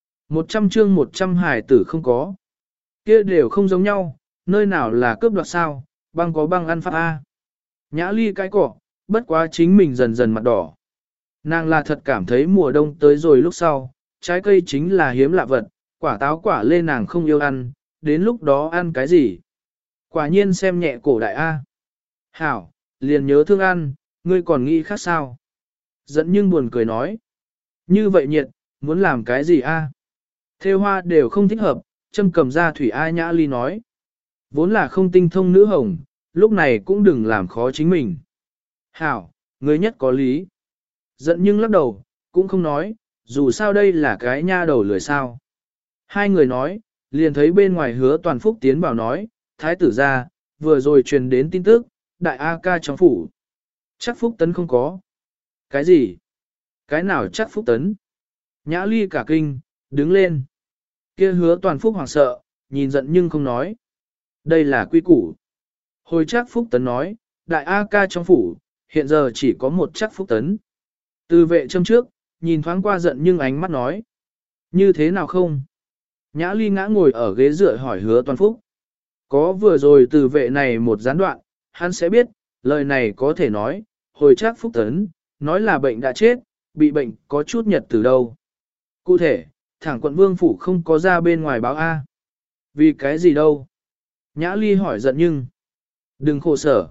100 chương 100 hải tử không có. Kia đều không giống nhau, nơi nào là cướp đoạt sao, băng có băng ăn pháp A. Nhã ly cái cỏ, bất quá chính mình dần dần mặt đỏ. Nàng là thật cảm thấy mùa đông tới rồi lúc sau, trái cây chính là hiếm lạ vật, quả táo quả lê nàng không yêu ăn, đến lúc đó ăn cái gì. Quả nhiên xem nhẹ cổ đại A. Hảo, liền nhớ thương ăn, ngươi còn nghĩ khác sao? Giận nhưng buồn cười nói. Như vậy nhiệt, muốn làm cái gì A? Thêu hoa đều không thích hợp, châm cầm ra thủy A nhã ly nói. Vốn là không tinh thông nữ hồng, lúc này cũng đừng làm khó chính mình. Hảo, ngươi nhất có lý. Giận nhưng lắc đầu, cũng không nói, dù sao đây là cái nha đầu lười sao. Hai người nói, liền thấy bên ngoài Hứa Toàn Phúc tiến vào nói, thái tử ra, vừa rồi truyền đến tin tức, đại A ca trong phủ. Chắc Phúc Tấn không có. Cái gì? Cái nào chắc Phúc Tấn? Nhã ly cả kinh, đứng lên. Kia Hứa Toàn Phúc hoảng sợ, nhìn giận nhưng không nói. Đây là quy củ. Hồi chắc Phúc Tấn nói, đại A ca trong phủ, hiện giờ chỉ có một chắc Phúc Tấn. Từ vệ châm trước, nhìn thoáng qua giận nhưng ánh mắt nói. Như thế nào không? Nhã ly ngã ngồi ở ghế dựa hỏi Hứa Toàn Phúc. Có vừa rồi từ vệ này một gián đoạn, hắn sẽ biết, lời này có thể nói, hồi chắc Phúc Tấn, nói là bệnh đã chết, bị bệnh có chút nhật từ đâu. Cụ thể, thẳng quận vương phủ không có ra bên ngoài báo A. Vì cái gì đâu? Nhã ly hỏi giận nhưng. Đừng khổ sở.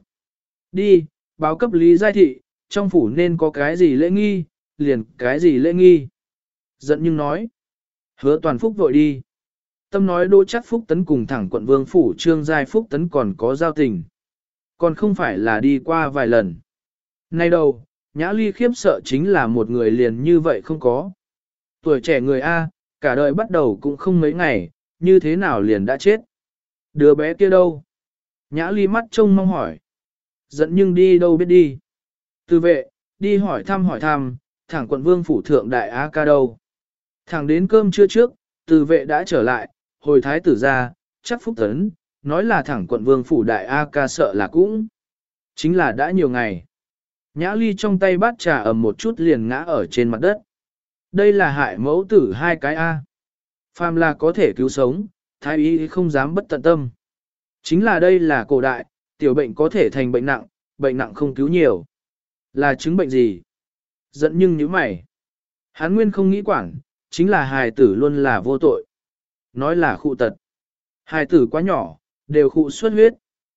Đi, báo cấp lý giai thị, trong phủ nên có cái gì lễ nghi, liền cái gì lễ nghi. Giận nhưng nói. Hứa Toàn Phúc vội đi. Tâm nói Đỗ chắc Phúc Tấn cùng thẳng quận vương phủ Trương Giai Phúc Tấn còn có giao tình. Còn không phải là đi qua vài lần. Nay đâu, Nhã ly khiếp sợ chính là một người liền như vậy không có. Tuổi trẻ người A, cả đời bắt đầu cũng không mấy ngày, như thế nào liền đã chết. Đứa bé kia đâu? Nhã Ly mắt trông mong hỏi. Dẫn nhưng đi đâu biết đi. Từ vệ, đi hỏi thăm, thẳng quận vương phủ thượng đại A ca đâu. Thẳng đến cơm trưa trước, từ vệ đã trở lại, hồi thái tử ra, chắc Phúc Tấn, nói là thẳng quận vương phủ đại A ca sợ là cũng. Chính là đã nhiều ngày. Nhã Ly trong tay bát trà ầm một chút liền ngã ở trên mặt đất. Đây là hại mẫu tử hai cái A. Phàm là có thể cứu sống, thái y không dám bất tận tâm. Chính là đây là cổ đại, tiểu bệnh có thể thành bệnh nặng không cứu nhiều. Là chứng bệnh gì? Giận nhưng như mày. Hán nguyên không nghĩ quản, chính là hài tử luôn là vô tội. Nói là khụ tật. Hài tử quá nhỏ, đều khụ xuất huyết.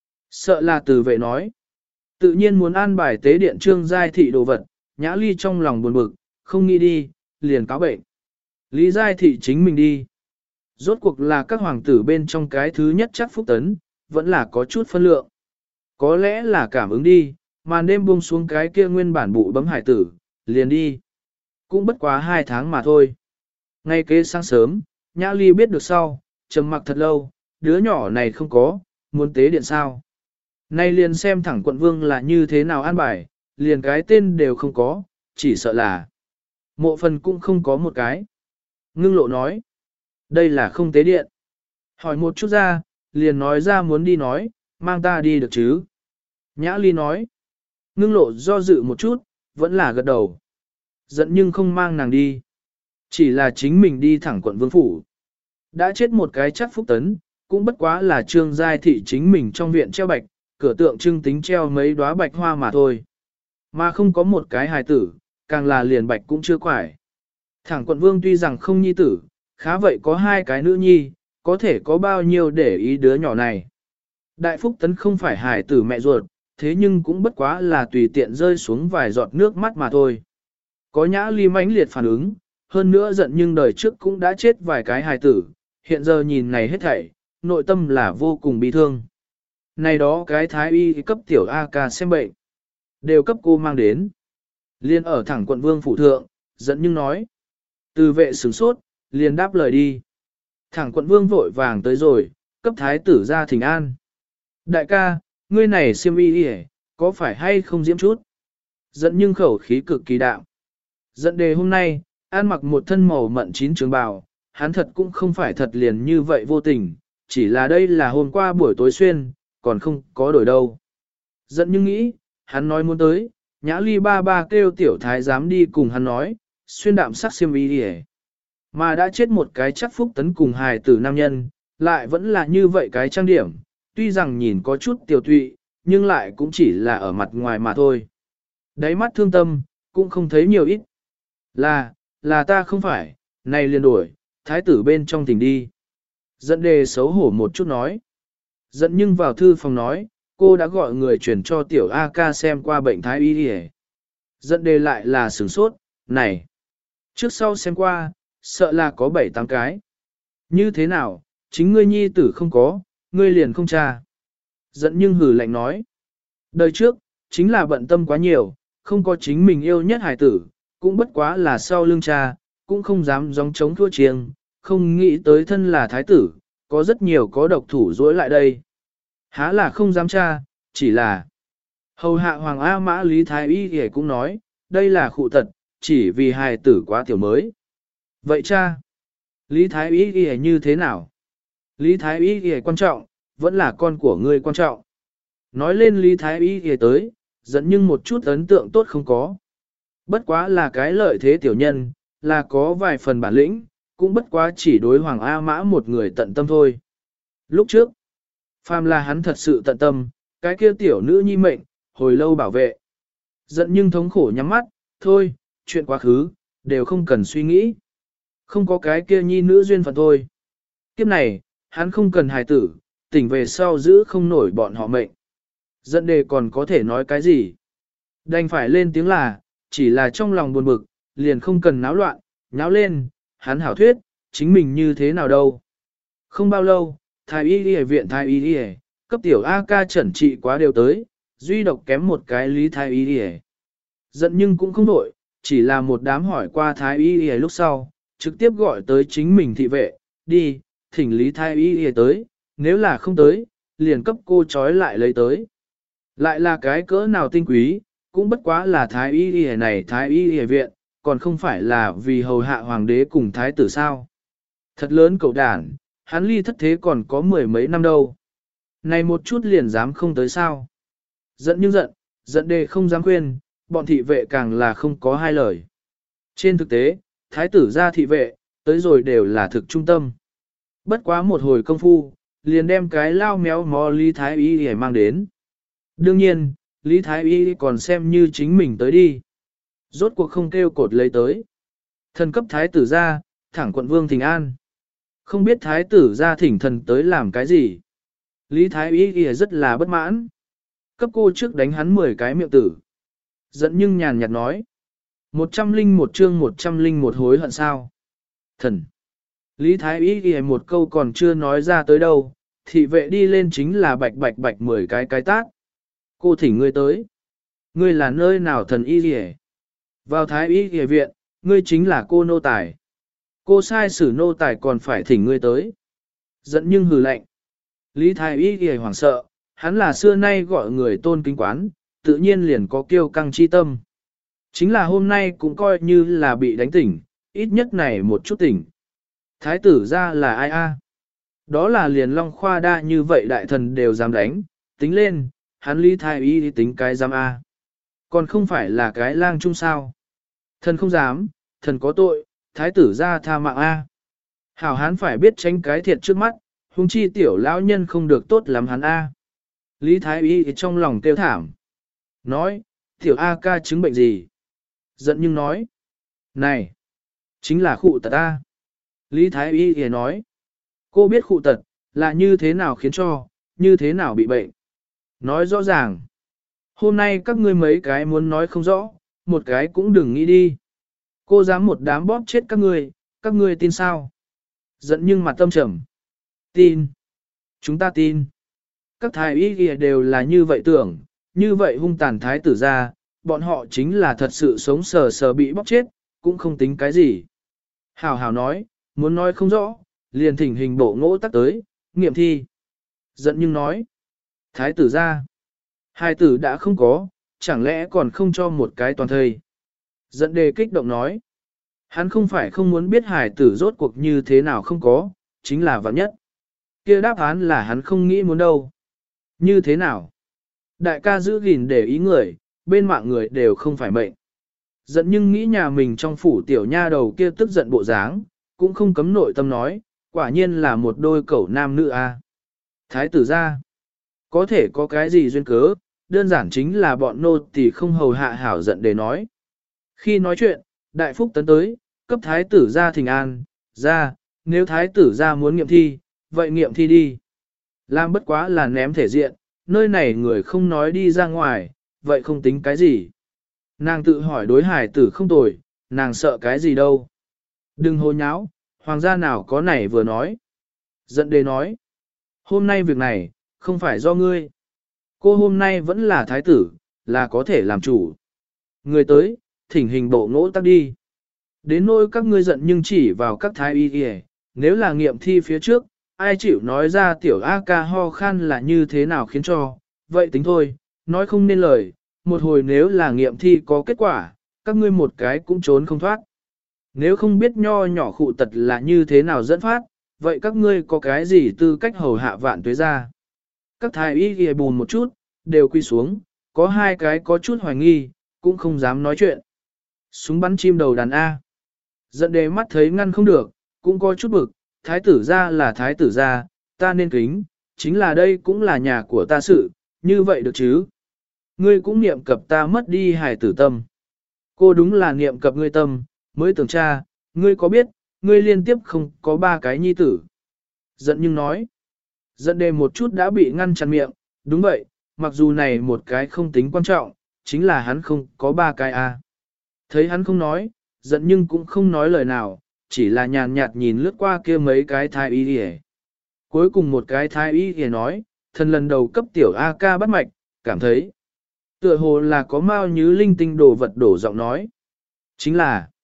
Sợ là từ vệ nói. Tự nhiên muốn an bài tế điện trương giai thị đồ vật, Nhã Ly trong lòng buồn bực, không nghĩ đi, liền cáo bệnh. Lý giai thị chính mình đi. Rốt cuộc là các hoàng tử bên trong cái thứ nhất chắc Phúc Tấn, vẫn là có chút phân lượng. Có lẽ là cảm ứng đi, màn đêm buông xuống cái kia nguyên bản bụ bấm hải tử, liền đi. Cũng bất quá 2 tháng mà thôi. Ngay kế sáng sớm, Nhã Ly biết được sau, trầm mặc thật lâu, đứa nhỏ này không có, muốn tế điện sao. Nay liền xem thẳng quận vương là như thế nào an bài, liền cái tên đều không có, chỉ sợ là mộ phần cũng không có một cái. Ngưng lộ nói, đây là không tế điện. Hỏi một chút ra, liền nói ra muốn đi nói, mang ta đi được chứ. Nhã Ly nói, ngưng lộ do dự một chút, vẫn là gật đầu. Giận nhưng không mang nàng đi. Chỉ là chính mình đi thẳng quận vương phủ. Đã chết một cái chắc Phúc Tấn, cũng bất quá là trương giai thị chính mình trong viện treo bạch, cửa tượng trưng tính treo mấy đóa bạch hoa mà thôi. Mà không có một cái hài tử, càng là liền bạch cũng chưa quải. Thẳng quận vương tuy rằng không nhi tử, khá vậy có 2 cái nữ nhi, có thể có bao nhiêu để ý đứa nhỏ này. Đại Phúc Tấn không phải hài tử mẹ ruột, thế nhưng cũng bất quá là tùy tiện rơi xuống vài giọt nước mắt mà thôi. Có Nhã Ly mãnh liệt phản ứng, hơn nữa giận nhưng đời trước cũng đã chết vài cái hài tử, hiện giờ nhìn này hết thảy, nội tâm là vô cùng bi thương. Này đó cái thái y cấp tiểu A ca xem bệnh, đều cấp cô mang đến. Liên ở thẳng quận vương phủ thượng, giận nhưng nói. Từ vệ sửng sốt, liền đáp lời đi. Thẳng quận vương vội vàng tới rồi, cấp thái tử ra thỉnh an. Đại ca, ngươi này xiêm y đi có phải hay không diễm chút? Giận nhưng khẩu khí cực kỳ đạm. Giận đề hôm nay, an mặc một thân màu mận chín trường bào, hắn thật cũng không phải thật liền như vậy vô tình, chỉ là đây là hôm qua buổi tối xuyên, còn không có đổi đâu. Giận nhưng nghĩ, hắn nói muốn tới, Nhã Ly ba ba kêu tiểu thái dám đi cùng hắn nói, xuyên đạm sắc xiêm y đi mà đã chết một cái chắc Phúc Tấn cùng hài tử nam nhân, lại vẫn là như vậy cái trang điểm, tuy rằng nhìn có chút tiểu tụy, nhưng lại cũng chỉ là ở mặt ngoài mà thôi. Đáy mắt thương tâm, cũng không thấy nhiều ít. Là ta không phải, này liền đổi, thái tử bên trong tỉnh đi. Dẫn đề xấu hổ một chút nói. Dẫn nhưng vào thư phòng nói, cô đã gọi người chuyển cho tiểu A ca xem qua bệnh thái y đi. Dẫn đề lại là sửng sốt, này. Trước sau xem qua, sợ là có 7-8 cái. Như thế nào, chính ngươi nhi tử không có, ngươi liền không tra. Dẫn nhưng hử lạnh nói. Đời trước, chính là bận tâm quá nhiều, không có chính mình yêu nhất hài tử, cũng bất quá là sau lưng cha, cũng không dám gióng chống thua chiêng, không nghĩ tới thân là thái tử, có rất nhiều có độc thủ dối lại đây. Há là không dám tra, chỉ là hầu hạ Hoàng A Mã Lý Thái Y thì cũng nói, đây là khụ tật, chỉ vì hài tử quá tiểu mới. Vậy cha, Lý Thái Y thì như thế nào? Lý Thái Y thì quan trọng, vẫn là con của ngươi quan trọng. Nói lên Lý Thái Y thì tới, dẫn nhưng một chút ấn tượng tốt không có. Bất quá là cái lợi thế tiểu nhân, là có vài phần bản lĩnh, cũng bất quá chỉ đối Hoàng A Mã một người tận tâm thôi. Lúc trước, phàm là hắn thật sự tận tâm, cái kia tiểu nữ nhi mệnh, hồi lâu bảo vệ. Giận nhưng thống khổ nhắm mắt, thôi, chuyện quá khứ, đều không cần suy nghĩ. Không có cái kia nhi nữ duyên phận thôi. Kiếp này, hắn không cần hài tử, tỉnh về sau giữ không nổi bọn họ mệnh. Giận đề còn có thể nói cái gì? Đành phải lên tiếng là, chỉ là trong lòng buồn bực, liền không cần náo loạn, nháo lên, hắn hảo thuyết, chính mình như thế nào đâu. Không bao lâu, thái y y viện thái y y, cấp tiểu A ca chẩn trị quá đều tới, duy độc kém một cái Lý thái y y. Giận nhưng cũng không đổi, chỉ là một đám hỏi qua thái y y lúc sau, trực tiếp gọi tới chính mình thị vệ, đi, thỉnh Lý thái y y tới, nếu là không tới, liền cấp cô trói lại lấy tới. Lại là cái cỡ nào tinh quý, cũng bất quá là thái y y này thái y y viện, còn không phải là vì hầu hạ hoàng đế cùng thái tử sao. Thật lớn cậu đản, hắn ly thất thế còn có mười mấy năm đâu. Này một chút liền dám không tới sao. Giận nhưng giận, giận đề không dám khuyên, bọn thị vệ càng là không có hai lời. Trên thực tế, thái tử gia thị vệ, tới rồi đều là thực trung tâm. Bất quá một hồi công phu, liền đem cái lao méo mó Lý Thái Y để mang đến. Đương nhiên, Lý Thái Y còn xem như chính mình tới đi. Rốt cuộc không kêu cột lấy tới. Thần cấp thái tử gia, thẳng quận vương thỉnh an. Không biết thái tử gia thỉnh thần tới làm cái gì. Lý Thái Y rất là bất mãn. Cấp cô trước đánh hắn 10 cái miệng tử. Giận nhưng nhàn nhạt nói. 101 chương 101 hối hận sao. Thần. Lý Thái Y ghi một câu còn chưa nói ra tới đâu, thị vệ đi lên chính là bạch bạch bạch 10 cái tát. Cô thỉnh ngươi tới. Ngươi là nơi nào thần y ghi? Vào Thái Y ghi viện, ngươi chính là cô nô tài. Cô sai xử nô tài còn phải thỉnh ngươi tới. Giận nhưng hừ lạnh. Lý Thái Y ghi hoảng sợ, hắn là xưa nay gọi người tôn kính quán, tự nhiên liền có kiêu căng chi tâm. Chính là hôm nay cũng coi như là bị đánh tỉnh, ít nhất này một chút tỉnh. Thái tử ra là ai a? Đó là liền Long Khoa Đa như vậy đại thần đều dám đánh, tính lên, hắn Lý Thái Y tính cái dám a. Còn không phải là cái lang chung sao. Thần không dám, thần có tội, thái tử ra tha mạng a. Hảo hán phải biết tránh cái thiệt trước mắt, huống chi tiểu lão nhân không được tốt lắm hắn a. Lý Thái Y trong lòng kêu thảm. Nói, tiểu A ca chứng bệnh gì? Giận nhưng nói. Này, chính là khụ tật A. Lý Thái Y thì nói. Cô biết khụ tật, là như thế nào khiến cho, như thế nào bị bệnh. Nói rõ ràng. Hôm nay các ngươi mấy cái muốn nói không rõ, một cái cũng đừng nghĩ đi. Cô dám một đám bóp chết các ngươi tin sao? Giận nhưng mặt tâm trầm. Tin. Chúng ta tin. Các thái y kia đều là như vậy tưởng, như vậy hung tàn thái tử ra, bọn họ chính là thật sự sống sờ sờ bị bóc chết, cũng không tính cái gì. Hảo hảo nói, muốn nói không rõ, liền thỉnh hình bộ ngỗ tắc tới, nghiệm thi. Giận nhưng nói, thái tử ra, hai tử đã không có, chẳng lẽ còn không cho một cái toàn thây. Giận đề kích động nói, hắn không phải không muốn biết hài tử rốt cuộc như thế nào không có, chính là vạn nhất. Kia đáp án là hắn không nghĩ muốn đâu. Như thế nào? Đại ca giữ gìn để ý người, bên mạng người đều không phải mệnh. Giận nhưng nghĩ nhà mình trong phủ tiểu nha đầu kia tức giận bộ dáng, cũng không cấm nội tâm nói, quả nhiên là một đôi cẩu nam nữ a. Thái tử ra, có thể có cái gì duyên cớ, đơn giản chính là bọn nô tỳ không hầu hạ hảo giận để nói. Khi nói chuyện, đại phúc tấn tới, cấp thái tử ra thỉnh an, ra, nếu thái tử ra muốn nghiệm thi, vậy nghiệm thi đi. Làm bất quá là ném thể diện, nơi này người không nói đi ra ngoài, vậy không tính cái gì. Nàng tự hỏi đối hải tử không tồi, nàng sợ cái gì đâu. Đừng hồ nháo, hoàng gia nào có này vừa nói. Giận đề nói, hôm nay việc này, không phải do ngươi. Cô hôm nay vẫn là thái tử, là có thể làm chủ. Người tới, thỉnh hình bộ ngỗ tắc đi. Đến nỗi các ngươi giận nhưng chỉ vào các thái y kìa, nếu là nghiệm thi phía trước, ai chịu nói ra tiểu A ca ho khan là như thế nào khiến cho, vậy tính thôi, nói không nên lời, một hồi nếu là nghiệm thi có kết quả, các ngươi một cái cũng trốn không thoát. Nếu không biết nho nhỏ khụ tật là như thế nào dẫn phát, vậy các ngươi có cái gì tư cách hầu hạ vạn tuế ra. Các thái y ghi bùn một chút, đều quy xuống, có hai cái có chút hoài nghi, cũng không dám nói chuyện. Súng bắn chim đầu đàn A. Giận đề mắt thấy ngăn không được, cũng có chút bực, thái tử ra là thái tử ra, ta nên kính, chính là đây cũng là nhà của ta sự, như vậy được chứ. Ngươi cũng niệm cập ta mất đi hài tử tâm. Cô đúng là niệm cập ngươi tâm, mới tưởng cha, ngươi có biết, ngươi liên tiếp không có 3 cái nhi tử. Giận nhưng nói, giận đề một chút đã bị ngăn chặn miệng, đúng vậy, mặc dù này một cái không tính quan trọng, chính là hắn không có 3 cái a. Thấy hắn không nói, giận nhưng cũng không nói lời nào, chỉ là nhàn nhạt nhìn lướt qua kia mấy cái thái y đi. Cuối cùng một cái thái y thì nói, thần lần đầu cấp tiểu A ca bắt mạch, cảm thấy tựa hồ là có mao như linh tinh đồ vật đổ giọng nói. Chính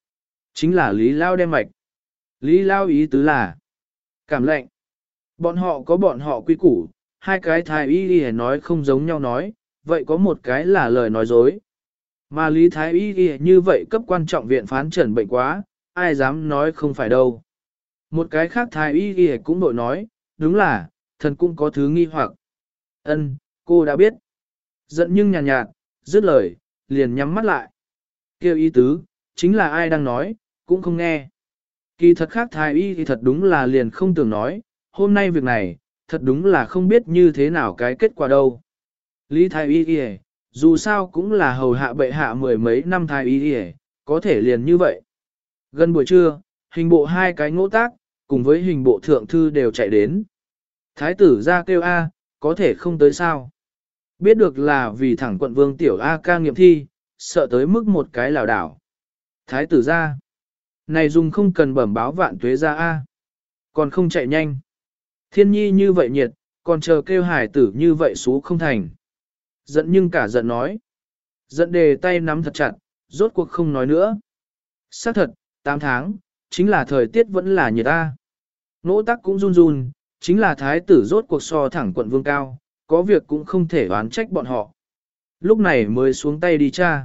là Lý Lao đem mạch. Lý Lao ý tứ là cảm lệnh. Bọn họ có bọn họ quy củ, hai cái thái y y nói không giống nhau nói, vậy có một cái là lời nói dối. Mà Lý Thái y y như vậy cấp quan trọng viện phán trần bệnh quá, ai dám nói không phải đâu. Một cái khác thái y y cũng đội nói, đúng là, thần cũng có thứ nghi hoặc. Ân, cô đã biết. Giận nhưng nhàn nhạt, dứt lời, liền nhắm mắt lại. Kêu ý tứ, chính là ai đang nói, cũng không nghe. Kỳ thật khác thái y thì thật đúng là liền không tưởng nói, hôm nay việc này, thật đúng là không biết như thế nào cái kết quả đâu. Lý thái y y, dù sao cũng là hầu hạ bệ hạ mười mấy năm thái y y, có thể liền như vậy. Gần buổi trưa, hình bộ hai cái ngỗ tác, cùng với hình bộ thượng thư đều chạy đến. Thái tử ra kêu A, có thể không tới sao. Biết được là vì thẳng quận vương tiểu A ca nghiệm thi, sợ tới mức một cái lảo đảo. Thái tử ra. Này dùng không cần bẩm báo vạn tuế ra A. Còn không chạy nhanh. Thiên nhi như vậy nhiệt, còn chờ kêu hải tử như vậy xú không thành. Giận nhưng cả giận nói. Giận đề tay nắm thật chặt, rốt cuộc không nói nữa. Xác thật, 8 tháng, chính là thời tiết vẫn là nhiệt A. Nỗ tắc cũng run run, chính là thái tử rốt cuộc so thẳng quận vương cao, có việc cũng không thể oán trách bọn họ. Lúc này mới xuống tay đi tra.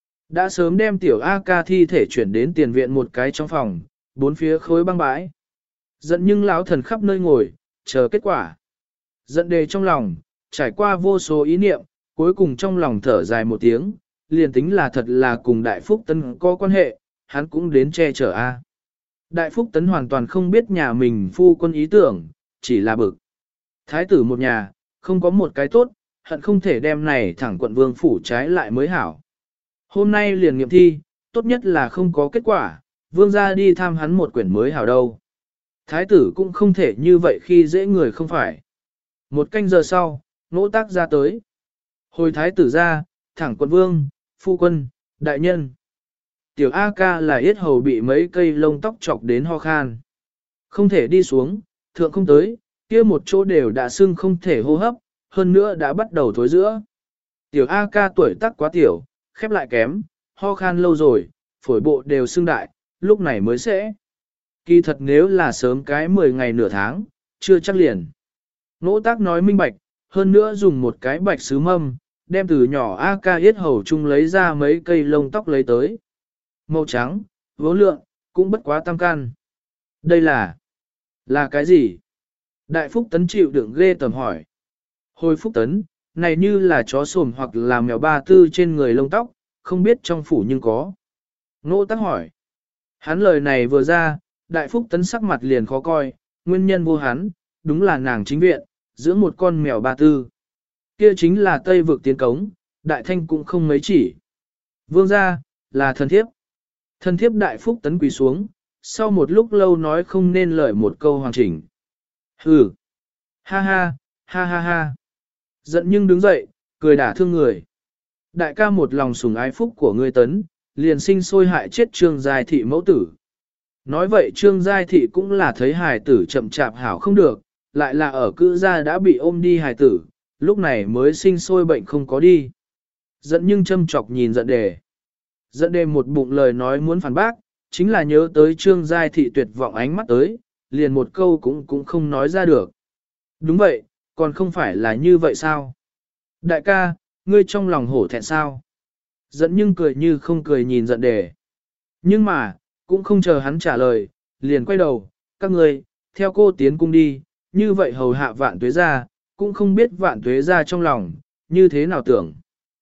Đã sớm đem tiểu A ca thi thể chuyển đến tiền viện một cái trong phòng, bốn phía khối băng bãi. Giận nhưng lão thần khắp nơi ngồi, chờ kết quả. Giận đề trong lòng, trải qua vô số ý niệm, cuối cùng trong lòng thở dài một tiếng, liền tính là thật là cùng Đại Phúc Tấn có quan hệ, hắn cũng đến che chở A. Đại Phúc Tấn hoàn toàn không biết nhà mình phu quân ý tưởng, chỉ là bực. Thái tử một nhà, không có một cái tốt, hận không thể đem này thẳng quận vương phủ trái lại mới hảo. Hôm nay liền nghiệm thi, tốt nhất là không có kết quả, vương ra đi thăm hắn một quyển mới hảo đâu. Thái tử cũng không thể như vậy khi dễ người không phải. Một canh giờ sau, nỗ tác ra tới. Hồi thái tử ra, thẳng quận vương, phu quân, đại nhân. Tiểu A ca là yết hầu bị mấy cây lông tóc chọc đến ho khan. Không thể đi xuống, thượng không tới, kia một chỗ đều đã sưng không thể hô hấp, hơn nữa đã bắt đầu thối giữa. Tiểu A ca tuổi tác quá tiểu, khép lại kém, ho khan lâu rồi, phổi bộ đều sưng đại, lúc này mới sẽ. Kỳ thật nếu là sớm cái 10 ngày nửa tháng, chưa chắc liền. Nỗ tác nói minh bạch, hơn nữa dùng một cái bạch sứ mâm, đem từ nhỏ A ca yết hầu chung lấy ra mấy cây lông tóc lấy tới. Màu trắng, vô lượng, cũng bất quá tam can. Đây là cái gì? Đại Phúc Tấn chịu đựng ghê tầm hỏi. Hồi Phúc Tấn, này như là chó sồm hoặc là mèo ba tư trên người lông tóc, không biết trong phủ nhưng có. Nỗ tác hỏi. Hắn lời này vừa ra, Đại Phúc Tấn sắc mặt liền khó coi, nguyên nhân vô hắn, đúng là nàng chính viện, dưỡng một con mèo ba tư. Kia chính là Tây vực tiến cống, Đại Thanh cũng không mấy chỉ. Vương gia, là thần thiếp. Thần thiếp Đại Phúc Tấn quỳ xuống, sau một lúc lâu nói không nên lời một câu hoàn chỉnh. Hừ. Ha ha, ha ha ha. Giận nhưng đứng dậy, cười đả thương người. Đại ca một lòng sủng ái phúc của ngươi Tấn, liền sinh sôi hại chết Trương Giai Thị mẫu tử. Nói vậy Trương Giai Thị cũng là thấy hài tử chậm chạp hảo không được, lại là ở cữ gia đã bị ôm đi hài tử, lúc này mới sinh sôi bệnh không có đi. Giận nhưng châm chọc nhìn giận đề. Giận đề một bụng lời nói muốn phản bác, chính là nhớ tới Trương Giai Thị tuyệt vọng ánh mắt tới, liền một câu cũng không nói ra được. Đúng vậy, còn không phải là như vậy sao? Đại ca, ngươi trong lòng hổ thẹn sao? Giận nhưng cười như không cười nhìn giận đề. Nhưng mà, cũng không chờ hắn trả lời, liền quay đầu, các ngươi, theo cô tiến cung đi, như vậy hầu hạ vạn tuế ra, cũng không biết vạn tuế ra trong lòng, như thế nào tưởng.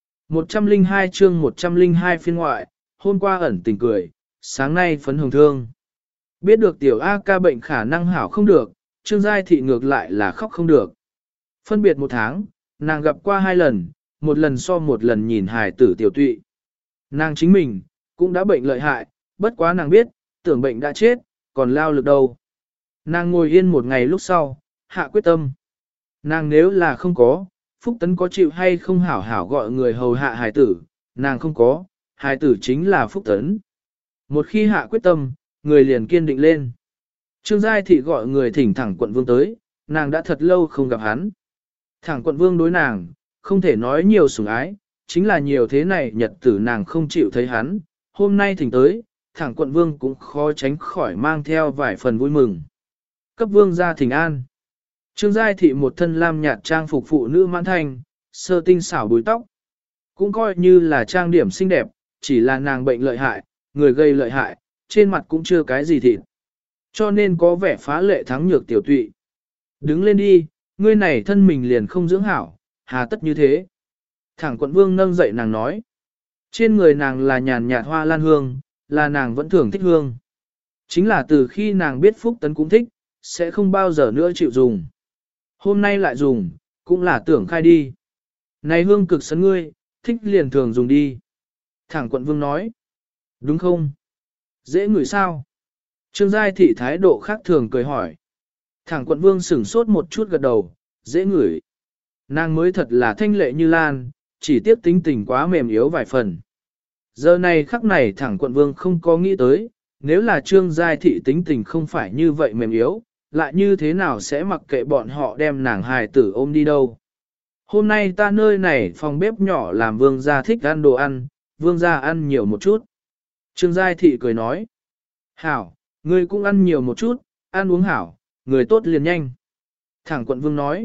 102 chương 102 phiên ngoại, hôm qua ẩn tình cười, sáng nay phấn hồng thương. Biết được tiểu A ca bệnh khả năng hảo không được, Trương Giai Thị ngược lại là khóc không được. Phân biệt 1 tháng, nàng gặp qua 2 lần, một lần so một lần nhìn hài tử tiểu tụy. Nàng chính mình, cũng đã bệnh lợi hại, bất quá nàng biết, tưởng bệnh đã chết, còn lao lực đâu. Nàng ngồi yên một ngày lúc sau, hạ quyết tâm. Nàng nếu là không có, Phúc Tấn có chịu hay không hảo hảo gọi người hầu hạ hài tử, nàng không có, hài tử chính là Phúc Tấn. Một khi hạ quyết tâm, người liền kiên định lên. Trương Giai Thị gọi người thỉnh thẳng quận vương tới, nàng đã thật lâu không gặp hắn. Thẳng quận vương đối nàng, không thể nói nhiều sủng ái, chính là nhiều thế này nhật tử nàng không chịu thấy hắn, hôm nay thỉnh tới, thẳng quận vương cũng khó tránh khỏi mang theo vài phần vui mừng. Cấp vương ra thỉnh an. Trương Giai Thị một thân lam nhạt trang phục phụ nữ mãn thanh, sơ tinh xảo búi tóc. Cũng coi như là trang điểm xinh đẹp, chỉ là nàng bệnh lợi hại, người gây lợi hại, trên mặt cũng chưa cái gì thịt. Cho nên có vẻ phá lệ thắng nhược tiểu tụy. Đứng lên đi, ngươi này thân mình liền không dưỡng hảo, hà tất như thế. Thẳng quận vương nâng dậy nàng nói. Trên người nàng là nhàn nhạt hoa lan hương, là nàng vẫn thường thích hương. Chính là từ khi nàng biết Phúc Tấn cũng thích, sẽ không bao giờ nữa chịu dùng. Hôm nay lại dùng, cũng là tưởng khai đi. Này hương cực sấn ngươi, thích liền thường dùng đi. Thẳng quận vương nói. Đúng không? Dễ ngửi sao? Trương Giai Thị thái độ khác thường cười hỏi. Thẳng quận vương sửng sốt một chút gật đầu, dễ ngửi. Nàng mới thật là thanh lệ như lan, chỉ tiếc tính tình quá mềm yếu vài phần. Giờ này khắc này thẳng quận vương không có nghĩ tới, nếu là Trương Giai Thị tính tình không phải như vậy mềm yếu, lại như thế nào sẽ mặc kệ bọn họ đem nàng hài tử ôm đi đâu. Hôm nay ta nơi này phòng bếp nhỏ làm vương gia thích ăn đồ ăn, vương gia ăn nhiều một chút. Trương Giai Thị cười nói. Hảo, ngươi cũng ăn nhiều một chút, ăn uống hảo, người tốt liền nhanh. Thẳng quận vương nói.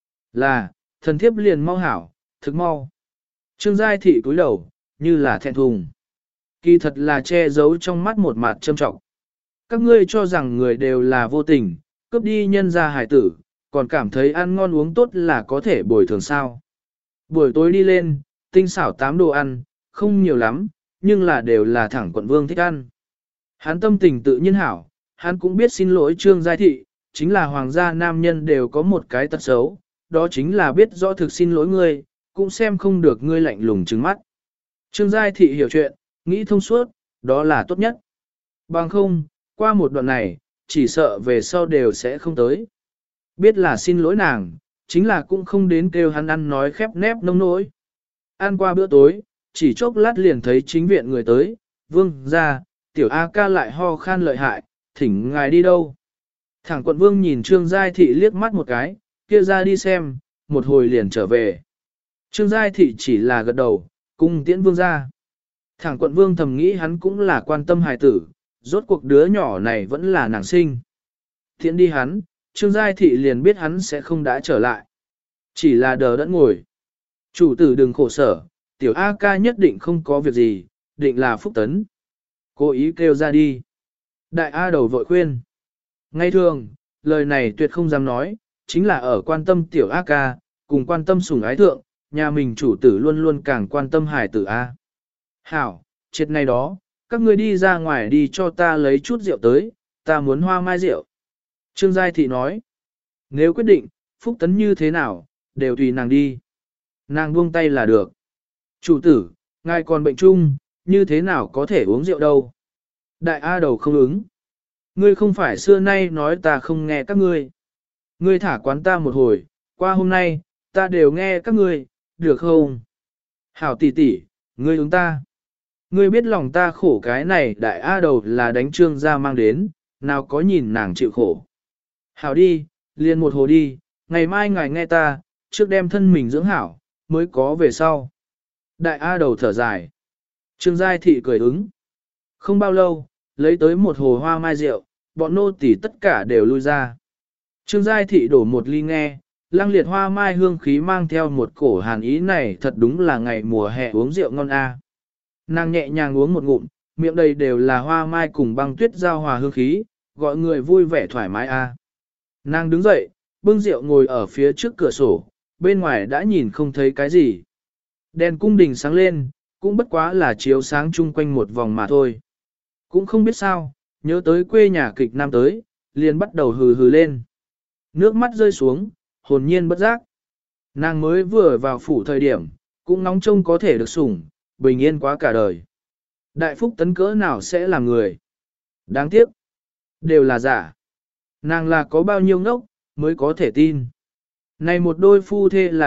Là, thần thiếp liền mau hảo, thực mau. Trương Giai Thị cúi đầu, như là thẹn thùng. Kỳ thật là che giấu trong mắt một mặt châm trọng. Các ngươi cho rằng người đều là vô tình, cướp đi nhân gia hải tử, còn cảm thấy ăn ngon uống tốt là có thể bồi thường sao. Buổi tối đi lên, tinh xảo 8 đồ ăn, không nhiều lắm, nhưng là đều là thẳng quận vương thích ăn. Hắn tâm tình tự nhiên hảo, hắn cũng biết xin lỗi Trương Giai Thị, chính là hoàng gia nam nhân đều có một cái tật xấu, đó chính là biết rõ thực xin lỗi ngươi, cũng xem không được ngươi lạnh lùng trừng mắt. Trương Giai Thị hiểu chuyện, nghĩ thông suốt, đó là tốt nhất. Bằng không, qua một đoạn này, chỉ sợ về sau đều sẽ không tới. Biết là xin lỗi nàng, chính là cũng không đến kêu hắn ăn nói khép nép nông nỗi. Ăn qua bữa tối, chỉ chốc lát liền thấy chính viện người tới, vương ra, tiểu A ca lại ho khan lợi hại, thỉnh ngài đi đâu. Thẳng quận vương nhìn Trương Giai Thị liếc mắt một cái, kia ra đi xem, một hồi liền trở về. Trương Giai Thị chỉ là gật đầu, cung tiễn vương ra. Thẳng quận vương thầm nghĩ hắn cũng là quan tâm hài tử, rốt cuộc đứa nhỏ này vẫn là nàng sinh. Tiễn đi hắn, Trương Giai Thị liền biết hắn sẽ không đã trở lại. Chỉ là đờ đẫn ngồi. Chủ tử đừng khổ sở, tiểu A ca nhất định không có việc gì, định là Phúc Tấn. Cố ý kêu ra đi. Đại A đầu vội khuyên. Ngay thường, lời này tuyệt không dám nói, chính là ở quan tâm tiểu A ca, cùng quan tâm sủng ái thượng, nhà mình chủ tử luôn luôn càng quan tâm hài tử A. Hảo, chết này đó, các ngươi đi ra ngoài đi cho ta lấy chút rượu tới, ta muốn hoa mai rượu. Trương Giai Thị nói, nếu quyết định, Phúc Tấn như thế nào, đều tùy nàng đi. Nàng buông tay là được. Chủ tử, ngài còn bệnh chung, như thế nào có thể uống rượu đâu. Đại A đầu không ứng. Ngươi không phải xưa nay nói ta không nghe các ngươi. Ngươi thả quán ta một hồi, qua hôm nay, ta đều nghe các ngươi, được không? Hảo tỷ tỷ, ngươi ứng ta. Ngươi biết lòng ta khổ cái này đại A đầu là đánh Trương gia mang đến, nào có nhìn nàng chịu khổ. Hảo đi, liền một hồ đi, ngày mai ngài nghe ta, trước đem thân mình dưỡng hảo, mới có về sau. Đại A đầu thở dài. Trương Giai Thị cười ứng. Không bao lâu, lấy tới một hồ hoa mai rượu, bọn nô tỳ tất cả đều lui ra. Trương Giai Thị đổ một ly nghe, lăng liệt hoa mai hương khí mang theo một cổ hàn ý này thật đúng là ngày mùa hè uống rượu ngon a. Nàng nhẹ nhàng uống một ngụm, miệng đầy đều là hoa mai cùng băng tuyết giao hòa hương khí, gọi người vui vẻ thoải mái a. Nàng đứng dậy, bưng rượu ngồi ở phía trước cửa sổ, bên ngoài đã nhìn không thấy cái gì. Đèn cung đình sáng lên, cũng bất quá là chiếu sáng chung quanh một vòng mà thôi. Cũng không biết sao, nhớ tới quê nhà kịch nam tới, liền bắt đầu hừ hừ lên. Nước mắt rơi xuống, hồn nhiên bất giác. Nàng mới vừa vào phủ thời điểm, cũng nóng trông có thể được sủng, bình yên quá cả đời. Đại Phúc Tấn cỡ nào sẽ là người? Đáng tiếc, đều là giả. Nàng là có bao nhiêu ngốc, mới có thể tin. Này một đôi phu thê là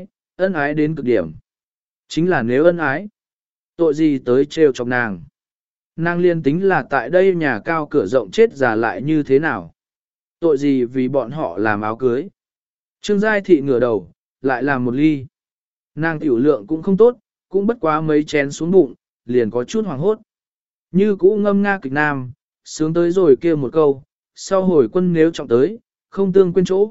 ân ái đến cực điểm. Chính là nếu ân ái, tội gì tới trêu chọc nàng. Nàng liên tính là tại đây nhà cao cửa rộng chết già lại như thế nào. Tội gì vì bọn họ làm áo cưới. Trương Giai Thị ngửa đầu, lại làm một ly. Nàng tiểu lượng cũng không tốt, cũng bất quá mấy chén xuống bụng, liền có chút hoàng hốt. Như cũ ngâm nga kịch nam, sướng tới rồi kia một câu, sau hồi quân nếu trọng tới, không tương quên chỗ,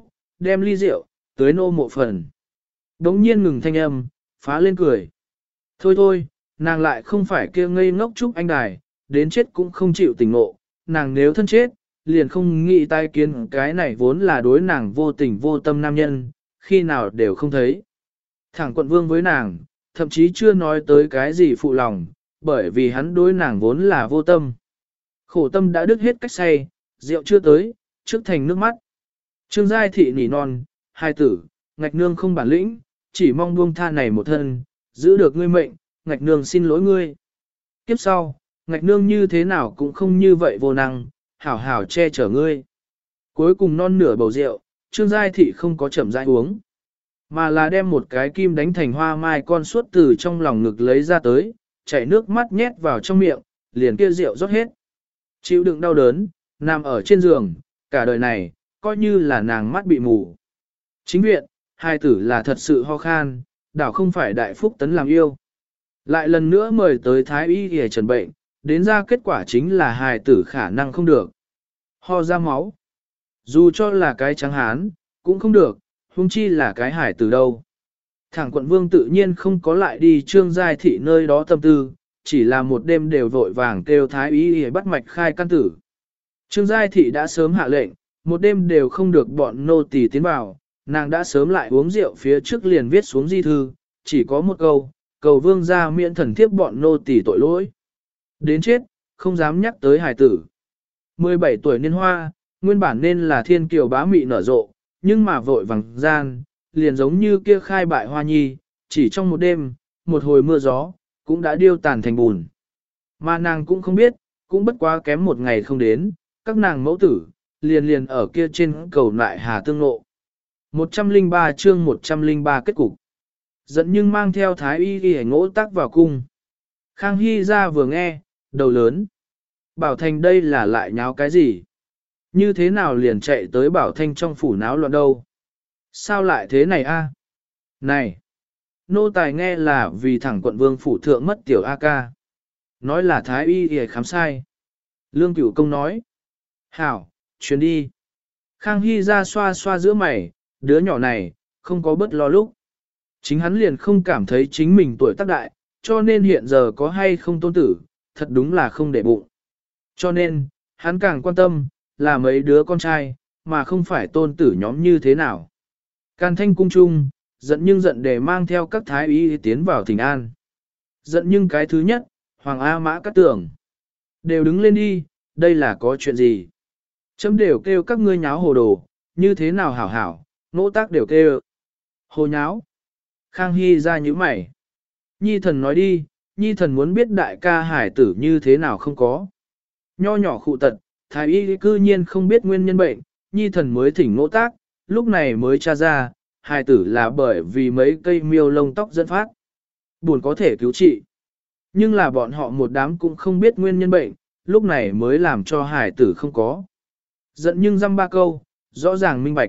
đem ly rượu, tới nô mộ phần. Đống nhiên ngừng thanh âm, phá lên cười. Thôi thôi, nàng lại không phải kia ngây ngốc chúc anh đài, đến chết cũng không chịu tỉnh ngộ, nàng nếu thân chết, liền không nghĩ tai kiến cái này vốn là đối nàng vô tình vô tâm nam nhân, khi nào đều không thấy. Thẳng quận vương với nàng, thậm chí chưa nói tới cái gì phụ lòng, bởi vì hắn đối nàng vốn là vô tâm. Khổ tâm đã đứt hết cách say, rượu chưa tới, trước thành nước mắt. Trương Giai thị nỉ non, hai tử, ngạch nương không bản lĩnh, chỉ mong buông tha này một thân, giữ được ngươi mệnh, ngạch nương xin lỗi ngươi. Kiếp sau, ngạch nương như thế nào cũng không như vậy vô năng, hảo hảo che chở ngươi. Cuối cùng non nửa bầu rượu, Trương Giai thị không có chậm rãi uống, mà là đem một cái kim đánh thành hoa mai con suốt từ trong lòng ngực lấy ra tới, chảy nước mắt nhét vào trong miệng, liền kia rượu rót hết. Chịu đựng đau đớn, nằm ở trên giường, cả đời này, coi như là nàng mắt bị mù. Chính viện, hai tử là thật sự ho khan, đảo không phải đại phúc tấn làm yêu. Lại lần nữa mời tới thái y để trần bệnh, đến ra kết quả chính là hài tử khả năng không được. Ho ra máu. Dù cho là cái trắng hán, cũng không được, huống chi là cái hài tử đâu. Thẳng quận vương tự nhiên không có lại đi Trương Giai thị nơi đó tâm tư, chỉ là một đêm đều vội vàng kêu thái y để bắt mạch khai căn tử. Trương Giai thị đã sớm hạ lệnh, một đêm đều không được bọn nô tỳ tiến vào, nàng đã sớm lại uống rượu phía trước liền viết xuống di thư, chỉ có một câu, cầu vương ra miễn thần thiếp bọn nô tỳ tội lỗi. Đến chết, không dám nhắc tới hài tử. 17 tuổi niên hoa, nguyên bản nên là thiên kiều bá mị nở rộ, nhưng mà vội vàng gian, liền giống như kia khai bại hoa nhi, chỉ trong một đêm, một hồi mưa gió, cũng đã điêu tàn thành bùn. Mà nàng cũng không biết, cũng bất quá kém một ngày không đến, các nàng mẫu tử, liền ở kia trên cầu lại hà tương ngộ. 103 chương 103 kết cục. Giận nhưng mang theo thái y ghi ngỗ tác vào cung. Khang Hy ra vừa nghe, đầu lớn. Bảo Thành đây là lại nháo cái gì? Như thế nào liền chạy tới Bảo Thanh trong phủ náo loạn đâu? Sao lại thế này a? Này! Nô tài nghe là vì thẳng quận vương phủ thượng mất tiểu A ca. Nói là thái y ghi khám sai. Lương Cửu Công nói. Hảo, chuyến đi. Khang Hy ra xoa xoa giữa mày, đứa nhỏ này, không có bất lo lúc. Chính hắn liền không cảm thấy chính mình tuổi tác đại, cho nên hiện giờ có hay không tôn tử, thật đúng là không để bụng. Cho nên, hắn càng quan tâm, là mấy đứa con trai, mà không phải tôn tử nhóm như thế nào. Can thanh cung trung, giận nhưng giận để mang theo các thái y tiến vào thỉnh an. Giận nhưng cái thứ nhất, Hoàng A Mã Cát Tường. Đều đứng lên đi, đây là có chuyện gì? Chấm đều kêu các ngươi nháo hồ đồ, như thế nào hảo hảo, nỗ tác đều kêu. Hồ nháo. Khang Hy ra như mày. Nhi thần nói đi, nhi thần muốn biết đại ca hải tử như thế nào không có. Nho nhỏ khụ tật, thái y cư nhiên không biết nguyên nhân bệnh, nhi thần mới thỉnh nỗ tác, lúc này mới tra ra, hải tử là bởi vì mấy cây miêu lông tóc dẫn phát. Buồn có thể cứu trị. Nhưng là bọn họ một đám cũng không biết nguyên nhân bệnh, lúc này mới làm cho hải tử không có. Giận nhưng dăm ba câu, rõ ràng minh bạch.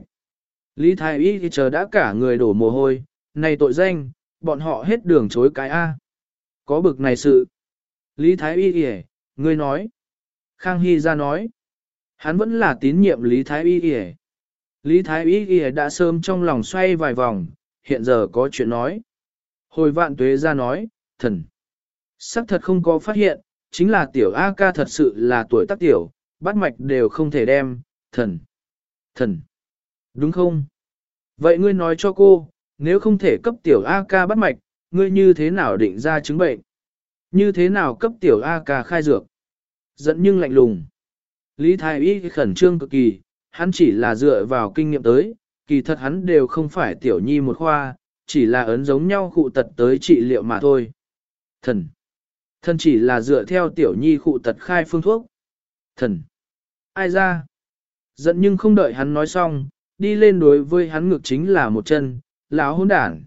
Lý Thái Y thì chờ đã cả người đổ mồ hôi, này tội danh, bọn họ hết đường chối cái A. Có bực này sự. Lý Thái Y kìa, ngươi nói. Khang Hy ra nói. Hắn vẫn là tín nhiệm Lý Thái Y kìa. Lý Thái Y kìa đã sớm trong lòng xoay vài vòng, hiện giờ có chuyện nói. Hồi Vạn Tuế ra nói, thần. Sắc thật không có phát hiện, chính là tiểu A ca thật sự là tuổi tác tiểu, bắt mạch đều không thể đem, thần. Thần. Đúng không? Vậy ngươi nói cho cô, nếu không thể cấp tiểu A ca bắt mạch, ngươi như thế nào định ra chứng bệnh? Như thế nào cấp tiểu A ca khai dược? Giận nhưng lạnh lùng. Lý Thái Y khẩn trương cực kỳ, hắn chỉ là dựa vào kinh nghiệm tới, kỳ thật hắn đều không phải tiểu nhi một khoa, chỉ là ấn giống nhau khụ tật tới trị liệu mà thôi. Thần. Thần chỉ là dựa theo tiểu nhi khụ tật khai phương thuốc. Thần. Ai ra? Giận nhưng không đợi hắn nói xong, đi lên đối với hắn ngược chính là một chân, lão hỗn đản.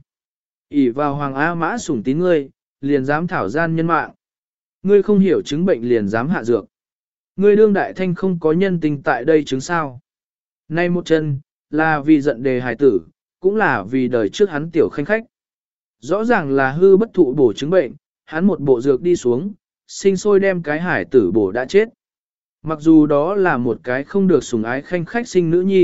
ỷ vào Hoàng A Mã sủng tín ngươi, liền dám thảo gian nhân mạng. Ngươi không hiểu chứng bệnh liền dám hạ dược. Ngươi đương đại thanh không có nhân tình tại đây chứng sao. Nay một chân, là vì giận đề hài tử, cũng là vì đời trước hắn tiểu khanh khách. Rõ ràng là hư bất thụ bổ chứng bệnh, hắn một bộ dược đi xuống, sinh sôi đem cái hải tử bổ đã chết. Mặc dù đó là một cái không được sủng ái khanh khách sinh nữ nhi,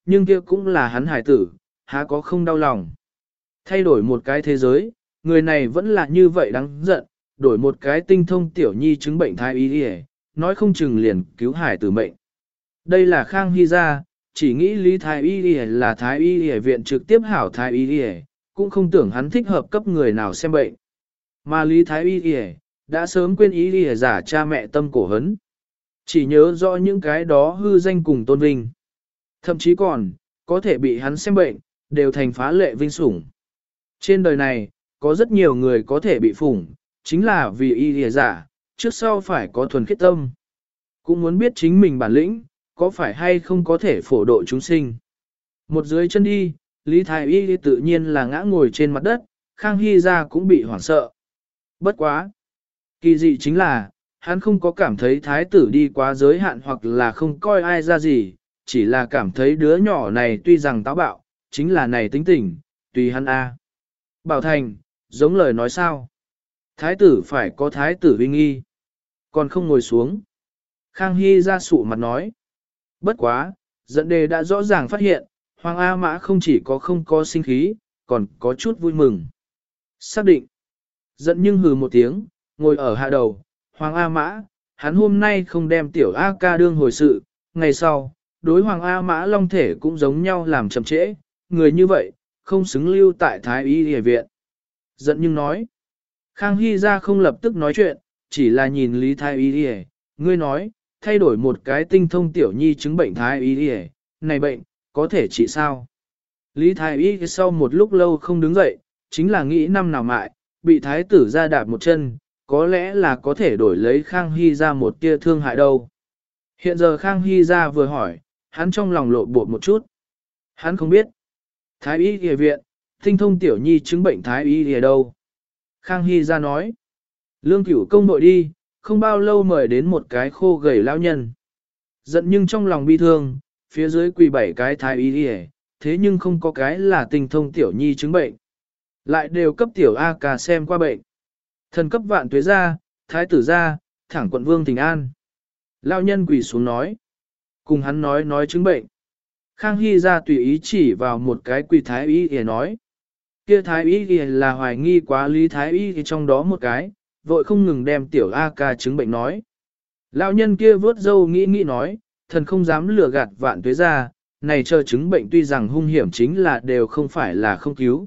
nhưng kia cũng là hắn hải tử, há có không đau lòng. Thay đổi một cái thế giới, người này vẫn là như vậy đáng giận, đổi một cái tinh thông tiểu nhi chứng bệnh thái y đi, nói không chừng liền cứu hải tử mệnh. Đây là Khang Hy gia, chỉ nghĩ Lý Thái Y Y là Thái Y Y viện trực tiếp hảo Thái Y Y, cũng không tưởng hắn thích hợp cấp người nào xem bệnh. Mà Lý Thái Y Y đã sớm quên ý Y giả cha mẹ tâm cổ hấn. Chỉ nhớ rõ những cái đó hư danh cùng tôn vinh. Thậm chí còn, có thể bị hắn xem bệnh, đều thành phá lệ vinh sủng. Trên đời này, có rất nhiều người có thể bị phủng, chính là vì Y Y giả, trước sau phải có thuần khiết tâm. Cũng muốn biết chính mình bản lĩnh, có phải hay không có thể phổ độ chúng sinh. Một dưới chân đi, Lý Thái Y tự nhiên là ngã ngồi trên mặt đất, Khang Hy gia cũng bị hoảng sợ. Bất quá. Kỳ dị chính là, hắn không có cảm thấy thái tử đi quá giới hạn hoặc là không coi ai ra gì, chỉ là cảm thấy đứa nhỏ này tuy rằng táo bạo, chính là này tính tình, tùy hắn a. Bảo Thành, giống lời nói sao? Thái tử phải có thái tử uy nghi. Còn không ngồi xuống. Khang Hy ra sụ mặt nói. Bất quá, dẫn đề đã rõ ràng phát hiện, Hoàng A Mã không chỉ có không có sinh khí, còn có chút vui mừng. Xác định. Giận nhưng hừ một tiếng, ngồi ở hạ đầu, Hoàng A Mã, hắn hôm nay không đem tiểu A ca đương hồi sự, ngày sau, đối Hoàng A Mã Long thể cũng giống nhau làm chậm trễ, người như vậy, không xứng lưu tại Thái Y Y viện. Giận nhưng nói, Khang Hy ra không lập tức nói chuyện, chỉ là nhìn Lý Thái Y Y, ngươi nói, thay đổi một cái tinh thông tiểu nhi chứng bệnh Thái Y Y, này bệnh, có thể trị sao? Lý Thái Y sau một lúc lâu không đứng dậy, chính là nghĩ năm nào mại, bị thái tử ra đạp một chân, có lẽ là có thể đổi lấy Khang Hy ra một tia thương hại đâu. Hiện giờ Khang Hy ra vừa hỏi, hắn trong lòng lộ bột một chút. Hắn không biết. Thái y y viện, tinh thông tiểu nhi chứng bệnh thái y y đâu. Khang Hy ra nói. Lương Cửu công đội đi, không bao lâu mời đến một cái khô gầy lão nhân. Giận nhưng trong lòng bi thương, phía dưới quỳ 7 cái thái y y, thế nhưng không có cái là tinh thông tiểu nhi chứng bệnh. Lại đều cấp tiểu A ca xem qua bệnh. Thần cấp vạn tuế ra, thái tử ra, thẳng quận vương Thịnh An. Lão nhân quỳ xuống nói. Cùng hắn nói chứng bệnh. Khang Hy ra tùy ý chỉ vào một cái quỳ thái y y nói. Kia thái y y là hoài nghi quá Lý thái y y trong đó một cái, vội không ngừng đem tiểu A ca chứng bệnh nói. Lão nhân kia vớt râu nghĩ nói, thần không dám lừa gạt vạn tuế ra, này chờ chứng bệnh tuy rằng hung hiểm chính là đều không phải là không cứu.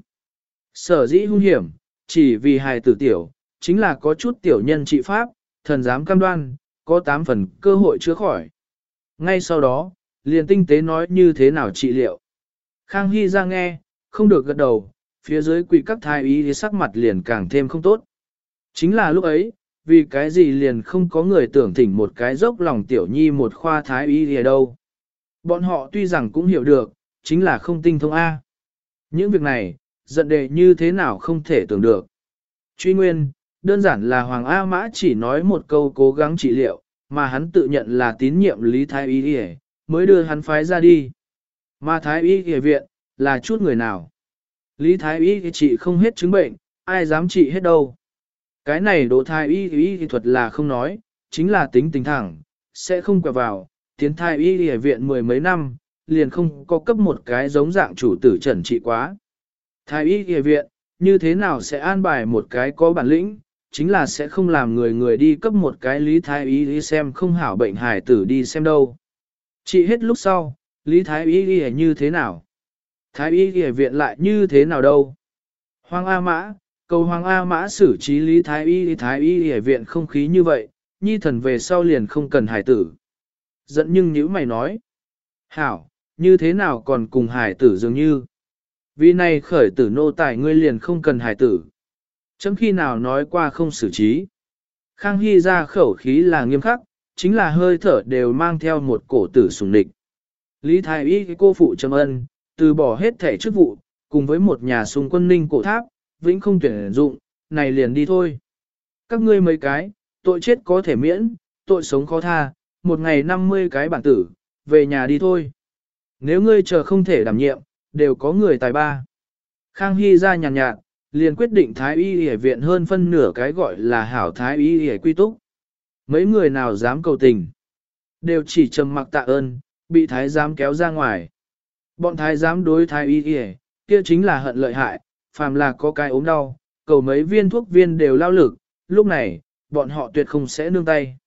Sở dĩ hung hiểm, chỉ vì hài tử tiểu, chính là có chút tiểu nhân trị pháp, thần dám cam đoan, có 8 phần cơ hội chữa khỏi. Ngay sau đó, liền tinh tế nói như thế nào trị liệu. Khang Hy ra nghe, không được gật đầu, phía dưới quỳ các thái y thì sắc mặt liền càng thêm không tốt. Chính là lúc ấy, vì cái gì liền không có người tưởng thỉnh một cái dốc lòng tiểu nhi một khoa thái y gì đâu. Bọn họ tuy rằng cũng hiểu được, chính là không tinh thông A. Những việc này, giận đề như thế nào không thể tưởng được. Truy nguyên, đơn giản là Hoàng A Mã chỉ nói một câu cố gắng trị liệu, mà hắn tự nhận là tín nhiệm Lý Thái Y Y, mới đưa hắn phái ra đi. Mà Thái Y Y viện, là chút người nào? Lý Thái Y trị không hết chứng bệnh, ai dám trị hết đâu. Cái này độ Thái Y thuật là không nói, chính là tính tình thẳng, sẽ không quẹo vào, tiến Thái Y viện 10 mấy năm, liền không có cấp một cái giống dạng chủ tử trần trị quá. Thái y y viện, như thế nào sẽ an bài một cái có bản lĩnh, chính là sẽ không làm người đi cấp một cái Lý Thái y đi xem không hảo bệnh hải tử đi xem đâu. Trị hết lúc sau, Lý Thái y y như thế nào? Thái y y viện lại như thế nào đâu? Hoàng A Mã, cầu Hoàng A Mã xử trí Lý Thái y y viện không khí như vậy, nhi thần về sau liền không cần hải tử. Giận nhưng nhữ mày nói. Hảo, như thế nào còn cùng hải tử dường như? Vì này khởi tử nô tài ngươi liền không cần hài tử. Chấm khi nào nói qua không xử trí. Khang Hy ra khẩu khí là nghiêm khắc, chính là hơi thở đều mang theo một cổ tử sùng địch. Lý Thái Y cô phụ trầm ân, từ bỏ hết thể chức vụ, cùng với một nhà súng quân ninh cổ tháp, vĩnh không tuyển dụng, này liền đi thôi. Các ngươi mấy cái, tội chết có thể miễn, tội sống khó tha, một ngày 50 cái bản tử, về nhà đi thôi. Nếu ngươi chờ không thể đảm nhiệm, đều có người tài ba. Khang Hy ra nhàn nhạt, liền quyết định Thái Y Y viện hơn phân nửa cái gọi là hảo Thái Y Y quy túc. Mấy người nào dám cầu tình, đều chỉ trầm mặc tạ ơn, bị Thái giám kéo ra ngoài. Bọn thái giám đối thái y y, kia chính là hận lợi hại, phàm là có cái ốm đau, cầu mấy viên thuốc viên đều lao lực, lúc này, bọn họ tuyệt không sẽ nương tay.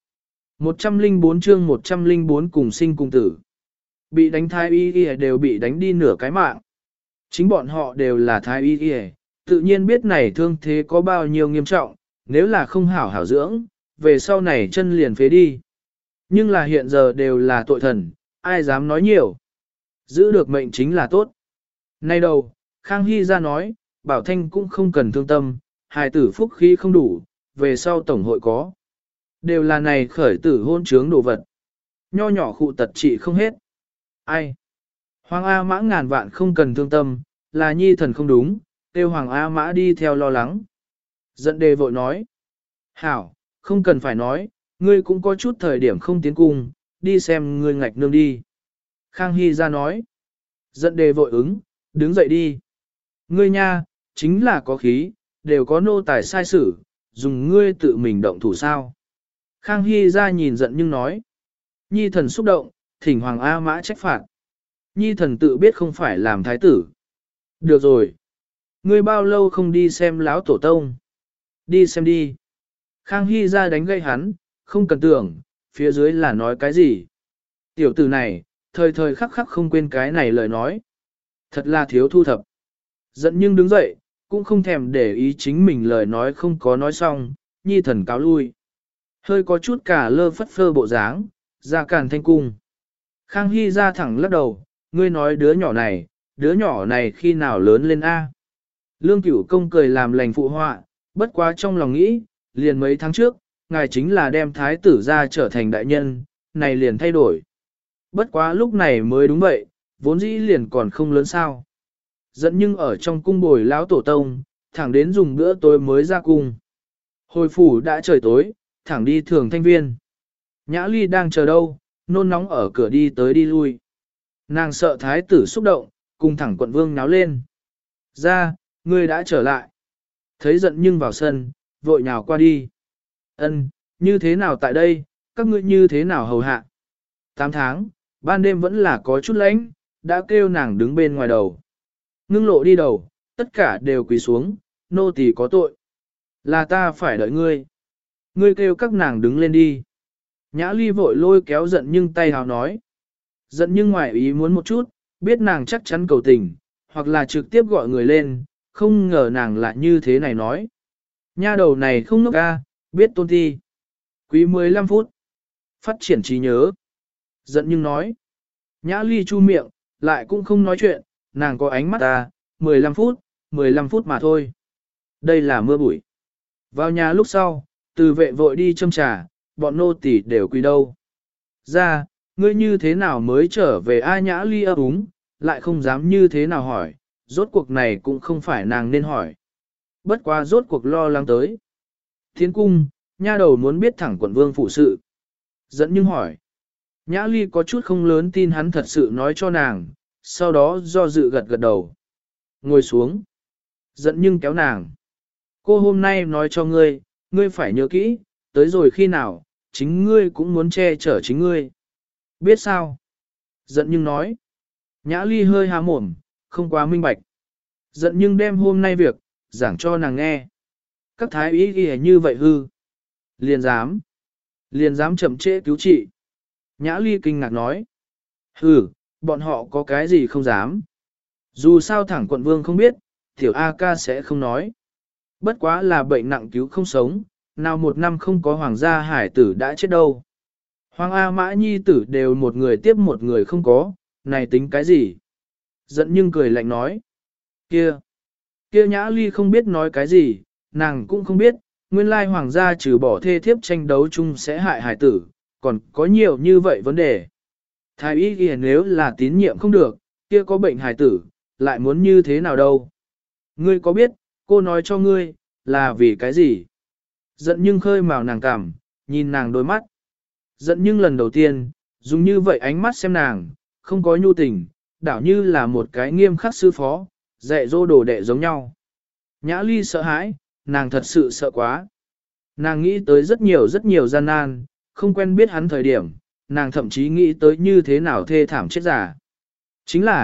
104 chương 104 cùng sinh cùng tử. Bị đánh thái y y đều bị đánh đi nửa cái mạng. Chính bọn họ đều là thái y y, tự nhiên biết này thương thế có bao nhiêu nghiêm trọng, nếu là không hảo hảo dưỡng, về sau này chân liền phế đi. Nhưng là hiện giờ đều là tội thần, ai dám nói nhiều. Giữ được mệnh chính là tốt. Nay đầu, Khang Hy ra nói, Bảo Thanh cũng không cần thương tâm, hài tử phúc khí không đủ, về sau tổng hội có. Đều là này khởi tử hôn trướng đồ vật. Nho nhỏ khụ tật trị không hết. Ai? Hoàng A Mã ngàn vạn không cần thương tâm, là nhi thần không đúng, kêu Hoàng A Mã đi theo lo lắng. Dẫn đề vội nói. Hảo, không cần phải nói, ngươi cũng có chút thời điểm không tiến cung, đi xem ngươi ngạch nương đi. Khang Hy ra nói. Dẫn đề vội ứng, đứng dậy đi. Ngươi nha, chính là có khí, đều có nô tài sai sử, dùng ngươi tự mình động thủ sao. Khang Hy ra nhìn giận nhưng nói. Nhi thần xúc động, thỉnh Hoàng A Mã trách phạt. Nhi thần tự biết không phải làm thái tử. Được rồi. Ngươi bao lâu không đi xem lão tổ tông? Đi xem đi. Khang Hy ra đánh gây hắn, không cần tưởng, phía dưới là nói cái gì. Tiểu tử này, thời thời khắc khắc không quên cái này lời nói. Thật là thiếu thu thập. Giận nhưng đứng dậy, cũng không thèm để ý chính mình lời nói không có nói xong, nhi thần cáo lui. Hơi có chút cả lơ phất phơ bộ dáng, ra càn thanh cung. Khang Hy ra thẳng lắc đầu, ngươi nói đứa nhỏ này khi nào lớn lên A. Lương Cửu Công cười làm lành phụ họa, bất quá trong lòng nghĩ, liền mấy tháng trước, ngài chính là đem thái tử ra trở thành đại nhân, này liền thay đổi. Bất quá lúc này mới đúng vậy, vốn dĩ liền còn không lớn sao. Dẫn nhưng ở trong cung bồi lão tổ tông, thẳng đến dùng bữa tối mới ra cung. Hồi phủ đã trời tối, thẳng đi thường thanh viên. Nhã Ly đang chờ đâu, nôn nóng ở cửa đi tới đi lui. Nàng sợ thái tử xúc động, cùng thẳng quận vương náo lên. Ra, ngươi đã trở lại. Thấy giận nhưng vào sân, vội nhào qua đi. Ân, như thế nào tại đây, các ngươi như thế nào hầu hạ. 8 tháng, ban đêm vẫn là có chút lạnh, đã kêu nàng đứng bên ngoài đầu. Ngưng lộ đi đầu, tất cả đều quỳ xuống, nô tỳ có tội. Là ta phải đợi ngươi. Ngươi kêu các nàng đứng lên đi. Nhã Ly vội lôi kéo giận nhưng tay hào nói. Giận nhưng ngoài ý muốn một chút, biết nàng chắc chắn cầu tình, hoặc là trực tiếp gọi người lên, không ngờ nàng lại như thế này nói. Nha đầu này không ngốc ca, biết tôn ti. Quý 15 phút. Phát triển trí nhớ. Giận nhưng nói. Nhã Ly chu miệng, lại cũng không nói chuyện, nàng có ánh mắt ta, 15 phút mà thôi. Đây là mưa bụi. Vào nhà lúc sau, từ vệ vội đi châm trà, bọn nô tỳ đều quỳ đâu. Ra, ngươi như thế nào mới trở về A Nhã Ly ấp úng, lại không dám như thế nào hỏi, rốt cuộc này cũng không phải nàng nên hỏi. Bất quá rốt cuộc lo lắng tới. Thiến cung, nha đầu muốn biết thẳng quận vương phụ sự. Dẫn nhưng hỏi. Nhã Ly có chút không lớn tin hắn thật sự nói cho nàng, sau đó do dự gật gật đầu. Ngồi xuống. Dẫn nhưng kéo nàng. Cô hôm nay nói cho ngươi, ngươi phải nhớ kỹ, tới rồi khi nào, chính ngươi cũng muốn che chở chính ngươi. Biết sao? Giận nhưng nói. Nhã Ly hơi há mồm, không quá minh bạch. Giận nhưng đem hôm nay việc, giảng cho nàng nghe. Các thái ý ghi như vậy hư. Liền dám chậm trễ cứu trị. Nhã Ly kinh ngạc nói. Hừ, bọn họ có cái gì không dám. Dù sao thẳng quận vương không biết, tiểu A ca sẽ không nói. Bất quá là bệnh nặng cứu không sống, nào một năm không có hoàng gia hải tử đã chết đâu. Hoàng A Mã nhi tử đều một người tiếp một người không có, này tính cái gì? Giận nhưng cười lạnh nói. Kia Nhã Ly không biết nói cái gì, nàng cũng không biết, nguyên lai hoàng gia trừ bỏ thê thiếp tranh đấu chung sẽ hại hải tử, còn có nhiều như vậy vấn đề. Thái y kìa nếu là tín nhiệm không được, kia có bệnh hải tử, lại muốn như thế nào đâu. Ngươi có biết, cô nói cho ngươi, là vì cái gì? Giận nhưng khơi mào nàng cảm, nhìn nàng đôi mắt. Giận nhưng lần đầu tiên, dùng như vậy ánh mắt xem nàng, không có nhu tình, đảo như là một cái nghiêm khắc sư phó, dạy dỗ đồ đệ giống nhau. Nhã Ly sợ hãi, nàng thật sự sợ quá. Nàng nghĩ tới rất nhiều gian nan, không quen biết hắn thời điểm, nàng thậm chí nghĩ tới như thế nào thê thảm chết giả. Chính là,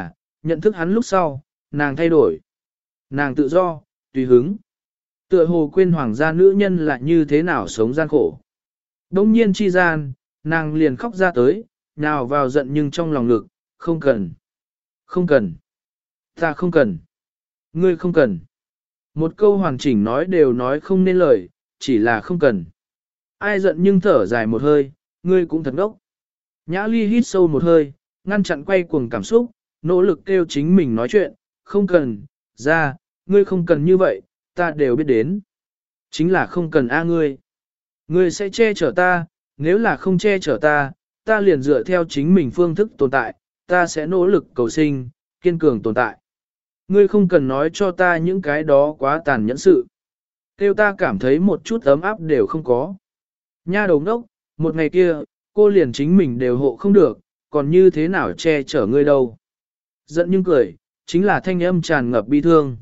Nhận thức hắn lúc sau, nàng thay đổi. Nàng tự do, tùy hứng. Tựa hồ quên hoàng gia nữ nhân là như thế nào sống gian khổ. Đông nhiên chi gian, nàng liền khóc ra tới, nào vào giận nhưng trong lòng ngực, không cần. Không cần. Ta không cần. Ngươi không cần. Một câu hoàn chỉnh nói đều nói không nên lời, chỉ là không cần. Ai giận nhưng thở dài một hơi, ngươi cũng thật ngốc. Nhã Ly hít sâu một hơi, ngăn chặn quay cuồng cảm xúc, nỗ lực kêu chính mình nói chuyện, không cần, ra, ngươi không cần như vậy, ta đều biết đến. Chính là không cần a ngươi. Ngươi sẽ che chở ta, nếu là không che chở ta, ta liền dựa theo chính mình phương thức tồn tại, ta sẽ nỗ lực cầu sinh, kiên cường tồn tại. Ngươi không cần nói cho ta những cái đó quá tàn nhẫn sự. Kêu ta cảm thấy một chút ấm áp đều không có. Nha đầu ngốc, một ngày kia, cô liền chính mình đều hộ không được, còn như thế nào che chở ngươi đâu. Giận nhưng cười, chính là thanh âm tràn ngập bi thương.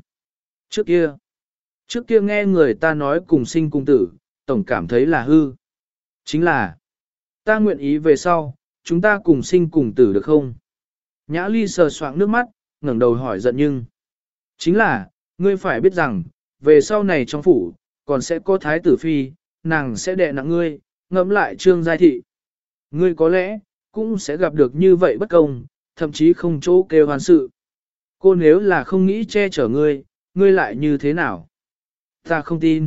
Trước kia nghe người ta nói cùng sinh cùng tử, tổng cảm thấy là hư. Chính là, ta nguyện ý về sau, chúng ta cùng sinh cùng tử được không? Nhã Ly sờ soạng nước mắt, ngẩng đầu hỏi giận nhưng. Chính là, ngươi phải biết rằng, về sau này trong phủ, còn sẽ có thái tử phi, nàng sẽ đè nặng ngươi, ngẫm lại trương giai thị. Ngươi có lẽ, cũng sẽ gặp được như vậy bất công, thậm chí không chỗ kêu hoàn sự. Cô nếu là không nghĩ che chở ngươi, ngươi lại như thế nào? Ta không tin.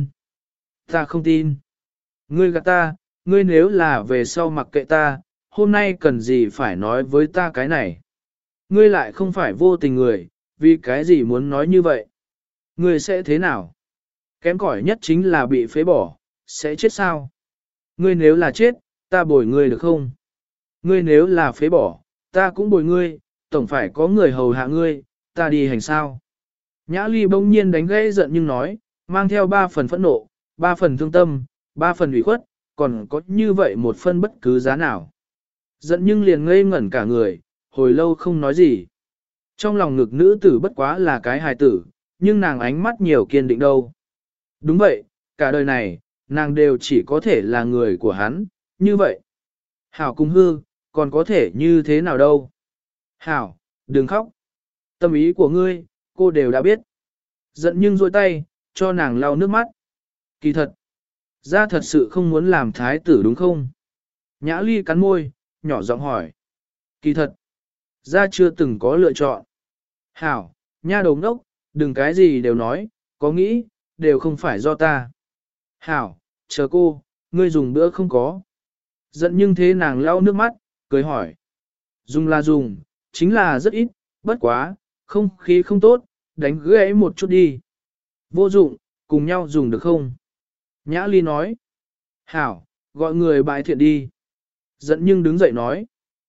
Ta không tin. Ngươi gạt ta, ngươi nếu là về sau mặc kệ ta, hôm nay cần gì phải nói với ta cái này? Ngươi lại không phải vô tình người, vì cái gì muốn nói như vậy? Ngươi sẽ thế nào? Kém cỏi nhất chính là bị phế bỏ, sẽ chết sao? Ngươi nếu là chết, ta bồi ngươi được không? Ngươi nếu là phế bỏ, ta cũng bồi ngươi, tổng phải có người hầu hạ ngươi, ta đi hành sao? Nhã Ly bỗng nhiên đánh gãy giận nhưng nói, mang theo 3 phần phẫn nộ, 3 phần thương tâm, 3 phần ủy khuất, còn có như vậy một phân bất cứ giá nào. Giận nhưng liền ngây ngẩn cả người, hồi lâu không nói gì. Trong lòng ngực nữ tử bất quá là cái hài tử, nhưng nàng ánh mắt nhiều kiên định đâu. Đúng vậy, cả đời này, nàng đều chỉ có thể là người của hắn, như vậy. Hảo cung hư, còn có thể như thế nào đâu. Hảo, đừng khóc. Tâm ý của ngươi, cô đều đã biết. Giận nhưng dôi tay, cho nàng lau nước mắt. Kỳ thật, ra thật sự không muốn làm thái tử đúng không? Nhã Ly cắn môi, nhỏ giọng hỏi. Kỳ thật, ra chưa từng có lựa chọn. Hảo, nha đầu ngốc, đừng cái gì đều nói, có nghĩ, đều không phải do ta. Hảo, chờ cô, ngươi dùng bữa không có. Giận nhưng thế nàng lau nước mắt, cười hỏi. Dùng là dùng, chính là rất ít, bất quá, không khí không tốt, đánh gãy một chút đi. Vô dụng, cùng nhau dùng được không? Nhã Ly nói. Hảo, gọi người bại thiện đi. Giận nhưng đứng dậy nói.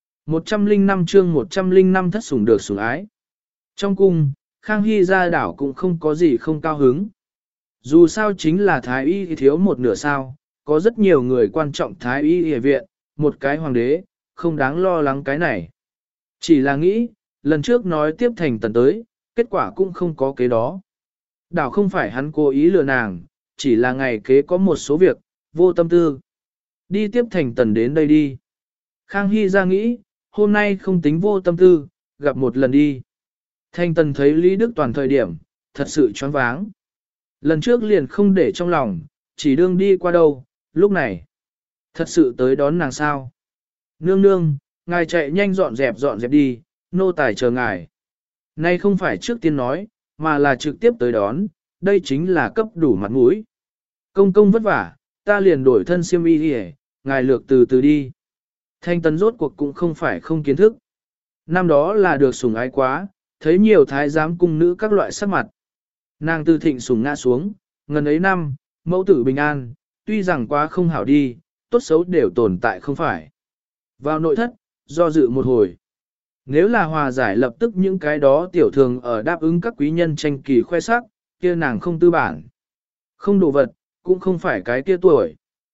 105 chương 105 thất sủng được sủng ái. Trong cung, Khang Hy ra đảo cũng không có gì không cao hứng. Dù sao chính là Thái Y thiếu một nửa sao, có rất nhiều người quan trọng Thái Y y viện, một cái hoàng đế, không đáng lo lắng cái này. Chỉ là nghĩ, lần trước nói tiếp thành tần tới, kết quả cũng không có kế đó. Đảo không phải hắn cố ý lừa nàng, chỉ là ngày kế có một số việc, vô tâm tư. Đi tiếp thành tần đến đây đi. Khang Hy ra nghĩ, hôm nay không tính vô tâm tư, gặp một lần đi. Thanh tần thấy Lý Đức Toàn thời điểm, thật sự choáng váng. Lần trước liền không để trong lòng, chỉ đương đi qua đâu, lúc này. Thật sự tới đón nàng sao. Nương nương, ngài chạy nhanh dọn dẹp đi, nô tài chờ ngài. Nay không phải trước tiên nói, mà là trực tiếp tới đón, đây chính là cấp đủ mặt mũi. Công công vất vả, ta liền đổi thân xiêm y đi, ngài lược từ từ đi. Thanh tần rốt cuộc cũng không phải không kiến thức. Năm đó là được sủng ái quá, thấy nhiều thái giám cung nữ các loại sắc mặt. Nàng từ thịnh sủng ngã xuống, ngần ấy năm, mẫu tử bình an, tuy rằng quá không hảo đi, tốt xấu đều tồn tại không phải. Vào nội thất, do dự một hồi. Nếu là hòa giải lập tức những cái đó tiểu thường ở đáp ứng các quý nhân tranh kỳ khoe sắc, kia nàng không tư bản. Không đồ vật, cũng không phải cái kia tuổi.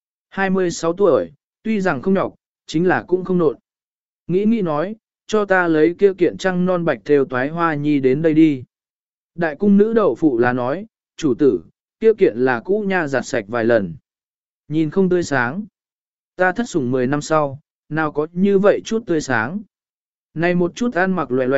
26 tuổi, tuy rằng không nhọc, chính là cũng không nộn. Nghĩ nói, cho ta lấy kia kiện trăng non bạch thêu toái hoa nhi đến đây đi. Đại cung nữ đậu phụ là nói, chủ tử, kia kiện là cũ nha giặt sạch vài lần. Nhìn không tươi sáng. Ta thất sủng 10 năm sau, nào có như vậy chút tươi sáng. Này một chút ăn mặc loẹ loẹn,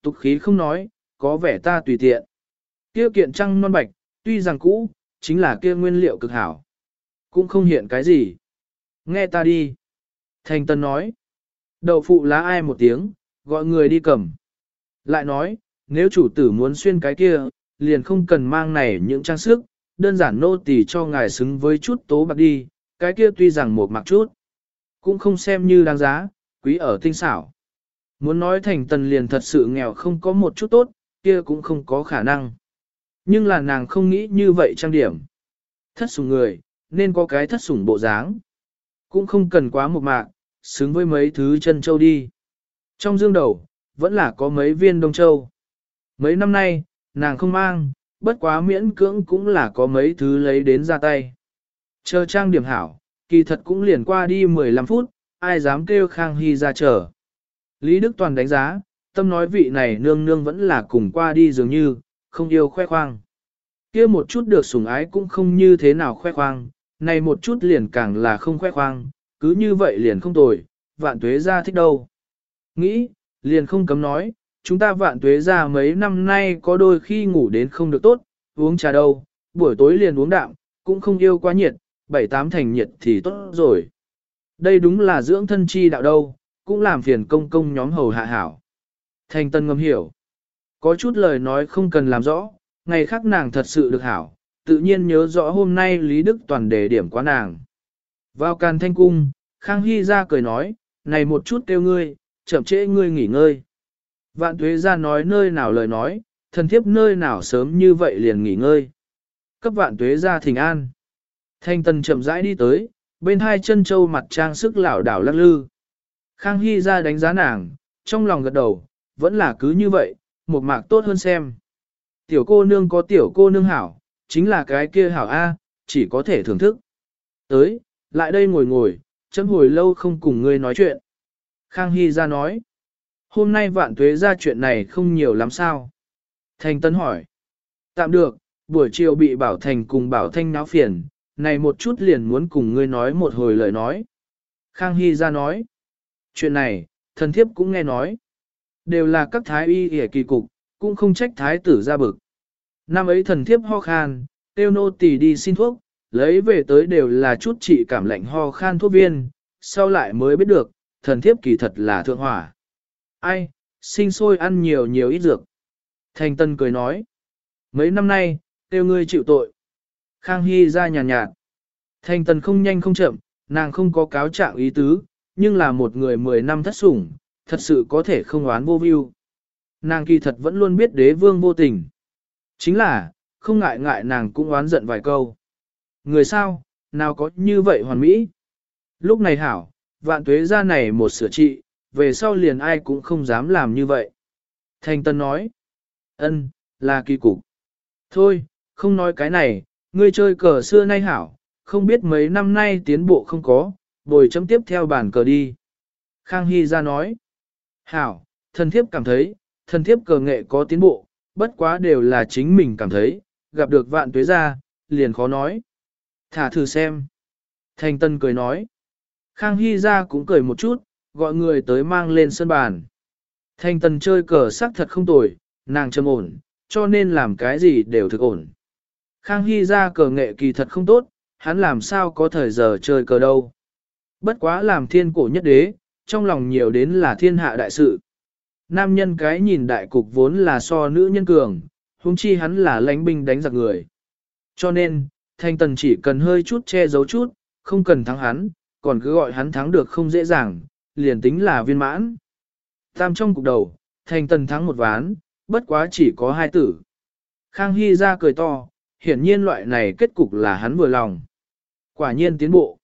tục khí không nói, có vẻ ta tùy tiện. Kia kiện trăng non bạch, tuy rằng cũ, chính là kia nguyên liệu cực hảo. Cũng không hiện cái gì. Nghe ta đi. Thành Tân nói. Đậu phụ lá ai một tiếng, gọi người đi cầm. Lại nói, nếu chủ tử muốn xuyên cái kia, liền không cần mang này những trang sức, đơn giản nô tỳ cho ngài xứng với chút tố bạc đi, cái kia tuy rằng một mặc chút, cũng không xem như đáng giá, quý ở tinh xảo. Muốn nói Thành Tần liền thật sự nghèo không có một chút tốt, kia cũng không có khả năng. Nhưng là nàng không nghĩ như vậy trang điểm. Thất sủng người, nên có cái thất sủng bộ dáng. Cũng không cần quá một mạc, xứng với mấy thứ chân châu đi. Trong dương đầu, vẫn là có mấy viên đông châu. Mấy năm nay, nàng không mang, bất quá miễn cưỡng cũng là có mấy thứ lấy đến ra tay. Chờ trang điểm hảo, kỳ thật cũng liền qua đi 15 phút, ai dám kêu Khang Hy ra chờ. Lý Đức Toàn đánh giá, tâm nói vị này nương nương vẫn là cùng qua đi dường như, không yêu khoe khoang. Kia một chút được sủng ái cũng không như thế nào khoe khoang, này một chút liền càng là không khoe khoang, cứ như vậy liền không tồi, vạn tuế ra thích đâu. Nghĩ, liền không cấm nói, chúng ta vạn tuế ra mấy năm nay có đôi khi ngủ đến không được tốt, uống trà đâu, buổi tối liền uống đạm, cũng không yêu quá nhiệt, 7-8 thành nhiệt thì tốt rồi. Đây đúng là dưỡng thân chi đạo đâu, cũng làm phiền công công nhóm hầu hạ hảo. Thành Tân ngầm hiểu. Có chút lời nói không cần làm rõ, ngày khác nàng thật sự được hảo, tự nhiên nhớ rõ hôm nay Lý Đức Toàn đề điểm quá nàng. Vào Càn Thanh Cung, Khang Hy ra cười nói, này một chút kêu ngươi, chậm trễ ngươi nghỉ ngơi. Vạn Tuế ra nói nơi nào lời nói, thần thiếp nơi nào sớm như vậy liền nghỉ ngơi. Cấp Vạn Tuế ra thỉnh an. Thanh Tần chậm rãi đi tới, bên hai chân châu mặt trang sức lảo đảo lắc lư. Khang Hy ra đánh giá nàng, trong lòng gật đầu, vẫn là cứ như vậy, một mạc tốt hơn xem. Tiểu cô nương có tiểu cô nương hảo, chính là cái kia hảo A, chỉ có thể thưởng thức. Tới, lại đây ngồi ngồi, chấm hồi lâu không cùng ngươi nói chuyện. Khang Hy ra nói, hôm nay Vạn Tuế ra chuyện này không nhiều lắm sao? Thành Tân hỏi, tạm được, buổi chiều bị Bảo Thành cùng Bảo Thanh náo phiền, này một chút liền muốn cùng ngươi nói một hồi lời nói. Khang Hy ra nói, chuyện này, thần thiếp cũng nghe nói. Đều là các thái y y kỳ cục, cũng không trách thái tử ra bực. Năm ấy thần thiếp ho khan, tiêu nô tỳ đi xin thuốc, lấy về tới đều là chút trị cảm lạnh ho khan thuốc viên, sau lại mới biết được, thần thiếp kỳ thật là thượng hỏa. Ai, sinh sôi ăn nhiều nhiều ít dược. Thành Tân cười nói, mấy năm nay, tiêu ngươi chịu tội. Khang Hy ra nhàn nhạt. Thành Tân không nhanh không chậm, nàng không có cáo trạng ý tứ, nhưng là một người 10 năm thất sủng, thật sự có thể không oán vô view. Nàng kỳ thật vẫn luôn biết đế vương vô tình. Chính là, không ngại ngại nàng cũng oán giận vài câu. Người sao, nào có như vậy hoàn mỹ. Lúc này hảo, Vạn Tuế ra này một sửa trị, về sau liền ai cũng không dám làm như vậy. Thành Tân nói, ân, là kỳ cục. Thôi, không nói cái này, ngươi chơi cờ xưa nay hảo, không biết mấy năm nay tiến bộ không có, bồi chấm tiếp theo bàn cờ đi. Khang Hy ra nói, hảo, thần thiếp cảm thấy, thần thiếp cờ nghệ có tiến bộ, bất quá đều là chính mình cảm thấy, gặp được Vạn Tuế ra, liền khó nói. Thả thử xem. Thành Tân cười nói. Khang Hy ra cũng cười một chút, gọi người tới mang lên sân bàn. Thành Tân chơi cờ sắc thật không tồi, nàng trầm ổn, cho nên làm cái gì đều thực ổn. Khang Hy ra cờ nghệ kỳ thật không tốt, hắn làm sao có thời giờ chơi cờ đâu. Bất quá làm thiên cổ nhất đế, trong lòng nhiều đến là thiên hạ đại sự. Nam nhân cái nhìn đại cục vốn là so nữ nhân cường, huống chi hắn là lãnh binh đánh giặc người. Cho nên, Thanh Tần chỉ cần hơi chút che giấu chút, không cần thắng hắn, còn cứ gọi hắn thắng được không dễ dàng, liền tính là viên mãn. Tam trong cục đầu, Thanh Tần thắng một ván, bất quá chỉ có 2 tử. Khang Hy ra cười to, hiển nhiên loại này kết cục là hắn vừa lòng. Quả nhiên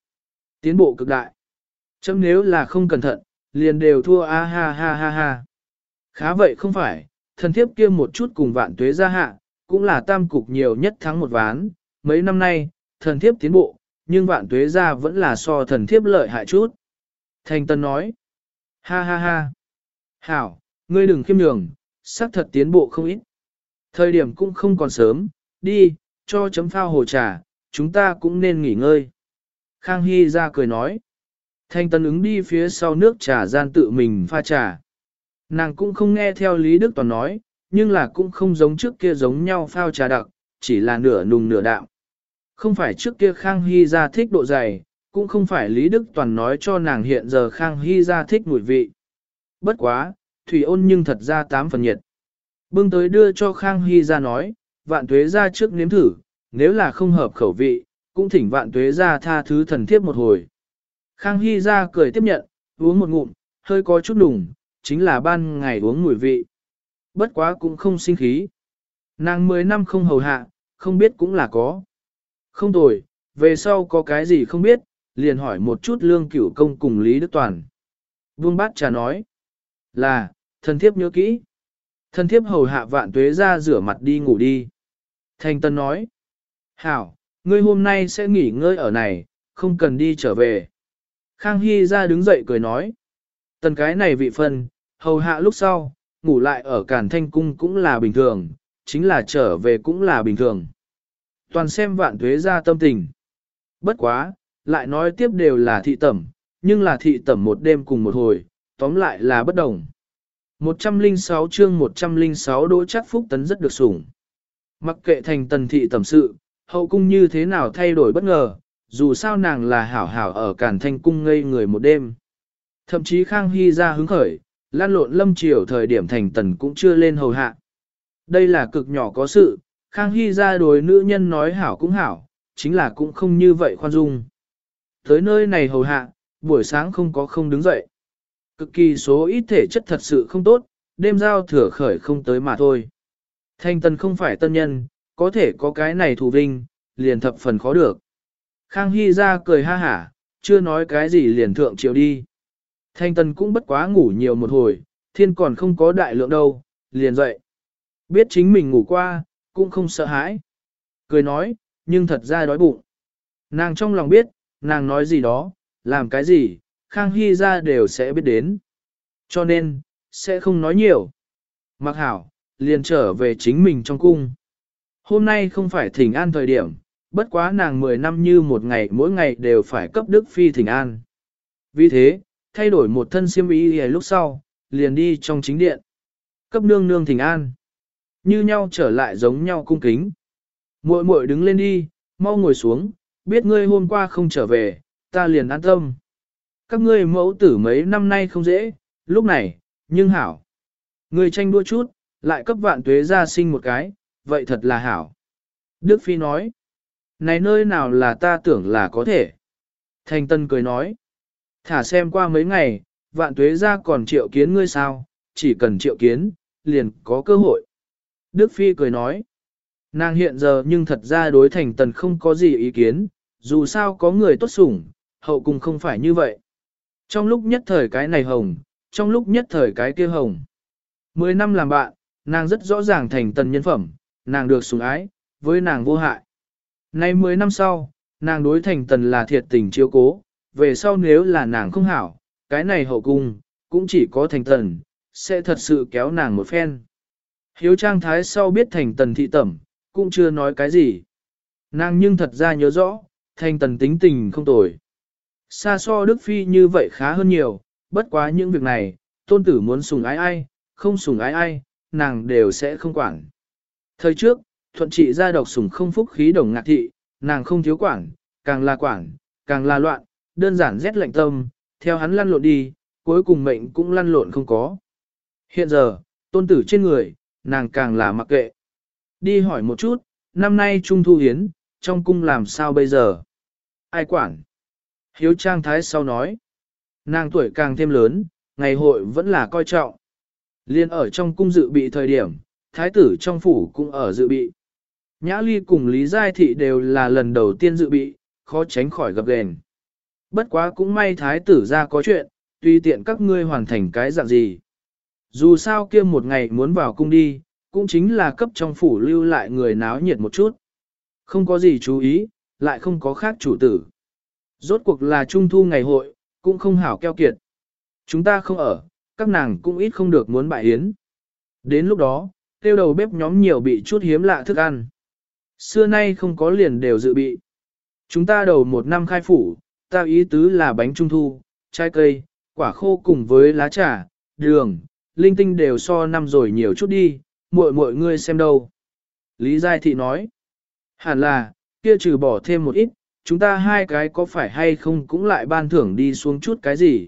tiến bộ cực đại. Chấm nếu là không cẩn thận, liền đều thua a ha ha ha ha. Khá vậy không phải, thần thiếp kia một chút cùng Vạn Tuế ra hạ, cũng là tam cục nhiều nhất thắng một ván. Mấy năm nay, thần thiếp tiến bộ, nhưng Vạn Tuế ra vẫn là so thần thiếp lợi hại chút. Thành Tân nói, ha ha ha. Hảo, ngươi đừng khiêm nhường, xác thật tiến bộ không ít. Thời điểm cũng không còn sớm, đi, cho chấm phao hồ trà, chúng ta cũng nên nghỉ ngơi. Khang Hy ra cười nói. Thanh Tân ứng đi phía sau nước trà gian tự mình pha trà. Nàng cũng không nghe theo Lý Đức Toàn nói, nhưng là cũng không giống trước kia giống nhau phao trà đặc, chỉ là nửa nùng nửa đạm. Không phải trước kia Khang Hy ra thích độ dày, cũng không phải Lý Đức Toàn nói cho nàng hiện giờ Khang Hy ra thích mùi vị. Bất quá, thủy ôn nhưng thật ra 8 phần nhiệt. Bưng tới đưa cho Khang Hy ra nói, vạn tuế ra trước nếm thử, nếu là không hợp khẩu vị, cũng thỉnh vạn tuế ra tha thứ thần thiếp một hồi. Khang Hy ra cười tiếp nhận, uống một ngụm, hơi có chút đùng, chính là ban ngày uống mùi vị. Bất quá cũng không sinh khí. Nàng 10 năm không hầu hạ, không biết cũng là có. Không tồi, về sau có cái gì không biết, liền hỏi một chút Lương Cửu Công cùng Lý Đức Toàn. Vương Bát Trà nói, là, thần thiếp nhớ kỹ. Thần thiếp hầu hạ vạn tuế ra rửa mặt đi ngủ đi. Thanh Tân nói, hảo, ngươi hôm nay sẽ nghỉ ngơi ở này, không cần đi trở về. Khang Hy ra đứng dậy cười nói, tần cái này vị phân, hầu hạ lúc sau, ngủ lại ở Càn Thanh Cung cũng là bình thường, chính là trở về cũng là bình thường. Toàn xem vạn tuế ra tâm tình. Bất quá, lại nói tiếp đều là thị tẩm, nhưng là thị tẩm một đêm cùng một hồi, tóm lại là bất đồng. 106 chương 106 Đỗ Trác Phúc Tấn rất được sủng. Mặc kệ thành tần thị tẩm sự, hậu cung như thế nào thay đổi bất ngờ, dù sao nàng là hảo hảo ở Càn Thanh Cung ngây người một đêm. Thậm chí Khang Hy ra hứng khởi, lan lộn lâm triều thời điểm thành tần cũng chưa lên hầu hạ. Đây là cực nhỏ có sự, Khang Hy ra đối nữ nhân nói hảo cũng hảo, chính là cũng không như vậy khoan dung. Tới nơi này hầu hạ, buổi sáng không có không đứng dậy. Cực kỳ số ít thể chất thật sự không tốt, đêm giao thừa khởi không tới mà thôi. Thanh tần không phải tân nhân, có thể có cái này thù vinh, liền thập phần khó được. Khang Hy ra cười ha hả, chưa nói cái gì liền thượng chiều đi. Thanh tần cũng bất quá ngủ nhiều một hồi, thiên còn không có đại lượng đâu, liền dậy. Biết chính mình ngủ qua, cũng không sợ hãi. Cười nói, nhưng thật ra đói bụng. Nàng trong lòng biết, nàng nói gì đó, làm cái gì, Khang Hy ra đều sẽ biết đến. Cho nên, sẽ không nói nhiều. Mặc hảo, liền trở về chính mình trong cung. Hôm nay không phải thỉnh an thời điểm, bất quá nàng 10 năm như một ngày mỗi ngày đều phải cấp Đức Phi thỉnh an. Vì thế, thay đổi một thân xiêm y lúc sau, liền đi trong chính điện. Cấp nương nương thỉnh an. Như nhau trở lại giống nhau cung kính. Muội muội đứng lên đi, mau ngồi xuống, biết ngươi hôm qua không trở về, ta liền an tâm. Các ngươi mẫu tử mấy năm nay không dễ, lúc này, nhưng hảo. Ngươi tranh đua chút, lại cấp vạn tuế ra sinh một cái, vậy thật là hảo. Đức Phi nói, này nơi nào là ta tưởng là có thể. Thanh Tân cười nói, thả xem qua mấy ngày, vạn tuế ra còn triệu kiến ngươi sao, chỉ cần triệu kiến, liền có cơ hội. Đức Phi cười nói, nàng hiện giờ nhưng thật ra đối Thành Tần không có gì ý kiến, dù sao có người tốt sủng, hậu cung không phải như vậy. Trong lúc nhất thời cái này hồng, trong lúc nhất thời cái kia hồng. 10 năm làm bạn, nàng rất rõ ràng Thành Tần nhân phẩm, nàng được sủng ái, với nàng vô hại. Nay 10 năm sau, nàng đối Thành Tần là thiệt tình chiếu cố, về sau nếu là nàng không hảo, cái này hậu cung, cũng chỉ có Thành Tần, sẽ thật sự kéo nàng một phen. Hiếu Trang Thái sau biết Thành Tần thị tẩm, cũng chưa nói cái gì. Nàng nhưng thật ra nhớ rõ, Thành Tần tính tình không tồi. Xa so Đức Phi như vậy khá hơn nhiều, bất quá những việc này, tôn tử muốn sủng ái ai, không sủng ái ai, nàng đều sẽ không quản. Thời trước, thuận trị gia độc sủng không phúc khí đồng ngạc thị, nàng không thiếu quản, càng là loạn, đơn giản rét lạnh tâm, theo hắn lăn lộn đi, cuối cùng mệnh cũng lăn lộn không có. Hiện giờ, tôn tử trên người, nàng càng là mặc kệ. Đi hỏi một chút, năm nay Trung Thu Hiến, trong cung làm sao bây giờ? Ai quản? Hiếu Trang Thái sau nói, nàng tuổi càng thêm lớn, ngày hội vẫn là coi trọng. Liên ở trong cung dự bị thời điểm, Thái tử trong phủ cũng ở dự bị. Nhã Ly cùng Lý Giai Thị đều là lần đầu tiên dự bị, khó tránh khỏi gặp gền. Bất quá cũng may Thái tử ra có chuyện, tùy tiện các ngươi hoàn thành cái dạng gì. Dù sao kia một ngày muốn vào cung đi, cũng chính là cấp trong phủ lưu lại người náo nhiệt một chút. Không có gì chú ý, lại không có khác chủ tử. Rốt cuộc là Trung Thu ngày hội, cũng không hảo keo kiệt. Chúng ta không ở, các nàng cũng ít không được muốn bại hiến. Đến lúc đó, tiêu đầu bếp nhóm nhiều bị chút hiếm lạ thức ăn. Xưa nay không có liền đều dự bị. Chúng ta đầu một năm khai phủ, ta ý tứ là bánh trung thu, trái cây, quả khô cùng với lá trà, đường, linh tinh đều so năm rồi nhiều chút đi, muội muội ngươi xem đâu. Lý Giai Thị nói, hẳn là, kia trừ bỏ thêm một ít, chúng ta hai cái có phải hay không cũng lại ban thưởng đi xuống chút cái gì.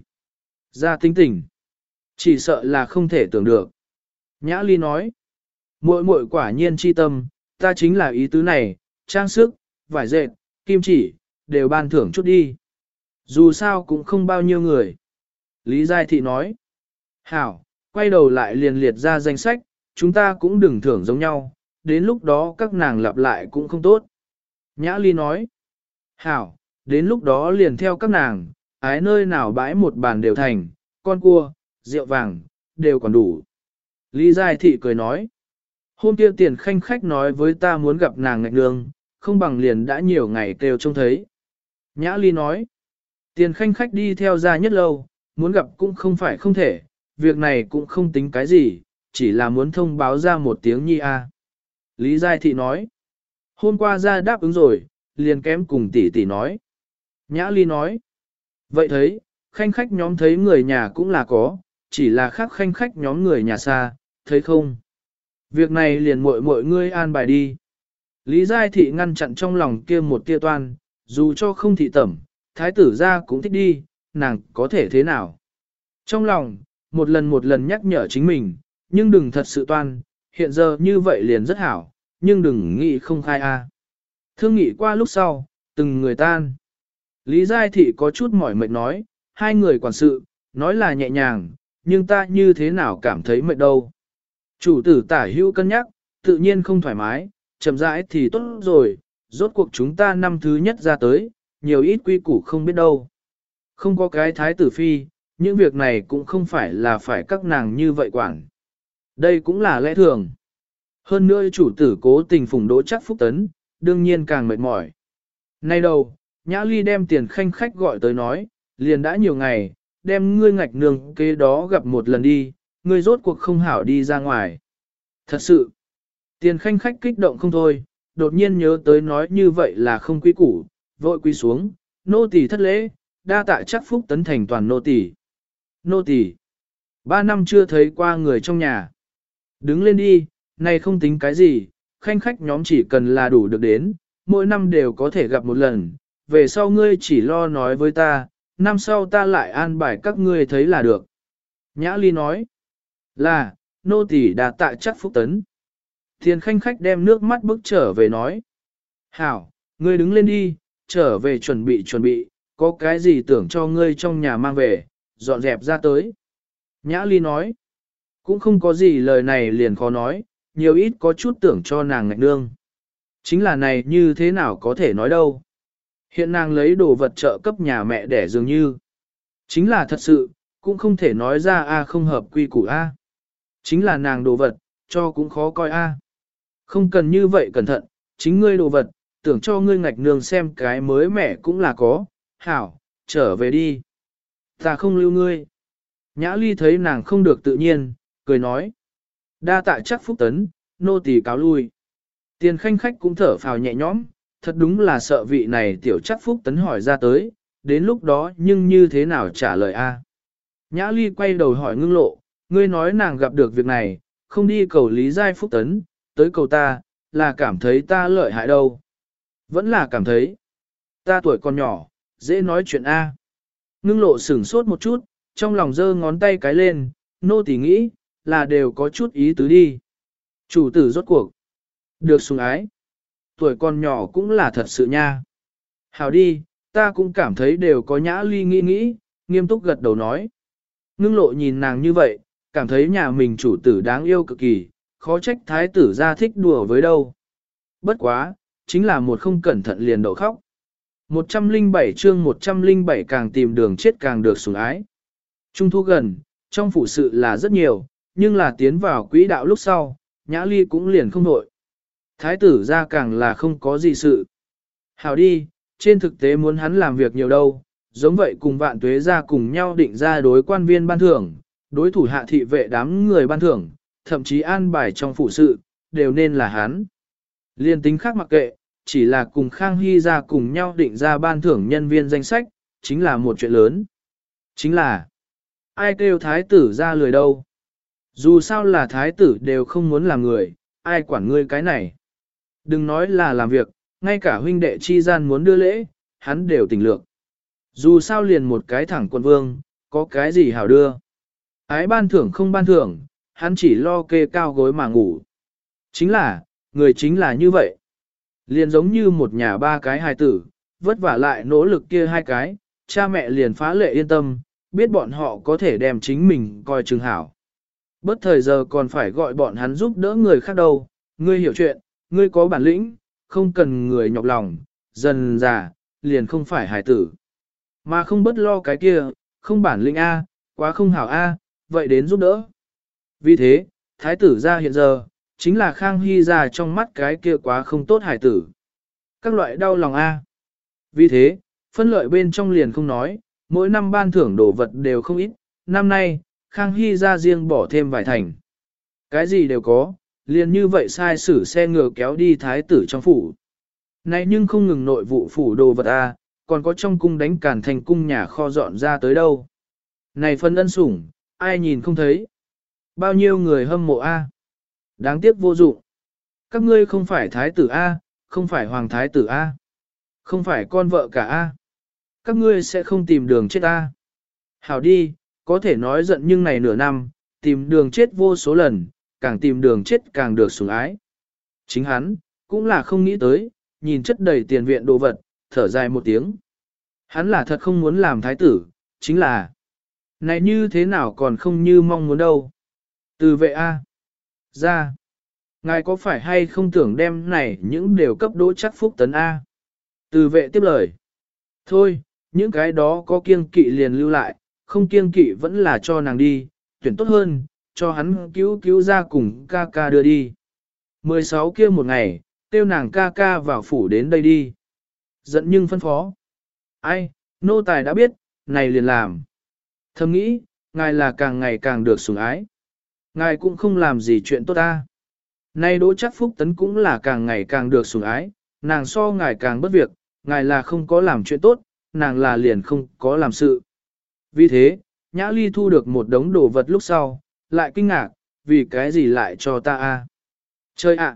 Ra tính tình, chỉ sợ là không thể tưởng được. Nhã Ly nói, muội muội quả nhiên chi tâm, ta chính là ý tứ này, trang sức, vải dệt, kim chỉ, đều ban thưởng chút đi. Dù sao cũng không bao nhiêu người. Lý Giai Thị nói, hảo, quay đầu lại liền liệt ra danh sách, chúng ta cũng đừng thưởng giống nhau, đến lúc đó các nàng lặp lại cũng không tốt. Nhã Ly nói, hảo, đến lúc đó liền theo các nàng, ái nơi nào bãi một bàn đều thành, con cua, rượu vàng, đều còn đủ. Lý Giai Thị cười nói, hôm kia Tiền Khanh khách nói với ta muốn gặp nàng ngạch nương, không bằng liền đã nhiều ngày kêu trông thấy. Nhã Ly nói, Tiền Khanh khách đi theo ra nhất lâu, muốn gặp cũng không phải không thể, việc này cũng không tính cái gì, chỉ là muốn thông báo ra một tiếng nhi a. Lý Giai Thị nói, hôm qua ra đáp ứng rồi, liền kém cùng tỷ tỷ nói. Nhã Ly nói, vậy thấy, khanh khách nhóm thấy người nhà cũng là có, chỉ là khác khanh khách nhóm người nhà xa, thấy không? Việc này liền muội muội ngươi an bài đi. Lý Giai Thị ngăn chặn trong lòng kia một tia toan, dù cho không thị tẩm, thái tử ra cũng thích đi, nàng có thể thế nào? Trong lòng, một lần nhắc nhở chính mình, nhưng đừng thật sự toan, hiện giờ như vậy liền rất hảo, nhưng đừng nghĩ không khai a. Thương nghị qua lúc sau, từng người tan. Lý Giai Thị có chút mỏi mệt nói, hai người quản sự, nói là nhẹ nhàng, nhưng ta như thế nào cảm thấy mệt đâu. Chủ tử tả hữu cân nhắc, tự nhiên không thoải mái, chậm rãi thì tốt rồi, rốt cuộc chúng ta năm thứ nhất ra tới, nhiều ít quy củ không biết đâu. Không có cái thái tử phi, những việc này cũng không phải là phải các nàng như vậy quản. Đây cũng là lẽ thường. Hơn nữa chủ tử cố tình phùng đỗ chắc phúc tấn, đương nhiên càng mệt mỏi. Nay đầu, Nhã Ly đem Tiền Khanh khách gọi tới nói, liền đã nhiều ngày, đem ngươi ngạch nương kế đó gặp một lần đi, ngươi rốt cuộc không hảo đi ra ngoài. Thật sự, Tiền Khanh khách kích động không thôi, đột nhiên nhớ tới nói như vậy là không quý củ, vội quy xuống, nô tỳ thất lễ, đa tạ chắc phúc tấn thành toàn nô tỳ. Nô tỳ, 3 năm chưa thấy qua người trong nhà. Đứng lên đi, này không tính cái gì, khanh khách nhóm chỉ cần là đủ được đến, mỗi năm đều có thể gặp một lần, về sau ngươi chỉ lo nói với ta, năm sau ta lại an bài các ngươi thấy là được. Nhã Ly nói, là, nô tỳ đà tạ chắc phúc tấn. Tiền khanh khách đem nước mắt bước trở về nói, hảo, ngươi đứng lên đi, trở về chuẩn bị, có cái gì tưởng cho ngươi trong nhà mang về, dọn dẹp ra tới. Nhã Ly nói, cũng không có gì lời này liền khó nói, nhiều ít có chút tưởng cho nàng ngạch nương. Chính là này như thế nào có thể nói đâu. Hiện nàng lấy đồ vật trợ cấp nhà mẹ đẻ dường như. Chính là thật sự, cũng không thể nói ra a không hợp quy củ a. Chính là nàng đồ vật, cho cũng khó coi a. Không cần như vậy cẩn thận, chính ngươi đồ vật, tưởng cho ngươi ngạch nương xem cái mới mẻ cũng là có. Hảo, trở về đi. Ta không lưu ngươi. Nhã Ly thấy nàng không được tự nhiên, cười nói. Đa tạ chắc phúc tấn, nô tỳ cáo lui. Tiền khanh khách cũng thở phào nhẹ nhõm, thật đúng là sợ vị này tiểu chắc phúc tấn hỏi ra tới, đến lúc đó nhưng như thế nào trả lời a? Nhã Ly quay đầu hỏi Ngưng Lộ, ngươi nói nàng gặp được việc này, không đi cầu Lý Giai Phúc tấn, tới cầu ta, là cảm thấy ta lợi hại đâu. Vẫn là cảm thấy, ta tuổi còn nhỏ, dễ nói chuyện a. Ngưng Lộ sửng sốt một chút, trong lòng giơ ngón tay cái lên, nô tỳ nghĩ, là đều có chút ý tứ đi. Chủ tử rốt cuộc. Được sủng ái. Tuổi còn nhỏ cũng là thật sự nha. Hảo đi, ta cũng cảm thấy đều có. Nhã Ly nghĩ, nghiêm túc gật đầu nói. Ngưng Lộ nhìn nàng như vậy, cảm thấy nhà mình chủ tử đáng yêu cực kỳ, khó trách thái tử ra thích đùa với đâu. Bất quá, chính là một không cẩn thận liền đậu khóc. 107 chương 107 càng tìm đường chết càng được sủng ái. Trung thu gần, trong phủ sự là rất nhiều, nhưng là tiến vào quỹ đạo lúc sau, Nhã Ly cũng liền không đội. Thái tử ra càng là không có gì sự. Hảo đi, trên thực tế muốn hắn làm việc nhiều đâu, giống vậy cùng Vạn Tuế ra cùng nhau định ra đối quan viên ban thưởng, đối thủ hạ thị vệ đám người ban thưởng, thậm chí an bài trong phủ sự, đều nên là hắn. Liên tính khác mặc kệ, chỉ là cùng Khang Hy ra cùng nhau định ra ban thưởng nhân viên danh sách, chính là một chuyện lớn. Chính là, ai kêu thái tử ra lười đâu. Dù sao là thái tử đều không muốn làm người, ai quản ngươi cái này. Đừng nói là làm việc, ngay cả huynh đệ chi gian muốn đưa lễ, hắn đều tình lược. Dù sao liền một cái thẳng quân vương, có cái gì hảo đưa. Ái ban thưởng không ban thưởng, hắn chỉ lo kê cao gối mà ngủ. Chính là, người chính là như vậy. Liền giống như một nhà ba cái hài tử, vất vả lại nỗ lực kia hai cái, cha mẹ liền phá lệ yên tâm, biết bọn họ có thể đem chính mình coi chừng hảo. Bất thời giờ còn phải gọi bọn hắn giúp đỡ người khác đâu, ngươi hiểu chuyện, ngươi có bản lĩnh, không cần người nhọc lòng, dần già, liền không phải hài tử. Mà không bất lo cái kia, không bản lĩnh A, quá không hảo A, vậy đến giúp đỡ. Vì thế, thái tử ra hiện giờ, chính là Khang Hy ra trong mắt cái kia quá không tốt hài tử. Các loại đau lòng A. Vì thế, phân lợi bên trong liền không nói, mỗi năm ban thưởng đồ vật đều không ít, năm nay, Khang Hy ra riêng bỏ thêm vài thành. Cái gì đều có, liền như vậy sai sử xe ngựa kéo đi thái tử trong phủ. Này nhưng không ngừng nội vụ phủ đồ vật A, còn có trong cung đánh càn thành cung nhà kho dọn ra tới đâu. Này phân ân sủng, ai nhìn không thấy. Bao nhiêu người hâm mộ A. Đáng tiếc vô dụng. Các ngươi không phải thái tử A, không phải hoàng thái tử A. Không phải con vợ cả A. Các ngươi sẽ không tìm đường chết A. Hảo đi, có thể nói giận nhưng này nửa năm, tìm đường chết vô số lần, càng tìm đường chết càng được sủng ái. Chính hắn, cũng là không nghĩ tới, nhìn chất đầy tiền viện đồ vật, thở dài một tiếng. Hắn là thật không muốn làm thái tử, chính là này như thế nào còn không như mong muốn đâu. Từ vệ A. Ra. Ngài có phải hay không tưởng đem này những điều cấp đỗ chắc phúc tấn A. Từ vệ tiếp lời. Thôi, những cái đó có kiêng kỵ liền lưu lại, không kiêng kỵ vẫn là cho nàng đi, tuyển tốt hơn, cho hắn cứu ra cùng ca ca đưa đi. 16 kia một ngày, tiêu nàng ca ca vào phủ đến đây đi. Giận nhưng phân phó. Ai, nô tài đã biết, này liền làm. Thầm nghĩ, ngài là càng ngày càng được sủng ái. Ngài cũng không làm gì chuyện tốt ta. Nay đỗ chắc phúc tấn cũng là càng ngày càng được sủng ái, nàng so ngài càng bất việc, ngài là không có làm chuyện tốt, nàng là liền không có làm sự. Vì thế, Nhã Ly thu được một đống đồ vật lúc sau, lại kinh ngạc, vì cái gì lại cho ta a? Chơi ạ!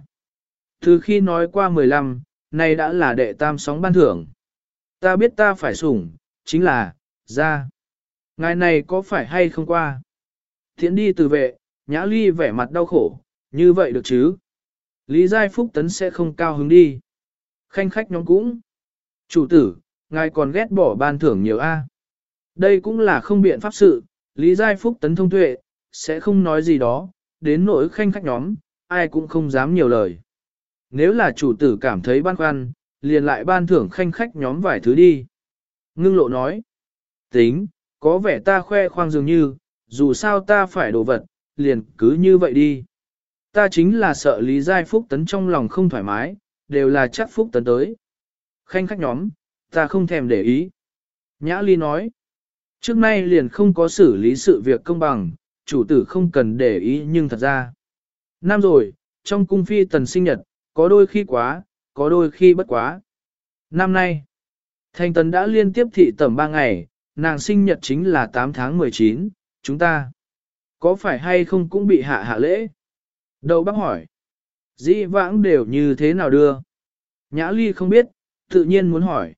Từ khi nói qua 15, nay đã là đệ tam sóng ban thưởng. Ta biết ta phải sủng, chính là, ra. Ngài này có phải hay không qua? Thiện đi từ vệ, Nhã Ly vẻ mặt đau khổ, như vậy được chứ? Lý Giai Phúc Tấn sẽ không cao hứng đi. Khanh khách nhóm cũng. Chủ tử, ngài còn ghét bỏ ban thưởng nhiều a. Đây cũng là không biện pháp sự, Lý Giai Phúc Tấn thông tuệ, sẽ không nói gì đó, đến nỗi khanh khách nhóm, ai cũng không dám nhiều lời. Nếu là chủ tử cảm thấy băn khoăn, liền lại ban thưởng khanh khách nhóm vài thứ đi. Ngưng lộ nói, tính, có vẻ ta khoe khoang dường như, dù sao ta phải đồ vật, liền cứ như vậy đi. Ta chính là sợ Lý Giai Phúc Tấn trong lòng không thoải mái, đều là chắc Phúc Tấn tới. Khanh khách nhóm, ta không thèm để ý. Nhã Ly nói, trước nay liền không có xử lý sự việc công bằng, chủ tử không cần để ý nhưng thật ra. Năm rồi, trong cung phi tần sinh nhật, có đôi khi quá, có đôi khi bất quá. Năm nay, Thanh Tần đã liên tiếp thị tẩm 3 ngày, nàng sinh nhật chính là 8 tháng 19, chúng ta có phải hay không cũng bị hạ lễ? Đậu bác hỏi, dĩ vãng đều như thế nào đưa? Nhã Ly không biết, tự nhiên muốn hỏi.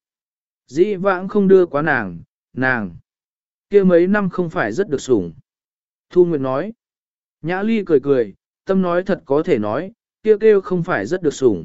Dĩ vãng không đưa quá nàng kia mấy năm không phải rất được sủng. Thu Nguyệt nói, Nhã Ly cười cười, tâm nói thật có thể nói, kêu không phải rất được sủng.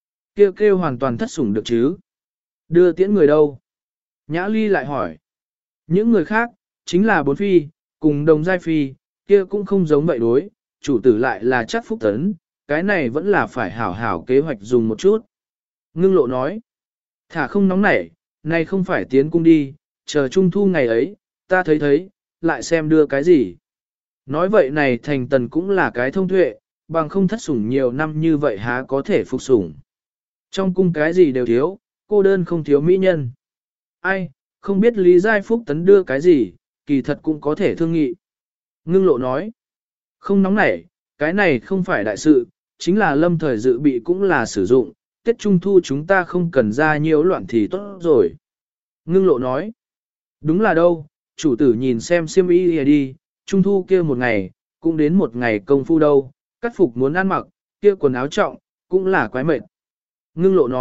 Kêu hoàn toàn thất sủng được chứ. Đưa tiễn người đâu? Nhã Ly lại hỏi. Những người khác, chính là bốn phi, cùng đồng giai phi, kia cũng không giống vậy đối, chủ tử lại là chắc Phúc Tấn, cái này vẫn là phải hảo hảo kế hoạch dùng một chút. Ngưng lộ nói. Thả không nóng nảy, này không phải tiến cung đi, chờ trung thu ngày ấy, ta thấy, lại xem đưa cái gì. Nói vậy này Thành Tần cũng là cái thông tuệ, bằng không thất sủng nhiều năm như vậy há có thể phục sủng. Trong cung cái gì đều thiếu, cô đơn không thiếu mỹ nhân. Ai, không biết Lý Giai Phúc Tấn đưa cái gì, kỳ thật cũng có thể thương nghị. Ngưng lộ nói, không nóng nảy, cái này không phải đại sự, chính là lâm thời dự bị cũng là sử dụng, Tết Trung Thu chúng ta không cần ra nhiều loạn thì tốt rồi. Ngưng lộ nói, đúng là đâu, chủ tử nhìn xem xiêm y đi, Trung Thu kia một ngày, cũng đến một ngày công phu đâu, cắt phục muốn ăn mặc, kia quần áo trọng, cũng là quái mệt. Ngưng lộ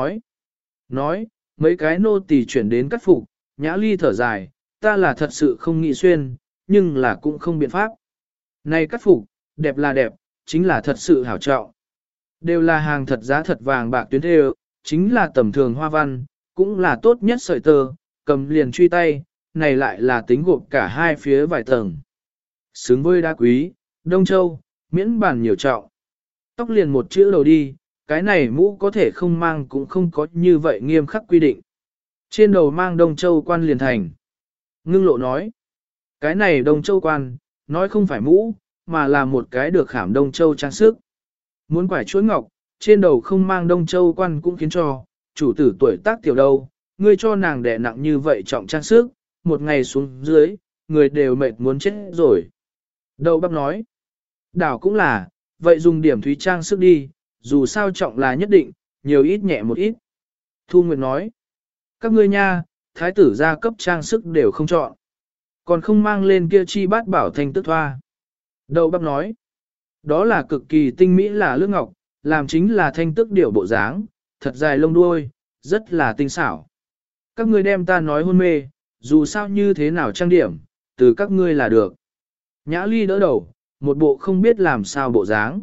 nói, mấy cái nô tỳ chuyển đến cắt phục, Nhã Ly thở dài, ta là thật sự không nghĩ xuyên, nhưng là cũng không biện pháp. Này cắt phục, đẹp là đẹp, chính là thật sự hảo trọng. Đều là hàng thật giá thật vàng bạc tuyến thêu, chính là tầm thường hoa văn, cũng là tốt nhất sợi tơ, cầm liền truy tay, này lại là tính gộp cả hai phía vài tầng. Xứng với đá quý, Đông Châu, miễn bản nhiều trọng. Tóc liền một chữ đầu đi, cái này mũ có thể không mang cũng không có như vậy nghiêm khắc quy định. Trên đầu mang Đông Châu quan liền thành. Ngưng lộ nói, cái này Đông Châu quan, nói không phải mũ, mà là một cái được khảm Đông Châu trang sức. Muốn quải chuỗi ngọc, trên đầu không mang Đông Châu quan cũng khiến cho, chủ tử tuổi tác tiểu đâu, ngươi cho nàng đẻ nặng như vậy trọng trang sức, một ngày xuống dưới, người đều mệt muốn chết rồi. Đậu bắp nói, đảo cũng là, vậy dùng điểm thúy trang sức đi, dù sao trọng là nhất định, nhiều ít nhẹ một ít. Thu Nguyệt nói, các ngươi nha, thái tử gia cấp trang sức đều không chọn. Còn không mang lên kia chi bát bảo thanh tức thoa. Đậu bắp nói, đó là cực kỳ tinh mỹ là lương ngọc, làm chính là thanh tức điểu bộ dáng, thật dài lông đuôi, rất là tinh xảo. Các ngươi đem ta nói hôn mê, dù sao như thế nào trang điểm, từ các ngươi là được. Nhã Ly đỡ đầu, một bộ không biết làm sao bộ dáng.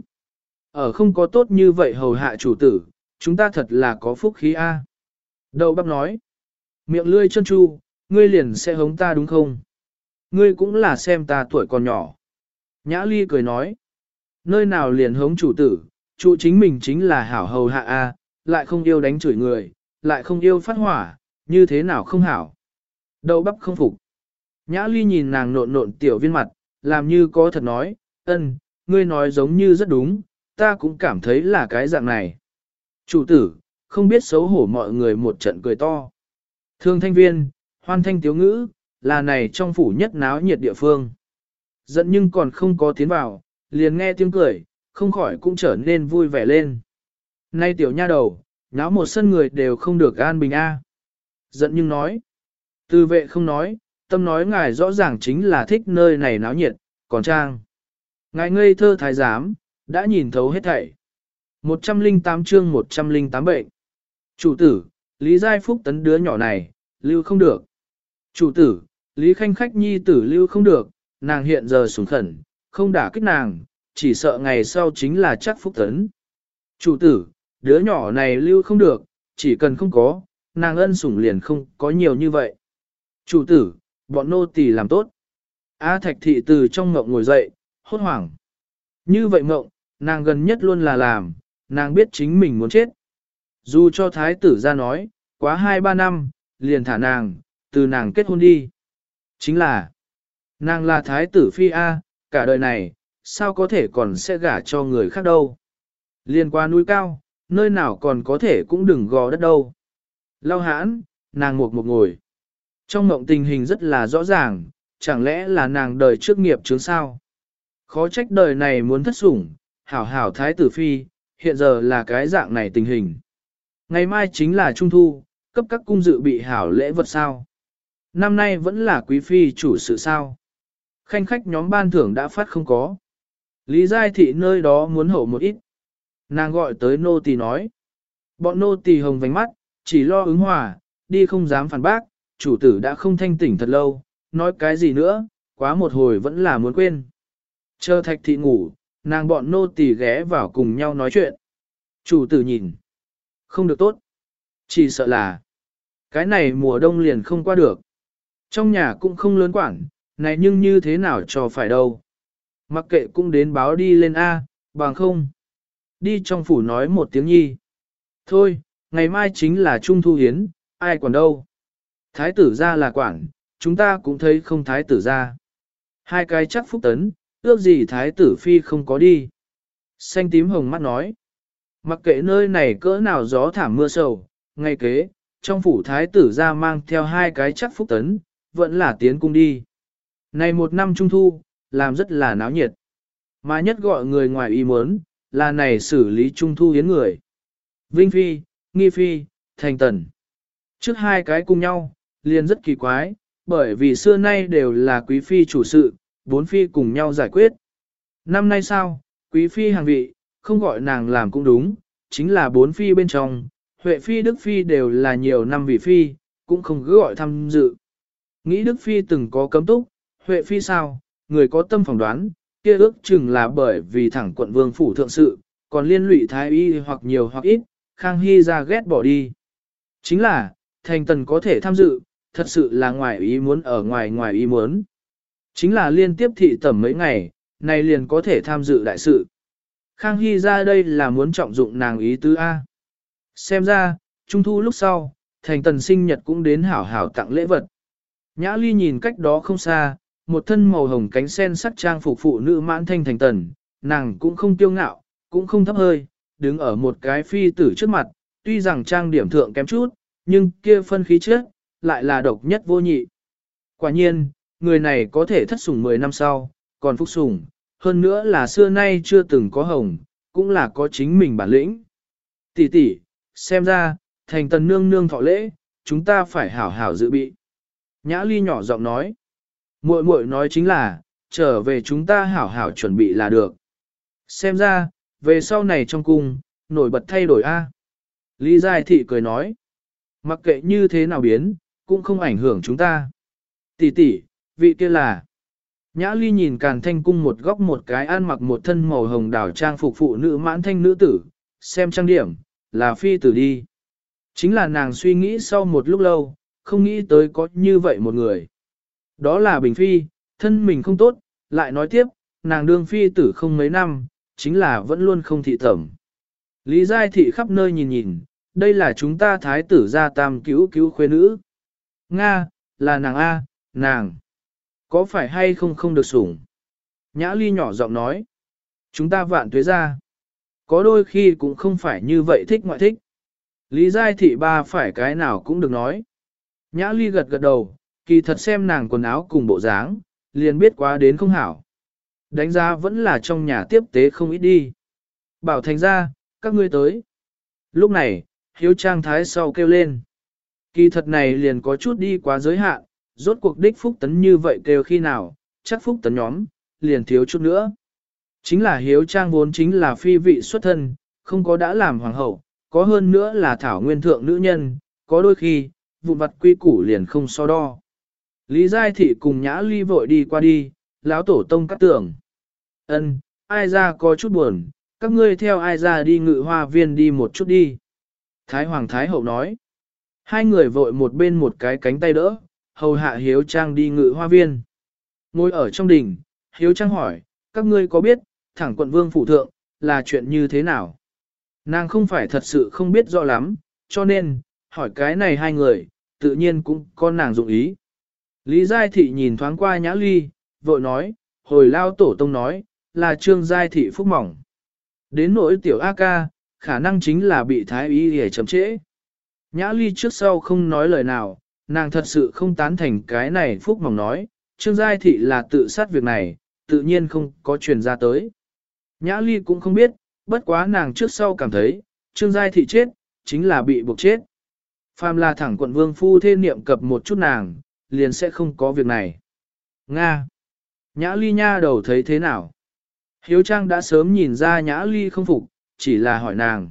Ở không có tốt như vậy hầu hạ chủ tử, chúng ta thật là có phúc khí a. Đậu bắp nói, miệng lươi chân chu, ngươi liền sẽ hống ta đúng không? Ngươi cũng là xem ta tuổi còn nhỏ. Nhã Ly cười nói, nơi nào liền hống chủ tử, chủ chính mình chính là hảo hầu hạ a, lại không yêu đánh chửi người, lại không yêu phát hỏa, như thế nào không hảo. Đậu bắp không phục. Nhã Ly nhìn nàng nộn nộn tiểu viên mặt, làm như có thật nói, ân, ngươi nói giống như rất đúng, ta cũng cảm thấy là cái dạng này. Chủ tử, không biết xấu hổ mọi người một trận cười to. Thương thanh viên, hoan thanh tiếu ngữ, là này trong phủ nhất náo nhiệt địa phương. Giận nhưng còn không có tiến vào, liền nghe tiếng cười, không khỏi cũng trở nên vui vẻ lên. Nay tiểu nha đầu, náo một sân người đều không được an bình a. Giận nhưng nói, tư vệ không nói, tâm nói ngài rõ ràng chính là thích nơi này náo nhiệt, còn trang. Ngài ngây thơ thái giám, đã nhìn thấu hết thảy. 108 chương 108 bệnh. Chủ tử, Lý Giai Phúc tấn đứa nhỏ này, lưu không được. Chủ tử, Lý Khanh Khách nhi tử lưu không được, nàng hiện giờ sủng khẩn, không đả kích nàng, chỉ sợ ngày sau chính là chắc Phúc tấn. Chủ tử, đứa nhỏ này lưu không được, chỉ cần không có, nàng ân sủng liền không có nhiều như vậy. Chủ tử, bọn nô tỳ làm tốt. A Thạch thị từ trong ngộng ngồi dậy, hốt hoảng. Như vậy ngộng, nàng gần nhất luôn là làm, nàng biết chính mình muốn chết. Dù cho thái tử ra nói, quá 2-3 năm, liền thả nàng, từ nàng kết hôn đi. Chính là, nàng là thái tử phi A, cả đời này, sao có thể còn sẽ gả cho người khác đâu. Liên qua núi cao, nơi nào còn có thể cũng đừng gò đất đâu. Lao hãn, nàng một ngồi. Trong mộng tình hình rất là rõ ràng, chẳng lẽ là nàng đời trước nghiệp chướng sao? Khó trách đời này muốn thất sủng, hảo hảo thái tử phi, hiện giờ là cái dạng này tình hình. Ngày mai chính là trung thu, cấp các cung dự bị hảo lễ vật sao? Năm nay vẫn là quý phi chủ sự sao? Khanh khách nhóm ban thưởng đã phát không có. Lý Giai thị nơi đó muốn hậu một ít. Nàng gọi tới nô tỳ nói. Bọn nô tỳ hồng vành mắt, chỉ lo ứng hòa, đi không dám phản bác, chủ tử đã không thanh tỉnh thật lâu, nói cái gì nữa, quá một hồi vẫn là muốn quên. Chờ Thạch thị ngủ, nàng bọn nô tỳ ghé vào cùng nhau nói chuyện. Chủ tử nhìn, không được tốt. Chỉ sợ là, cái này mùa đông liền không qua được. Trong nhà cũng không lớn quản, này nhưng như thế nào cho phải đâu. Mặc kệ cũng đến báo đi lên A, bằng không. Đi trong phủ nói một tiếng nhi. Thôi, ngày mai chính là Trung Thu Hiến, ai quản đâu. Thái tử ra là quản, chúng ta cũng thấy không thái tử ra. Hai cái chắc phúc tấn, ước gì thái tử phi không có đi. Xanh tím hồng mắt nói. Mặc kệ nơi này cỡ nào gió thảm mưa sầu, ngay kế, trong phủ thái tử ra mang theo hai cái chắc phúc tấn, vẫn là tiến cung đi. Này một năm Trung Thu, làm rất là náo nhiệt. Mà nhất gọi người ngoài ý muốn, là này xử lý Trung Thu hiến người. Vinh Phi, Nghi Phi, Thành Tần. Trước hai cái cùng nhau, liền rất kỳ quái, bởi vì xưa nay đều là quý phi chủ sự, bốn phi cùng nhau giải quyết. Năm nay sao, quý phi hàng vị, không gọi nàng làm cũng đúng, chính là 4 phi bên trong, Huệ phi Đức phi đều là nhiều năm vị phi, cũng không cứ gọi tham dự. Nghĩ Đức phi từng có cấm túc, Huệ phi sao, người có tâm phỏng đoán, kia ước chừng là bởi vì thẳng quận vương phủ thượng sự, còn liên lụy thái y hoặc nhiều hoặc ít, Khang Hy ra ghét bỏ đi. Chính là, thành tần có thể tham dự, thật sự là ngoài ý muốn ở ngoài ý muốn. Chính là liên tiếp thị tẩm mấy ngày, này liền có thể tham dự đại sự. Khang Hy ra đây là muốn trọng dụng nàng ý tứ A. Xem ra, trung thu lúc sau, thành tần sinh nhật cũng đến hảo hảo tặng lễ vật. Nhã Ly nhìn cách đó không xa, một thân màu hồng cánh sen sắc trang phục phụ nữ mãn thanh thành tần, nàng cũng không kiêu ngạo, cũng không thấp hơi, đứng ở một cái phi tử trước mặt, tuy rằng trang điểm thượng kém chút, nhưng kia phân khí chất lại là độc nhất vô nhị. Quả nhiên, người này có thể thất sủng 10 năm sau, còn phúc sủng, hơn nữa là xưa nay chưa từng có hồng, cũng là có chính mình bản lĩnh. Tỷ tỷ, xem ra, thành tần nương nương thọ lễ, chúng ta phải hảo hảo dự bị. Nhã Ly nhỏ giọng nói, muội muội nói chính là, trở về chúng ta hảo hảo chuẩn bị là được. Xem ra, về sau này trong cung, nổi bật thay đổi a. Lý Giai Thị cười nói, mặc kệ như thế nào biến, cũng không ảnh hưởng chúng ta. Tỷ tỷ, vị kia là. Nhã Ly nhìn Càn Thanh cung một góc một cái ăn mặc một thân màu hồng đảo trang phục phụ nữ mãn thanh nữ tử, xem trang điểm, là phi tử đi. Chính là nàng suy nghĩ sau một lúc lâu, không nghĩ tới có như vậy một người. Đó là Bình Phi, thân mình không tốt, lại nói tiếp, nàng đương phi tử không mấy năm, chính là vẫn luôn không thị tẩm. Lý Giai Thị khắp nơi nhìn nhìn, đây là chúng ta thái tử gia tam cứu cứu khuê nữ. Nga, là nàng A, nàng. Có phải hay không không được sủng? Nhã Ly nhỏ giọng nói. Chúng ta vạn tuế ra. Có đôi khi cũng không phải như vậy thích ngoại thích. Lý Giai Thị ba phải cái nào cũng được nói. Nhã Ly gật gật đầu, kỳ thật xem nàng quần áo cùng bộ dáng, liền biết quá đến không hảo. Đánh giá vẫn là trong nhà tiếp tế không ít đi. Bảo thành ra, các ngươi tới. Lúc này, Hiếu Trang Thái sau kêu lên. Kỳ thật này liền có chút đi quá giới hạn, rốt cuộc đích Phúc Tấn như vậy kêu khi nào, chắc Phúc Tấn nhóm, liền thiếu chút nữa. Chính là Hiếu Trang vốn chính là phi vị xuất thân, không có đã làm hoàng hậu, có hơn nữa là thảo nguyên thượng nữ nhân, có đôi khi, vụn vặt quy củ liền không so đo. Lý Giai Thị cùng Nhã Ly vội đi qua đi, lão tổ tông cắt tưởng. Ân, ai ra có chút buồn, các ngươi theo ai ra đi ngự hoa viên đi một chút đi. Thái Hoàng Thái Hậu nói. Hai người vội một bên một cái cánh tay đỡ, hầu hạ Hiếu Trang đi ngự hoa viên. Ngồi ở trong đình, Hiếu Trang hỏi, các ngươi có biết, thẳng quận vương phủ thượng, là chuyện như thế nào? Nàng không phải thật sự không biết rõ lắm, cho nên, hỏi cái này hai người, tự nhiên cũng có nàng dụng ý. Lý Giai Thị nhìn thoáng qua Nhã Ly, vội nói, hồi lao tổ tông nói, là Trương Giai Thị phúc mỏng. Đến nỗi tiểu A ca, khả năng chính là bị thái y để chậm trễ. Nhã Ly trước sau không nói lời nào, nàng thật sự không tán thành cái này phúc mỏng nói, Trương Giai Thị là tự sát việc này, tự nhiên không có truyền ra tới. Nhã Ly cũng không biết, bất quá nàng trước sau cảm thấy, Trương Giai Thị chết, chính là bị buộc chết. Phàm là thẳng quận vương phu thê niệm cập một chút nàng, liền sẽ không có việc này. Nga. Nhã Ly nha đầu thấy thế nào? Hiếu Trang đã sớm nhìn ra Nhã Ly không phục, chỉ là hỏi nàng.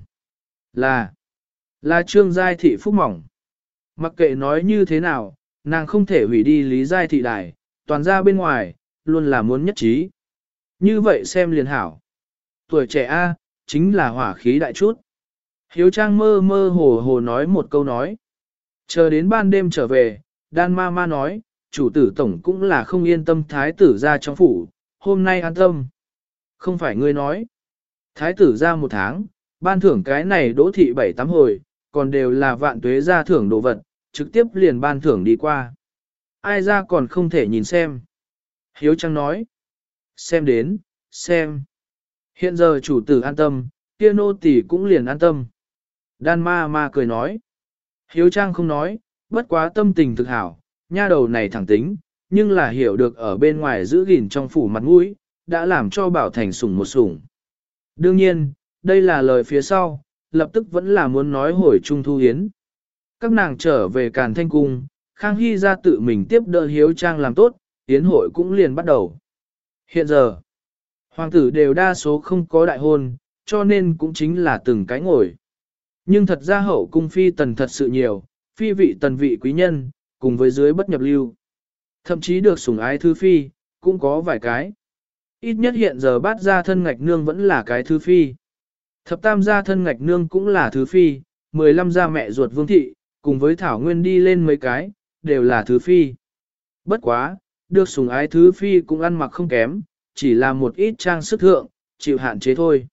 Là Trương Giai Thị phúc mỏng. Mặc kệ nói như thế nào, nàng không thể hủy đi Lý Giai Thị đài, toàn ra bên ngoài, luôn là muốn nhất trí. Như vậy xem liền hảo. Tuổi trẻ A, chính là hỏa khí đại chút. Hiếu Trang mơ mơ hồ hồ nói một câu nói. Chờ đến ban đêm trở về, Đan ma ma nói, chủ tử tổng cũng là không yên tâm thái tử ra trong phủ, hôm nay an tâm. Không phải ngươi nói. Thái tử ra một tháng, ban thưởng cái này đỗ thị 7-8 hồi, còn đều là vạn tuế ra thưởng đồ vật, trực tiếp liền ban thưởng đi qua. Ai ra còn không thể nhìn xem. Hiếu Trang nói. Xem đến, xem. Hiện giờ chủ tử an tâm, kia nô tỳ cũng liền an tâm. Đan ma ma cười nói. Hiếu Trang không nói, bất quá tâm tình thực hảo, nha đầu này thẳng tính, nhưng là hiểu được ở bên ngoài giữ gìn trong phủ mặt mũi, đã làm cho Bảo Thành sủng một sủng. Đương nhiên, đây là lời phía sau, lập tức vẫn là muốn nói hồi Trung Thu Hiến. Các nàng trở về Càn Thanh Cung, Khang Hy ra tự mình tiếp đỡ Hiếu Trang làm tốt, Hiến hội cũng liền bắt đầu. Hiện giờ, Hoàng tử đều đa số không có đại hôn, cho nên cũng chính là từng cái ngồi. Nhưng thật ra hậu cung phi tần thật sự nhiều, phi vị tần vị quý nhân, cùng với dưới bất nhập lưu. Thậm chí được sủng ái thứ phi, cũng có vài cái. Ít nhất hiện giờ bát gia thân ngạch nương vẫn là cái thứ phi. Thập tam gia thân ngạch nương cũng là thứ phi, 15 gia mẹ ruột vương thị, cùng với Thảo Nguyên đi lên mấy cái, đều là thứ phi. Bất quá, được sủng ái thứ phi cũng ăn mặc không kém, chỉ là một ít trang sức thượng, chịu hạn chế thôi.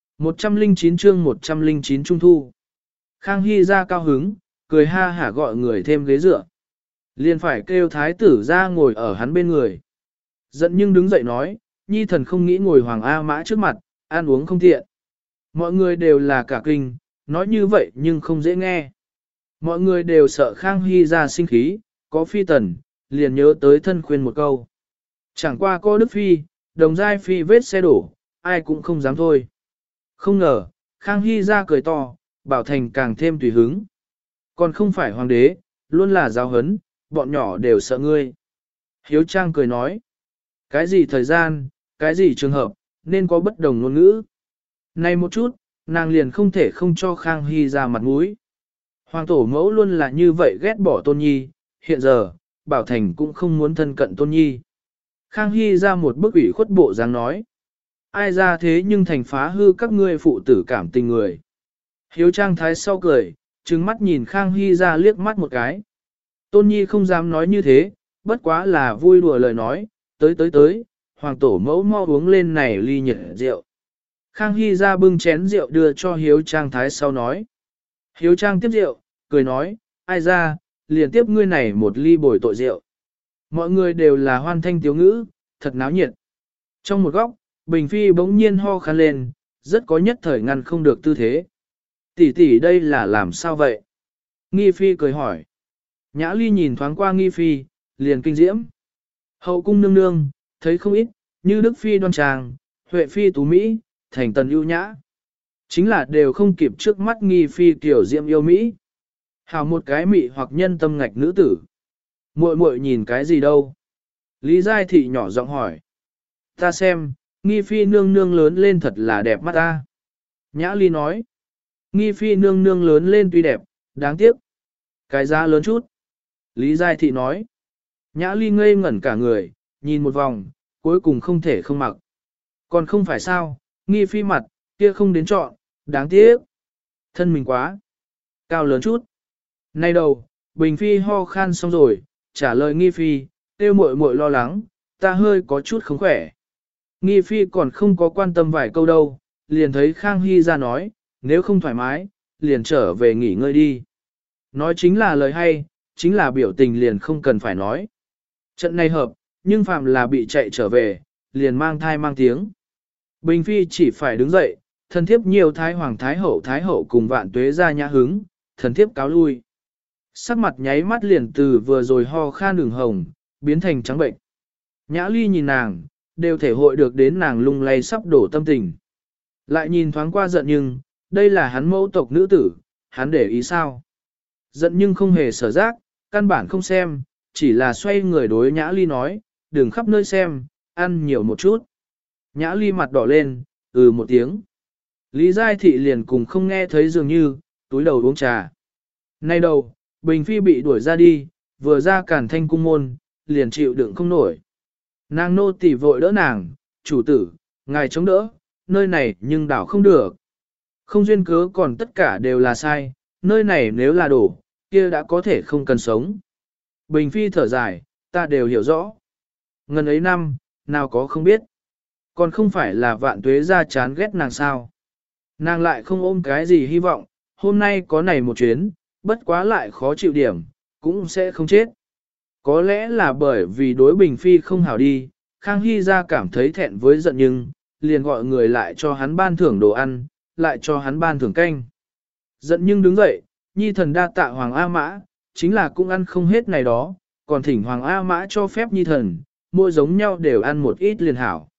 109 chương 109 Trung Thu. Khang Hy ra cao hứng, cười ha hả gọi người thêm ghế dựa. Liền phải kêu thái tử ra ngồi ở hắn bên người. Giận nhưng đứng dậy nói, nhi thần không nghĩ ngồi hoàng A mã trước mặt, ăn uống không tiện. Mọi người đều là cả kinh, nói như vậy nhưng không dễ nghe. Mọi người đều sợ Khang Hy ra sinh khí, có phi tần, liền nhớ tới thân khuyên một câu. Chẳng qua có đức phi, đồng giai phi vết xe đổ, ai cũng không dám thôi. Không ngờ, Khang Hy ra cười to, Bảo Thành càng thêm tùy hứng. Còn không phải hoàng đế, luôn là giáo hấn, bọn nhỏ đều sợ ngươi. Hiếu Trang cười nói, cái gì thời gian, cái gì trường hợp, nên có bất đồng ngôn ngữ. Này một chút, nàng liền không thể không cho Khang Hy ra mặt mũi. Hoàng tổ mẫu luôn là như vậy ghét bỏ Tôn Nhi, hiện giờ, Bảo Thành cũng không muốn thân cận Tôn Nhi. Khang Hy ra một bức ủy khuất bộ dáng nói, ai ra thế nhưng thành phá hư các ngươi phụ tử cảm tình người. Hiếu Trang thái sau cười, trừng mắt nhìn Khang Hy ra liếc mắt một cái. Tôn Nhi không dám nói như thế, bất quá là vui đùa lời nói, tới, hoàng tổ mẫu mau uống lên này ly nhiệt rượu. Khang Hy ra bưng chén rượu đưa cho Hiếu Trang thái sau nói. Hiếu Trang tiếp rượu, cười nói, ai ra, liền tiếp ngươi này một ly bồi tội rượu. Mọi người đều là hoan thanh tiếu ngữ, thật náo nhiệt. Trong một góc, Bình Phi bỗng nhiên ho khan lên, rất có nhất thời ngăn không được tư thế. Tỷ tỷ đây là làm sao vậy? Nghi Phi cười hỏi. Nhã Ly nhìn thoáng qua Nghi Phi, liền kinh diễm. Hậu cung nương nương, thấy không ít, như Đức Phi đoan tràng, Huệ Phi tú Mỹ, thành tần ưu nhã. Chính là đều không kịp trước mắt Nghi Phi tiểu diễm yêu Mỹ. Hào một cái mị hoặc nhân tâm ngạch nữ tử. Muội muội nhìn cái gì đâu? Lý Giai Thị nhỏ giọng hỏi. Ta xem, Nghi Phi nương nương lớn lên thật là đẹp mắt ta. Nhã Ly nói. Nghi Phi nương nương lớn lên tuy đẹp, đáng tiếc. Cái giá lớn chút. Lý Giai Thị nói. Nhã Ly ngây ngẩn cả người, nhìn một vòng, cuối cùng không thể không mặc. Còn không phải sao, Nghi Phi mặt, kia không đến chọn, đáng tiếc. Thân mình quá. Cao lớn chút. Nay đầu, Bình Phi ho khan xong rồi, trả lời Nghi Phi, tiêu muội muội lo lắng, ta hơi có chút không khỏe. Nghi Phi còn không có quan tâm vài câu đâu, liền thấy Khang Hy ra nói, nếu không thoải mái, liền trở về nghỉ ngơi đi. Nói chính là lời hay, chính là biểu tình liền không cần phải nói. Trận này hợp, nhưng phạm là bị chạy trở về, liền mang thai mang tiếng. Bình Phi chỉ phải đứng dậy, thần thiếp nhiều thái hoàng thái hậu cùng vạn tuế ra nhã hứng, thần thiếp cáo lui. Sắc mặt nháy mắt liền từ vừa rồi ho khan đường hồng, biến thành trắng bệnh. Nhã Ly nhìn nàng, đều thể hội được đến nàng lung lay sắp đổ tâm tình. Lại nhìn thoáng qua giận nhưng, đây là hắn mẫu tộc nữ tử, hắn để ý sao? Giận nhưng không hề sở giác, căn bản không xem, chỉ là xoay người đối Nhã Ly nói, đừng khắp nơi xem, ăn nhiều một chút. Nhã Ly mặt đỏ lên, một tiếng. Lý Giai Thị liền cùng không nghe thấy dường như, túi đầu uống trà. Nay đầu, Bình Phi bị đuổi ra đi, vừa ra Càn Thanh cung môn, liền chịu đựng không nổi. Nàng nô tỳ vội đỡ nàng, chủ tử, ngài chống đỡ, nơi này nhưng đảo không được. Không duyên cớ còn tất cả đều là sai, nơi này nếu là đổ, kia đã có thể không cần sống. Bình Phi thở dài, ta đều hiểu rõ. Ngần ấy năm, nào có không biết. Còn không phải là vạn tuế ra chán ghét nàng sao. Nàng lại không ôm cái gì hy vọng, hôm nay có này một chuyến, bất quá lại khó chịu điểm, cũng sẽ không chết. Có lẽ là bởi vì đối Bình Phi không hảo đi, Khang Hy ra cảm thấy thẹn với giận nhưng, liền gọi người lại cho hắn ban thưởng đồ ăn, lại cho hắn ban thưởng canh. Giận nhưng đứng dậy, nhi thần đa tạ Hoàng A Mã, chính là cũng ăn không hết này đó, còn thỉnh Hoàng A Mã cho phép nhi thần, mỗi giống nhau đều ăn một ít liền hảo.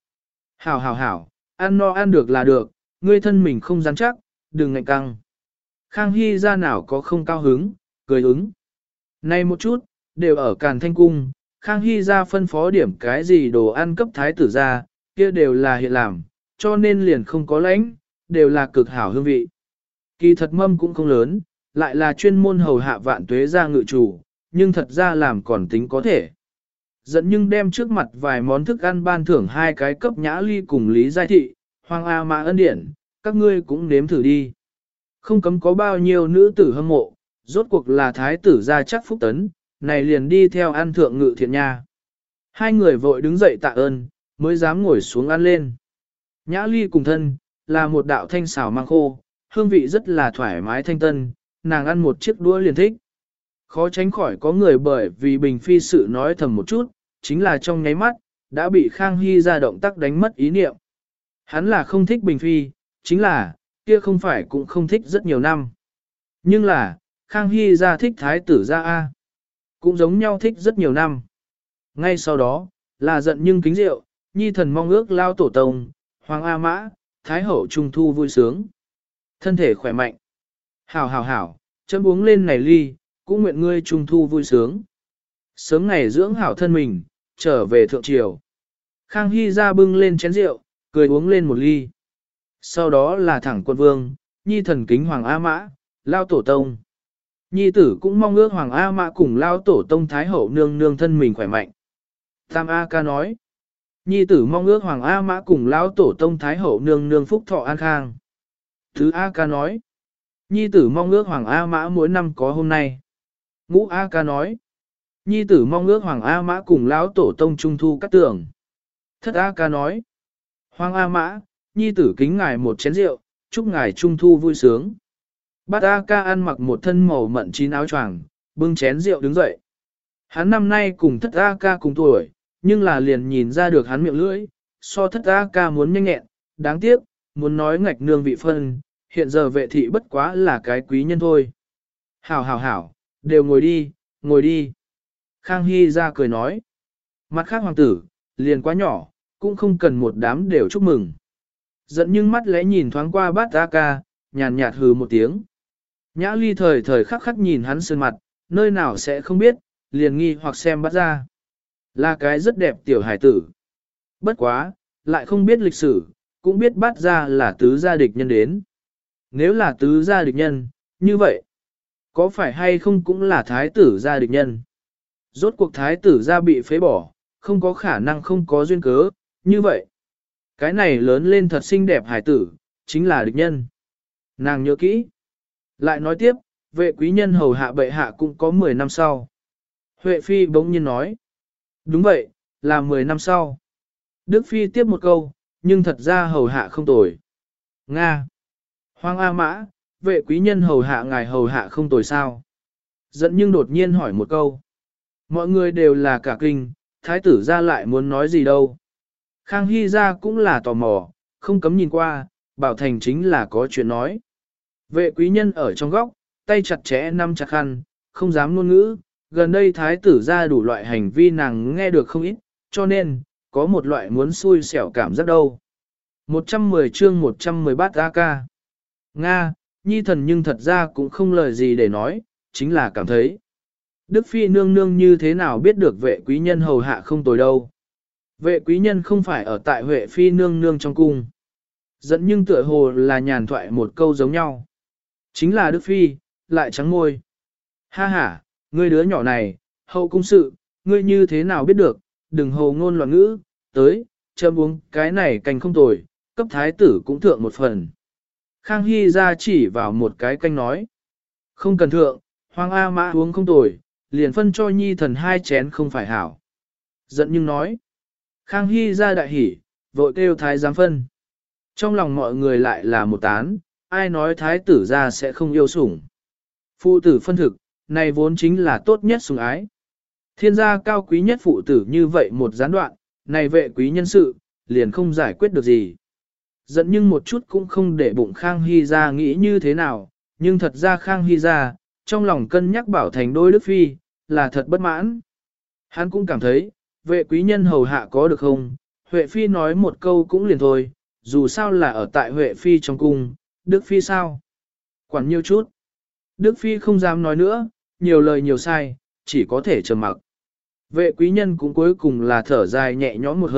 Hảo, ăn no ăn được là được, ngươi thân mình không rắn chắc, đừng ngạnh căng. Khang Hy ra nào có không cao hứng, cười ứng. Này một chút, đều ở Càn Thanh Cung, Khang Hy ra phân phó điểm cái gì đồ ăn cấp thái tử ra, kia đều là hiện làm, cho nên liền không có lãnh, đều là cực hảo hương vị. Kỳ thật mâm cũng không lớn, lại là chuyên môn hầu hạ Vạn Tuế gia ngự chủ, nhưng thật ra làm còn tính có thể. Dẫn nhưng đem trước mặt vài món thức ăn ban thưởng hai cái cấp Nhã Ly cùng Lý Giai Thị, Hoàng A Mã ân điển, các ngươi cũng nếm thử đi. Không cấm có bao nhiêu nữ tử hâm mộ, rốt cuộc là thái tử gia chắc phúc tấn, này liền đi theo ăn thượng ngự thiện nha. Hai người vội đứng dậy tạ ơn, mới dám ngồi xuống ăn lên. Nhã Ly cùng thân, là một đạo thanh xào mang khô, hương vị rất là thoải mái thanh tân, nàng ăn một chiếc đũa liền thích. Khó tránh khỏi có người bởi vì Bình Phi sự nói thầm một chút, chính là trong nháy mắt, đã bị Khang Hy ra động tác đánh mất ý niệm. Hắn là không thích Bình Phi, chính là, kia không phải cũng không thích rất nhiều năm. Nhưng là, Khang Hy ra thích thái tử ra A. Cũng giống nhau thích rất nhiều năm. Ngay sau đó, là giận nhưng kính rượu, nhi thần mong ước lao tổ tông, Hoàng A Mã, Thái hậu trung thu vui sướng. Thân thể khỏe mạnh. Hảo hảo hảo, chấm uống lên này ly, cũng nguyện ngươi trung thu vui sướng. Sớm ngày dưỡng hảo thân mình, trở về thượng triều. Khang Hy ra bưng lên chén rượu, cười uống lên một ly. Sau đó là thẳng quân vương, nhi thần kính Hoàng A Mã, lao tổ tông. Nhi tử cũng mong ước Hoàng A Mã cùng lao tổ tông Thái hậu nương nương thân mình khỏe mạnh. Tam A ca nói. Nhi tử mong ước Hoàng A Mã cùng lao tổ tông Thái hậu nương nương phúc thọ an khang. Thứ A ca nói. Nhi tử mong ước Hoàng A Mã mỗi năm có hôm nay. Ngũ A ca nói. Nhi tử mong ước Hoàng A Mã cùng lão tổ tông trung thu cắt tường. Thất A ca nói. Hoàng A Mã, nhi tử kính ngài một chén rượu, chúc ngài trung thu vui sướng. Bát A ca ăn mặc một thân màu mận chín áo choàng, bưng chén rượu đứng dậy. Hắn năm nay cùng thất A ca cùng tuổi, nhưng là liền nhìn ra được hắn miệng lưỡi, so thất A ca muốn nhanh nhẹn, đáng tiếc, muốn nói ngạch nương vị phân, hiện giờ vệ thị bất quá là cái quý nhân thôi. Hảo hảo hảo, đều ngồi đi, ngồi đi. Khang Hy ra cười nói. Mặt khác hoàng tử, liền quá nhỏ, cũng không cần một đám đều chúc mừng. Giận nhưng mắt lẽ nhìn thoáng qua bát A ca, nhàn nhạt hừ một tiếng. Nhã Ly thời thời khắc khắc nhìn hắn sơn mặt, nơi nào sẽ không biết, liền nghi hoặc xem bắt ra. Là cái rất đẹp tiểu hải tử. Bất quá, lại không biết lịch sử, cũng biết bắt ra là tứ gia địch nhân đến. Nếu là tứ gia địch nhân, như vậy, có phải hay không cũng là thái tử gia địch nhân? Rốt cuộc thái tử gia bị phế bỏ, không có khả năng không có duyên cớ, như vậy. Cái này lớn lên thật xinh đẹp hải tử, chính là địch nhân. Nàng nhớ kỹ. Lại nói tiếp, vệ quý nhân hầu hạ bệ hạ cũng có 10 năm sau. Huệ Phi bỗng nhiên nói. Đúng vậy, là 10 năm sau. Đức Phi tiếp một câu, nhưng thật ra hầu hạ không tồi. Nga. Hoàng A Mã, vệ quý nhân hầu hạ ngài hầu hạ không tồi sao. Giận nhưng đột nhiên hỏi một câu. Mọi người đều là cả kinh, thái tử ra lại muốn nói gì đâu. Khang Hy ra cũng là tò mò, không cấm nhìn qua, bảo thành chính là có chuyện nói. Vệ quý nhân ở trong góc, tay chặt chẽ nắm chặt khăn, không dám ngôn ngữ, gần đây thái tử ra đủ loại hành vi nàng nghe được không ít, cho nên, có một loại muốn xui xẻo cảm giác đâu. 110 chương 110 bát A-ca. Nga, nhi thần nhưng thật ra cũng không lời gì để nói, chính là cảm thấy. Đức Phi nương nương như thế nào biết được vệ quý nhân hầu hạ không tồi đâu. Vệ quý nhân không phải ở tại Huệ Phi nương nương trong cung. Dẫn nhưng tựa hồ là nhàn thoại một câu giống nhau. Chính là Đức Phi, lại trắng môi. Ha ha, ngươi đứa nhỏ này, hậu cung sự, ngươi như thế nào biết được, đừng hồ ngôn loạn ngữ, tới, châm uống cái này canh không tồi, cấp thái tử cũng thượng một phần. Khang Hy ra chỉ vào một cái canh nói. Không cần thượng, Hoàng A Mã uống không tồi, liền phân cho nhi thần 2 chén không phải hảo. Giận nhưng nói. Khang Hy ra đại hỉ, vội kêu thái giám phân. Trong lòng mọi người lại là một tán, ai nói thái tử ra sẽ không yêu sủng. Phụ tử phân thực, này vốn chính là tốt nhất sủng ái. Thiên gia cao quý nhất phụ tử như vậy một gián đoạn, này vệ quý nhân sự, liền không giải quyết được gì. Giận nhưng một chút cũng không để bụng Khang Hy ra nghĩ như thế nào, nhưng thật ra Khang Hy ra, trong lòng cân nhắc bảo thành đôi Đức Phi, là thật bất mãn. Hắn cũng cảm thấy, vệ quý nhân hầu hạ có được không, Huệ Phi nói một câu cũng liền thôi, dù sao là ở tại Huệ Phi trong cung, Đức Phi sao? Quản nhiều chút. Đức Phi không dám nói nữa, nhiều lời nhiều sai, chỉ có thể trầm mặc. Vệ quý nhân cũng cuối cùng là thở dài nhẹ nhõm một hơi,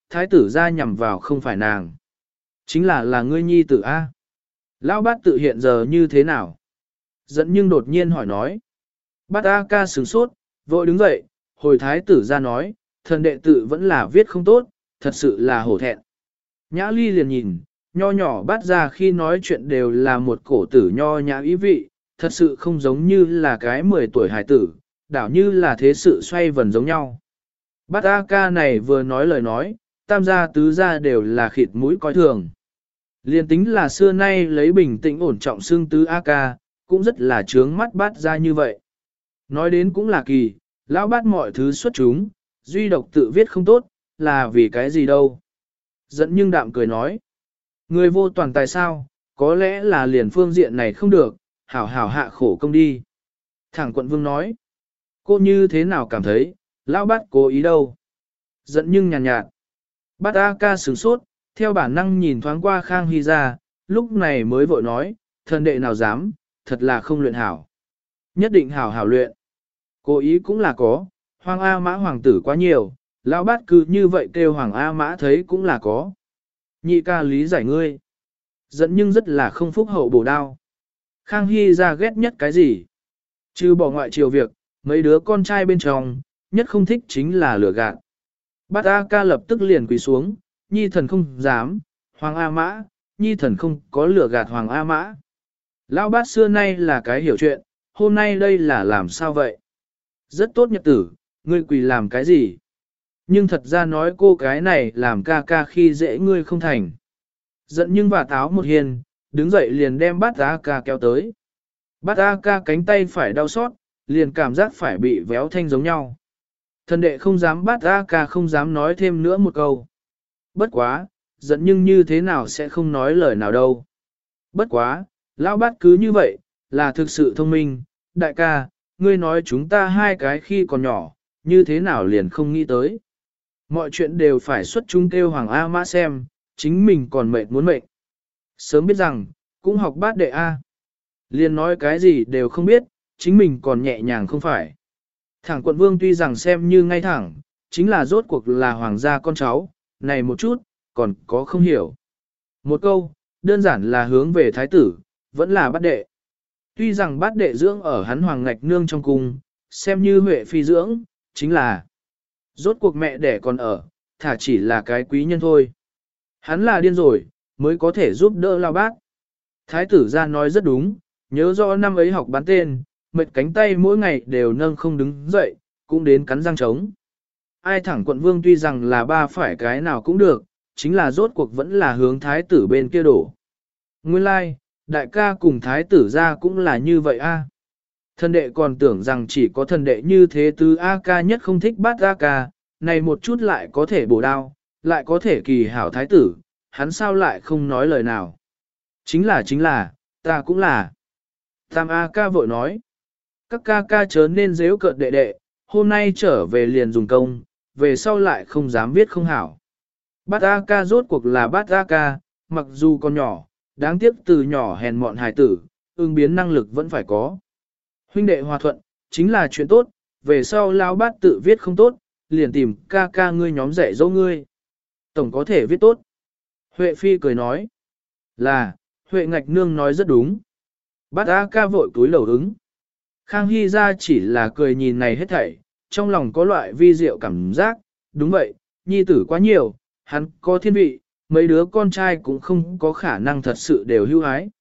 thái tử ra nhằm vào không phải nàng. Chính là ngươi nhi tử A. Lão bát tự hiện giờ như thế nào? Dẫn nhưng đột nhiên hỏi nói. Bát A ca sửng sốt, vội đứng dậy, hồi thái tử ra nói, thần đệ tự vẫn là viết không tốt, thật sự là hổ thẹn. Nhã ly liền nhìn, nho nhỏ bát ra khi nói chuyện đều là một cổ tử nho nhã ý vị, thật sự không giống như là cái 10 tuổi hài tử, đảo như là thế sự xoay vần giống nhau. Bát A ca này vừa nói lời nói, tam gia tứ gia đều là khịt mũi coi thường. Liên tính là xưa nay lấy bình tĩnh ổn trọng xương tứ A ca, cũng rất là trướng mắt bát ra như vậy. Nói đến cũng là kỳ, lão bát mọi thứ xuất chúng, duy độc tự viết không tốt, là vì cái gì đâu. Dẫn nhưng đạm cười nói, người vô toàn tài sao, có lẽ là liền phương diện này không được, hảo hảo hạ khổ công đi. Thẳng quận vương nói, cô như thế nào cảm thấy, lão bát cố ý đâu. Dẫn nhưng nhàn nhạt, bát A ca sửng sốt, theo bản năng nhìn thoáng qua Khang Hy ra, lúc này mới vội nói, thần đệ nào dám, thật là không luyện hảo. Nhất định hảo hảo luyện. Cố ý cũng là có, Hoàng A Mã hoàng tử quá nhiều, lão bát cứ như vậy kêu Hoàng A Mã thấy cũng là có. Nhị ca lý giải ngươi. Giận nhưng rất là không phúc hậu bổ đao. Khang Hy ra ghét nhất cái gì? Chứ bỏ ngoại triều việc, mấy đứa con trai bên trong, nhất không thích chính là lửa gạt. Bát A ca lập tức liền quỳ xuống, nhi thần không dám, Hoàng A Mã, nhi thần không có lửa gạt Hoàng A Mã. Lão bát xưa nay là cái hiểu chuyện, hôm nay đây là làm sao vậy? Rất tốt nhật tử, ngươi quỳ làm cái gì? Nhưng thật ra nói cô cái này làm ca ca khi dễ ngươi không thành. Giận nhưng bà táo một hiền, đứng dậy liền đem bát A ca kéo tới. Bát A ca cánh tay phải đau xót, liền cảm giác phải bị véo thanh giống nhau. Thần đệ không dám bát A ca không dám nói thêm nữa một câu. Bất quá, giận nhưng như thế nào sẽ không nói lời nào đâu. Bất quá, lão bát cứ như vậy, là thực sự thông minh, đại ca, ngươi nói chúng ta hai cái khi còn nhỏ, như thế nào liền không nghĩ tới. Mọi chuyện đều phải xuất chúng kêu Hoàng A Mã xem, chính mình còn mệt muốn mệt. Sớm biết rằng, cũng học bát đệ A. Liền nói cái gì đều không biết, chính mình còn nhẹ nhàng không phải. Thẳng quận vương tuy rằng xem như ngay thẳng, chính là rốt cuộc là hoàng gia con cháu, này một chút, còn có không hiểu. Một câu, đơn giản là hướng về thái tử, vẫn là bát đệ. Tuy rằng bát đệ dưỡng ở hắn hoàng ngạch nương trong cung, xem như huệ phi dưỡng, chính là rốt cuộc mẹ đẻ còn ở, thả chỉ là cái quý nhân thôi. Hắn là điên rồi, mới có thể giúp đỡ lao bác. Thái tử ra nói rất đúng, nhớ rõ năm ấy học bán tên, mệt cánh tay mỗi ngày đều nâng không đứng dậy, cũng đến cắn răng trống. Ai thẳng quận vương tuy rằng là ba phải cái nào cũng được, chính là rốt cuộc vẫn là hướng thái tử bên kia đổ. Nguyên lai, like, đại ca cùng thái tử ra cũng là như vậy a. Thần đệ còn tưởng rằng chỉ có thần đệ như thế tứ A ca nhất không thích bát A ca, này một chút lại có thể bổ đao, lại có thể kỳ hảo thái tử, hắn sao lại không nói lời nào. Chính là, ta cũng là. Tam A ca vội nói, các ca ca chớ nên dễu cợt đệ đệ, hôm nay trở về liền dùng công, về sau lại không dám viết không hảo. Bát A ca rốt cuộc là bát A ca, mặc dù còn nhỏ, đáng tiếc từ nhỏ hèn mọn hài tử, ứng biến năng lực vẫn phải có. Huynh đệ hòa thuận, chính là chuyện tốt, về sau lao bát tự viết không tốt, liền tìm ca ca ngươi nhóm dạy dỗ ngươi. Tổng có thể viết tốt. Huệ Phi cười nói, là, Huệ Ngạch Nương nói rất đúng. Bát A ca vội túi lầu ứng. Khang Hy ra chỉ là cười nhìn này hết thảy, trong lòng có loại vi diệu cảm giác, đúng vậy, nhi tử quá nhiều, hắn có thiên vị, mấy đứa con trai cũng không có khả năng thật sự đều hưu ái.